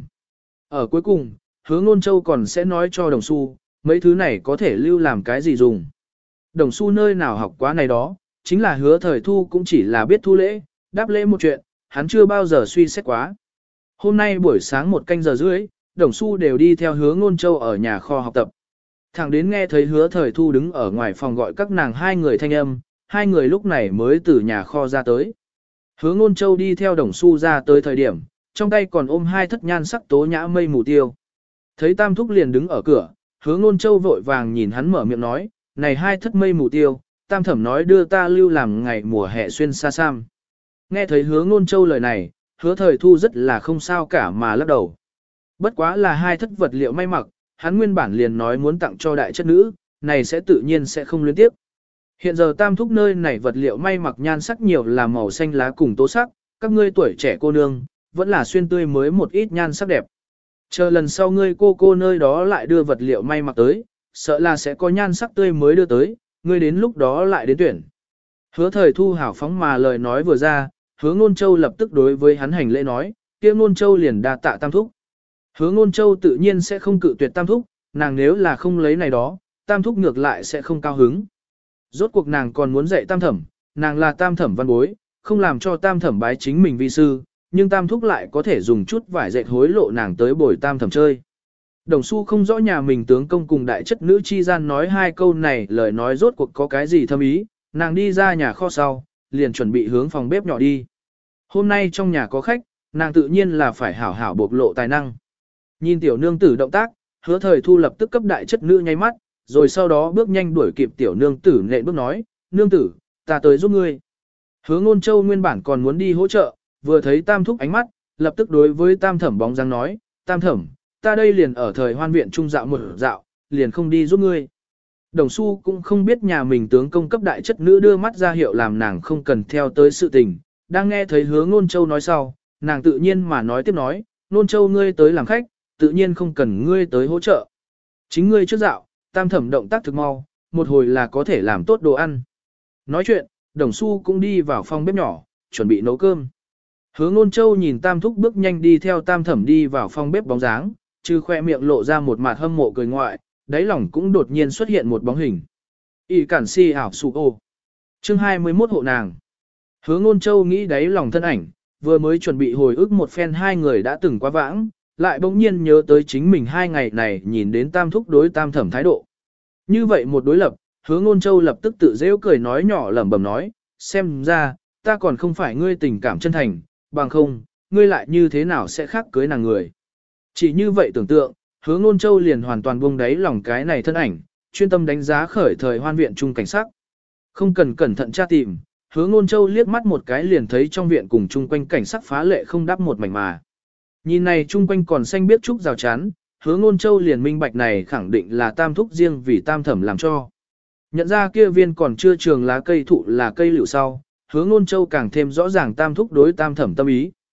Speaker 1: Ở cuối cùng, Hứa Nôn Châu còn sẽ nói cho Đồng Xu, mấy thứ này có thể lưu làm cái gì dùng. Đồng Xu nơi nào học quá này đó, chính là Hứa Thời Thu cũng chỉ là biết thu lễ, đáp lễ một chuyện, hắn chưa bao giờ suy xét quá. Hôm nay buổi sáng một canh giờ rưỡi, Đồng Xu đều đi theo Hứa Nôn Châu ở nhà kho học tập. Thẳng đến nghe thấy Hứa Thời Thu đứng ở ngoài phòng gọi các nàng hai người thanh âm, hai người lúc này mới từ nhà kho ra tới. Hứa Nôn Châu đi theo Đồng Xu ra tới thời điểm, trong tay còn ôm hai thất nhan sắc tố nhã mây mù tiêu. Thấy tam thúc liền đứng ở cửa, Hứa Nôn Châu vội vàng nhìn hắn mở miệng nói, này hai thất mây mù tiêu, tam thẩm nói đưa ta lưu làm ngày mùa hè xuyên xa sam. Nghe thấy Hứa Nôn Châu lời này, Hứa Thời Thu rất là không sao cả mà lắc đầu. Bất quá là hai thất vật liệu may mặc, hắn nguyên bản liền nói muốn tặng cho đại chất nữ, này sẽ tự nhiên sẽ không liên tiếp. Hiện giờ tam thúc nơi này vật liệu may mặc nhan sắc nhiều là màu xanh lá cùng tố sắc, các ngươi tuổi trẻ cô nương, vẫn là xuyên tươi mới một ít nhan sắc đẹp. Chờ lần sau ngươi cô cô nơi đó lại đưa vật liệu may mặc tới, sợ là sẽ có nhan sắc tươi mới đưa tới, ngươi đến lúc đó lại đến tuyển. Hứa Thời Thu hảo phóng mà lời nói vừa ra, Hứa Nôn Châu lập tức đối với hắn hành lễ nói, kia Nôn Châu liền đa tạ tam thúc. Hứa Nôn Châu tự nhiên sẽ không cự tuyệt tam thúc, nàng nếu là không lấy này đó, tam thúc ngược lại sẽ không cao hứng. Rốt cuộc nàng còn muốn dạy tam thẩm, nàng là tam thẩm văn bối, không làm cho tam thẩm bái chính mình vi sư, nhưng tam thúc lại có thể dùng chút vải dệt hối lộ nàng tới bồi tam thẩm chơi. Đồng Xu không rõ nhà mình tướng công cùng đại chất nữ chi gian nói hai câu này lời nói rốt cuộc có cái gì thâm ý, nàng đi ra nhà kho sau, liền chuẩn bị hướng phòng bếp nhỏ đi. Hôm nay trong nhà có khách, nàng tự nhiên là phải hảo hảo bộc lộ tài năng. Nhìn tiểu nương tử động tác, Hứa Thời Thu lập tức cấp đại chất nữ nháy mắt, rồi sau đó bước nhanh đuổi kịp tiểu nương tử nện bước nói, nương tử, ta tới giúp ngươi. Hứa Nôn Châu nguyên bản còn muốn đi hỗ trợ, vừa thấy tam thúc ánh mắt, lập tức đối với tam thẩm bóng dáng nói, tam thẩm, ta đây liền ở thời hoan viện trung dạo một dạo, liền không đi giúp ngươi. Đồng Xu cũng không biết nhà mình tướng công cấp đại chất nữ đưa mắt ra hiệu làm nàng không cần theo tới sự tình, đang nghe thấy Hứa Nôn Châu nói sau, nàng tự nhiên mà nói tiếp nói, Nôn Châu ngươi tới làm khách, tự nhiên không cần ngươi tới hỗ trợ. Chính ngươi trước dạo, tam thẩm động tác thực mau, một hồi là có thể làm tốt đồ ăn. Nói chuyện, Đồng Xu cũng đi vào phòng bếp nhỏ, chuẩn bị nấu cơm. Hứa Nôn Châu nhìn tam thúc bước nhanh đi theo tam thẩm đi vào phòng bếp bóng dáng, trừ khoe miệng lộ ra một mặt hâm mộ cười ngoại, đáy lòng cũng đột nhiên xuất hiện một bóng hình. Y cản si ảo sụ ô. Chương hai mươi mốt hộ nàng. Hứa Nôn Châu nghĩ đáy lòng thân ảnh, vừa mới chuẩn bị hồi ức một phen hai người đã từng quá vãng, lại bỗng nhiên nhớ tới chính mình hai ngày này nhìn đến tam thúc đối tam thẩm thái độ. Như vậy một đối lập, Hứa Nôn Châu lập tức tự dễ cười nói nhỏ lẩm bẩm nói, xem ra, ta còn không phải ngươi tình cảm chân thành, bằng không, ngươi lại như thế nào sẽ khác cưới nàng người. Chỉ như vậy tưởng tượng, Hứa Nôn Châu liền hoàn toàn buông đáy lòng cái này thân ảnh, chuyên tâm đánh giá khởi thời hoan viện trung cảnh sắc. Không cần cẩn thận tra tìm, Hứa Nôn Châu liếc mắt một cái liền thấy trong viện cùng chung quanh cảnh sắc phá lệ không đắp một mảnh mà. Nhìn này chung quanh còn xanh biết trúc rào chắn, Hứa Nôn Châu liền minh bạch này khẳng định là tam thúc riêng vì tam thẩm làm cho. Nhận ra kia viên còn chưa trường lá cây thụ là cây liễu sau, Hứa Nôn Châu càng thêm rõ ràng tam thúc đối tam thẩm tâm ý.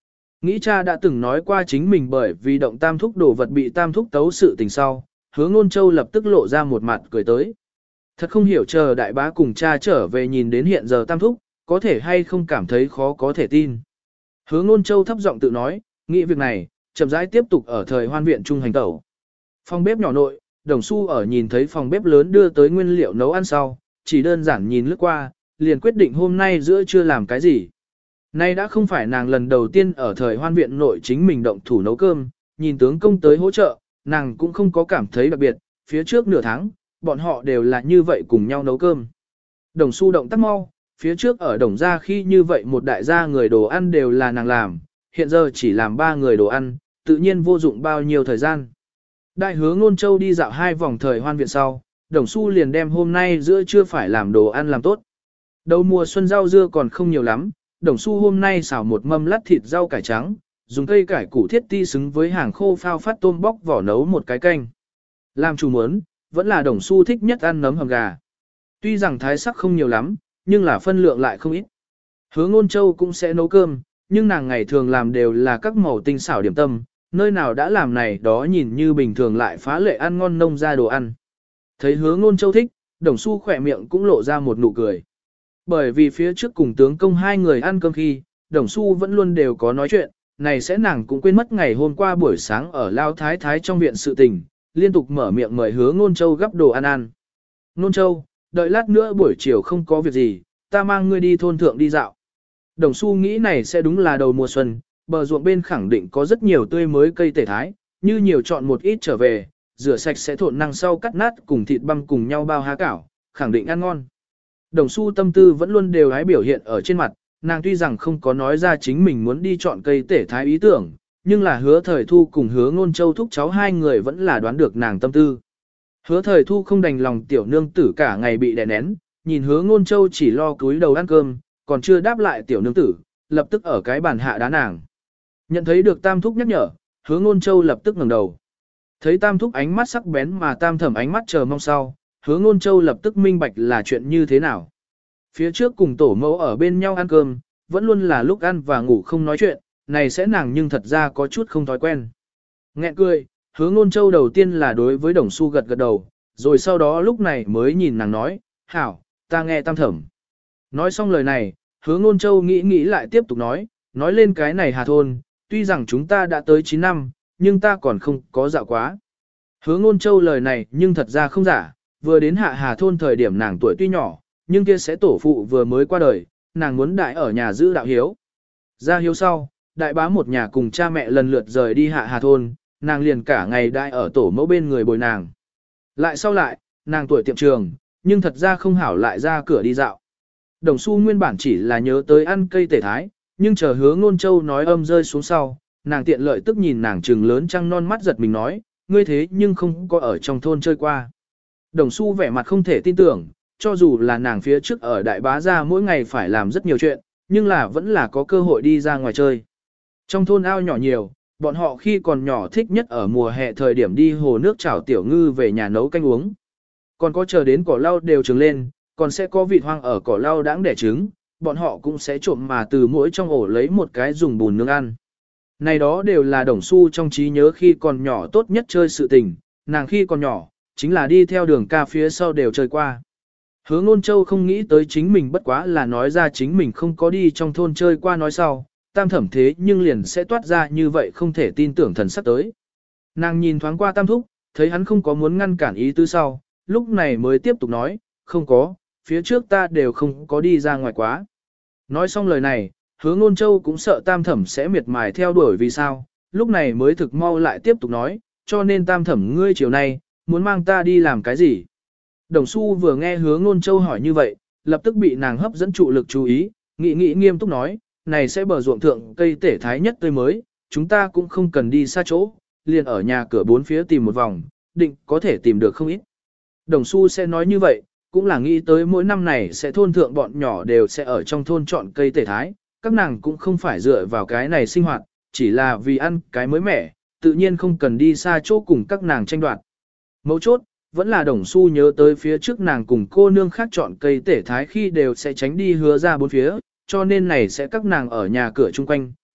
Speaker 1: Nghĩ cha đã từng nói qua chính mình bởi vì động tam thúc đồ vật bị tam thúc tấu sự tình sau, hứa ngôn châu lập tức lộ ra một mặt cười tới. Thật không hiểu chờ đại bá cùng cha trở về nhìn đến hiện giờ tam thúc, có thể hay không cảm thấy khó có thể tin. Hứa ngôn châu thấp giọng tự nói, nghĩ việc này, chậm rãi tiếp tục ở thời hoan viện trung hành tẩu. Phòng bếp nhỏ nội, Đồng Xu ở nhìn thấy phòng bếp lớn đưa tới nguyên liệu nấu ăn sau, chỉ đơn giản nhìn lướt qua, liền quyết định hôm nay giữa trưa làm cái gì. Nay đã không phải nàng lần đầu tiên ở thời hoan viện nội chính mình động thủ nấu cơm, nhìn tướng công tới hỗ trợ, nàng cũng không có cảm thấy đặc biệt, phía trước nửa tháng, bọn họ đều là như vậy cùng nhau nấu cơm. Đồng Xu động tác mau, phía trước ở đồng gia khi như vậy một đại gia người đồ ăn đều là nàng làm, hiện giờ chỉ làm ba người đồ ăn, tự nhiên vô dụng bao nhiêu thời gian. Đại hứa ngôn châu đi dạo hai vòng thời hoan viện sau, Đồng Xu liền đem hôm nay giữa trưa phải làm đồ ăn làm tốt. Đầu mùa xuân rau dưa còn không nhiều lắm, Đồng Xu hôm nay xào một mâm lát thịt rau cải trắng, dùng cây cải củ thiết ti xứng với hàng khô phao phát tôm bóc vỏ nấu một cái canh. Làm chủ muốn, vẫn là Đồng Xu thích nhất ăn nấm hầm gà. Tuy rằng thái sắc không nhiều lắm, nhưng là phân lượng lại không ít. Hứa ngôn châu cũng sẽ nấu cơm, nhưng nàng ngày thường làm đều là các màu tinh xảo điểm tâm, nơi nào đã làm này đó nhìn như bình thường lại phá lệ ăn ngon nông ra đồ ăn. Thấy hứa ngôn châu thích, Đồng Xu khỏe miệng cũng lộ ra một nụ cười. Bởi vì phía trước cùng tướng công hai người ăn cơm khi, Đồng Xu vẫn luôn đều có nói chuyện, này sẽ nàng cũng quên mất ngày hôm qua buổi sáng ở Lao Thái Thái trong viện sự tình, liên tục mở miệng mời hứa ngôn châu gắp đồ ăn ăn. Ngôn châu, đợi lát nữa buổi chiều không có việc gì, ta mang ngươi đi thôn thượng đi dạo. Đồng Xu nghĩ này sẽ đúng là đầu mùa xuân, bờ ruộng bên khẳng định có rất nhiều tươi mới cây tể thái, như nhiều chọn một ít trở về, rửa sạch sẽ thộn năng sau cắt nát cùng thịt băm cùng nhau bao há cảo, khẳng định ăn ngon. Đồng Xu tâm tư vẫn luôn đều hái biểu hiện ở trên mặt, nàng tuy rằng không có nói ra chính mình muốn đi chọn cây tể thái ý tưởng, nhưng là hứa thời thu cùng hứa ngôn châu thúc cháu hai người vẫn là đoán được nàng tâm tư. Hứa thời thu không đành lòng tiểu nương tử cả ngày bị đè nén, nhìn hứa ngôn châu chỉ lo cúi đầu ăn cơm, còn chưa đáp lại tiểu nương tử, lập tức ở cái bàn hạ đá nàng. Nhận thấy được tam thúc nhắc nhở, hứa ngôn châu lập tức ngẩng đầu. Thấy tam thúc ánh mắt sắc bén mà tam thẩm ánh mắt chờ mong sau, hứa ngôn châu lập tức minh bạch là chuyện như thế nào. Phía trước cùng tổ mẫu ở bên nhau ăn cơm, vẫn luôn là lúc ăn và ngủ không nói chuyện, này sẽ nàng nhưng thật ra có chút không thói quen. Nghẹn cười, hứa ngôn châu đầu tiên là đối với Đồng Xu gật gật đầu, rồi sau đó lúc này mới nhìn nàng nói, hảo, ta nghe tam thẩm. Nói xong lời này, hứa ngôn châu nghĩ nghĩ lại tiếp tục nói, nói lên cái này Hà Thôn, tuy rằng chúng ta đã tới chín năm, nhưng ta còn không có dạo quá. Hứa ngôn châu lời này nhưng thật ra không giả, vừa đến Hạ Hà Thôn thời điểm nàng tuổi tuy nhỏ, nhưng kia sẽ tổ phụ vừa mới qua đời, nàng muốn đại ở nhà giữ đạo hiếu. Ra hiếu sau, đại bá một nhà cùng cha mẹ lần lượt rời đi Hạ Hà Thôn, nàng liền cả ngày đại ở tổ mẫu bên người bồi nàng. Lại sau lại, nàng tuổi tiệm trường, nhưng thật ra không hảo lại ra cửa đi dạo. Đồng Xu nguyên bản chỉ là nhớ tới ăn cây tể thái, nhưng chờ hứa ngôn châu nói âm rơi xuống sau, nàng tiện lợi tức nhìn nàng trừng lớn trăng non mắt giật mình nói, ngươi thế nhưng không có ở trong thôn chơi qua. Đồng Xu vẻ mặt không thể tin tưởng, cho dù là nàng phía trước ở đại bá gia mỗi ngày phải làm rất nhiều chuyện, nhưng là vẫn là có cơ hội đi ra ngoài chơi. Trong thôn ao nhỏ nhiều, bọn họ khi còn nhỏ thích nhất ở mùa hè thời điểm đi hồ nước chảo tiểu ngư về nhà nấu canh uống. Còn có chờ đến cỏ lau đều trừng lên, còn sẽ có vịt hoang ở cỏ lau đãng đẻ trứng, bọn họ cũng sẽ trộm mà từ mỗi trong ổ lấy một cái dùng bùn nướng ăn. Này đó đều là Đồng Xu trong trí nhớ khi còn nhỏ tốt nhất chơi sự tình, nàng khi còn nhỏ, chính là đi theo đường ca phía sau đều chơi qua. Hứa ngôn châu không nghĩ tới chính mình bất quá là nói ra chính mình không có đi trong thôn chơi qua nói sau, tam thẩm thế nhưng liền sẽ toát ra như vậy không thể tin tưởng thần sắc tới. Nàng nhìn thoáng qua tam thúc, thấy hắn không có muốn ngăn cản ý tứ sau, lúc này mới tiếp tục nói, không có, phía trước ta đều không có đi ra ngoài quá. Nói xong lời này, hứa ngôn châu cũng sợ tam thẩm sẽ miệt mài theo đuổi vì sao, lúc này mới thực mau lại tiếp tục nói, cho nên tam thẩm ngươi chiều nay, muốn mang ta đi làm cái gì. Đồng Xu vừa nghe hứa ngôn châu hỏi như vậy, lập tức bị nàng hấp dẫn trụ lực chú ý, nghĩ nghĩ nghiêm túc nói, này sẽ bờ ruộng thượng cây tể thái nhất tươi mới, chúng ta cũng không cần đi xa chỗ, liền ở nhà cửa bốn phía tìm một vòng, định có thể tìm được không ít. Đồng Xu sẽ nói như vậy, cũng là nghĩ tới mỗi năm này sẽ thôn thượng bọn nhỏ đều sẽ ở trong thôn chọn cây tể thái, các nàng cũng không phải dựa vào cái này sinh hoạt, chỉ là vì ăn cái mới mẻ, tự nhiên không cần đi xa chỗ cùng các nàng tranh đoạt. Mấu chốt, vẫn là Đồng Xu nhớ tới phía trước nàng cùng cô nương khác chọn cây tể thái khi đều sẽ tránh đi hứa ra bốn phía, cho nên này sẽ các nàng ở nhà cửa chung quanh,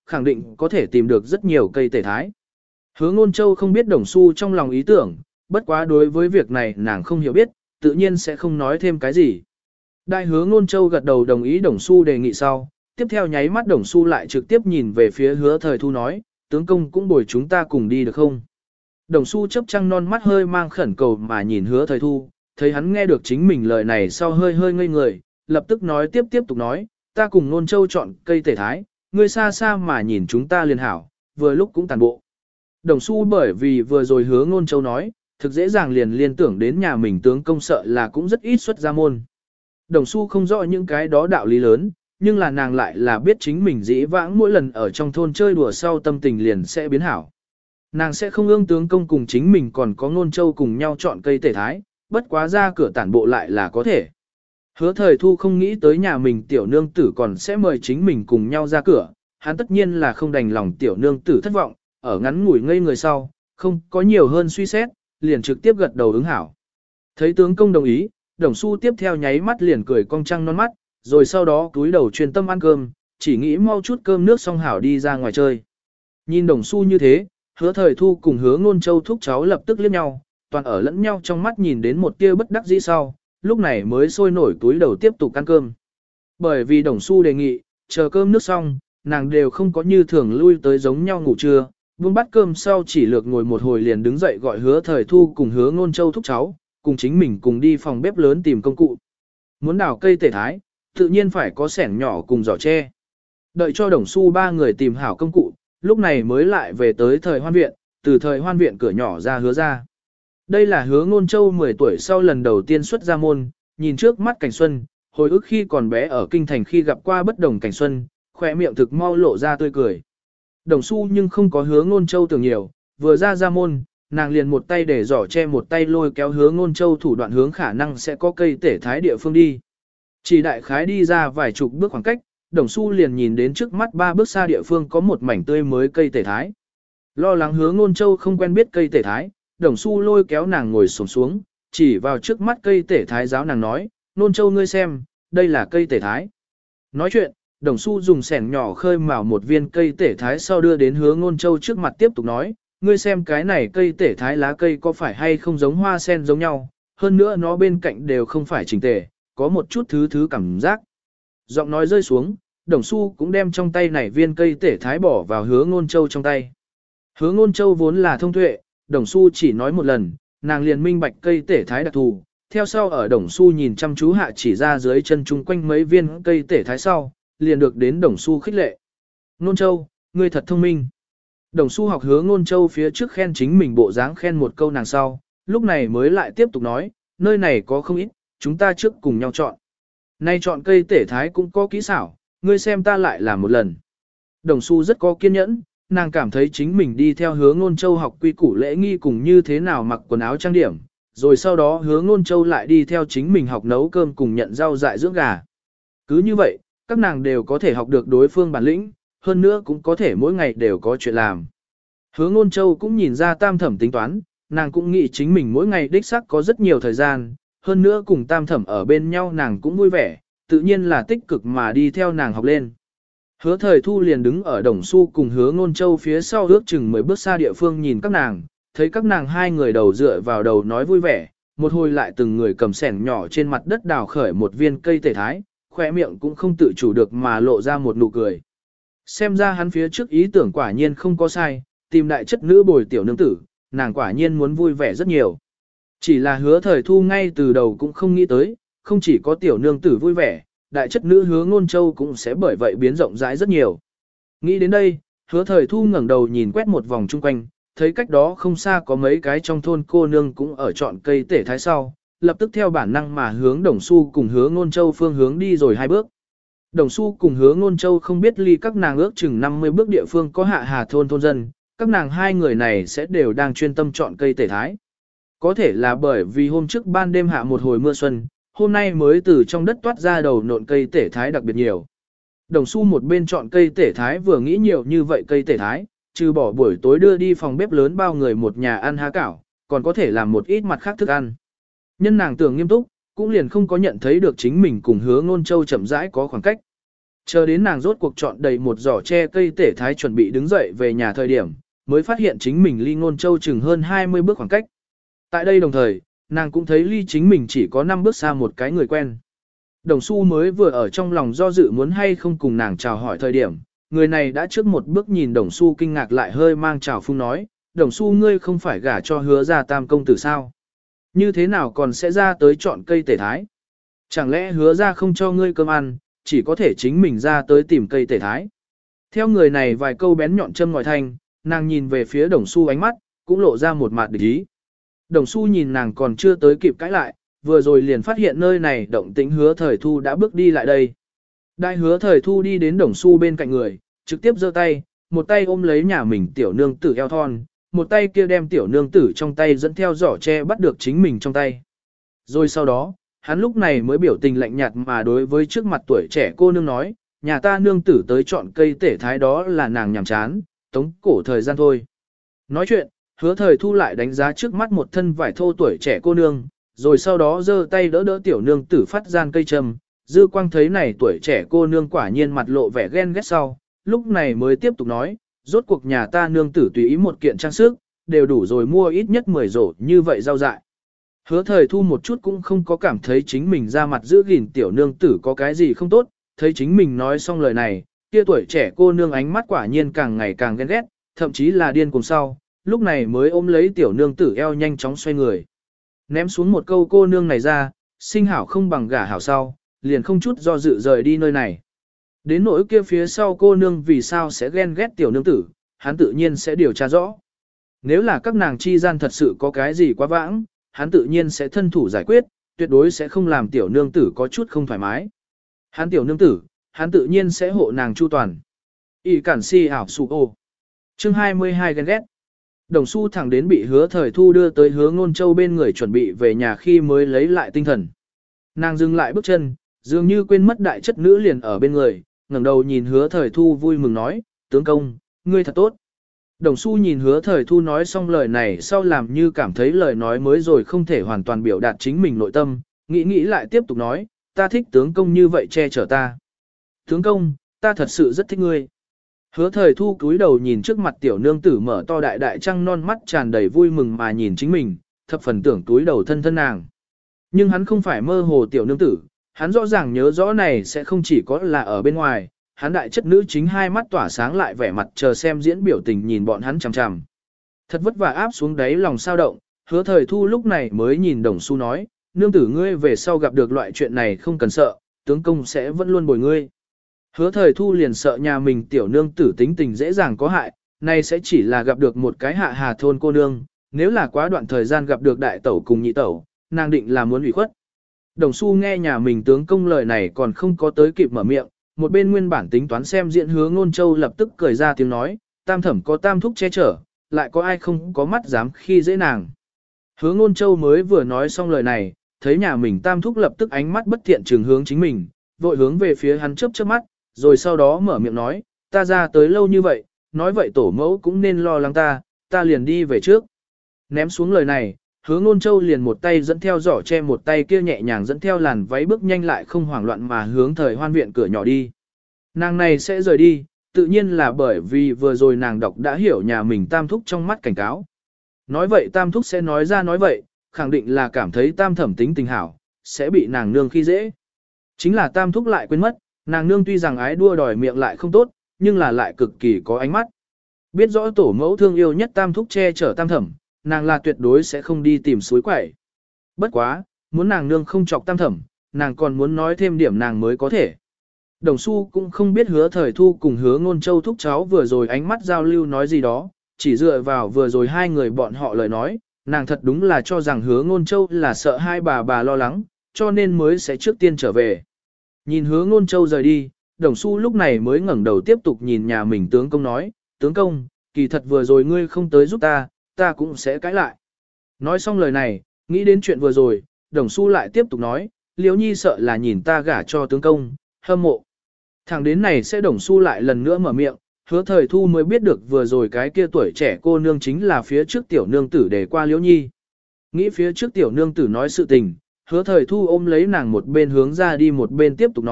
Speaker 1: khẳng định có thể tìm được rất nhiều cây tể thái. Hứa Ngôn Châu không biết Đồng Xu trong lòng ý tưởng, bất quá đối với việc này nàng không hiểu biết, tự nhiên sẽ không nói thêm cái gì. Đại Hứa Ngôn Châu gật đầu đồng ý Đồng Xu đề nghị sau, tiếp theo nháy mắt Đồng Xu lại trực tiếp nhìn về phía Hứa Thời Thu nói, tướng công cũng bồi chúng ta cùng đi được không? Đồng Xu chớp trăng non mắt hơi mang khẩn cầu mà nhìn Hứa Thời Thu, thấy hắn nghe được chính mình lời này sau hơi hơi ngây người, lập tức nói tiếp tiếp tục nói, ta cùng Ngôn Châu chọn cây tể thái, ngươi xa xa mà nhìn chúng ta liền hảo, vừa lúc cũng tàn bộ. Đồng Xu bởi vì vừa rồi Hứa Ngôn Châu nói, thực dễ dàng liền liên tưởng đến nhà mình tướng công sợ là cũng rất ít xuất ra môn. Đồng Xu không rõ những cái đó đạo lý lớn, nhưng là nàng lại là biết chính mình dĩ vãng mỗi lần ở trong thôn chơi đùa sau tâm tình liền sẽ biến hảo. Nàng sẽ không ương tướng công cùng chính mình còn có Ngôn Châu cùng nhau chọn cây tể thái, bất quá ra cửa tản bộ lại là có thể. Hứa Thời Thu không nghĩ tới nhà mình tiểu nương tử còn sẽ mời chính mình cùng nhau ra cửa, hắn tất nhiên là không đành lòng tiểu nương tử thất vọng, ở ngắn ngủi ngây người sau, không có nhiều hơn suy xét, liền trực tiếp gật đầu ứng hảo. Thấy tướng công đồng ý, Đồng Xu tiếp theo nháy mắt liền cười cong trăng non mắt, rồi sau đó cúi đầu chuyên tâm ăn cơm, chỉ nghĩ mau chút cơm nước xong hảo đi ra ngoài chơi. Nhìn Đồng Xu như thế, Hứa Thời Thu cùng Hứa Ngôn Châu thúc cháu lập tức liếc nhau, toàn ở lẫn nhau trong mắt nhìn đến một tia bất đắc dĩ sau, lúc này mới sôi nổi túi đầu tiếp tục ăn cơm. Bởi vì Đồng Xu đề nghị, chờ cơm nước xong, nàng đều không có như thường lui tới giống nhau ngủ trưa, buông bát cơm sau chỉ lược ngồi một hồi liền đứng dậy gọi Hứa Thời Thu cùng Hứa Ngôn Châu thúc cháu, cùng chính mình cùng đi phòng bếp lớn tìm công cụ. Muốn đào cây tể thái, tự nhiên phải có xẻng nhỏ cùng giỏ tre. Đợi cho Đồng Xu ba người tìm hảo công cụ, lúc này mới lại về tới thời hoan viện, từ thời hoan viện cửa nhỏ ra hứa ra. Đây là Hứa Ngôn Châu mười tuổi sau lần đầu tiên xuất ra môn, nhìn trước mắt cảnh xuân, hồi ức khi còn bé ở kinh thành khi gặp qua bất đồng cảnh xuân, khỏe miệng thực mau lộ ra tươi cười. Đồng Xu nhưng không có Hứa Ngôn Châu tưởng nhiều, vừa ra ra môn, nàng liền một tay để giỏ che một tay lôi kéo Hứa Ngôn Châu thủ đoạn hướng khả năng sẽ có cây tể thái địa phương đi. Chỉ đại khái đi ra vài chục bước khoảng cách, Đồng Xu liền nhìn đến trước mắt ba bước xa địa phương có một mảnh tươi mới cây tể thái. Lo lắng Hứa Ngôn Châu không quen biết cây tể thái, Đồng Xu lôi kéo nàng ngồi xổm xuống, chỉ vào trước mắt cây tể thái giáo nàng nói, Ngôn Châu ngươi xem, đây là cây tể thái. Nói chuyện, Đồng Xu dùng xẻng nhỏ khơi mào một viên cây tể thái sau đưa đến Hứa Ngôn Châu trước mặt tiếp tục nói, ngươi xem cái này cây tể thái lá cây có phải hay không giống hoa sen giống nhau, hơn nữa nó bên cạnh đều không phải chỉnh tề, có một chút thứ thứ cảm giác. Giọng nói rơi xuống, Đồng Xu cũng đem trong tay này viên cây tể thái bỏ vào Hứa Ngôn Châu trong tay. Hứa Ngôn Châu vốn là thông tuệ, Đồng Xu chỉ nói một lần, nàng liền minh bạch cây tể thái đặc thù, theo sau ở Đồng Xu nhìn chăm chú hạ chỉ ra dưới chân chung quanh mấy viên cây tể thái sau, liền được đến Đồng Xu khích lệ. Ngôn Châu, ngươi thật thông minh. Đồng Xu học Hứa Ngôn Châu phía trước khen chính mình bộ dáng khen một câu nàng sau, lúc này mới lại tiếp tục nói, nơi này có không ít, chúng ta trước cùng nhau chọn. Nay chọn cây tể thái cũng có kỹ xảo, ngươi xem ta lại làm một lần. Đồng Xu rất có kiên nhẫn, nàng cảm thấy chính mình đi theo Hứa Ngôn Châu học quy củ lễ nghi cùng như thế nào mặc quần áo trang điểm, rồi sau đó Hứa Ngôn Châu lại đi theo chính mình học nấu cơm cùng nhận rau dại dưỡng gà. Cứ như vậy, các nàng đều có thể học được đối phương bản lĩnh, hơn nữa cũng có thể mỗi ngày đều có chuyện làm. Hứa Ngôn Châu cũng nhìn ra Tam Thẩm tính toán, nàng cũng nghĩ chính mình mỗi ngày đích xác có rất nhiều thời gian, hơn nữa cùng Tam Thẩm ở bên nhau nàng cũng vui vẻ, tự nhiên là tích cực mà đi theo nàng học lên. Hứa Thời Thu liền đứng ở Đồng Xu cùng Hứa Ngôn Châu phía sau ước chừng mười bước xa địa phương nhìn các nàng, thấy các nàng hai người đầu dựa vào đầu nói vui vẻ, một hồi lại từng người cầm xẻng nhỏ trên mặt đất đào khởi một viên cây tể thái, khỏe miệng cũng không tự chủ được mà lộ ra một nụ cười. Xem ra hắn phía trước ý tưởng quả nhiên không có sai, tìm đại chất nữ bồi tiểu nương tử, nàng quả nhiên muốn vui vẻ rất nhiều. Chỉ là Hứa Thời Thu ngay từ đầu cũng không nghĩ tới, không chỉ có tiểu nương tử vui vẻ, đại chất nữ Hứa Ngôn Châu cũng sẽ bởi vậy biến rộng rãi rất nhiều. Nghĩ đến đây, Hứa Thời Thu ngẩng đầu nhìn quét một vòng chung quanh, thấy cách đó không xa có mấy cái trong thôn cô nương cũng ở chọn cây tể thái sau, lập tức theo bản năng mà hướng Đồng Xu cùng Hứa Ngôn Châu phương hướng đi rồi hai bước. Đồng Xu cùng Hứa Ngôn Châu không biết ly các nàng ước chừng năm mươi bước địa phương có hạ hà thôn thôn dân, các nàng hai người này sẽ đều đang chuyên tâm chọn cây tể thái. Có thể là bởi vì hôm trước ban đêm hạ một hồi mưa xuân, hôm nay mới từ trong đất toát ra đầu nộn cây tể thái đặc biệt nhiều. Đồng Xu một bên chọn cây tể thái vừa nghĩ nhiều như vậy cây tể thái, trừ bỏ buổi tối đưa đi phòng bếp lớn bao người một nhà ăn há cảo, còn có thể làm một ít mặt khác thức ăn. Nhân nàng tưởng nghiêm túc, cũng liền không có nhận thấy được chính mình cùng Hứa Ngôn Châu chậm rãi có khoảng cách. Chờ đến nàng rốt cuộc chọn đầy một giỏ tre cây tể thái chuẩn bị đứng dậy về nhà thời điểm, mới phát hiện chính mình ly Ngôn Châu chừng hơn hai mươi bước khoảng cách. Tại đây đồng thời, nàng cũng thấy ly chính mình chỉ có năm bước xa một cái người quen. Đồng Xu mới vừa ở trong lòng do dự muốn hay không cùng nàng chào hỏi thời điểm, người này đã trước một bước nhìn Đồng Xu kinh ngạc lại hơi mang chào phung nói, Đồng Xu ngươi không phải gả cho Hứa gia tam công tử sao? Như thế nào còn sẽ ra tới chọn cây tể thái? Chẳng lẽ Hứa gia không cho ngươi cơm ăn, chỉ có thể chính mình ra tới tìm cây tể thái? Theo người này vài câu bén nhọn châm ngòi thanh, nàng nhìn về phía Đồng Xu ánh mắt, cũng lộ ra một mặt địch ý. Đồng Xu nhìn nàng còn chưa tới kịp cãi lại, vừa rồi liền phát hiện nơi này động tĩnh Hứa Thời Thu đã bước đi lại đây. Đại Hứa Thời Thu đi đến Đồng Xu bên cạnh người, trực tiếp giơ tay, một tay ôm lấy nhà mình tiểu nương tử eo thon, một tay kia đem tiểu nương tử trong tay dẫn theo giỏ tre bắt được chính mình trong tay. Rồi sau đó, hắn lúc này mới biểu tình lạnh nhạt mà đối với trước mặt tuổi trẻ cô nương nói, nhà ta nương tử tới chọn cây tể thái đó là nàng nhàm chán, tống cổ thời gian thôi. Nói chuyện, Hứa Thời Thu lại đánh giá trước mắt một thân vải thô tuổi trẻ cô nương, rồi sau đó giơ tay đỡ đỡ tiểu nương tử phát gian cây trầm, dư quang thấy này tuổi trẻ cô nương quả nhiên mặt lộ vẻ ghen ghét sau, lúc này mới tiếp tục nói, rốt cuộc nhà ta nương tử tùy ý một kiện trang sức, đều đủ rồi mua ít nhất mười rổ như vậy rau dại. Hứa Thời Thu một chút cũng không có cảm thấy chính mình ra mặt giữ gìn tiểu nương tử có cái gì không tốt, thấy chính mình nói xong lời này, kia tuổi trẻ cô nương ánh mắt quả nhiên càng ngày càng ghen ghét, thậm chí là điên cùng sau, lúc này mới ôm lấy tiểu nương tử eo nhanh chóng xoay người. Ném xuống một câu cô nương này ra, sinh hảo không bằng gả hảo sau, liền không chút do dự rời đi nơi này. Đến nỗi kia phía sau cô nương vì sao sẽ ghen ghét tiểu nương tử, hắn tự nhiên sẽ điều tra rõ. Nếu là các nàng chi gian thật sự có cái gì quá vãng, hắn tự nhiên sẽ thân thủ giải quyết, tuyệt đối sẽ không làm tiểu nương tử có chút không thoải mái. Hắn tiểu nương tử, hắn tự nhiên sẽ hộ nàng chu toàn. Y cản si ảo sụ ô. Chương hai mươi hai ghen ghét. Đồng Xu thẳng đến bị Hứa Thời Thu đưa tới Hứa Ngôn Châu bên người chuẩn bị về nhà khi mới lấy lại tinh thần. Nàng dừng lại bước chân, dường như quên mất đại chất nữ liền ở bên người, ngẩng đầu nhìn Hứa Thời Thu vui mừng nói, tướng công, ngươi thật tốt. Đồng Xu nhìn Hứa Thời Thu nói xong lời này sau làm như cảm thấy lời nói mới rồi không thể hoàn toàn biểu đạt chính mình nội tâm, nghĩ nghĩ lại tiếp tục nói, ta thích tướng công như vậy che chở ta. Tướng công, ta thật sự rất thích ngươi. Hứa Thời Thu cúi đầu nhìn trước mặt tiểu nương tử mở to đại đại trăng non mắt tràn đầy vui mừng mà nhìn chính mình, thập phần tưởng cúi đầu thân thân nàng. Nhưng hắn không phải mơ hồ tiểu nương tử, hắn rõ ràng nhớ rõ này sẽ không chỉ có là ở bên ngoài, hắn đại chất nữ chính hai mắt tỏa sáng lại vẻ mặt chờ xem diễn biểu tình nhìn bọn hắn chằm chằm. Thật vất vả áp xuống đáy lòng sao động, Hứa Thời Thu lúc này mới nhìn Đồng Xu nói, nương tử ngươi về sau gặp được loại chuyện này không cần sợ, tướng công sẽ vẫn luôn bồi ngươi. Hứa Thời Thu liền sợ nhà mình tiểu nương tử tính tình dễ dàng có hại, nay sẽ chỉ là gặp được một cái hạ hà thôn cô nương, nếu là quá đoạn thời gian gặp được đại tẩu cùng nhị tẩu, nàng định là muốn ủy khuất. Đồng Xu nghe nhà mình tướng công lời này còn không có tới kịp mở miệng, một bên nguyên bản tính toán xem diễn Hứa Ngôn Châu lập tức cười ra tiếng nói, tam thẩm có tam thúc che chở, lại có ai không có mắt dám khi dễ nàng. Hứa Ngôn Châu mới vừa nói xong lời này, thấy nhà mình tam thúc lập tức ánh mắt bất thiện trừng hướng chính mình, vội hướng về phía hắn chớp chớp mắt, rồi sau đó mở miệng nói, ta ra tới lâu như vậy, nói vậy tổ mẫu cũng nên lo lắng ta, ta liền đi về trước. Ném xuống lời này, Hứa Ngôn Châu liền một tay dẫn theo giỏ che một tay kia nhẹ nhàng dẫn theo làn váy bước nhanh lại không hoảng loạn mà hướng thời hoan viện cửa nhỏ đi. Nàng này sẽ rời đi, tự nhiên là bởi vì vừa rồi nàng đọc đã hiểu nhà mình tam thúc trong mắt cảnh cáo. Nói vậy tam thúc sẽ nói ra nói vậy, khẳng định là cảm thấy tam thẩm tính tình hảo, sẽ bị nàng nương khi dễ. Chính là tam thúc lại quên mất, nàng nương tuy rằng ái đua đòi miệng lại không tốt, nhưng là lại cực kỳ có ánh mắt. Biết rõ tổ mẫu thương yêu nhất tam thúc che chở tam thẩm, nàng là tuyệt đối sẽ không đi tìm suối quẩy. Bất quá, muốn nàng nương không chọc tam thẩm, nàng còn muốn nói thêm điểm nàng mới có thể. Đồng Xu cũng không biết Hứa Thời Thu cùng Hứa Ngôn Châu thúc cháu vừa rồi ánh mắt giao lưu nói gì đó, chỉ dựa vào vừa rồi hai người bọn họ lời nói, nàng thật đúng là cho rằng Hứa Ngôn Châu là sợ hai bà bà lo lắng, cho nên mới sẽ trước tiên trở về. Nhìn Hứa Ngôn Châu rời đi, Đồng Xu lúc này mới ngẩng đầu tiếp tục nhìn nhà mình tướng công nói, tướng công, kỳ thật vừa rồi ngươi không tới giúp ta, ta cũng sẽ cãi lại. Nói xong lời này, nghĩ đến chuyện vừa rồi, Đồng Xu lại tiếp tục nói, Liễu Nhi sợ là nhìn ta gả cho tướng công, hâm mộ. Thẳng đến này sẽ Đồng Xu lại lần nữa mở miệng, Hứa Thời Thu mới biết được vừa rồi cái kia tuổi trẻ cô nương chính là phía trước tiểu nương tử để qua Liễu Nhi. Nghĩ phía trước tiểu nương tử nói sự tình, Hứa Thời Thu ôm lấy nàng một bên hướng ra đi một bên tiếp tục nói,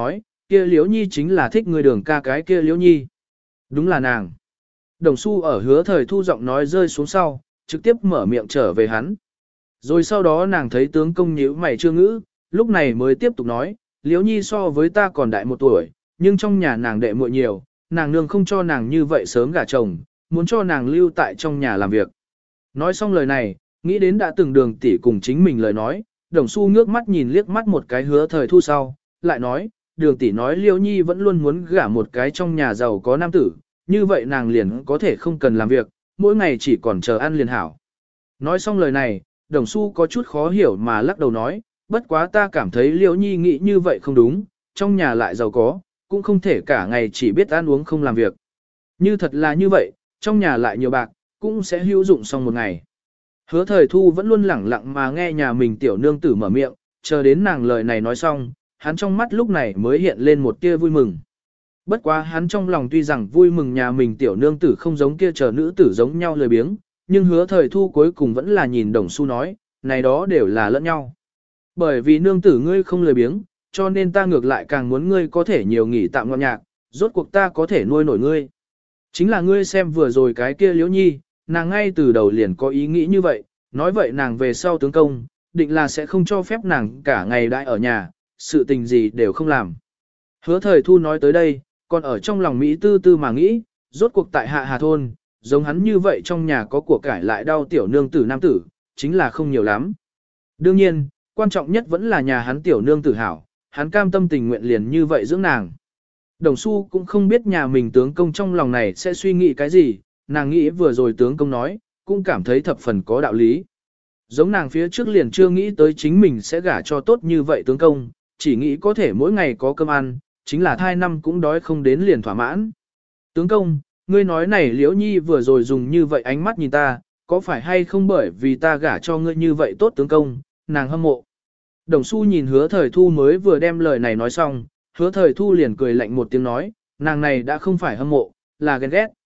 Speaker 1: kia Liễu Nhi chính là thích người đường ca cái kia Liễu Nhi. Đúng là nàng. Đồng Xu ở Hứa Thời Thu giọng nói rơi xuống sau, trực tiếp mở miệng trở về hắn. Rồi sau đó nàng thấy tướng công nhíu mày chưa ngữ, lúc này mới tiếp tục nói, Liễu Nhi so với ta còn đại một tuổi, nhưng trong nhà nàng đệ muội nhiều, nàng nương không cho nàng như vậy sớm gả chồng, muốn cho nàng lưu tại trong nhà làm việc. Nói xong lời này, nghĩ đến đã từng Đường tỷ cùng chính mình lời nói, Đồng Xu ngước mắt nhìn liếc mắt một cái Hứa Thời Thu sau, lại nói, Đường tỷ nói Liễu Nhi vẫn luôn muốn gả một cái trong nhà giàu có nam tử, như vậy nàng liền có thể không cần làm việc, mỗi ngày chỉ còn chờ ăn liền hảo. Nói xong lời này, Đồng Xu có chút khó hiểu mà lắc đầu nói, bất quá ta cảm thấy Liễu Nhi nghĩ như vậy không đúng, trong nhà lại giàu có, cũng không thể cả ngày chỉ biết ăn uống không làm việc. Như thật là như vậy, trong nhà lại nhiều bạc, cũng sẽ hữu dụng xong một ngày. Hứa Thời Thu vẫn luôn lẳng lặng mà nghe nhà mình tiểu nương tử mở miệng, chờ đến nàng lời này nói xong, hắn trong mắt lúc này mới hiện lên một tia vui mừng. Bất quá hắn trong lòng tuy rằng vui mừng nhà mình tiểu nương tử không giống kia chờ nữ tử giống nhau lười biếng, nhưng Hứa Thời Thu cuối cùng vẫn là nhìn Đồng Xu nói, này đó đều là lẫn nhau. Bởi vì nương tử ngươi không lười biếng, cho nên ta ngược lại càng muốn ngươi có thể nhiều nghỉ tạm ngọn nhạc, rốt cuộc ta có thể nuôi nổi ngươi. Chính là ngươi xem vừa rồi cái kia Liễu Nhi, nàng ngay từ đầu liền có ý nghĩ như vậy, nói vậy nàng về sau tướng công, định là sẽ không cho phép nàng cả ngày đãi ở nhà, sự tình gì đều không làm. Hứa Thời Thu nói tới đây, còn ở trong lòng Mỹ tư tư mà nghĩ, rốt cuộc tại Hạ Hà Thôn, giống hắn như vậy trong nhà có của cải lại đau tiểu nương tử nam tử, chính là không nhiều lắm. Đương nhiên, quan trọng nhất vẫn là nhà hắn tiểu nương tử hảo, hắn cam tâm tình nguyện liền như vậy dưỡng nàng. Đồng Xu cũng không biết nhà mình tướng công trong lòng này sẽ suy nghĩ cái gì, nàng nghĩ vừa rồi tướng công nói, cũng cảm thấy thập phần có đạo lý. Giống nàng phía trước liền chưa nghĩ tới chính mình sẽ gả cho tốt như vậy tướng công, chỉ nghĩ có thể mỗi ngày có cơm ăn, chính là thai năm cũng đói không đến liền thỏa mãn. Tướng công, ngươi nói này Liễu Nhi vừa rồi dùng như vậy ánh mắt nhìn ta, có phải hay không bởi vì ta gả cho ngươi như vậy tốt tướng công, nàng hâm mộ. Đồng Xu nhìn Hứa Thời Thu mới vừa đem lời này nói xong, Hứa Thời Thu liền cười lạnh một tiếng nói, nàng này đã không phải hâm mộ, là ghen ghét.